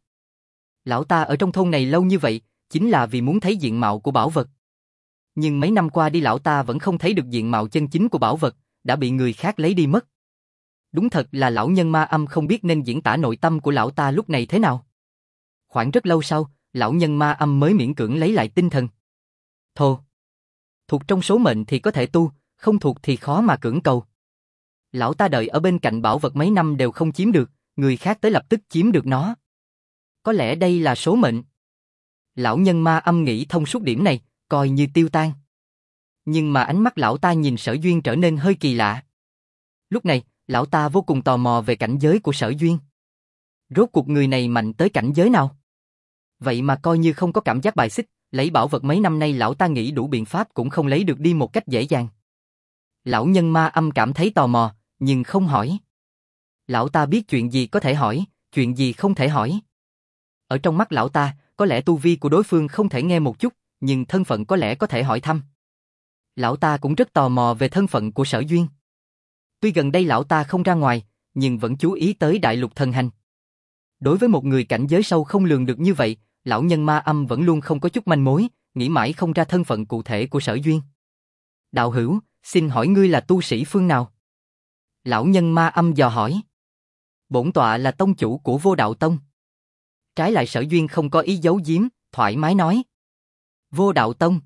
Lão ta ở trong thôn này lâu như vậy, chính là vì muốn thấy diện mạo của bảo vật. Nhưng mấy năm qua đi lão ta vẫn không thấy được diện mạo chân chính của bảo vật, đã bị người khác lấy đi mất. Đúng thật là lão nhân ma âm không biết nên diễn tả nội tâm của lão ta lúc này thế nào. Khoảng rất lâu sau, lão nhân ma âm mới miễn cưỡng lấy lại tinh thần. Thô. Thuộc trong số mệnh thì có thể tu, không thuộc thì khó mà cưỡng cầu. Lão ta đợi ở bên cạnh bảo vật mấy năm đều không chiếm được, người khác tới lập tức chiếm được nó. Có lẽ đây là số mệnh. Lão nhân ma âm nghĩ thông suốt điểm này, coi như tiêu tan. Nhưng mà ánh mắt lão ta nhìn Sở Duyên trở nên hơi kỳ lạ. Lúc này, lão ta vô cùng tò mò về cảnh giới của Sở Duyên. Rốt cuộc người này mạnh tới cảnh giới nào? Vậy mà coi như không có cảm giác bài xích, lấy bảo vật mấy năm nay lão ta nghĩ đủ biện pháp cũng không lấy được đi một cách dễ dàng. Lão nhân ma âm cảm thấy tò mò, nhưng không hỏi. Lão ta biết chuyện gì có thể hỏi, chuyện gì không thể hỏi. Ở trong mắt lão ta, có lẽ tu vi của đối phương không thể nghe một chút, nhưng thân phận có lẽ có thể hỏi thăm. Lão ta cũng rất tò mò về thân phận của Sở Duyên. Tuy gần đây lão ta không ra ngoài, nhưng vẫn chú ý tới đại lục thần hành. Đối với một người cảnh giới sâu không lường được như vậy, lão nhân ma âm vẫn luôn không có chút manh mối, nghĩ mãi không ra thân phận cụ thể của Sở Duyên. Đạo hữu, xin hỏi ngươi là tu sĩ phương nào? Lão nhân ma âm dò hỏi. Bổn tọa là tông chủ của Vô Đạo Tông. Trái lại Sở Duyên không có ý giấu giếm, thoải mái nói. Vô Đạo Tông.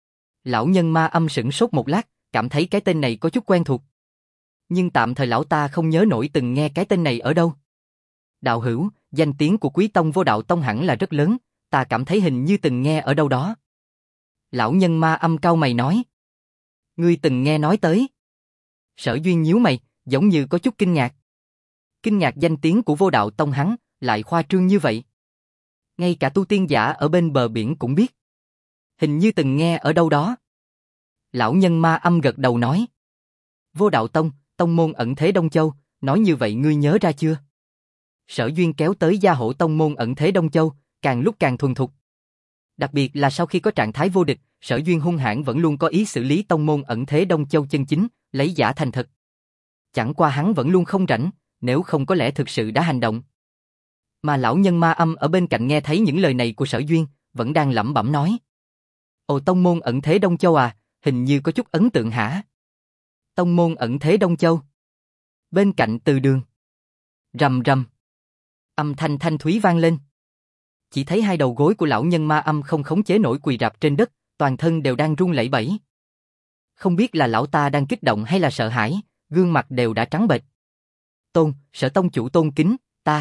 Lão nhân ma âm sửng sốt một lát, cảm thấy cái tên này có chút quen thuộc. Nhưng tạm thời lão ta không nhớ nổi từng nghe cái tên này ở đâu. Đạo hữu, danh tiếng của Quý Tông Vô Đạo Tông hẳn là rất lớn, ta cảm thấy hình như từng nghe ở đâu đó. Lão nhân ma âm cau mày nói. Ngươi từng nghe nói tới. Sở Duyên nhíu mày, giống như có chút kinh ngạc. Kinh ngạc danh tiếng của Vô Đạo Tông hắn, lại khoa trương như vậy. Ngay cả tu tiên giả ở bên bờ biển cũng biết. Hình như từng nghe ở đâu đó. Lão nhân ma âm gật đầu nói. Vô Đạo Tông, tông môn ẩn thế Đông Châu, nói như vậy ngươi nhớ ra chưa? Sở Duyên kéo tới gia hổ tông môn ẩn thế Đông Châu, càng lúc càng thuần thục. Đặc biệt là sau khi có trạng thái vô địch, Sở Duyên hung hãn vẫn luôn có ý xử lý tông môn ẩn thế Đông Châu chân chính, lấy giả thành thật. Chẳng qua hắn vẫn luôn không rảnh, nếu không có lẽ thực sự đã hành động. Mà lão nhân ma âm ở bên cạnh nghe thấy những lời này của Sở Duyên, vẫn đang lẩm bẩm nói. Ồ, tông môn ẩn thế Đông Châu à, hình như có chút ấn tượng hả? Tông môn ẩn thế Đông Châu. Bên cạnh từ đường. Rầm rầm. Âm thanh thanh thúy vang lên. Chỉ thấy hai đầu gối của lão nhân ma âm không khống chế nổi quỳ rạp trên đất, toàn thân đều đang run lẩy bẩy. Không biết là lão ta đang kích động hay là sợ hãi, gương mặt đều đã trắng bệch. Sở tông chủ tôn kính,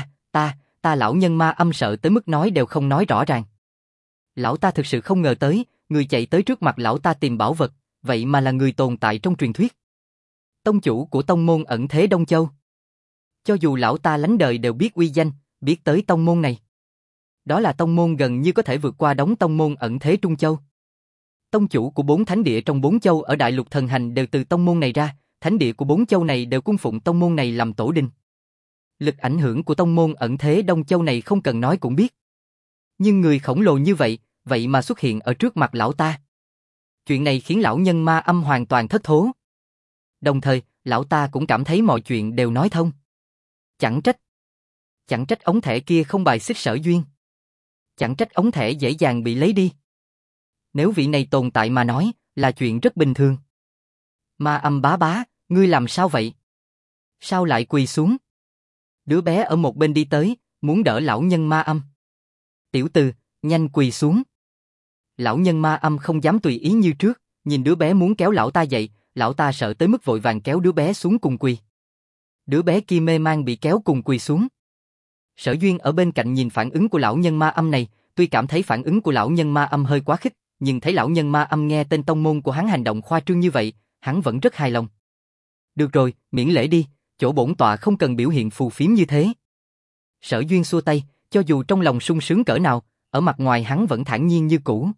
ta lão nhân ma âm sợ tới mức nói đều không nói rõ ràng. Lão ta thực sự không ngờ tới, người chạy tới trước mặt lão ta tìm bảo vật, vậy mà là người tồn tại trong truyền thuyết. Tông chủ của tông môn ẩn thế Đông Châu. Cho dù lão ta lánh đời đều biết uy danh, biết tới tông môn này. Đó là tông môn gần như có thể vượt qua đống tông môn ẩn thế Trung Châu. Tông chủ của 4 thánh địa trong 4 châu ở đại lục thần hành đều từ tông môn này ra, thánh địa của 4 châu này đều cung phụng tông môn này làm tổ đình. Lực ảnh hưởng của tông môn ẩn thế Đông Châu này không cần nói cũng biết. Nhưng người khổng lồ như vậy, vậy mà xuất hiện ở trước mặt lão ta. Chuyện này khiến lão nhân ma âm hoàn toàn thất thố. Đồng thời, lão ta cũng cảm thấy mọi chuyện đều nói thông. Chẳng trách ống thẻ kia không bài xích Sở Duyên. Chẳng trách ống thẻ dễ dàng bị lấy đi. Nếu vị này tồn tại mà nói, là chuyện rất bình thường. Ma âm bá bá, ngươi làm sao vậy? Sao lại quỳ xuống? Đứa bé ở một bên đi tới, muốn đỡ lão nhân ma âm. Tiểu từ, nhanh quỳ xuống. Lão nhân ma âm không dám tùy ý như trước, nhìn đứa bé muốn kéo lão ta dậy, lão ta sợ tới mức vội vàng kéo đứa bé xuống cùng quỳ. Đứa bé kia mê man bị kéo cùng quỳ xuống. Sở Duyên ở bên cạnh nhìn phản ứng của lão nhân ma âm này, tuy cảm thấy phản ứng của lão nhân ma âm hơi quá khích, nhưng thấy lão nhân ma âm nghe tên tông môn của hắn hành động khoa trương như vậy, hắn vẫn rất hài lòng. Được rồi, miễn lễ đi, chỗ bổn tọa không cần biểu hiện phù phiếm như thế. Sở Duyên xua tay, cho dù trong lòng sung sướng cỡ nào, ở mặt ngoài hắn vẫn thản nhiên như cũ.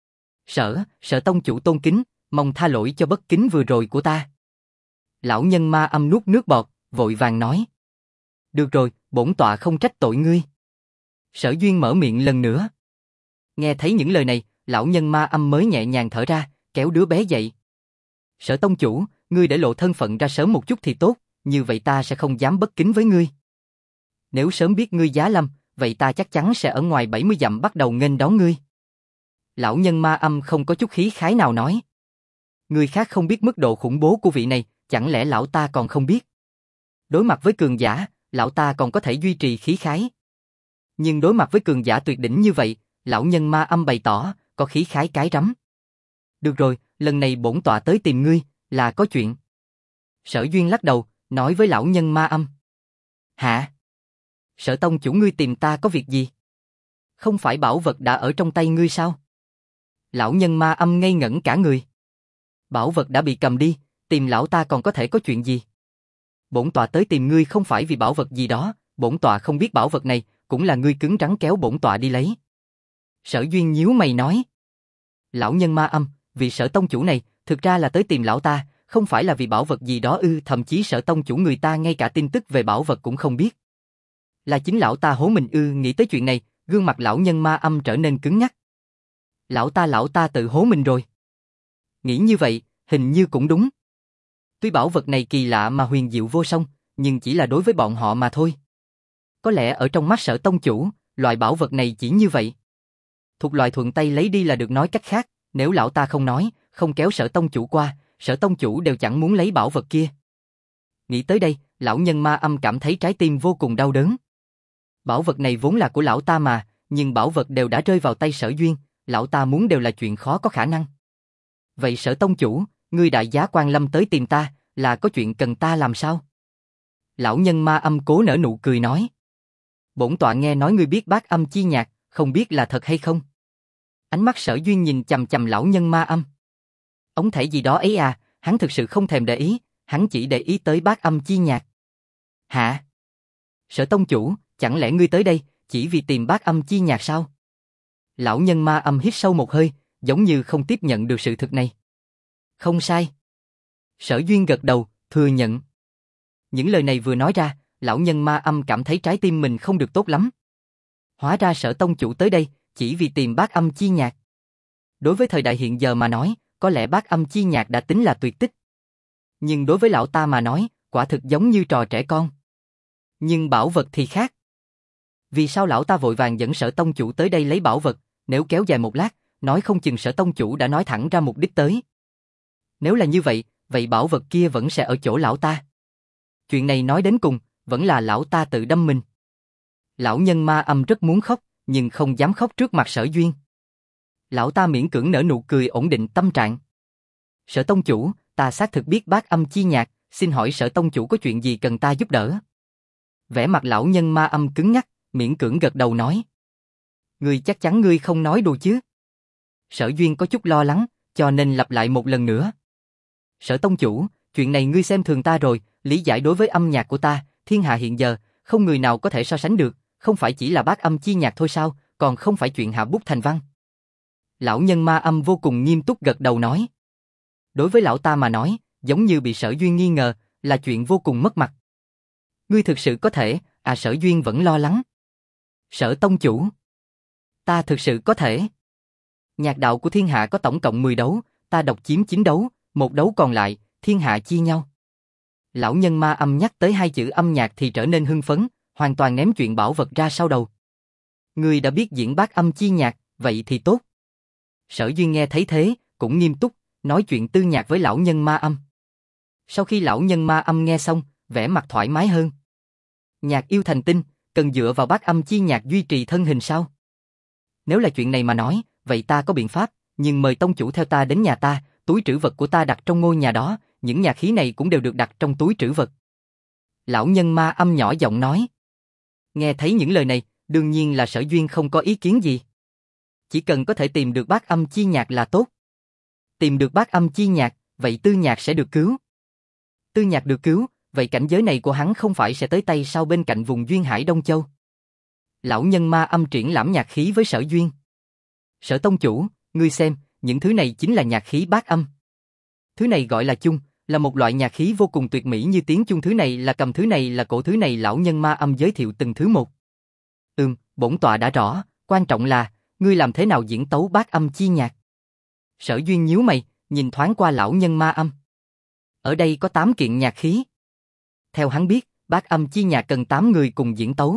Sở tông chủ tôn kính, mong tha lỗi cho bất kính vừa rồi của ta. Lão nhân ma âm nuốt nước bọt, vội vàng nói. Được rồi, bổn tọa không trách tội ngươi. Sở Duyên mở miệng lần nữa. Nghe thấy những lời này, lão nhân ma âm mới nhẹ nhàng thở ra, kéo đứa bé dậy. Sở tông chủ, ngươi để lộ thân phận ra sớm một chút thì tốt, như vậy ta sẽ không dám bất kính với ngươi. Nếu sớm biết ngươi giá lâm, vậy ta chắc chắn sẽ ở ngoài 70 dặm bắt đầu nghênh đón ngươi. Lão nhân ma âm không có chút khí khái nào nói. Người khác không biết mức độ khủng bố của vị này, chẳng lẽ lão ta còn không biết? Đối mặt với cường giả, lão ta còn có thể duy trì khí khái. Nhưng đối mặt với cường giả tuyệt đỉnh như vậy, lão nhân ma âm bày tỏ, có khí khái cái rắm. Được rồi, lần này bổn tọa tới tìm ngươi, là có chuyện. Sở Duyên lắc đầu, nói với lão nhân ma âm. Hả? Sở tông chủ ngươi tìm ta có việc gì? Không phải bảo vật đã ở trong tay ngươi sao? Lão nhân ma âm ngây ngẩn cả người. Bảo vật đã bị cầm đi, tìm lão ta còn có thể có chuyện gì? Bổn tọa tới tìm ngươi không phải vì bảo vật gì đó, bổn tọa không biết bảo vật này, cũng là ngươi cứng rắn kéo bổn tọa đi lấy. Sở Duyên nhíu mày nói. Lão nhân Ma Âm, vị Sở tông chủ này, thực ra là tới tìm lão ta, không phải là vì bảo vật gì đó ư? Thậm chí Sở tông chủ người ta ngay cả tin tức về bảo vật cũng không biết. Là chính lão ta hố mình ư? Nghĩ tới chuyện này, gương mặt lão nhân Ma Âm trở nên cứng nhắc. Lão ta tự hố mình rồi. Nghĩ như vậy, hình như cũng đúng. Tuy bảo vật này kỳ lạ mà huyền diệu vô song, nhưng chỉ là đối với bọn họ mà thôi. Có lẽ ở trong mắt Sở tông chủ, loại bảo vật này chỉ như vậy. Thuộc loại thuận tay lấy đi là được, nói cách khác, nếu lão ta không nói, không kéo Sở tông chủ qua, Sở tông chủ đều chẳng muốn lấy bảo vật kia. Nghĩ tới đây, lão nhân Ma Âm cảm thấy trái tim vô cùng đau đớn. Bảo vật này vốn là của lão ta mà, nhưng bảo vật đều đã rơi vào tay Sở Duyên, lão ta muốn đều là chuyện khó có khả năng. Vậy Sở tông chủ, ngươi đại giá quan lâm tới tìm ta, là có chuyện cần ta làm sao? Lão nhân Ma Âm cố nở nụ cười nói. Bổn tọa nghe nói ngươi biết Bát Âm chi nhạc, không biết là thật hay không? Ánh mắt Sở Duyên nhìn chằm chằm lão nhân Ma Âm. Ông thể gì đó ấy à, hắn thực sự không thèm để ý, hắn chỉ để ý tới Bát Âm chi nhạc. Hả? Sở tông chủ, chẳng lẽ ngươi tới đây, chỉ vì tìm Bát Âm chi nhạc sao? Lão nhân Ma Âm hít sâu một hơi, giống như không tiếp nhận được sự thực này. Không sai. Sở Duyên gật đầu, thừa nhận. Những lời này vừa nói ra, lão nhân Ma Âm cảm thấy trái tim mình không được tốt lắm. Hóa ra Sở tông chủ tới đây, chỉ vì tìm Bát Âm chi nhạc. Đối với thời đại hiện giờ mà nói, có lẽ Bát Âm chi nhạc đã tính là tuyệt tích. Nhưng đối với lão ta mà nói, quả thực giống như trò trẻ con. Nhưng bảo vật thì khác. Vì sao lão ta vội vàng dẫn Sở tông chủ tới đây lấy bảo vật, nếu kéo dài một lát, nói không chừng Sở tông chủ đã nói thẳng ra mục đích tới. Nếu là như vậy, vậy bảo vật kia vẫn sẽ ở chỗ lão ta. Chuyện này nói đến cùng, vẫn là lão ta tự đâm mình. Lão nhân Ma Âm rất muốn khóc, nhưng không dám khóc trước mặt Sở Duyên. Lão ta miễn cưỡng nở nụ cười ổn định tâm trạng. Sở tông chủ, ta xác thực biết Bát Âm chi nhạc, xin hỏi Sở tông chủ có chuyện gì cần ta giúp đỡ? Vẻ mặt lão nhân Ma Âm cứng nhắc, miễn cưỡng gật đầu nói. Ngươi chắc chắn ngươi không nói đùa chứ? Sở Duyên có chút lo lắng, cho nên lặp lại một lần nữa. Sở tông chủ, chuyện này ngươi xem thường ta rồi, lý giải đối với âm nhạc của ta, thiên hạ hiện giờ, không người nào có thể so sánh được, không phải chỉ là Bát Âm chi nhạc thôi sao, còn không phải chuyện hạ bút thành văn. Lão nhân Ma Âm vô cùng nghiêm túc gật đầu nói. Đối với lão ta mà nói, giống như bị Sở Duyên nghi ngờ, là chuyện vô cùng mất mặt. Ngươi thực sự có thể, Sở Duyên vẫn lo lắng. Sở tông chủ. Ta thực sự có thể. Nhạc đạo của thiên hạ có tổng cộng 10 đấu, ta độc chiếm 9 đấu, một đấu còn lại, thiên hạ chia nhau. Lão nhân Ma Âm nhắc tới hai chữ âm nhạc thì trở nên hưng phấn, hoàn toàn ném chuyện bảo vật ra sau đầu. Ngươi đã biết diễn Bát Âm chi nhạc, vậy thì tốt. Sở Duyên nghe thấy thế, cũng nghiêm túc, nói chuyện tư nhạc với lão nhân Ma Âm. Sau khi lão nhân Ma Âm nghe xong, vẻ mặt thoải mái hơn. Nhạc yêu thành tinh, cần dựa vào Bát Âm chi nhạc duy trì thân hình sao? Nếu là chuyện này mà nói, vậy ta có biện pháp, nhưng mời tông chủ theo ta đến nhà ta, túi trữ vật của ta đặt trong ngôi nhà đó, những nhạc khí này cũng đều được đặt trong túi trữ vật. Lão nhân Ma Âm nhỏ giọng nói. Nghe thấy những lời này, đương nhiên là Sở Duyên không có ý kiến gì. Chỉ cần có thể tìm được Bát Âm chi nhạc là tốt. Tìm được Bát Âm chi nhạc, vậy Tư Nhạc sẽ được cứu. Tư Nhạc được cứu, vậy cảnh giới này của hắn không phải sẽ tới tay sao bên cạnh vùng duyên hải Đông Châu. Lão nhân Ma Âm triển lãm nhạc khí với Sở Duyên. Sở tông chủ, ngươi xem, những thứ này chính là nhạc khí Bát Âm. Thứ này gọi là chung, là một loại nhạc khí vô cùng tuyệt mỹ như tiếng chung, thứ này là cầm, thứ này là cổ, thứ này. Lão nhân Ma Âm giới thiệu từng thứ một. Bổn tọa đã rõ, quan trọng là, ngươi làm thế nào diễn tấu Bát Âm chi nhạc? Sở Duyên nhíu mày, nhìn thoáng qua lão nhân Ma Âm. Ở đây có 8 kiện nhạc khí. Theo hắn biết, Bát Âm chi nhạc cần 8 người cùng diễn tấu.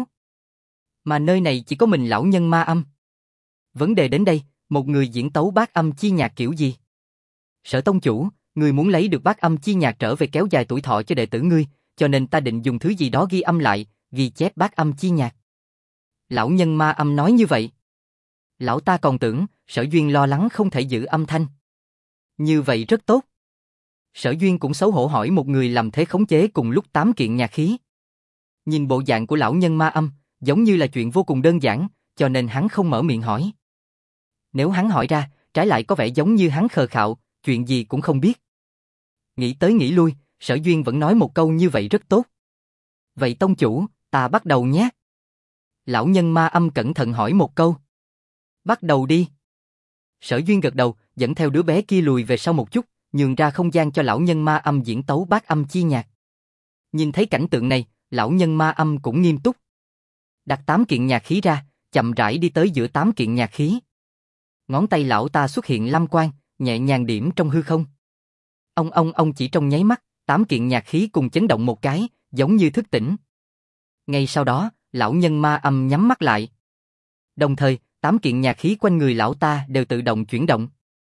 Mà nơi này chỉ có mình lão nhân Ma Âm. Vấn đề đến đây, một người diễn tấu Bát Âm chi nhạc kiểu gì? Sở tông chủ, ngươi muốn lấy được Bát Âm chi nhạc trở về kéo dài tuổi thọ cho đệ tử ngươi, cho nên ta định dùng thứ gì đó ghi âm lại, ghi chép Bát Âm chi nhạc. Lão nhân Ma Âm nói như vậy. Lão ta còn tưởng, Sở Duyên lo lắng không thể giữ âm thanh. Như vậy rất tốt. Sở Duyên cũng xấu hổ hỏi một người làm thế khống chế cùng lúc 8 kiện nhạc khí. Nhìn bộ dạng của lão nhân Ma Âm, giống như là chuyện vô cùng đơn giản, cho nên hắn không mở miệng hỏi. Nếu hắn hỏi ra, trái lại có vẻ giống như hắn khờ khạo, chuyện gì cũng không biết. Nghĩ tới nghĩ lui, Sở Duyên vẫn nói một câu như vậy rất tốt. Vậy tông chủ, Ta bắt đầu nhé. Lão nhân ma âm cẩn thận hỏi một câu. Bắt đầu đi. Sở Duyên gật đầu, dẫn theo đứa bé kia lùi về sau một chút, nhường ra không gian cho lão nhân ma âm diễn tấu bát âm chi nhạc. Nhìn thấy cảnh tượng này, lão nhân ma âm cũng nghiêm túc. Đặt 8 kiện nhạc khí ra, chậm rãi đi tới giữa 8 kiện nhạc khí. Ngón tay lão ta xuất hiện lam quang, nhẹ nhàng điểm trong hư không. Ông chỉ trong nháy mắt, 8 kiện nhạc khí cùng chấn động một cái, giống như thức tỉnh. Ngay sau đó, lão nhân ma âm nhắm mắt lại. Đồng thời, 8 kiện nhạc khí quanh người lão ta đều tự động chuyển động.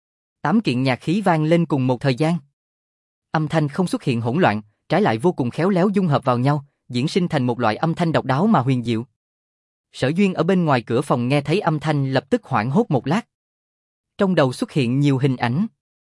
8 kiện nhạc khí vang lên cùng một thời gian. Âm thanh không xuất hiện hỗn loạn, trái lại vô cùng khéo léo dung hợp vào nhau, diễn sinh thành một loại âm thanh độc đáo mà huyền diệu. Sở Duyên ở bên ngoài cửa phòng nghe thấy âm thanh lập tức hoảng hốt một lát. Trong đầu xuất hiện nhiều hình ảnh.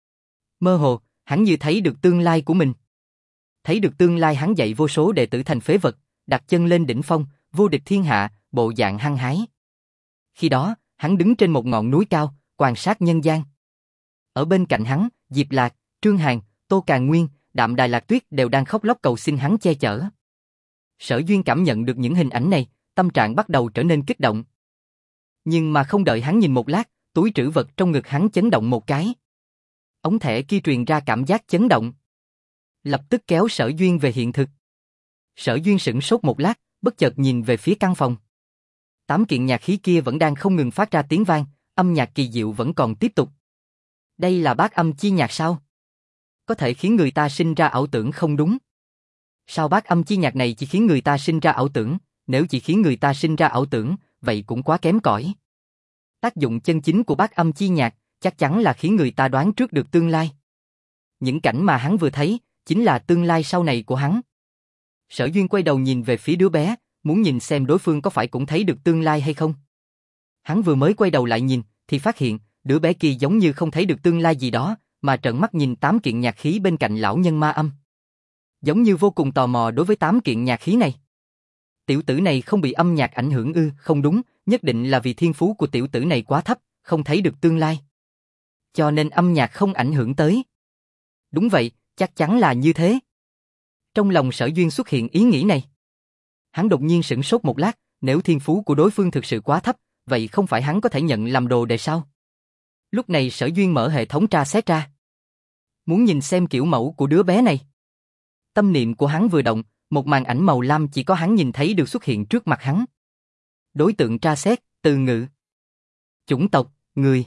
Mơ hồ, hắn như thấy được tương lai của mình. Thấy được tương lai hắn dạy vô số đệ tử thành phế vật, đặt chân lên đỉnh phong, vô địch thiên hạ, bộ dạng hăng hái. Khi đó, hắn đứng trên một ngọn núi cao, quan sát nhân gian. Ở bên cạnh hắn, Diệp Lạc, Trương Hàn, Tô Càn Nguyên, Đạm Đài Lạc Tuyết đều đang khóc lóc cầu xin hắn che chở. Sở Duyên cảm nhận được những hình ảnh này, tâm trạng bắt đầu trở nên kích động. Nhưng mà không đợi hắn nhìn một lát, túi trữ vật trong ngực hắn chấn động một cái. Ống thẻ kia truyền ra cảm giác chấn động. Lập tức kéo Sở Duyên về hiện thực. Sở Duyên sửng sốt một lát, bất chợt nhìn về phía căn phòng. 8 kiện nhạc khí kia vẫn đang không ngừng phát ra tiếng vang, âm nhạc kỳ diệu vẫn còn tiếp tục. Đây là bát âm chi nhạc sao? Có thể khiến người ta sinh ra ảo tưởng không đúng? Sao bát âm chi nhạc này chỉ khiến người ta sinh ra ảo tưởng? Nếu chỉ khiến người ta sinh ra ảo tưởng, vậy cũng quá kém cỏi. Tác dụng chân chính của bát âm chi nhạc chắc chắn là khiến người ta đoán trước được tương lai. Những cảnh mà hắn vừa thấy chính là tương lai sau này của hắn. Sở Duyên quay đầu nhìn về phía đứa bé, muốn nhìn xem đối phương có phải cũng thấy được tương lai hay không. Hắn vừa mới quay đầu lại nhìn, thì phát hiện đứa bé kia giống như không thấy được tương lai gì đó, mà trợn mắt nhìn 8 kiện nhạc khí bên cạnh lão nhân ma âm. Giống như vô cùng tò mò đối với 8 kiện nhạc khí này. Tiểu tử này không bị âm nhạc ảnh hưởng ư? Không đúng, nhất định là vì thiên phú của tiểu tử này quá thấp, không thấy được tương lai. Cho nên âm nhạc không ảnh hưởng tới. Đúng vậy, chắc chắn là như thế. Trong lòng Sở Duyên xuất hiện ý nghĩ này. Hắn đột nhiên sửng sốt một lát, nếu thiên phú của đối phương thực sự quá thấp, vậy không phải hắn có thể nhận làm đồ đệ sao? Lúc này Sở Duyên mở hệ thống tra xét ra. Muốn nhìn xem kiểu mẫu của đứa bé này. Tâm niệm của hắn vừa động, một màn ảnh màu lam chỉ có hắn nhìn thấy được xuất hiện trước mặt hắn. Đối tượng tra xét, từ ngữ. Chủng tộc, người.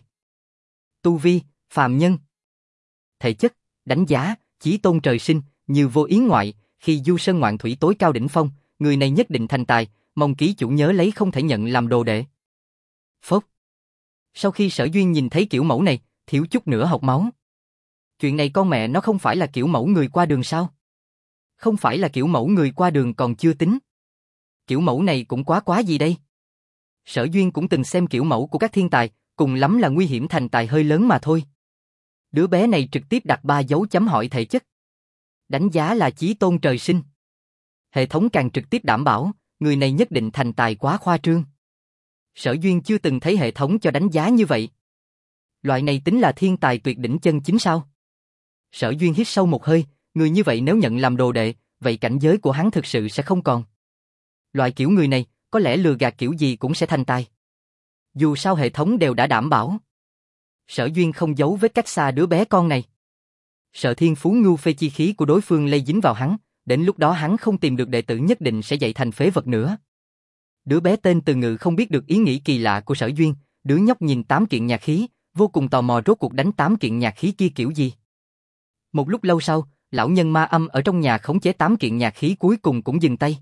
Tu vi, phàm nhân. Thể chất, đánh giá, chí tôn trời sinh, như vô ý ngoại, khi du sơn ngoạn thủy tối cao đỉnh phong, người này nhất định thành tài, mong ký chủ nhớ lấy không thể nhận làm đồ đệ. Phốc. Sau khi Sở Duyên nhìn thấy kiểu mẫu này, thiếu chút nữa học máu. Chuyện này con mẹ nó không phải là kiểu mẫu người qua đường sao? Không phải là kiểu mẫu người qua đường còn chưa tính. Kiểu mẫu này cũng quá gì đây? Sở Duyên cũng từng xem kiểu mẫu của các thiên tài, cùng lắm là nguy hiểm thành tài hơi lớn mà thôi. Đứa bé này trực tiếp đặt 3 dấu chấm hỏi thể chất. Đánh giá là chí tôn trời sinh. Hệ thống càng trực tiếp đảm bảo, người này nhất định thành tài quá khoa trương. Sở Duyên chưa từng thấy hệ thống cho đánh giá như vậy. Loại này tính là thiên tài tuyệt đỉnh chân chính sao? Sở Duyên hít sâu một hơi, người như vậy nếu nhận làm đồ đệ, vậy cảnh giới của hắn thực sự sẽ không còn. Loại kiểu người này, có lẽ lừa gạt kiểu gì cũng sẽ thành tài. Dù sao hệ thống đều đã đảm bảo. Sở Duyên không giấu vết cách xa đứa bé con này. Sợ thiên phú ngưu phê chi khí của đối phương lây dính vào hắn, đến lúc đó hắn không tìm được đệ tử nhất định sẽ dạy thành phế vật nữa. Đứa bé tên Từ Ngự không biết được ý nghĩ kỳ lạ của Sở Duyên, đứa nhóc nhìn 8 kiện nhạc khí, vô cùng tò mò rốt cuộc đánh 8 kiện nhạc khí kia kiểu gì. Một lúc lâu sau, lão nhân ma âm ở trong nhà khống chế 8 kiện nhạc khí cuối cùng cũng dừng tay.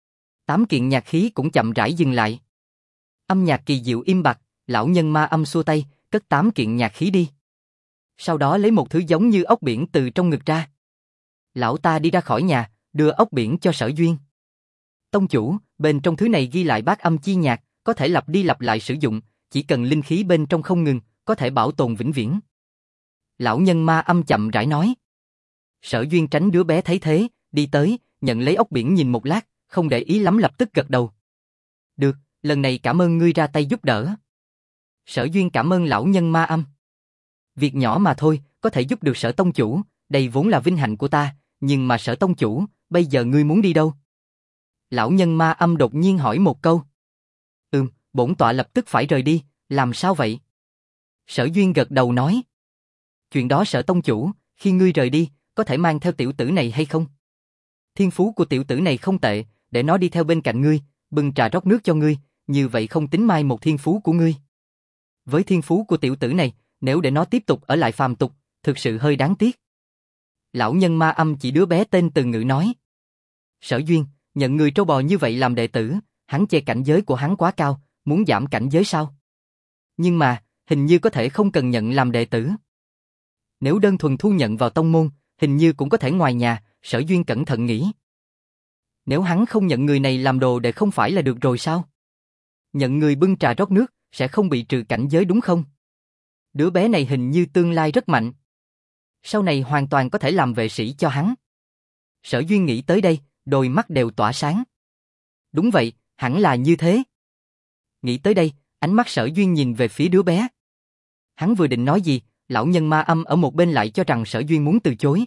8 kiện nhạc khí cũng chậm rãi dừng lại. Âm nhạc kỳ diệu im bặt, lão nhân ma âm xua tay, cất 8 kiện nhạc khí đi. Sau đó lấy một thứ giống như ốc biển từ trong ngực ra. Lão ta đi ra khỏi nhà, đưa ốc biển cho Sở Duyên. Tông chủ, bên trong thứ này ghi lại bát âm chi nhạc, có thể lặp đi lặp lại sử dụng, chỉ cần linh khí bên trong không ngừng, có thể bảo tồn vĩnh viễn. Lão nhân ma âm chậm rãi nói. Sở Duyên tránh đứa bé thấy thế, đi tới, nhận lấy ốc biển nhìn một lát, không để ý lắm lập tức gật đầu. Được, lần này cảm ơn ngươi ra tay giúp đỡ. Sở Duyên cảm ơn lão nhân ma âm. Việc nhỏ mà thôi, có thể giúp được Sở tông chủ, đây vốn là vinh hạnh của ta, nhưng mà Sở tông chủ, bây giờ ngươi muốn đi đâu? Lão nhân ma âm đột nhiên hỏi một câu. Bổn tọa lập tức phải rời đi, làm sao vậy? Sở Duyên gật đầu nói. Chuyện đó Sở tông chủ, khi ngươi rời đi, có thể mang theo tiểu tử này hay không? Thiên phú của tiểu tử này không tệ, để nó đi theo bên cạnh ngươi, bưng trà rót nước cho ngươi, như vậy không tính mai một thiên phú của ngươi. Với thiên phú của tiểu tử này, nếu để nó tiếp tục ở lại phàm tục, thực sự hơi đáng tiếc. Lão nhân ma âm chỉ đứa bé tên Từ Ngự nói. Sở Duyên, nhận người trâu bò như vậy làm đệ tử, hắn chê cảnh giới của hắn quá cao, muốn giảm cảnh giới sao? Nhưng mà, hình như có thể không cần nhận làm đệ tử. Nếu đơn thuần thu nhận vào tông môn, hình như cũng có thể ngoài nhà, Sở Duyên cẩn thận nghĩ. Nếu hắn không nhận người này làm đồ đệ không phải là được rồi sao? Nhận người bưng trà rót nước, sẽ không bị trừ cảnh giới đúng không? Đứa bé này hình như tương lai rất mạnh. Sau này hoàn toàn có thể làm vệ sĩ cho hắn. Sở Duyên nghĩ tới đây, đôi mắt đều tỏa sáng. Đúng vậy, hẳn là như thế. Nghĩ tới đây, ánh mắt Sở Duyên nhìn về phía đứa bé. Hắn vừa định nói gì, lão nhân ma âm ở một bên lại cho rằng Sở Duyên muốn từ chối.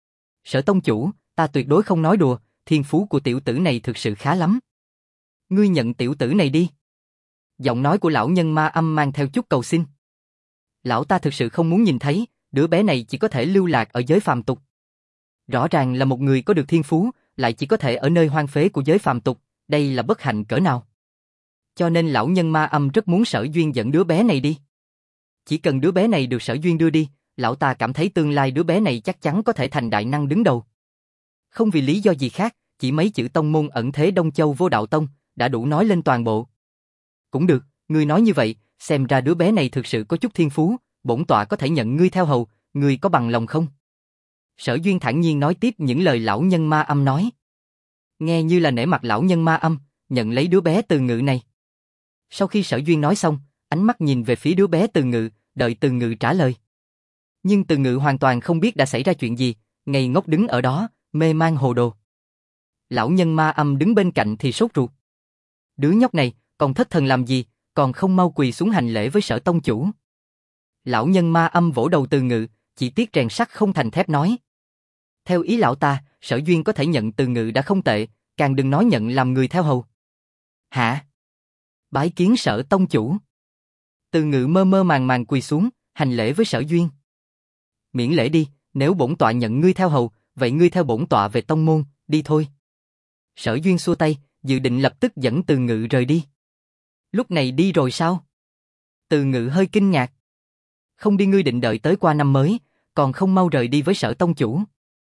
Sở tông chủ, ta tuyệt đối không nói đùa, thiên phú của tiểu tử này thực sự khá lắm. Ngươi nhận tiểu tử này đi. Giọng nói của lão nhân ma âm mang theo chút cầu xin. Lão ta thực sự không muốn nhìn thấy, đứa bé này chỉ có thể lưu lạc ở giới phàm tục. Rõ ràng là một người có được thiên phú, lại chỉ có thể ở nơi hoang phế của giới phàm tục, đây là bất hạnh cỡ nào. Cho nên lão nhân ma âm rất muốn Sở Duyên dẫn đứa bé này đi. Chỉ cần đứa bé này được Sở Duyên đưa đi, lão ta cảm thấy tương lai đứa bé này chắc chắn có thể thành đại năng đứng đầu. Không vì lý do gì khác, chỉ mấy chữ tông môn ẩn thế Đông Châu Vô Đạo Tông, đã đủ nói lên toàn bộ. Cũng được, ngươi nói như vậy, xem ra đứa bé này thực sự có chút thiên phú, bổn tọa có thể nhận ngươi theo hầu, ngươi có bằng lòng không? Sở Duyên thản nhiên nói tiếp những lời lão nhân ma âm nói. Nghe như là nể mặt lão nhân ma âm, nhận lấy đứa bé Từ Ngự này. Sau khi Sở Duyên nói xong, ánh mắt nhìn về phía đứa bé Từ Ngự, đợi Từ Ngự trả lời. Nhưng Từ Ngự hoàn toàn không biết đã xảy ra chuyện gì, ngây ngốc đứng ở đó, mê man hồ đồ. Lão nhân ma âm đứng bên cạnh thì sốt ruột. Đứa nhóc này, còn thất thần làm gì, còn không mau quỳ xuống hành lễ với Sở tông chủ. Lão nhân ma âm vỗ đầu Từ Ngự, chỉ tiếc rèn sắt không thành thép nói. Theo ý lão ta, Sở Duyên có thể nhận Từ Ngự đã không tệ, càng đừng nói nhận làm người theo hầu. Hả? Bái kiến Sở tông chủ. Từ Ngự mơ mơ màng màng quỳ xuống, hành lễ với Sở Duyên. Miễn lễ đi, nếu bổn tọa nhận ngươi theo hầu, vậy ngươi theo bổn tọa về tông môn, đi thôi. Sở Duyên xua tay, dự định lập tức dẫn Từ Ngự rời đi. Lúc này đi rồi sao? Từ Ngự hơi kinh ngạc. Không đi ngươi định đợi tới qua năm mới, còn không mau rời đi với Sở tông chủ.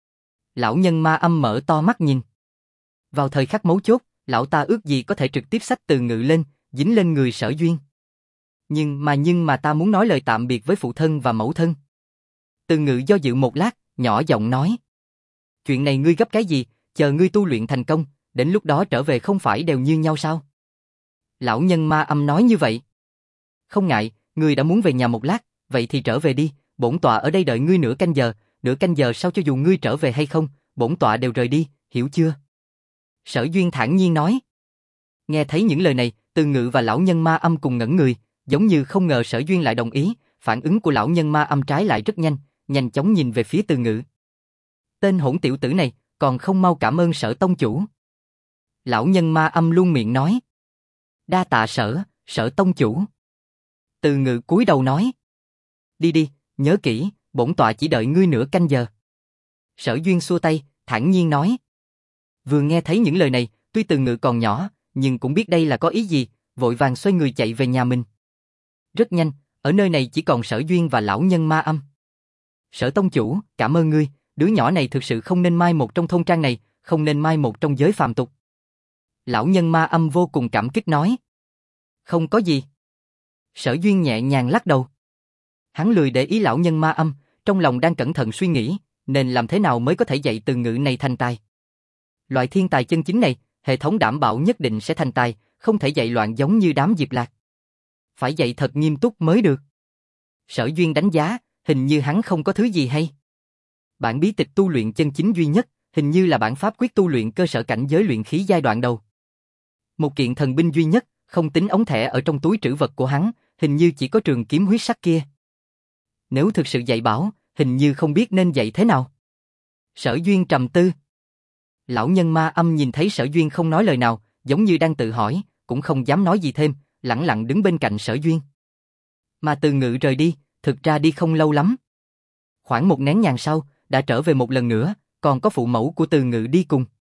Lão nhân ma âm mở to mắt nhìn. Vào thời khắc mấu chốt, lão ta ước gì có thể trực tiếp xách Từ Ngự lên, dính lên người Sở Duyên. Nhưng mà ta muốn nói lời tạm biệt với phụ thân và mẫu thân. Từ Ngự do dự một lát, nhỏ giọng nói. Chuyện này ngươi gấp cái gì, chờ ngươi tu luyện thành công, đến lúc đó trở về không phải đều như nhau sao? Lão nhân ma âm nói như vậy. Không ngại, ngươi đã muốn về nhà một lát, vậy thì trở về đi, bổn tọa ở đây đợi ngươi nửa canh giờ sau cho dù ngươi trở về hay không, bổn tọa đều rời đi, hiểu chưa? Sở Duyên thản nhiên nói. Nghe thấy những lời này, Từ Ngự và lão nhân ma âm cùng ngẩn người, giống như không ngờ Sở Duyên lại đồng ý, phản ứng của lão nhân ma âm trái lại rất nhanh, nhanh chóng nhìn về phía Từ Ngự. Tên hỗn tiểu tử này, còn không mau cảm ơn Sở tông chủ. Lão nhân ma âm luôn miệng nói. Đa tạ Sở tông chủ. Từ Ngự cúi đầu nói. Đi đi, nhớ kỹ, bổn tọa chỉ đợi ngươi nửa canh giờ. Sở Duyên xua tay, thản nhiên nói. Vừa nghe thấy những lời này, tuy Từ Ngự còn nhỏ, nhưng cũng biết đây là có ý gì, vội vàng xoay người chạy về nhà mình. Rất nhanh, ở nơi này chỉ còn Sở Duyên và lão nhân ma âm. Sở tông chủ, cảm ơn ngươi, đứa nhỏ này thực sự không nên mai một trong thôn trang này, không nên mai một trong giới phàm tục. Lão nhân ma âm vô cùng cảm kích nói. Không có gì. Sở Duyên nhẹ nhàng lắc đầu. Hắn lười để ý lão nhân ma âm, trong lòng đang cẩn thận suy nghĩ, nên làm thế nào mới có thể dạy Từ Ngự này thành tài. Loại thiên tài chân chính này, hệ thống đảm bảo nhất định sẽ thành tài, không thể dạy loạn giống như đám Diệp Lạc. Phải dạy thật nghiêm túc mới được. Sở Duyên đánh giá, hình như hắn không có thứ gì hay. Bản bí tịch tu luyện chân chính duy nhất, hình như là bản pháp quyết tu luyện cơ sở cảnh giới luyện khí giai đoạn đầu. Một kiện thần binh duy nhất, không tính ống thẻ ở trong túi trữ vật của hắn, hình như chỉ có trường kiếm huyết sắc kia. Nếu thực sự dạy bảo, hình như không biết nên dạy thế nào. Sở Duyên trầm tư. Lão nhân ma âm nhìn thấy Sở Duyên không nói lời nào, giống như đang tự hỏi, cũng không dám nói gì thêm, lẳng lặng đứng bên cạnh Sở Duyên. Mà Từ Ngự rời đi, thực ra đi không lâu lắm. Khoảng một nén nhang sau, đã trở về một lần nữa, còn có phụ mẫu của Từ Ngự đi cùng.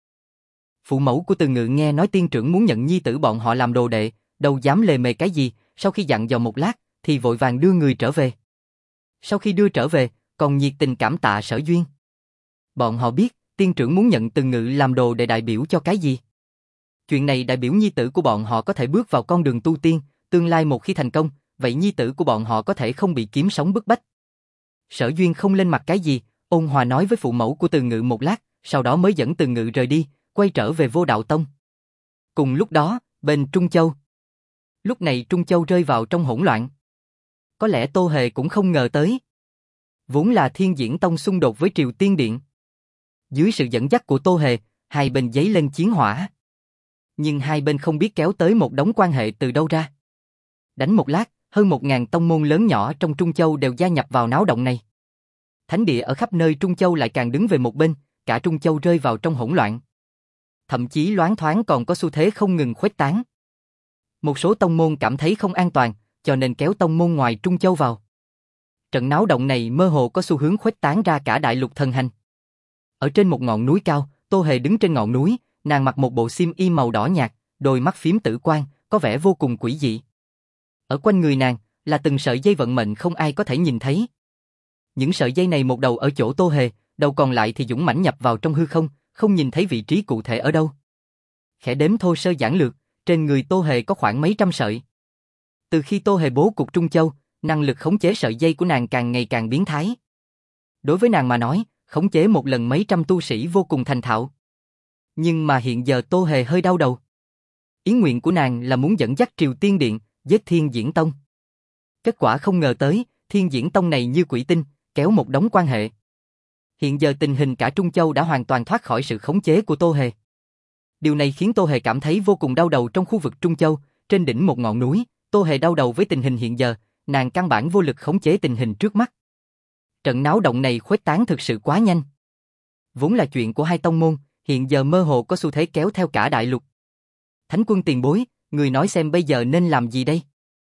Phụ mẫu của Từ Ngự nghe nói tiên trưởng muốn nhận nhi tử bọn họ làm đồ đệ, đâu dám lề mề cái gì, sau khi dặn dò một lát, thì vội vàng đưa người trở về. Sau khi đưa trở về, còn nhiệt tình cảm tạ Sở Duyên. Bọn họ biết, tiên trưởng muốn nhận Từ Ngự làm đồ đệ đại biểu cho cái gì. Chuyện này đại biểu nhi tử của bọn họ có thể bước vào con đường tu tiên, tương lai một khi thành công, vậy nhi tử của bọn họ có thể không bị kiếm sống bức bách. Sở Duyên không lên mặt cái gì, ôn hòa nói với phụ mẫu của Từ Ngự một lát, sau đó mới dẫn Từ Ngự rời đi, quay trở về Vô Đạo Tông. Cùng lúc đó, bên Trung Châu. Lúc này Trung Châu rơi vào trong hỗn loạn. Có lẽ Tô Hề cũng không ngờ tới. Vốn là Thiên Diễn Tông xung đột với Triều Tiên Điện. Dưới sự dẫn dắt của Tô Hề, hai bên dấy lên chiến hỏa. Nhưng hai bên không biết kéo tới một đống quan hệ từ đâu ra. Đánh một lát, hơn 1000 tông môn lớn nhỏ trong Trung Châu đều gia nhập vào náo động này. Thánh địa ở khắp nơi Trung Châu lại càng đứng về một bên, cả Trung Châu rơi vào trong hỗn loạn. Thậm chí loáng thoáng còn có xu thế không ngừng khuếch tán. Một số tông môn cảm thấy không an toàn, cho nên kéo tông môn ngoài Trung Châu vào. Trận náo động này mơ hồ có xu hướng khuếch tán ra cả đại lục thần hành. Ở trên một ngọn núi cao, Tô Hề đứng trên ngọn núi, nàng mặc một bộ xiêm y màu đỏ nhạt, đôi mắt phím tử quang, có vẻ vô cùng quỷ dị. Ở quanh người nàng là từng sợi dây vận mệnh không ai có thể nhìn thấy. Những sợi dây này một đầu ở chỗ Tô Hề, đầu còn lại thì dũng mãnh nhập vào trong hư không, không nhìn thấy vị trí cụ thể ở đâu. Khẽ đếm thô sơ giản lược, trên người Tô Hề có khoảng mấy trăm sợi. Từ khi Tô Hề bố cục Trung Châu, năng lực khống chế sợi dây của nàng càng ngày càng biến thái. Đối với nàng mà nói, khống chế một lần mấy trăm tu sĩ vô cùng thành thạo. Nhưng mà hiện giờ Tô Hề hơi đau đầu. Ý nguyện của nàng là muốn dẫn dắt Triều Tiên Điện, giết Thiên Diễn Tông. Kết quả không ngờ tới, Thiên Diễn Tông này như quỷ tinh, kéo một đống quan hệ. Hiện giờ tình hình cả Trung Châu đã hoàn toàn thoát khỏi sự khống chế của Tô Hề. Điều này khiến Tô Hề cảm thấy vô cùng đau đầu trong khu vực Trung Châu, trên đỉnh một ngọn núi, Tô Hề đau đầu với tình hình hiện giờ, nàng căn bản vô lực khống chế tình hình trước mắt. Trận náo động này khuếch tán thực sự quá nhanh. Vốn là chuyện của hai tông môn, hiện giờ mơ hồ có xu thế kéo theo cả đại lục. Thánh quân tiền bối, người nói xem bây giờ nên làm gì đây?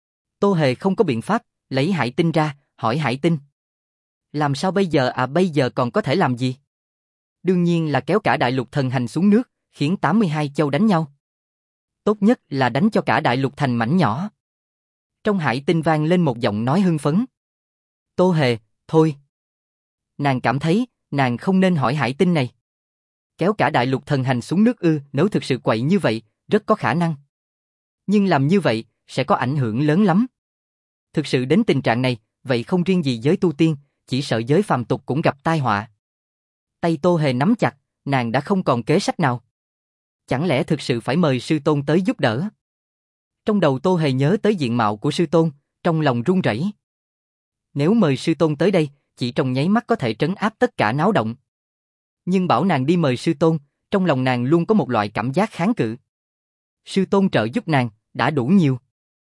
Tô Hề không có biện pháp, lấy Hải Tinh ra, hỏi Hải Tinh. Làm sao bây giờ bây giờ còn có thể làm gì? Đương nhiên là kéo cả đại lục thần hành xuống nước, khiến 82 châu đánh nhau. Tốt nhất là đánh cho cả đại lục thành mảnh nhỏ. Trong Hải Tinh vang lên một giọng nói hưng phấn. Tô Hề, thôi. Nàng cảm thấy, nàng không nên hỏi Hải Tinh này. Kéo cả đại lục thần hành xuống nước nếu thực sự quậy như vậy, rất có khả năng. Nhưng làm như vậy, sẽ có ảnh hưởng lớn lắm. Thực sự đến tình trạng này, vậy không riêng gì giới tu tiên, chỉ sợ giới phàm tục cũng gặp tai họa. Tay Tô Hề nắm chặt, nàng đã không còn kế sách nào. Chẳng lẽ thực sự phải mời sư tôn tới giúp đỡ? Trong đầu Tô Hề nhớ tới diện mạo của sư tôn, trong lòng run rẩy. Nếu mời sư tôn tới đây, chỉ trong nháy mắt có thể trấn áp tất cả náo động. Nhưng bảo nàng đi mời sư tôn, trong lòng nàng luôn có một loại cảm giác kháng cự. Sư tôn trợ giúp nàng, đã đủ nhiều.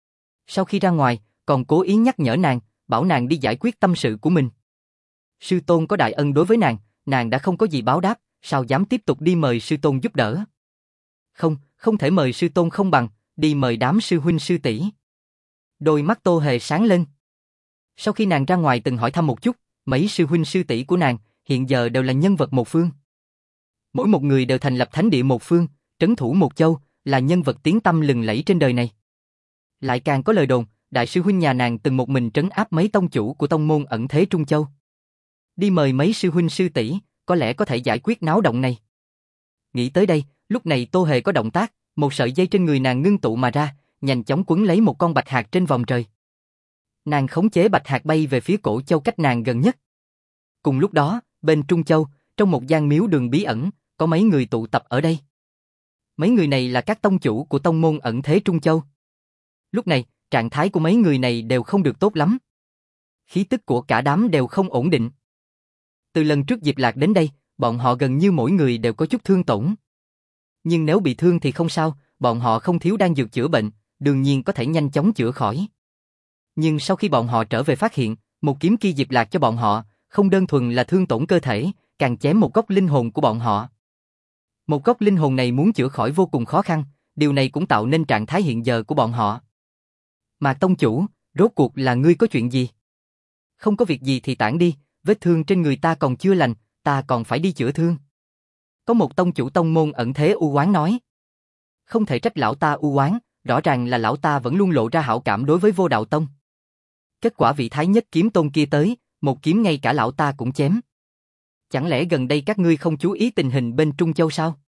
Sau khi ra ngoài, còn cố ý nhắc nhở nàng, bảo nàng đi giải quyết tâm sự của mình. Sư tôn có đại ân đối với nàng đã không có gì báo đáp, sao dám tiếp tục đi mời sư tôn giúp đỡ? Không thể mời sư tôn không bằng, đi mời đám sư huynh sư tỷ. Đôi mắt Tô Hề sáng lên. Sau khi nàng ra ngoài từng hỏi thăm một chút, mấy sư huynh sư tỷ của nàng hiện giờ đều là nhân vật một phương. Mỗi một người đều thành lập thánh địa một phương, trấn thủ một châu, là nhân vật tiếng tăm lừng lẫy trên đời này. Lại càng có lời đồn, đại sư huynh nhà nàng từng một mình trấn áp mấy tông chủ của tông môn ẩn thế Trung Châu. Đi mời mấy sư huynh sư tỷ, có lẽ có thể giải quyết náo động này. Nghĩ tới đây, lúc này Tô Hề có động tác, một sợi dây trên người nàng ngưng tụ mà ra, nhanh chóng quấn lấy một con bạch hạc trên vòm trời. Nàng khống chế bạch hạc bay về phía cổ châu cách nàng gần nhất. Cùng lúc đó, bên Trung Châu, trong một gian miếu đường bí ẩn, có mấy người tụ tập ở đây. Mấy người này là các tông chủ của tông môn ẩn thế Trung Châu. Lúc này, trạng thái của mấy người này đều không được tốt lắm. Khí tức của cả đám đều không ổn định. Từ lần trước Diệp Lạc đến đây, bọn họ gần như mỗi người đều có chút thương tổn. Nhưng nếu bị thương thì không sao, bọn họ không thiếu đan dược chữa bệnh, đương nhiên có thể nhanh chóng chữa khỏi. Nhưng sau khi bọn họ trở về phát hiện, một kiếm kia Diệp Lạc cho bọn họ, không đơn thuần là thương tổn cơ thể, càng chém một góc linh hồn của bọn họ. Một góc linh hồn này muốn chữa khỏi vô cùng khó khăn, điều này cũng tạo nên trạng thái hiện giờ của bọn họ. Mạc tông chủ, rốt cuộc là ngươi có chuyện gì? Không có việc gì thì tản đi, vết thương trên người ta còn chưa lành, ta còn phải đi chữa thương. Có một tông chủ tông môn ẩn thế u oán nói. Không thể trách lão ta u oán, rõ ràng là lão ta vẫn luôn lộ ra hảo cảm đối với Vô Đạo Tông. Kết quả vị Thái Nhất kiếm tôn kia tới, một kiếm ngay cả lão ta cũng chém. Chẳng lẽ gần đây các ngươi không chú ý tình hình bên Trung Châu sao?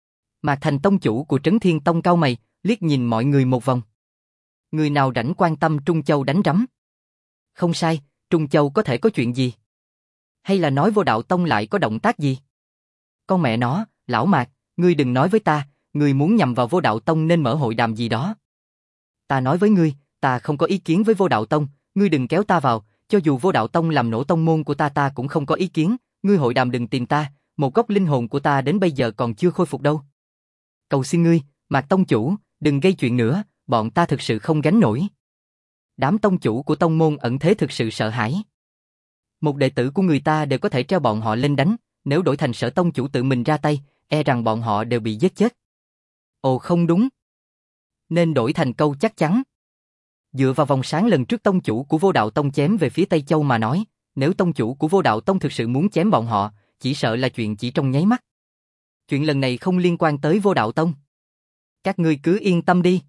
Mạc Thành tông chủ của Trấn Thiên Tông cau mày, liếc nhìn mọi người một vòng. Người nào rảnh quan tâm Trung Châu đánh rắm? Không sai, Trung Châu có thể có chuyện gì? Hay là nói Vô Đạo Tông lại có động tác gì? Con mẹ nó, lão Mạc, ngươi đừng nói với ta, ngươi muốn nhằm vào Vô Đạo Tông nên mở hội đàm gì đó. Ta nói với ngươi, ta không có ý kiến với Vô Đạo Tông, ngươi đừng kéo ta vào, cho dù Vô Đạo Tông làm nổ tông môn của ta cũng không có ý kiến, ngươi hội đàm đừng tìm ta, một góc linh hồn của ta đến bây giờ còn chưa khôi phục đâu. Cầu xin ngươi, Mạc tông chủ, đừng gây chuyện nữa, bọn ta thực sự không gánh nổi. Đám tông chủ của tông môn ẩn thế thực sự sợ hãi. Một đệ tử của người ta đều có thể treo bọn họ lên đánh, nếu đổi thành Sở tông chủ tự mình ra tay, e rằng bọn họ đều bị giết chết. Ồ không đúng. Nên đổi thành câu chắc chắn. Dựa vào vòng sáng lần trước tông chủ của Vô Đạo Tông chém về phía Tây Châu mà nói, nếu tông chủ của Vô Đạo Tông thực sự muốn chém bọn họ, chỉ sợ là chuyện chỉ trong nháy mắt. Chuyện lần này không liên quan tới Vô Đạo Tông. Các ngươi cứ yên tâm đi.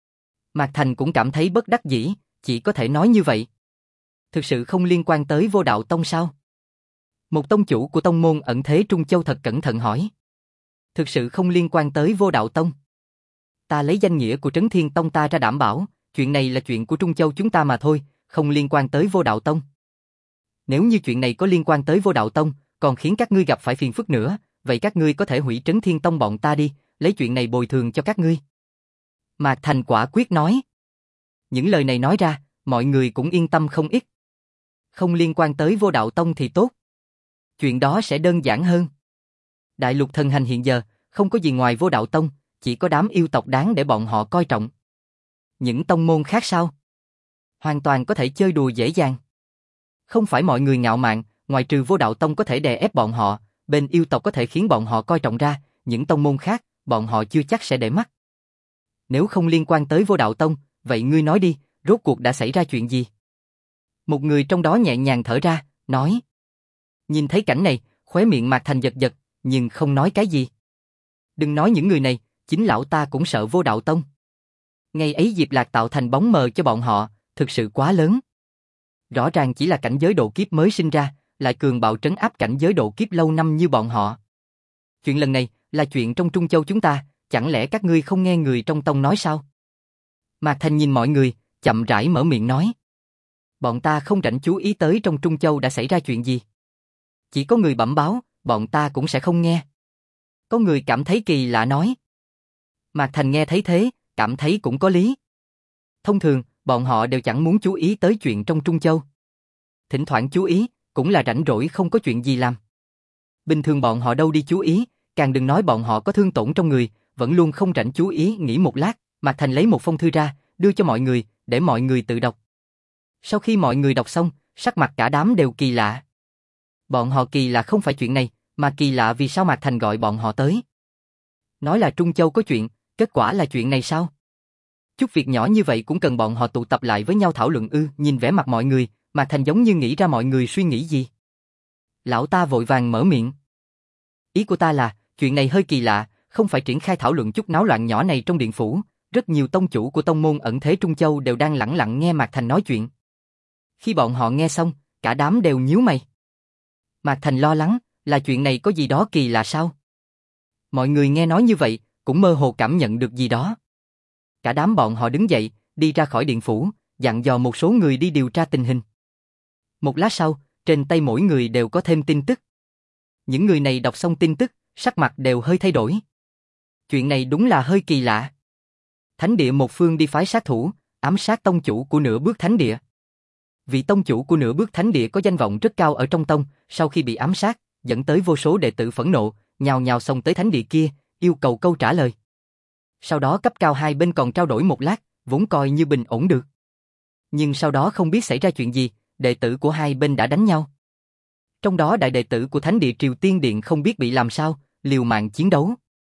Mạc Thành cũng cảm thấy bất đắc dĩ, chỉ có thể nói như vậy. Thực sự không liên quan tới Vô Đạo Tông sao? Một tông chủ của tông môn ẩn thế Trung Châu thật cẩn thận hỏi. Thực sự không liên quan tới Vô Đạo Tông. Ta lấy danh nghĩa của Trấn Thiên Tông ta ra đảm bảo, chuyện này là chuyện của Trung Châu chúng ta mà thôi, không liên quan tới Vô Đạo Tông. Nếu như chuyện này có liên quan tới Vô Đạo Tông, còn khiến các ngươi gặp phải phiền phức nữa, vậy các ngươi có thể hủy Trấn Thiên Tông bọn ta đi, lấy chuyện này bồi thường cho các ngươi. Mạc Thành quả quyết nói. Những lời này nói ra, mọi người cũng yên tâm không ít. Không liên quan tới Vô Đạo Tông thì tốt. Chuyện đó sẽ đơn giản hơn. Đại lục thần hành hiện giờ, không có gì ngoài Vô Đạo Tông, chỉ có đám yêu tộc đáng để bọn họ coi trọng. Những tông môn khác sao? Hoàn toàn có thể chơi đùa dễ dàng. Không phải mọi người ngạo mạn, ngoài trừ Vô Đạo Tông có thể đè ép bọn họ, bên yêu tộc có thể khiến bọn họ coi trọng ra, những tông môn khác, bọn họ chưa chắc sẽ để mắt. Nếu không liên quan tới Vô Đạo Tông, vậy ngươi nói đi, rốt cuộc đã xảy ra chuyện gì? Một người trong đó nhẹ nhàng thở ra, nói. Nhìn thấy cảnh này, khóe miệng Mạc Thành giật giật, nhưng không nói cái gì. Đừng nói những người này, chính lão ta cũng sợ Vô Đạo Tông. Ngày ấy Diệp Lạc tạo thành bóng mờ cho bọn họ, thực sự quá lớn. Rõ ràng chỉ là cảnh giới độ kiếp mới sinh ra, lại cường bạo trấn áp cảnh giới độ kiếp lâu năm như bọn họ. Chuyện lần này là chuyện trong Trung Châu chúng ta, chẳng lẽ các ngươi không nghe người trong tông nói sao? Mạc Thành nhìn mọi người, chậm rãi mở miệng nói. Bọn ta không rảnh chú ý tới trong Trung Châu đã xảy ra chuyện gì. Chỉ có người bẩm báo, bọn ta cũng sẽ không nghe. Có người cảm thấy kỳ lạ nói. Mạc Thành nghe thấy thế, cảm thấy cũng có lý. Thông thường, bọn họ đều chẳng muốn chú ý tới chuyện trong Trung Châu. Thỉnh thoảng chú ý, cũng là rảnh rỗi không có chuyện gì làm. Bình thường bọn họ đâu đi chú ý, càng đừng nói bọn họ có thương tổn trong người, vẫn luôn không rảnh chú ý nghĩ một lát, Mạc Thành lấy một phong thư ra, đưa cho mọi người, để mọi người tự đọc. Sau khi mọi người đọc xong, sắc mặt cả đám đều kỳ lạ. Bọn họ kỳ lạ không phải chuyện này, mà kỳ lạ vì sao Mạc Thành gọi bọn họ tới. Nói là Trung Châu có chuyện, kết quả là chuyện này sao? Chút việc nhỏ như vậy cũng cần bọn họ tụ tập lại với nhau thảo luận ư? Nhìn vẻ mặt mọi người, Mạc Thành giống như nghĩ ra mọi người suy nghĩ gì. Lão ta vội vàng mở miệng. Ý của ta là, chuyện này hơi kỳ lạ, không phải triển khai thảo luận chút náo loạn nhỏ này trong điện phủ. Rất nhiều tông chủ của tông môn ẩn thế Trung Châu đều đang lẳng lặng nghe Mạc Thành nói chuyện. Khi bọn họ nghe xong, cả đám đều nhíu mày. Mạc Thành lo lắng, là chuyện này có gì đó kỳ lạ sao? Mọi người nghe nói như vậy, cũng mơ hồ cảm nhận được gì đó. Cả đám bọn họ đứng dậy, đi ra khỏi điện phủ, dặn dò một số người đi điều tra tình hình. Một lát sau, trên tay mỗi người đều có thêm tin tức. Những người này đọc xong tin tức, sắc mặt đều hơi thay đổi. Chuyện này đúng là hơi kỳ lạ. Thánh địa một phương đi phái sát thủ, ám sát tông chủ của nửa bước thánh địa. Vị tông chủ của nửa bước thánh địa có danh vọng rất cao ở trong tông, sau khi bị ám sát, dẫn tới vô số đệ tử phẫn nộ, nhào nhào xông tới thánh địa kia, yêu cầu câu trả lời. Sau đó cấp cao hai bên còn trao đổi một lát, vốn coi như bình ổn được. Nhưng sau đó không biết xảy ra chuyện gì, đệ tử của hai bên đã đánh nhau. Trong đó đại đệ tử của thánh địa Triều Tiên Điện không biết bị làm sao, liều mạng chiến đấu.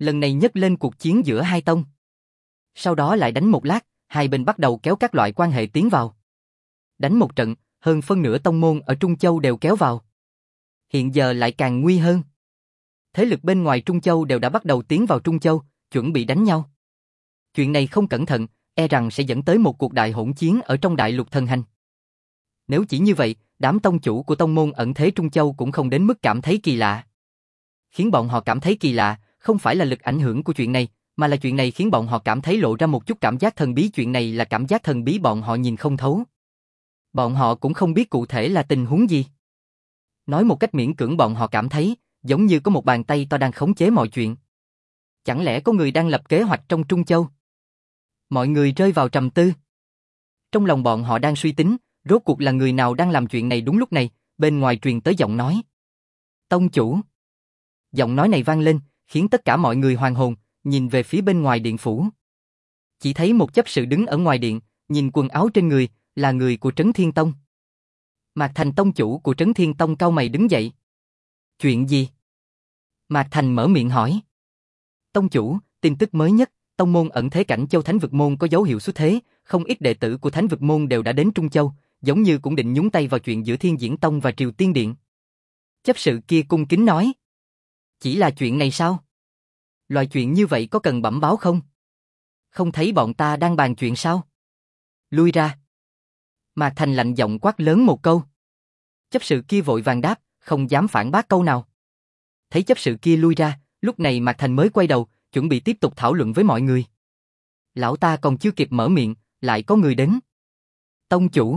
Lần này nhấc lên cuộc chiến giữa hai tông. Sau đó lại đánh một lát, hai bên bắt đầu kéo các loại quan hệ tiến vào. Đánh một trận, hơn phân nửa tông môn ở Trung Châu đều kéo vào. Hiện giờ lại càng nguy hơn. Thế lực bên ngoài Trung Châu đều đã bắt đầu tiến vào Trung Châu, chuẩn bị đánh nhau. Chuyện này không cẩn thận, e rằng sẽ dẫn tới một cuộc đại hỗn chiến ở trong đại lục thần hành. Nếu chỉ như vậy, đám tông chủ của tông môn ẩn thế Trung Châu cũng không đến mức cảm thấy kỳ lạ. Khiến bọn họ cảm thấy kỳ lạ, không phải là lực ảnh hưởng của chuyện này, mà là chuyện này khiến bọn họ cảm thấy lộ ra một chút cảm giác thần bí. Chuyện này là cảm giác thần bí bọn họ nhìn không thấu. Bọn họ cũng không biết cụ thể là tình huống gì. Nói một cách miễn cưỡng, bọn họ cảm thấy giống như có một bàn tay to đang khống chế mọi chuyện. Chẳng lẽ có người đang lập kế hoạch trong Trung Châu? Mọi người rơi vào trầm tư. Trong lòng bọn họ đang suy tính, rốt cuộc là người nào đang làm chuyện này. Đúng lúc này, bên ngoài truyền tới giọng nói. Tông chủ. Giọng nói này vang lên, khiến tất cả mọi người hoàn hồn, nhìn về phía bên ngoài điện phủ. Chỉ thấy một chấp sự đứng ở ngoài điện, nhìn quần áo trên người, là người của Trấn Thiên Tông. Mạc Thành tông chủ của Trấn Thiên Tông cau mày đứng dậy. Chuyện gì? Mạc Thành mở miệng hỏi. Tông chủ, tin tức mới nhất, tông môn ẩn thế Cảnh Châu Thánh Vực Môn có dấu hiệu xuất thế, không ít đệ tử của Thánh Vực Môn đều đã đến Trung Châu, giống như cũng định nhúng tay vào chuyện giữa Thiên Diễn Tông và Triều Tiên Điện. Chấp sự kia cung kính nói. Chỉ là chuyện này sao? Loại chuyện như vậy có cần bẩm báo không? Không thấy bọn ta đang bàn chuyện sao? Lui ra. Mạc Thành lạnh giọng quát lớn một câu. Chấp sự kia vội vàng đáp, không dám phản bác câu nào. Thấy chấp sự kia lui ra, lúc này Mạc Thành mới quay đầu, chuẩn bị tiếp tục thảo luận với mọi người. Lão ta còn chưa kịp mở miệng, lại có người đến. Tông chủ.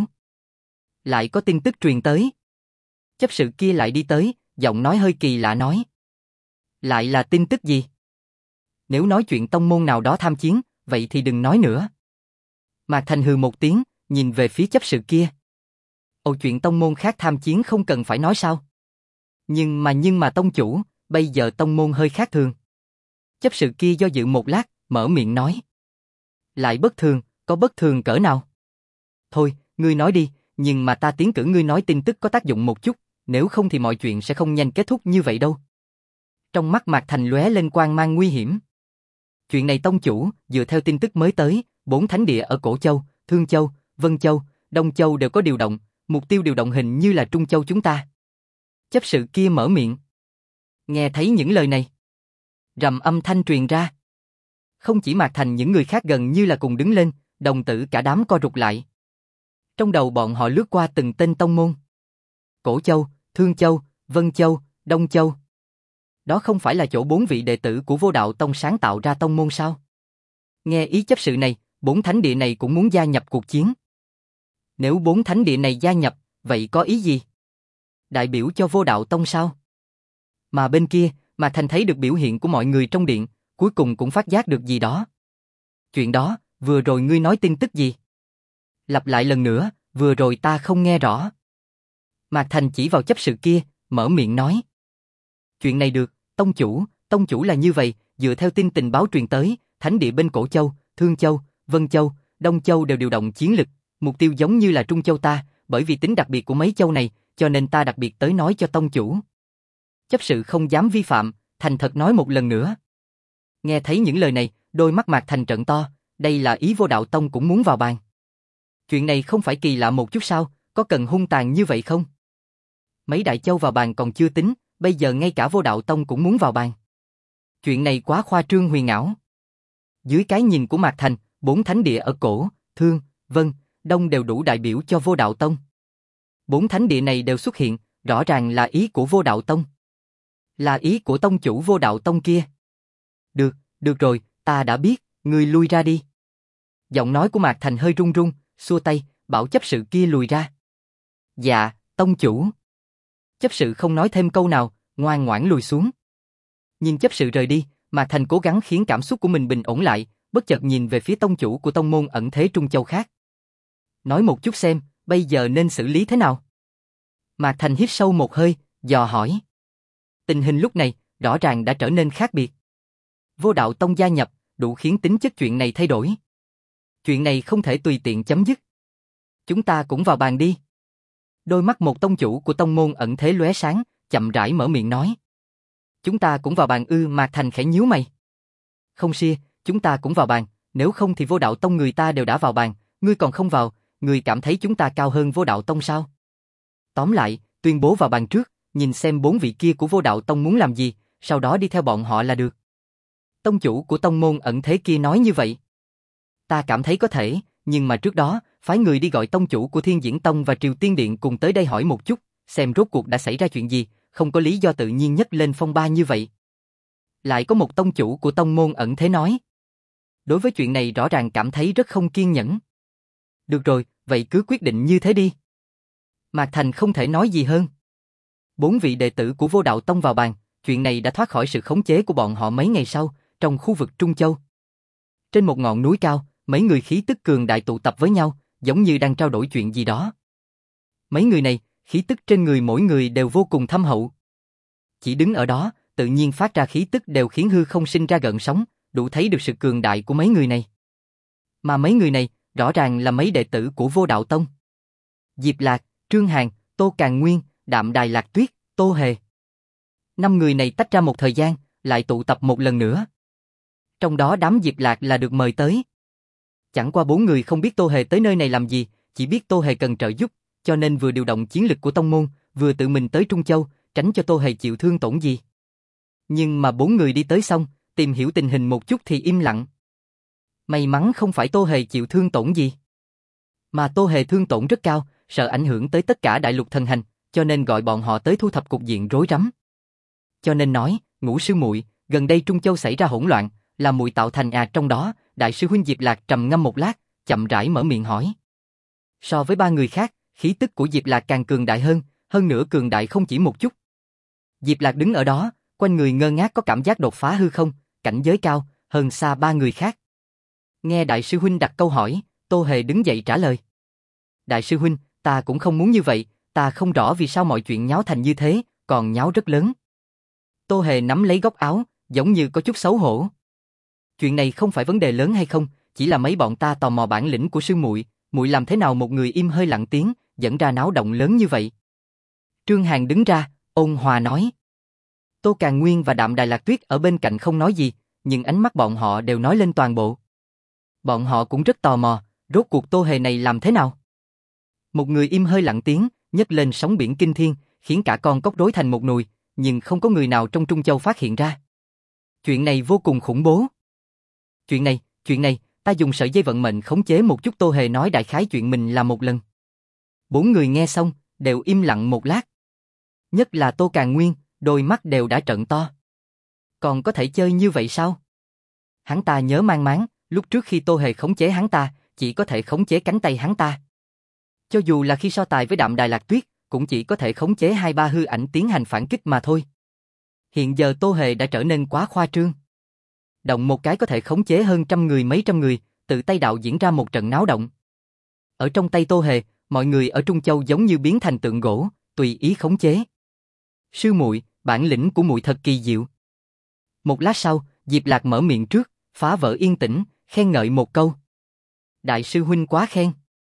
Lại có tin tức truyền tới. Chấp sự kia lại đi tới, giọng nói hơi kỳ lạ nói. Lại là tin tức gì? Nếu nói chuyện tông môn nào đó tham chiến, vậy thì đừng nói nữa. Mạc Thành hừ một tiếng, nhìn về phía chấp sự kia. Ồ, chuyện tông môn khác tham chiến không cần phải nói sao? Nhưng mà tông chủ, bây giờ tông môn hơi khác thường. Chấp sự kia do dự một lát, mở miệng nói. Lại bất thường, có bất thường cỡ nào? Thôi, ngươi nói đi, nhưng mà ta tiến cử ngươi nói tin tức có tác dụng một chút, nếu không thì mọi chuyện sẽ không nhanh kết thúc như vậy đâu. Trong mắt Mạc Thành lóe lên quang mang nguy hiểm. Chuyện này tông chủ, dựa theo tin tức mới tới, 4 thánh địa ở Cổ Châu, Thương Châu, Vân Châu, Đông Châu đều có điều động, mục tiêu điều động hình như là Trung Châu chúng ta. Chấp sự kia mở miệng. Nghe thấy những lời này, rầm âm thanh truyền ra. Không chỉ Mạc Thành, những người khác gần như là cùng đứng lên, đồng tử cả đám co rụt lại. Trong đầu bọn họ lướt qua từng tên tông môn. Cổ Châu, Thương Châu, Vân Châu, Đông Châu. Đó không phải là chỗ 4 vị đệ tử của Vô Đạo Tông sáng tạo ra tông môn sao? Nghe ý chấp sự này, 4 thánh địa này cũng muốn gia nhập cuộc chiến. Nếu 4 thánh địa này gia nhập, vậy có ý gì? Đại biểu cho Vô Đạo Tông sao? Mà bên kia, Mạc Thành thấy được biểu hiện của mọi người trong điện, cuối cùng cũng phát giác được gì đó. Chuyện đó, vừa rồi ngươi nói tin tức gì? Lặp lại lần nữa, vừa rồi ta không nghe rõ. Mạc Thành chỉ vào chấp sự kia, mở miệng nói. Chuyện này được, tông chủ là như vậy, dựa theo tin tình báo truyền tới, thánh địa bên Cổ Châu, Thương Châu, Vân Châu, Đông Châu đều điều động chiến lực, mục tiêu giống như là Trung Châu ta, bởi vì tính đặc biệt của mấy châu này, cho nên ta đặc biệt tới nói cho tông chủ. Chấp sự không dám vi phạm, thành thật nói một lần nữa. Nghe thấy những lời này, đôi mắt Mạc Thành trợn to, đây là ý Vô Đạo Tông cũng muốn vào bàn. Chuyện này không phải kỳ lạ một chút sao, có cần hung tàn như vậy không? Mấy đại châu vào bàn còn chưa tính, bây giờ ngay cả Vô Đạo Tông cũng muốn vào bàn. Chuyện này quá khoa trương huyền ảo. Dưới cái nhìn của Mạc Thành, 4 thánh địa ở Cổ, Thương, Vân, Đông đều đủ đại biểu cho Vô Đạo Tông. 4 thánh địa này đều xuất hiện, rõ ràng là ý của Vô Đạo Tông. Là ý của tông chủ Vô Đạo Tông kia. Được rồi, ta đã biết, ngươi lui ra đi. Giọng nói của Mạc Thành hơi run run, xua tay, bảo chấp sự kia lùi ra. Dạ, tông chủ. Chấp sự không nói thêm câu nào, ngoan ngoãn lùi xuống. Nhìn chấp sự rời đi, Mạc Thành cố gắng khiến cảm xúc của mình bình ổn lại, bất chợt nhìn về phía tông chủ của tông môn ẩn thế Trung Châu khác. Nói một chút xem, bây giờ nên xử lý thế nào? Mạc Thành hít sâu một hơi, dò hỏi. Tình hình lúc này, rõ ràng đã trở nên khác biệt. Vô Đạo Tông gia nhập, đủ khiến tính chất chuyện này thay đổi. Chuyện này không thể tùy tiện chấm dứt. Chúng ta cũng vào bàn đi. Đôi mắt một tông chủ của tông môn ẩn thế lóe sáng, chậm rãi mở miệng nói. Chúng ta cũng vào bàn ư? Mạc Thành khẽ nhíu mày. Không xia, chúng ta cũng vào bàn, nếu không thì Vô Đạo Tông người ta đều đã vào bàn, ngươi còn không vào, ngươi cảm thấy chúng ta cao hơn Vô Đạo Tông sao? Tóm lại, tuyên bố vào bàn trước, nhìn xem 4 vị kia của Vô Đạo Tông muốn làm gì, sau đó đi theo bọn họ là được. Tông chủ của tông môn ẩn thế kia nói như vậy. Ta cảm thấy có thể, nhưng mà trước đó, phái người đi gọi tông chủ của Thiên Diễn Tông và Triều Tiên Điện cùng tới đây hỏi một chút, xem rốt cuộc đã xảy ra chuyện gì, không có lý do tự nhiên nhất lên phong ba như vậy. Lại có một tông chủ của tông môn ẩn thế nói. Đối với chuyện này rõ ràng cảm thấy rất không kiên nhẫn. Được rồi, vậy cứ quyết định như thế đi. Mạc Thành không thể nói gì hơn. 4 vị đệ tử của Vô Đạo Tông vào bàn, chuyện này đã thoát khỏi sự khống chế của bọn họ mấy ngày sau, trong khu vực Trung Châu. Trên một ngọn núi cao, mấy người khí tức cường đại tụ tập với nhau, giống như đang trao đổi chuyện gì đó. Mấy người này, khí tức trên người mỗi người đều vô cùng thâm hậu. Chỉ đứng ở đó, tự nhiên phát ra khí tức đều khiến hư không sinh ra gợn sóng, đủ thấy được sự cường đại của mấy người này. Mà mấy người này, rõ ràng là mấy đệ tử của Vô Đạo Tông. Diệp Lạc, Trương Hàn, Tô Càn Nguyên, Đạm Đài Lạc Tuyết, Tô Hề. 5 người này tách ra một thời gian, lại tụ tập một lần nữa. Trong đó đám Diệp Lạc là được mời tới. Chẳng qua 4 người không biết Tô Hề tới nơi này làm gì, chỉ biết Tô Hề cần trợ giúp, cho nên vừa điều động chiến lực của tông môn, vừa tự mình tới Trung Châu, tránh cho Tô Hề chịu thương tổn gì. Nhưng mà 4 người đi tới xong, tìm hiểu tình hình một chút thì im lặng. May mắn không phải Tô Hề chịu thương tổn gì. Mà Tô Hề thương tổn rất cao, sợ ảnh hưởng tới tất cả đại lục thần hành, cho nên gọi bọn họ tới thu thập cục diện rối rắm. Cho nên nói, Ngũ sư muội, gần đây Trung Châu xảy ra hỗn loạn, là muội tạo thành trong đó, đại sư huynh Diệp Lạc trầm ngâm một lát, chậm rãi mở miệng hỏi. So với 3 người khác, khí tức của Diệp Lạc càng cường đại hơn nữa cường đại không chỉ một chút. Diệp Lạc đứng ở đó, quanh người ngơ ngác có cảm giác đột phá hư không, cảnh giới cao, hơn xa 3 người khác. Nghe đại sư huynh đặt câu hỏi, Tô Hề đứng dậy trả lời. Đại sư huynh, ta cũng không muốn như vậy, ta không rõ vì sao mọi chuyện nháo thành như thế, còn nháo rất lớn. Tô Hề nắm lấy góc áo, giống như có chút xấu hổ. Chuyện này không phải vấn đề lớn hay không, chỉ là mấy bọn ta tò mò bản lĩnh của sư muội, muội làm thế nào một người im hơi lặng tiếng, dẫn ra náo động lớn như vậy. Trương Hàn đứng ra, ôn hòa nói. Tô Càn Nguyên và Đạm Đài Lạc Tuyết ở bên cạnh không nói gì, nhưng ánh mắt bọn họ đều nói lên toàn bộ. Bọn họ cũng rất tò mò, rốt cuộc Tô Hề này làm thế nào? Một người im hơi lặng tiếng, nhấc lên sóng biển kinh thiên, khiến cả con cóc rối thành một nùi, nhưng không có người nào trong Trung Châu phát hiện ra. Chuyện này vô cùng khủng bố. Chuyện này, ta dùng sợi dây vận mệnh khống chế một chút. Tô Hề nói đại khái chuyện mình làm một lần. 4 người nghe xong, đều im lặng một lát. Nhất là Tô Càn Nguyên, đôi mắt đều đã trợn to. Còn có thể chơi như vậy sao? Hắn ta nhớ mang máng, lúc trước khi Tô Hề khống chế hắn ta, chỉ có thể khống chế cánh tay hắn ta. Cho dù là khi so tài với Đạm Đài Lạc Tuyết, cũng chỉ có thể khống chế 2-3 hư ảnh tiến hành phản kích mà thôi. Hiện giờ Tô Hề đã trở nên quá khoa trương. Động một cái có thể khống chế hơn trăm người mấy trăm người, tự tay đạo diễn ra một trận náo động. Ở trong tay Tô Hề, mọi người ở Trung Châu giống như biến thành tượng gỗ, tùy ý khống chế. Sư muội, bản lĩnh của muội thật kỳ diệu. Một lát sau, Diệp Lạc mở miệng trước, phá vỡ yên tĩnh, khen ngợi một câu. Đại sư huynh quá khen.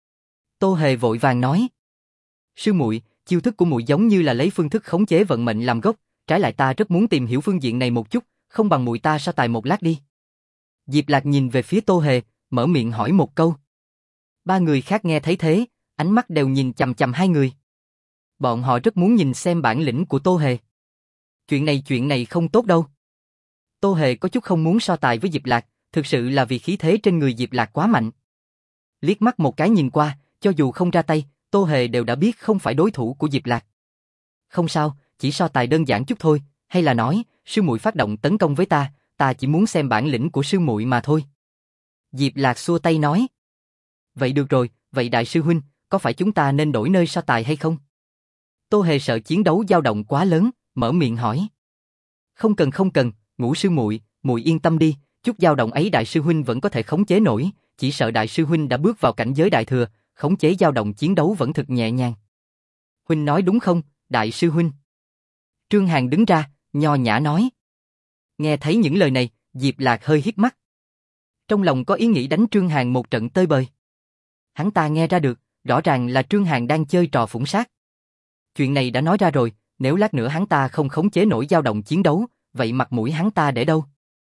Tô Hề vội vàng nói. Sư muội, chiêu thức của muội giống như là lấy phương thức khống chế vận mệnh làm gốc, trái lại ta rất muốn tìm hiểu phương diện này một chút, không bằng muội ta so tài một lát đi. Diệp Lạc nhìn về phía Tô Hề, mở miệng hỏi một câu. 3 người khác nghe thấy thế, ánh mắt đều nhìn chằm chằm 2 người. Bọn họ rất muốn nhìn xem bản lĩnh của Tô Hề. Chuyện này không tốt đâu. Tô Hề có chút không muốn so tài với Diệp Lạc, thực sự là vì khí thế trên người Diệp Lạc quá mạnh. Liếc mắt một cái nhìn qua, cho dù không ra tay, Tô Hề đều đã biết không phải đối thủ của Diệp Lạc. Không sao, chỉ so tài đơn giản chút thôi, hay là nói, sư muội phát động tấn công với ta, ta chỉ muốn xem bản lĩnh của sư muội mà thôi. Diệp Lạc xua tay nói. Vậy được rồi, vậy đại sư huynh, có phải chúng ta nên đổi nơi so tài hay không? Tô Hề sợ chiến đấu dao động quá lớn, mở miệng hỏi. Không cần, Ngũ sư muội, muội yên tâm đi, chút dao động ấy đại sư huynh vẫn có thể khống chế nổi, chỉ sợ đại sư huynh đã bước vào cảnh giới đại thừa, khống chế dao động chiến đấu vẫn thực nhẹ nhàng. Huynh nói đúng không, đại sư huynh? Trương Hàn đứng ra, nho nhã nói. Nghe thấy những lời này, Diệp Lạc hơi híp mắt. Trong lòng có ý nghĩ đánh Trương Hàn một trận tơi bời. Hắn ta nghe ra được, rõ ràng là Trương Hàn đang chơi trò phủng sát. Chuyện này đã nói ra rồi, nếu lát nữa hắn ta không khống chế nổi dao động chiến đấu, vậy mặt mũi hắn ta để đâu?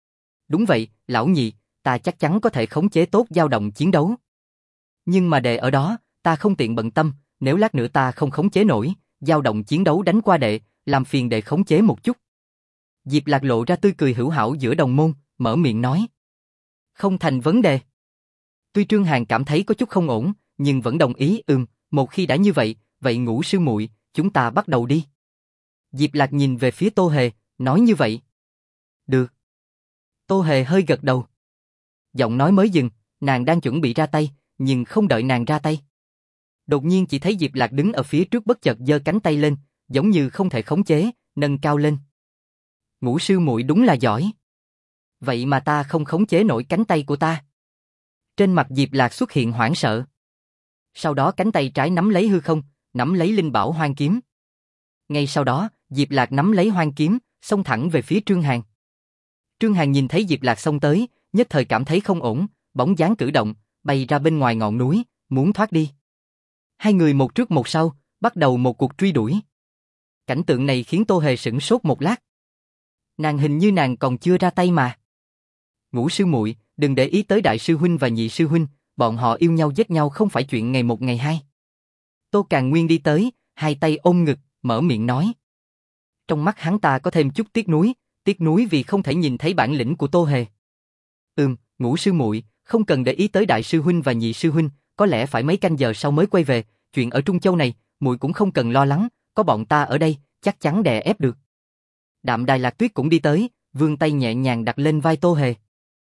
Đúng vậy, lão nhị, ta chắc chắn có thể khống chế tốt dao động chiến đấu. Nhưng mà đệ ở đó, ta không tiện bận tâm, nếu lát nữa ta không khống chế nổi, dao động chiến đấu đánh qua đệ, làm phiền đệ khống chế một chút. Diệp Lạc lộ ra tươi cười hữu hảo giữa đồng môn, mở miệng nói. Không thành vấn đề. Tuy Trương Hàn cảm thấy có chút không ổn, nhưng vẫn đồng ý, một khi đã như vậy, vậy Ngũ sư muội, chúng ta bắt đầu đi. Diệp Lạc nhìn về phía Tô Hề, nói như vậy. Được. Tô Hề hơi gật đầu. Giọng nói mới dừng, nàng đang chuẩn bị ra tay, nhưng không đợi nàng ra tay. Đột nhiên chỉ thấy Diệp Lạc đứng ở phía trước bất chợt giơ cánh tay lên, giống như không thể khống chế, nâng cao lên. Ngũ sư muội đúng là giỏi. Vậy mà ta không khống chế nổi cánh tay của ta. Trên mặt Diệp Lạc xuất hiện hoảng sợ. Sau đó cánh tay trái nắm lấy hư không, nắm lấy linh bảo hoang kiếm. Ngay sau đó, Diệp Lạc nắm lấy hoang kiếm, xông thẳng về phía Trương Hàn. Trương Hàn nhìn thấy Diệp Lạc xông tới, nhất thời cảm thấy không ổn, bóng dáng cử động, bay ra bên ngoài ngọn núi, muốn thoát đi. Hai người một trước một sau, bắt đầu một cuộc truy đuổi. Cảnh tượng này khiến Tô Hề sửng sốt một lát. Nàng hình như nàng còn chưa ra tay mà. Ngũ sư muội, đừng để ý tới đại sư huynh và nhị sư huynh, bọn họ yêu nhau giết nhau không phải chuyện ngày một ngày hai. Tô Càn Nguyên đi tới, hai tay ôm ngực, mở miệng nói. Trong mắt hắn ta có thêm chút tiếc nuối vì không thể nhìn thấy bản lĩnh của Tô Hề. Ngũ sư muội, không cần để ý tới đại sư huynh và nhị sư huynh, có lẽ phải mấy canh giờ sau mới quay về, chuyện ở Trung Châu này, muội cũng không cần lo lắng, có bọn ta ở đây, chắc chắn đè ép được. Đạm Đài Lạc Tuyết cũng đi tới, vươn tay nhẹ nhàng đặt lên vai Tô Hề.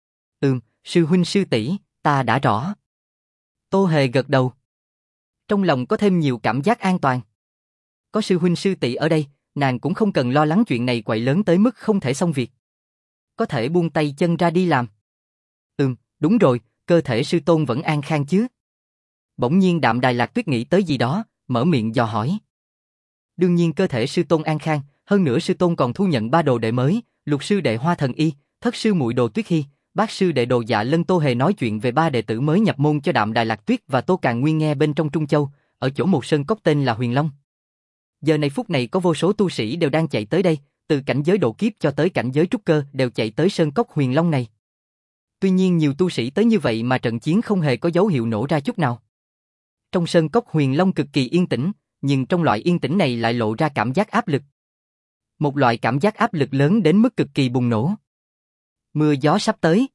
Sư huynh sư tỷ, ta đã rõ. Tô Hề gật đầu. Trong lòng có thêm nhiều cảm giác an toàn. Có sư huynh sư tỷ ở đây, nàng cũng không cần lo lắng chuyện này quậy lớn tới mức không thể xong việc. Có thể buông tay chân ra đi làm. Đúng rồi, cơ thể sư tôn vẫn an khang chứ? Bỗng nhiên Đạm Đài Lạc Tuyết nghĩ tới gì đó, mở miệng dò hỏi. Đương nhiên cơ thể sư tôn an khang, hơn nữa sư tôn còn thu nhận 3 đồ đệ mới, lục sư đệ Hoa Thần Y, thất sư muội Đồ Tuyết Hy, bát sư đệ Đồ Dạ Lân. Tô Hề nói chuyện về 3 đệ tử mới nhập môn cho Đạm Đài Lạc Tuyết và Tô Càn Nguyên nghe bên trong Trung Châu, ở chỗ một sơn cốc tên là Huyền Long. Giờ này phút này có vô số tu sĩ đều đang chạy tới đây, từ cảnh giới độ kiếp cho tới cảnh giới trúc cơ đều chạy tới sơn cốc Huyền Long này. Tuy nhiên nhiều tu sĩ tới như vậy mà trận chiến không hề có dấu hiệu nổ ra chút nào. Trong sơn cốc Huyền Long cực kỳ yên tĩnh, nhưng trong loại yên tĩnh này lại lộ ra cảm giác áp lực. Một loại cảm giác áp lực lớn đến mức cực kỳ bùng nổ. Mưa gió sắp tới.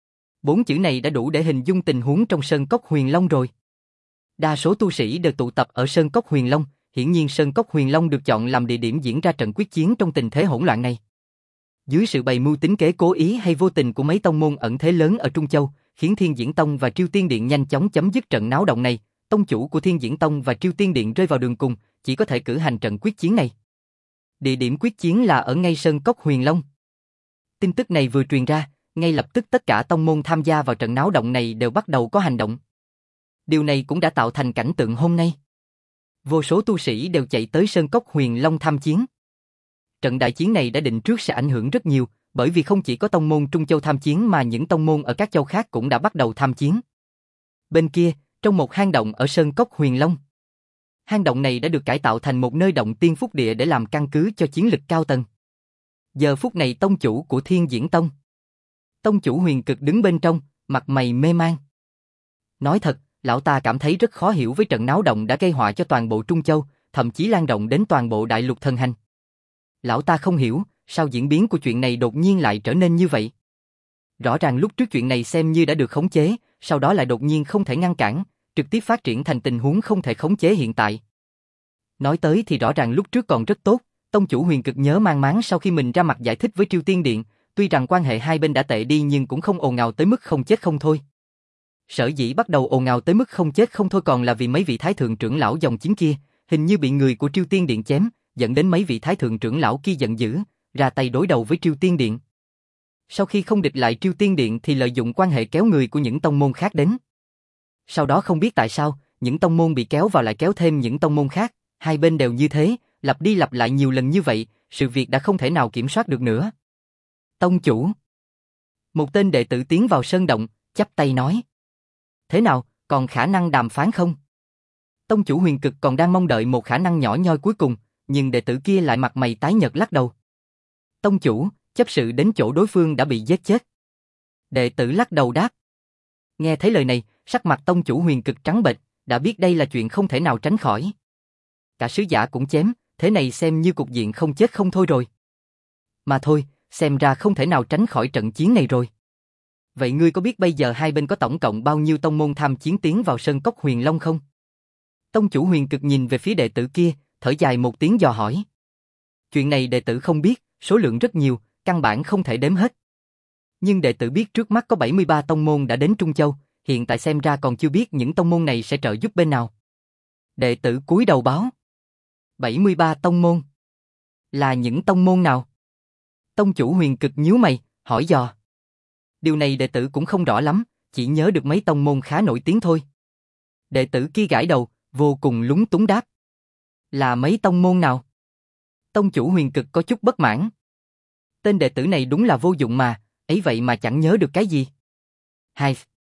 4 chữ này đã đủ để hình dung tình huống trong sơn cốc Huyền Long rồi. Đa số tu sĩ đều tụ tập ở sơn cốc Huyền Long, hiển nhiên sơn cốc Huyền Long được chọn làm địa điểm diễn ra trận quyết chiến trong tình thế hỗn loạn này. Dưới sự bày mưu tính kế cố ý hay vô tình của mấy tông môn ẩn thế lớn ở Trung Châu, khiến Thiên Diễn Tông và Triêu Tiên Điện nhanh chóng chấm dứt trận náo động này, tông chủ của Thiên Diễn Tông và Triêu Tiên Điện rơi vào đường cùng, chỉ có thể cử hành trận quyết chiến này. Địa điểm quyết chiến là ở ngay sơn cốc Huyền Long. Tin tức này vừa truyền ra, ngay lập tức tất cả tông môn tham gia vào trận náo động này đều bắt đầu có hành động. Điều này cũng đã tạo thành cảnh tượng hôm nay. Vô số tu sĩ đều chạy tới sơn cốc Huyền Long tham chiến. Trận đại chiến này đã định trước sẽ ảnh hưởng rất nhiều, bởi vì không chỉ có tông môn Trung Châu tham chiến mà những tông môn ở các châu khác cũng đã bắt đầu tham chiến. Bên kia, trong một hang động ở sơn cốc Huyền Long. Hang động này đã được cải tạo thành một nơi động tiên phúc địa để làm căn cứ cho chiến lực cao tầng. Giờ phút này tông chủ của Thiên Diễn Tông, tông chủ Huyền Cực đứng bên trong, mặt mày mê man. Nói thật, lão ta cảm thấy rất khó hiểu với trận náo động đã gây họa cho toàn bộ Trung Châu, thậm chí lan rộng đến toàn bộ đại lục thần hành. Lão ta không hiểu, sao diễn biến của chuyện này đột nhiên lại trở nên như vậy. Rõ ràng lúc trước chuyện này xem như đã được khống chế, sau đó lại đột nhiên không thể ngăn cản, trực tiếp phát triển thành tình huống không thể khống chế hiện tại. Nói tới thì rõ ràng lúc trước còn rất tốt, tông chủ Huyền Cực nhớ mang máng sau khi mình ra mặt giải thích với Triêu Tiên Điện, tuy rằng quan hệ hai bên đã tệ đi nhưng cũng không ồn ào tới mức không chết không thôi. Sở dĩ bắt đầu ồn ào tới mức không chết không thôi còn là vì mấy vị thái thượng trưởng lão dòng chính kia, hình như bị người của Triêu Tiên Điện chém, dẫn đến mấy vị thái thượng trưởng lão kia giận dữ, ra tay đối đầu với Triêu Tiên Điện. Sau khi không địch lại Triêu Tiên Điện thì lợi dụng quan hệ kéo người của những tông môn khác đến. Sau đó không biết tại sao, những tông môn bị kéo vào lại kéo thêm những tông môn khác, hai bên đều như thế, lặp đi lặp lại nhiều lần như vậy, sự việc đã không thể nào kiểm soát được nữa. Tông chủ. Một tên đệ tử tiến vào sơn động, chắp tay nói. Thế nào, còn khả năng đàm phán không? Tông chủ Huyền Cực còn đang mong đợi một khả năng nhỏ nhoi cuối cùng, nhưng đệ tử kia lại mặt mày tái nhợt lắc đầu. Tông chủ, chấp sự đến chỗ đối phương đã bị giết chết. Đệ tử lắc đầu đáp. Nghe thấy lời này, sắc mặt tông chủ Huyền Cực trắng bệch, đã biết đây là chuyện không thể nào tránh khỏi. Cả sứ giả cũng chém, thế này xem như cục diện không chết không thôi rồi. Mà thôi, xem ra không thể nào tránh khỏi trận chiến này rồi. Vậy ngươi có biết bây giờ hai bên có tổng cộng bao nhiêu tông môn tham chiến tiến vào Sơn Cốc Huyền Long không? Tông chủ Huyền Cực nhìn về phía đệ tử kia, thở dài một tiếng dò hỏi. Chuyện này đệ tử không biết, số lượng rất nhiều, căn bản không thể đếm hết. Nhưng đệ tử biết trước mắt có 73 tông môn đã đến Trung Châu, hiện tại xem ra còn chưa biết những tông môn này sẽ trợ giúp bên nào. Đệ tử cúi đầu báo. 73 tông môn. Là những tông môn nào? Tông chủ Huyền Cực nhíu mày, hỏi dò. Điều này đệ tử cũng không rõ lắm, chỉ nhớ được mấy tông môn khá nổi tiếng thôi. Đệ tử kia gãi đầu, vô cùng lúng túng đáp. Là mấy tông môn nào? Tông chủ Huyền Cực có chút bất mãn. Tên đệ tử này đúng là vô dụng mà, ấy vậy mà chẳng nhớ được cái gì. Hai.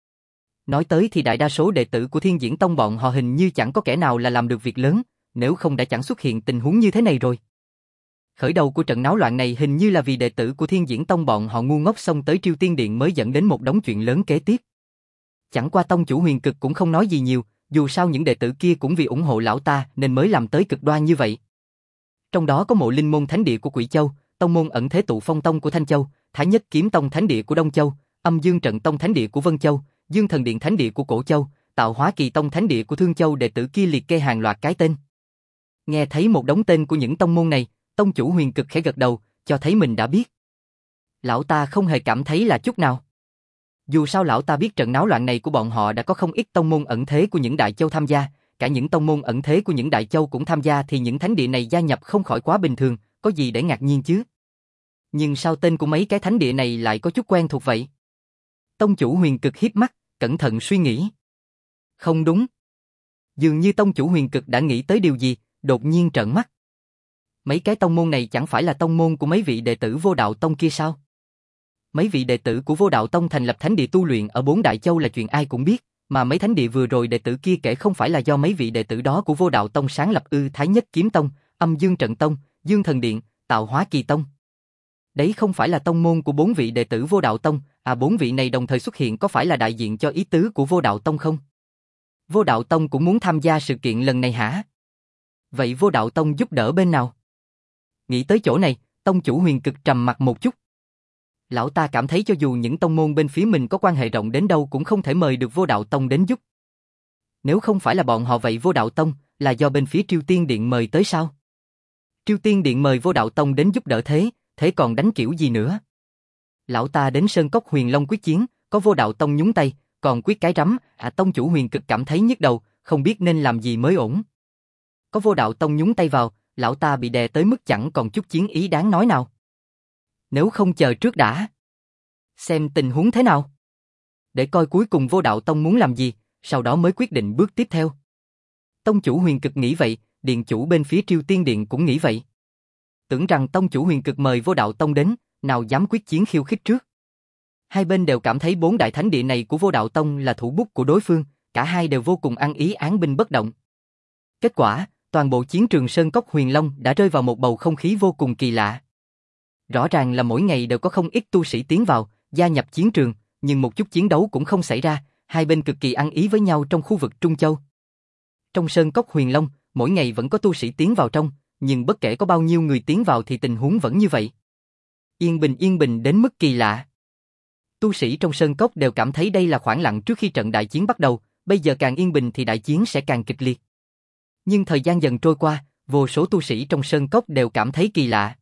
Nói tới thì đại đa số đệ tử của Thiên Diễn Tông bọn họ hình như chẳng có kẻ nào là làm được việc lớn, nếu không đã chẳng xuất hiện tình huống như thế này rồi. Khởi đầu của trận náo loạn này hình như là vì đệ tử của Thiên Diễn Tông bọn họ ngu ngốc xông tới Triêu Tiên Điện mới dẫn đến một đống chuyện lớn kế tiếp. Chẳng qua tông chủ Huyền Cực cũng không nói gì nhiều, dù sao những đệ tử kia cũng vì ủng hộ lão ta nên mới làm tới cực đoan như vậy. Trong đó có Mộ Linh môn thánh địa của Quỷ Châu, tông môn ẩn thế tụ phong tông của Thanh Châu, Thái Nhất kiếm tông thánh địa của Đông Châu, Âm Dương trận tông thánh địa của Vân Châu, Dương thần điện thánh địa của Cổ Châu, Tạo Hóa kỳ tông thánh địa của Thương Châu, đệ tử kia liệt kê hàng loạt cái tên. Nghe thấy một đống tên của những tông môn này, tông chủ Huyền Cực khẽ gật đầu, cho thấy mình đã biết. Lão ta không hề cảm thấy là chút nào. Dù sao lão ta biết trận náo loạn này của bọn họ đã có không ít tông môn ẩn thế của những đại châu tham gia, cả những tông môn ẩn thế của những đại châu cũng tham gia thì những thánh địa này gia nhập không khỏi quá bình thường, có gì để ngạc nhiên chứ. Nhưng sao tên của mấy cái thánh địa này lại có chút quen thuộc vậy? Tông chủ Huyền Cực híp mắt, cẩn thận suy nghĩ. Không đúng. Dường như tông chủ Huyền Cực đã nghĩ tới điều gì, đột nhiên trợn mắt. Mấy cái tông môn này chẳng phải là tông môn của mấy vị đệ tử Vô Đạo Tông kia sao? Mấy vị đệ tử của Vô Đạo Tông thành lập thánh địa tu luyện ở 4 đại châu là chuyện ai cũng biết, mà mấy thánh địa vừa rồi đệ tử kia kể không phải là do mấy vị đệ tử đó của Vô Đạo Tông sáng lập ư? Thái Nhất kiếm tông, Âm Dương trận tông, Dương thần điện, Tạo Hóa kỳ tông. Đấy không phải là tông môn của 4 vị đệ tử Vô Đạo Tông, 4 vị này đồng thời xuất hiện có phải là đại diện cho ý tứ của Vô Đạo Tông không? Vô Đạo Tông cũng muốn tham gia sự kiện lần này hả? Vậy Vô Đạo Tông giúp đỡ bên nào? Nghĩ tới chỗ này, tông chủ Huyền Cực trầm mặt một chút. Lão ta cảm thấy cho dù những tông môn bên phía mình có quan hệ rộng đến đâu cũng không thể mời được Vô Đạo Tông đến giúp. Nếu không phải là bọn họ vậy Vô Đạo Tông là do bên phía Triêu Tiên Điện mời tới sao? Triêu Tiên Điện mời Vô Đạo Tông đến giúp đỡ thế còn đánh kiểu gì nữa? Lão ta đến Sơn Cốc Huyền Long quyết chiến, có Vô Đạo Tông nhúng tay, còn quyết cái rắm, tông chủ Huyền Cực cảm thấy nhức đầu, không biết nên làm gì mới ổn. Có Vô Đạo Tông nhúng tay vào, lão ta bị đè tới mức chẳng còn chút chiến ý đáng nói nào. Nếu không chờ trước đã, xem tình huống thế nào, để coi cuối cùng Vô Đạo Tông muốn làm gì, sau đó mới quyết định bước tiếp theo. Tông chủ Huyền Cực nghĩ vậy, điện chủ bên phía Triêu Tiên Điện cũng nghĩ vậy. Tưởng rằng tông chủ Huyền Cực mời Vô Đạo Tông đến, nào dám quyết chiến khiêu khích trước. Hai bên đều cảm thấy 4 đại thánh địa này của Vô Đạo Tông là thủ bút của đối phương, cả hai đều vô cùng ăn ý án binh bất động. Kết quả, toàn bộ chiến trường Sơn Cốc Huyền Long đã rơi vào một bầu không khí vô cùng kỳ lạ. Rõ ràng là mỗi ngày đều có không ít tu sĩ tiến vào, gia nhập chiến trường, nhưng một chút chiến đấu cũng không xảy ra, hai bên cực kỳ ăn ý với nhau trong khu vực Trung Châu. Trong Sơn Cốc Huyền Long, mỗi ngày vẫn có tu sĩ tiến vào trong, nhưng bất kể có bao nhiêu người tiến vào thì tình huống vẫn như vậy. Yên bình đến mức kỳ lạ. Tu sĩ trong Sơn Cốc đều cảm thấy đây là khoảng lặng trước khi trận đại chiến bắt đầu, bây giờ càng yên bình thì đại chiến sẽ càng kịch liệt. Nhưng thời gian dần trôi qua, vô số tu sĩ trong Sơn Cốc đều cảm thấy kỳ lạ.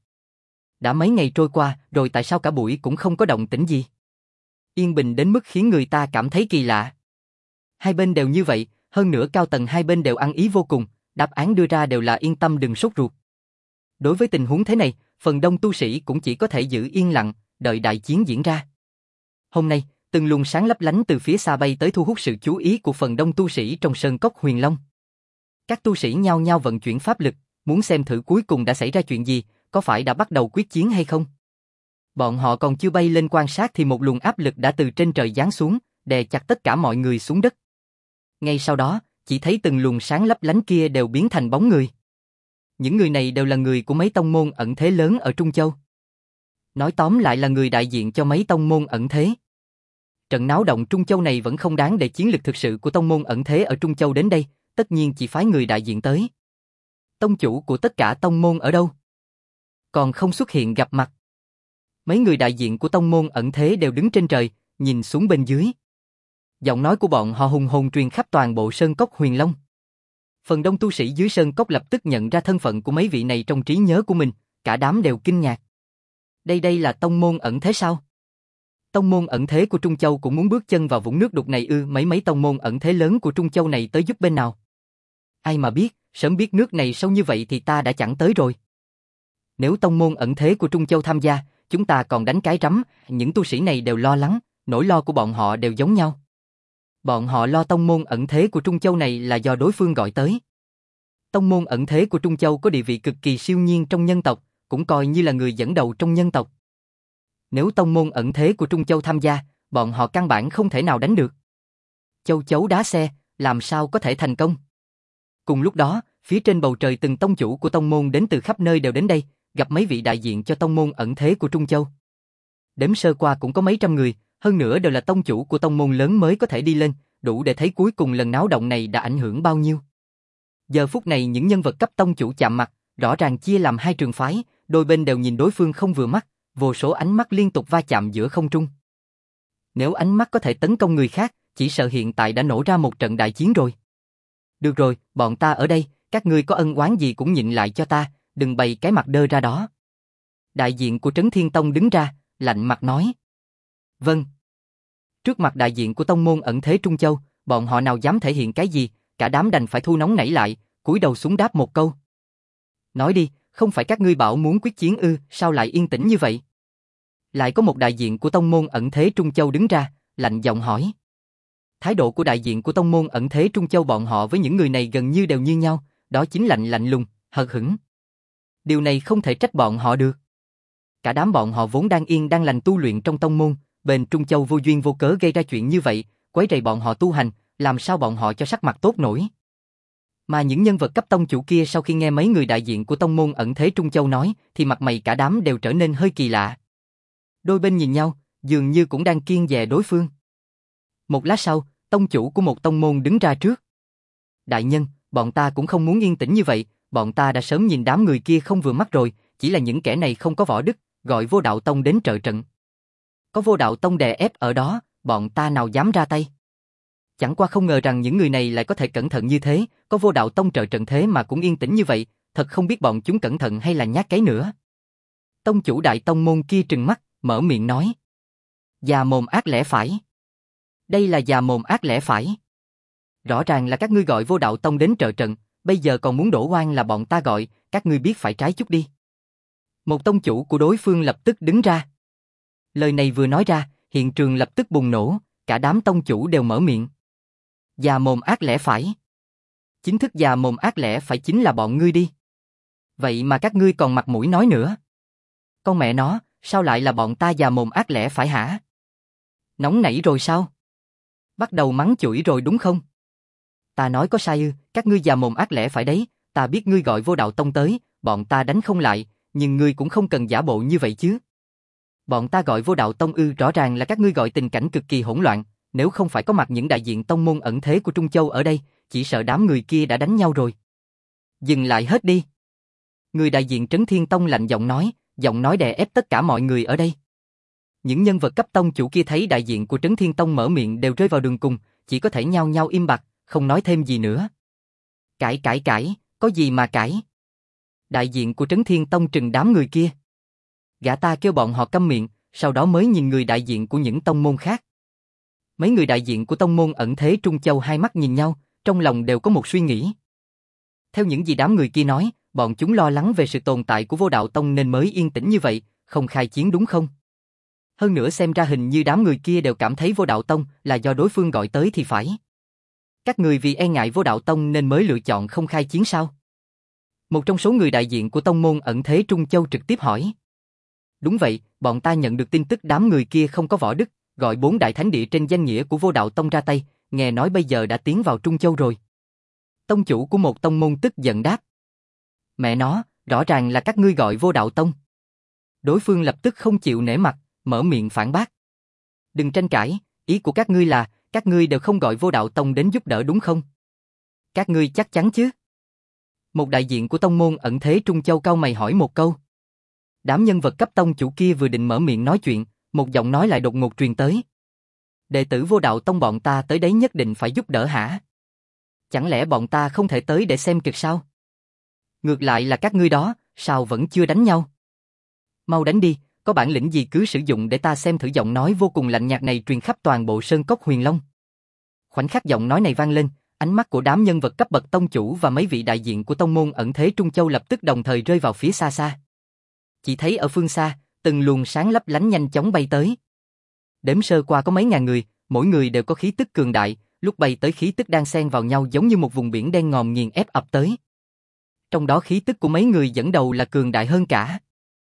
Đã mấy ngày trôi qua, rồi tại sao cả buổi cũng không có động tĩnh gì? Yên bình đến mức khiến người ta cảm thấy kỳ lạ. Hai bên đều như vậy, hơn nữa cao tầng hai bên đều ăn ý vô cùng, đáp án đưa ra đều là yên tâm đừng sốt ruột. Đối với tình huống thế này, phần đông tu sĩ cũng chỉ có thể giữ yên lặng, đợi đại chiến diễn ra. Hôm nay, từng luồng sáng lấp lánh từ phía xa bay tới thu hút sự chú ý của phần đông tu sĩ trong Sơn Cốc Huyền Long. Các tu sĩ nhao nhao vận chuyển pháp lực, muốn xem thử cuối cùng đã xảy ra chuyện gì, có phải đã bắt đầu quyết chiến hay không. Bọn họ còn chưa bay lên quan sát thì một luồng áp lực đã từ trên trời giáng xuống, đè chặt tất cả mọi người xuống đất. Ngay sau đó, chỉ thấy từng luồng sáng lấp lánh kia đều biến thành bóng người. Những người này đều là người của mấy tông môn ẩn thế lớn ở Trung Châu. Nói tóm lại là người đại diện cho mấy tông môn ẩn thế. trận náo động Trung Châu này vẫn không đáng để chiến lực thực sự của tông môn ẩn thế ở Trung Châu đến đây, tất nhiên chỉ phái người đại diện tới. Tông chủ của tất cả tông môn ở đâu? Còn không xuất hiện gặp mặt. Mấy người đại diện của tông môn ẩn thế đều đứng trên trời, nhìn xuống bên dưới. Giọng nói của bọn họ hùng hồn truyền khắp toàn bộ sơn cốc Huyền Long. Phần đông tu sĩ dưới sơn cốc lập tức nhận ra thân phận của mấy vị này trong trí nhớ của mình, cả đám đều kinh ngạc. Đây là tông môn ẩn thế sao? Tông môn ẩn thế của Trung Châu cũng muốn bước chân vào vũng nước đục này ư? Mấy tông môn ẩn thế lớn của Trung Châu này tới giúp bên nào? Ai mà biết, sớm biết nước này sâu như vậy thì ta đã chẳng tới rồi. Nếu tông môn ẩn thế của Trung Châu tham gia, chúng ta còn đánh cái rắm. Những tu sĩ này đều lo lắng, nỗi lo của bọn họ đều giống nhau. Bọn họ lo tông môn ẩn thế của Trung Châu này là do đối phương gọi tới. Tông môn ẩn thế của Trung Châu có địa vị cực kỳ siêu nhiên trong nhân tộc, cũng coi như là người dẫn đầu trong nhân tộc. Nếu tông môn ẩn thế của Trung Châu tham gia, bọn họ căn bản không thể nào đánh được. Châu chấu đá xe, làm sao có thể thành công? Cùng lúc đó, phía trên bầu trời từng tông chủ của tông môn đến từ khắp nơi đều đến đây, gặp mấy vị đại diện cho tông môn ẩn thế của Trung Châu. Đếm sơ qua cũng có mấy trăm người, hơn nữa đều là tông chủ của tông môn lớn mới có thể đi lên, đủ để thấy cuối cùng lần náo động này đã ảnh hưởng bao nhiêu. Giờ phút này những nhân vật cấp tông chủ chạm mặt, rõ ràng chia làm hai trường phái, đôi bên đều nhìn đối phương không vừa mắt, vô số ánh mắt liên tục va chạm giữa không trung. Nếu ánh mắt có thể tấn công người khác, chỉ sợ hiện tại đã nổ ra một trận đại chiến rồi. Được rồi, bọn ta ở đây, các ngươi có ân oán gì cũng nhịn lại cho ta, đừng bày cái mặt đơ ra đó. Đại diện của Trấn Thiên Tông đứng ra, lạnh mặt nói. Vâng. Trước mặt đại diện của tông môn ẩn thế Trung Châu, bọn họ nào dám thể hiện cái gì, cả đám đành phải thu nóng nảy lại, cúi đầu xuống đáp một câu. Nói đi, không phải các ngươi bảo muốn quyết chiến ư, sao lại yên tĩnh như vậy? Lại có một đại diện của tông môn ẩn thế Trung Châu đứng ra, lạnh giọng hỏi. Thái độ của đại diện của tông môn ẩn thế Trung Châu bọn họ với những người này gần như đều như nhau, đó chính lạnh lùng, hờ hững. Điều này không thể trách bọn họ được. Cả đám bọn họ vốn đang yên đang lành tu luyện trong tông môn, bên Trung Châu vô duyên vô cớ gây ra chuyện như vậy, quấy rầy bọn họ tu hành, làm sao bọn họ cho sắc mặt tốt nổi. Mà những nhân vật cấp tông chủ kia sau khi nghe mấy người đại diện của tông môn ẩn thế Trung Châu nói, thì mặt mày cả đám đều trở nên hơi kỳ lạ. Đôi bên nhìn nhau, dường như cũng đang kiêng dè đối phương. Một lát sau, tông chủ của một tông môn đứng ra trước. Đại nhân, bọn ta cũng không muốn yên tĩnh như vậy, bọn ta đã sớm nhìn đám người kia không vừa mắt rồi, chỉ là những kẻ này không có võ đức, gọi Vô Đạo Tông đến trợ trận. Có Vô Đạo Tông đè ép ở đó, bọn ta nào dám ra tay. Chẳng qua không ngờ rằng những người này lại có thể cẩn thận như thế, có Vô Đạo Tông trợ trận thế mà cũng yên tĩnh như vậy, thật không biết bọn chúng cẩn thận hay là nhát cái nữa. Tông chủ đại tông môn kia trừng mắt, mở miệng nói. Già mồm ác lẽ phải. Đây là già mồm ác lẽ phải. Rõ ràng là các ngươi gọi Vô Đạo Tông đến trợ trận, bây giờ còn muốn đổ oan là bọn ta gọi, các ngươi biết phải trái chút đi. Một tông chủ của đối phương lập tức đứng ra. Lời này vừa nói ra, hiện trường lập tức bùng nổ, cả đám tông chủ đều mở miệng. Già mồm ác lẽ phải. Chính thức già mồm ác lẽ phải chính là bọn ngươi đi. Vậy mà các ngươi còn mặt mũi nói nữa. Con mẹ nó, sao lại là bọn ta già mồm ác lẽ phải hả? Nóng nảy rồi sao? Bắt đầu mắng chửi rồi đúng không? Ta nói có sai ư, các ngươi già mồm ác lẽ phải đấy, ta biết ngươi gọi Vô Đạo Tông tới, bọn ta đánh không lại, nhưng ngươi cũng không cần giả bộ như vậy chứ. Bọn ta gọi Vô Đạo Tông ư, rõ ràng là các ngươi gọi tình cảnh cực kỳ hỗn loạn, nếu không phải có mặt những đại diện tông môn ẩn thế của Trung Châu ở đây, chỉ sợ đám người kia đã đánh nhau rồi. Dừng lại hết đi. Người đại diện Trấn Thiên Tông lạnh giọng nói đè ép tất cả mọi người ở đây. Những nhân vật cấp tông chủ kia thấy đại diện của Trấn Thiên Tông mở miệng đều rơi vào đường cùng, chỉ có thể nhao nhao im bặt, không nói thêm gì nữa. Cãi, có gì mà cãi? Đại diện của Trấn Thiên Tông trừng đám người kia. Gã ta kêu bọn họ câm miệng, sau đó mới nhìn người đại diện của những tông môn khác. Mấy người đại diện của tông môn ẩn thế Trung Châu hai mắt nhìn nhau, trong lòng đều có một suy nghĩ. Theo những gì đám người kia nói, bọn chúng lo lắng về sự tồn tại của Vô Đạo Tông nên mới yên tĩnh như vậy, không khai chiến đúng không? Hơn nữa xem ra hình như đám người kia đều cảm thấy Vô Đạo Tông là do đối phương gọi tới thì phải. Các người vì e ngại Vô Đạo Tông nên mới lựa chọn không khai chiến sao? Một trong số người đại diện của tông môn ẩn thế Trung Châu trực tiếp hỏi. Đúng vậy, bọn ta nhận được tin tức đám người kia không có võ đức, gọi 4 đại thánh địa trên danh nghĩa của Vô Đạo Tông ra tay, nghe nói bây giờ đã tiến vào Trung Châu rồi. Tông chủ của một tông môn tức giận đáp. Mẹ nó, rõ ràng là các ngươi gọi Vô Đạo Tông. Đối phương lập tức không chịu nể mặt, mở miệng phản bác. Đừng tranh cãi, Ý của các ngươi là, các ngươi đều không gọi Vô Đạo Tông đến giúp đỡ đúng không? Các ngươi chắc chắn chứ? Một đại diện của tông môn Ẩn Thế Trung Châu cau mày hỏi một câu. Đám nhân vật cấp tông chủ kia vừa định mở miệng nói chuyện, một giọng nói lại đột ngột truyền tới. Đệ tử Vô Đạo Tông bọn ta tới đấy nhất định phải giúp đỡ hả? Chẳng lẽ bọn ta không thể tới để xem kịch sao? Ngược lại là các ngươi đó, sao vẫn chưa đánh nhau? Mau đánh đi, có bản lĩnh gì cứ sử dụng để ta xem thử. Giọng nói vô cùng lạnh nhạt này truyền khắp toàn bộ Sơn Cốc Huyền Long. Khoảnh khắc giọng nói này vang lên, ánh mắt của đám nhân vật cấp bậc tông chủ và mấy vị đại diện của tông môn Ẩn Thế Trung Châu lập tức đồng thời rơi vào phía xa xa. Chỉ thấy ở phương xa, từng luồng sáng lấp lánh nhanh chóng bay tới. Đếm sơ qua có mấy ngàn người, mỗi người đều có khí tức cường đại, lúc bay tới khí tức đan xen vào nhau giống như một vùng biển đen ngòm nghiền ép ập tới. Trong đó khí tức của mấy người dẫn đầu là cường đại hơn cả.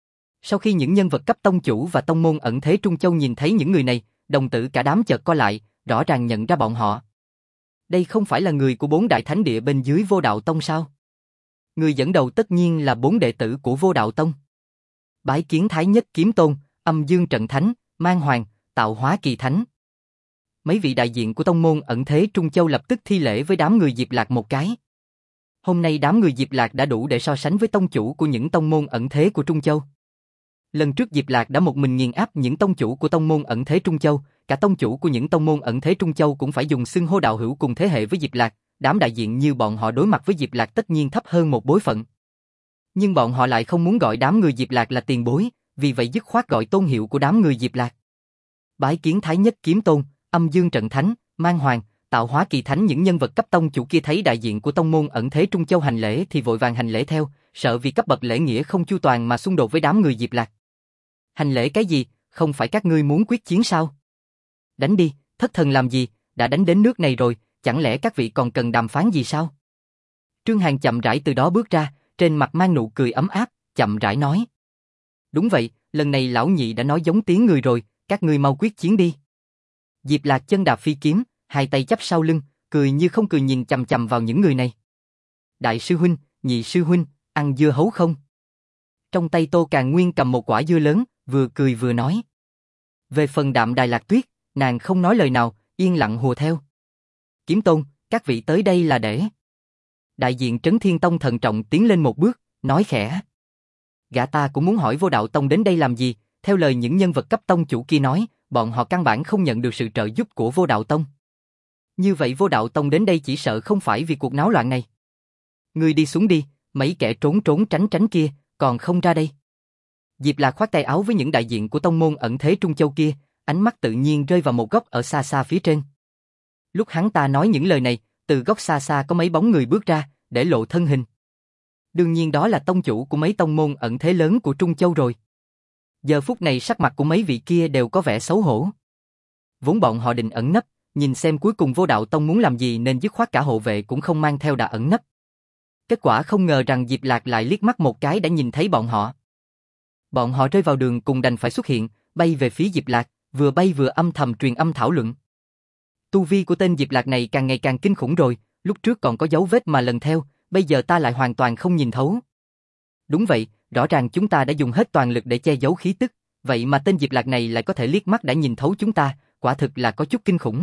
Sau khi những nhân vật cấp tông chủ và tông môn Ẩn Thế Trung Châu nhìn thấy những người này, đồng tử cả đám chợt co lại, rõ ràng nhận ra bọn họ. Đây không phải là người của 4 đại thánh địa bên dưới Vô Đạo Tông sao? Người dẫn đầu tất nhiên là 4 đệ tử của Vô Đạo Tông. Bái kiến Thái Nhất Kiếm Tôn, Âm Dương Trận Thánh, Man Hoàng, Tạo Hóa Kỳ Thánh. Mấy vị đại diện của tông môn Ẩn Thế Trung Châu lập tức thi lễ với đám người Diệp Lạc một cái. Hôm nay đám người Diệp Lạc đã đủ để so sánh với tông chủ của những tông môn ẩn thế của Trung Châu. Lần trước Diệp Lạc đã một mình nghiền áp những tông chủ của tông môn Ẩn Thế Trung Châu, cả tông chủ của những tông môn Ẩn Thế Trung Châu cũng phải dùng xưng hô đạo hữu cùng thế hệ với Diệp Lạc, đám đại diện như bọn họ đối mặt với Diệp Lạc tất nhiên thấp hơn một bối phận. Nhưng bọn họ lại không muốn gọi đám người Diệp Lạc là tiền bối, vì vậy dứt khoát gọi tôn hiệu của đám người Diệp Lạc. Bái kiến Thái Nhất Kiếm Tôn, Âm Dương Trận Thánh, Man Hoàng, Tạo Hóa Kỳ Thánh. Những nhân vật cấp tông chủ kia thấy đại diện của tông môn Ẩn Thế Trung Châu hành lễ thì vội vàng hành lễ theo, sợ vì cấp bậc lễ nghĩa không chu toàn mà xung đột với đám người Diệp Lạc. Hành lễ cái gì, không phải các ngươi muốn quyết chiến sao? Đánh đi, thất thần làm gì, đã đánh đến nước này rồi, chẳng lẽ các vị còn cần đàm phán gì sao? Trương Hàn chậm rãi từ đó bước ra, trên mặt mang nụ cười ấm áp, chậm rãi nói. Đúng vậy, lần này lão nhị đã nói giống tiếng người rồi, các ngươi mau quyết chiến đi. Diệp Lạc chân đạp phi kiếm, hai tay chắp sau lưng, cười như không cười nhìn chằm chằm vào những người này. Đại sư huynh, nhị sư huynh, ăn dưa hấu không? Trong tay Tô Càn Nguyên cầm một quả dưa lớn, vừa cười vừa nói. Về phần Đạm Đài Lạc Tuyết, nàng không nói lời nào, yên lặng hùa theo. Kiếm Tôn, các vị tới đây là để... Đại diện Trấn Thiên Tông thận trọng tiến lên một bước, nói khẽ. Gã ta cũng muốn hỏi Vô Đạo Tông đến đây làm gì, theo lời những nhân vật cấp tông chủ kia nói, bọn họ căn bản không nhận được sự trợ giúp của Vô Đạo Tông. Như vậy Vô Đạo Tông đến đây chỉ sợ không phải vì cuộc náo loạn này. Ngươi đi xuống đi, mấy kẻ trốn trốn tránh tránh kia, còn không ra đây. Diệp Lạc khoát tay áo với những đại diện của tông môn Ẩn Thế Trung Châu kia, ánh mắt tự nhiên rơi vào một góc ở xa xa phía trên. Lúc hắn ta nói những lời này, từ góc xa xa có mấy bóng người bước ra, để lộ thân hình. Đương nhiên đó là tông chủ của mấy tông môn ẩn thế lớn của Trung Châu rồi. Giờ phút này sắc mặt của mấy vị kia đều có vẻ xấu hổ. Vốn bọn họ định ẩn nấp, nhìn xem cuối cùng Vô Đạo Tông muốn làm gì nên dứt khoát cả hộ vệ cũng không mang theo đã ẩn nấp. Kết quả không ngờ rằng Diệp Lạc lại liếc mắt một cái đã nhìn thấy bọn họ. Bọn họ rơi vào đường cùng đành phải xuất hiện, bay về phía Diệp Lạc, vừa bay vừa âm thầm truyền âm thảo luận. Tu vi của tên Diệp Lạc này càng ngày càng kinh khủng rồi, lúc trước còn có dấu vết mà lần theo, bây giờ ta lại hoàn toàn không nhìn thấu. Đúng vậy, rõ ràng chúng ta đã dùng hết toàn lực để che giấu khí tức, vậy mà tên Diệp Lạc này lại có thể liếc mắt đã nhìn thấu chúng ta, quả thực là có chút kinh khủng.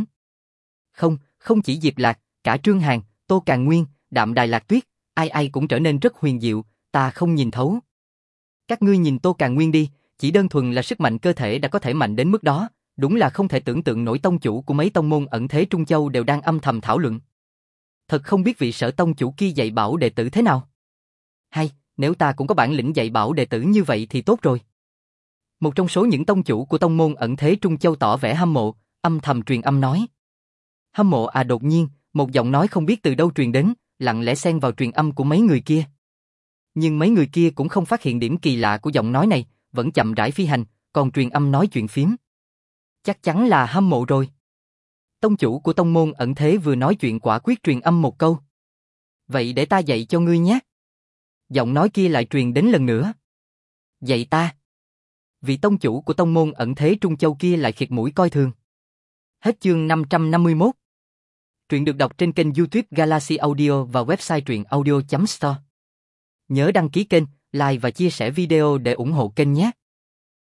Không chỉ Diệp Lạc, cả Trương Hàn, Tô Càn Nguyên, Đạm Đài Lạc Tuyết, ai cũng trở nên rất huyền diệu, ta không nhìn thấu. Các ngươi nhìn Tô Càn Nguyên đi, chỉ đơn thuần là sức mạnh cơ thể đã có thể mạnh đến mức đó, đúng là không thể tưởng tượng nổi. Tông chủ của mấy tông môn ẩn thế Trung Châu đều đang âm thầm thảo luận. Thật không biết vị Sở tông chủ kia dạy bảo đệ tử thế nào. Hay, nếu ta cũng có bản lĩnh dạy bảo đệ tử như vậy thì tốt rồi. Một trong số những tông chủ của tông môn ẩn thế Trung Châu tỏ vẻ hâm mộ, âm thầm truyền âm nói. Hâm mộ à? Đột nhiên, một giọng nói không biết từ đâu truyền đến, lặng lẽ xen vào truyền âm của mấy người kia. Nhưng mấy người kia cũng không phát hiện điểm kỳ lạ của giọng nói này, vẫn chậm rãi phi hành, còn truyền âm nói chuyện phiếm. Chắc chắn là hâm mộ rồi. Tông chủ của tông môn ẩn thế vừa nói chuyện quả quyết truyền âm một câu. Vậy để ta dạy cho ngươi nhé. Giọng nói kia lại truyền đến lần nữa. Dạy ta. Vị tông chủ của tông môn ẩn thế Trung Châu kia lại khịt mũi coi thường. Hết chương 551. Truyện được đọc trên kênh YouTube Galaxy Audio và website truyệnaudio.store. Nhớ đăng ký kênh, like và chia sẻ video để ủng hộ kênh nhé.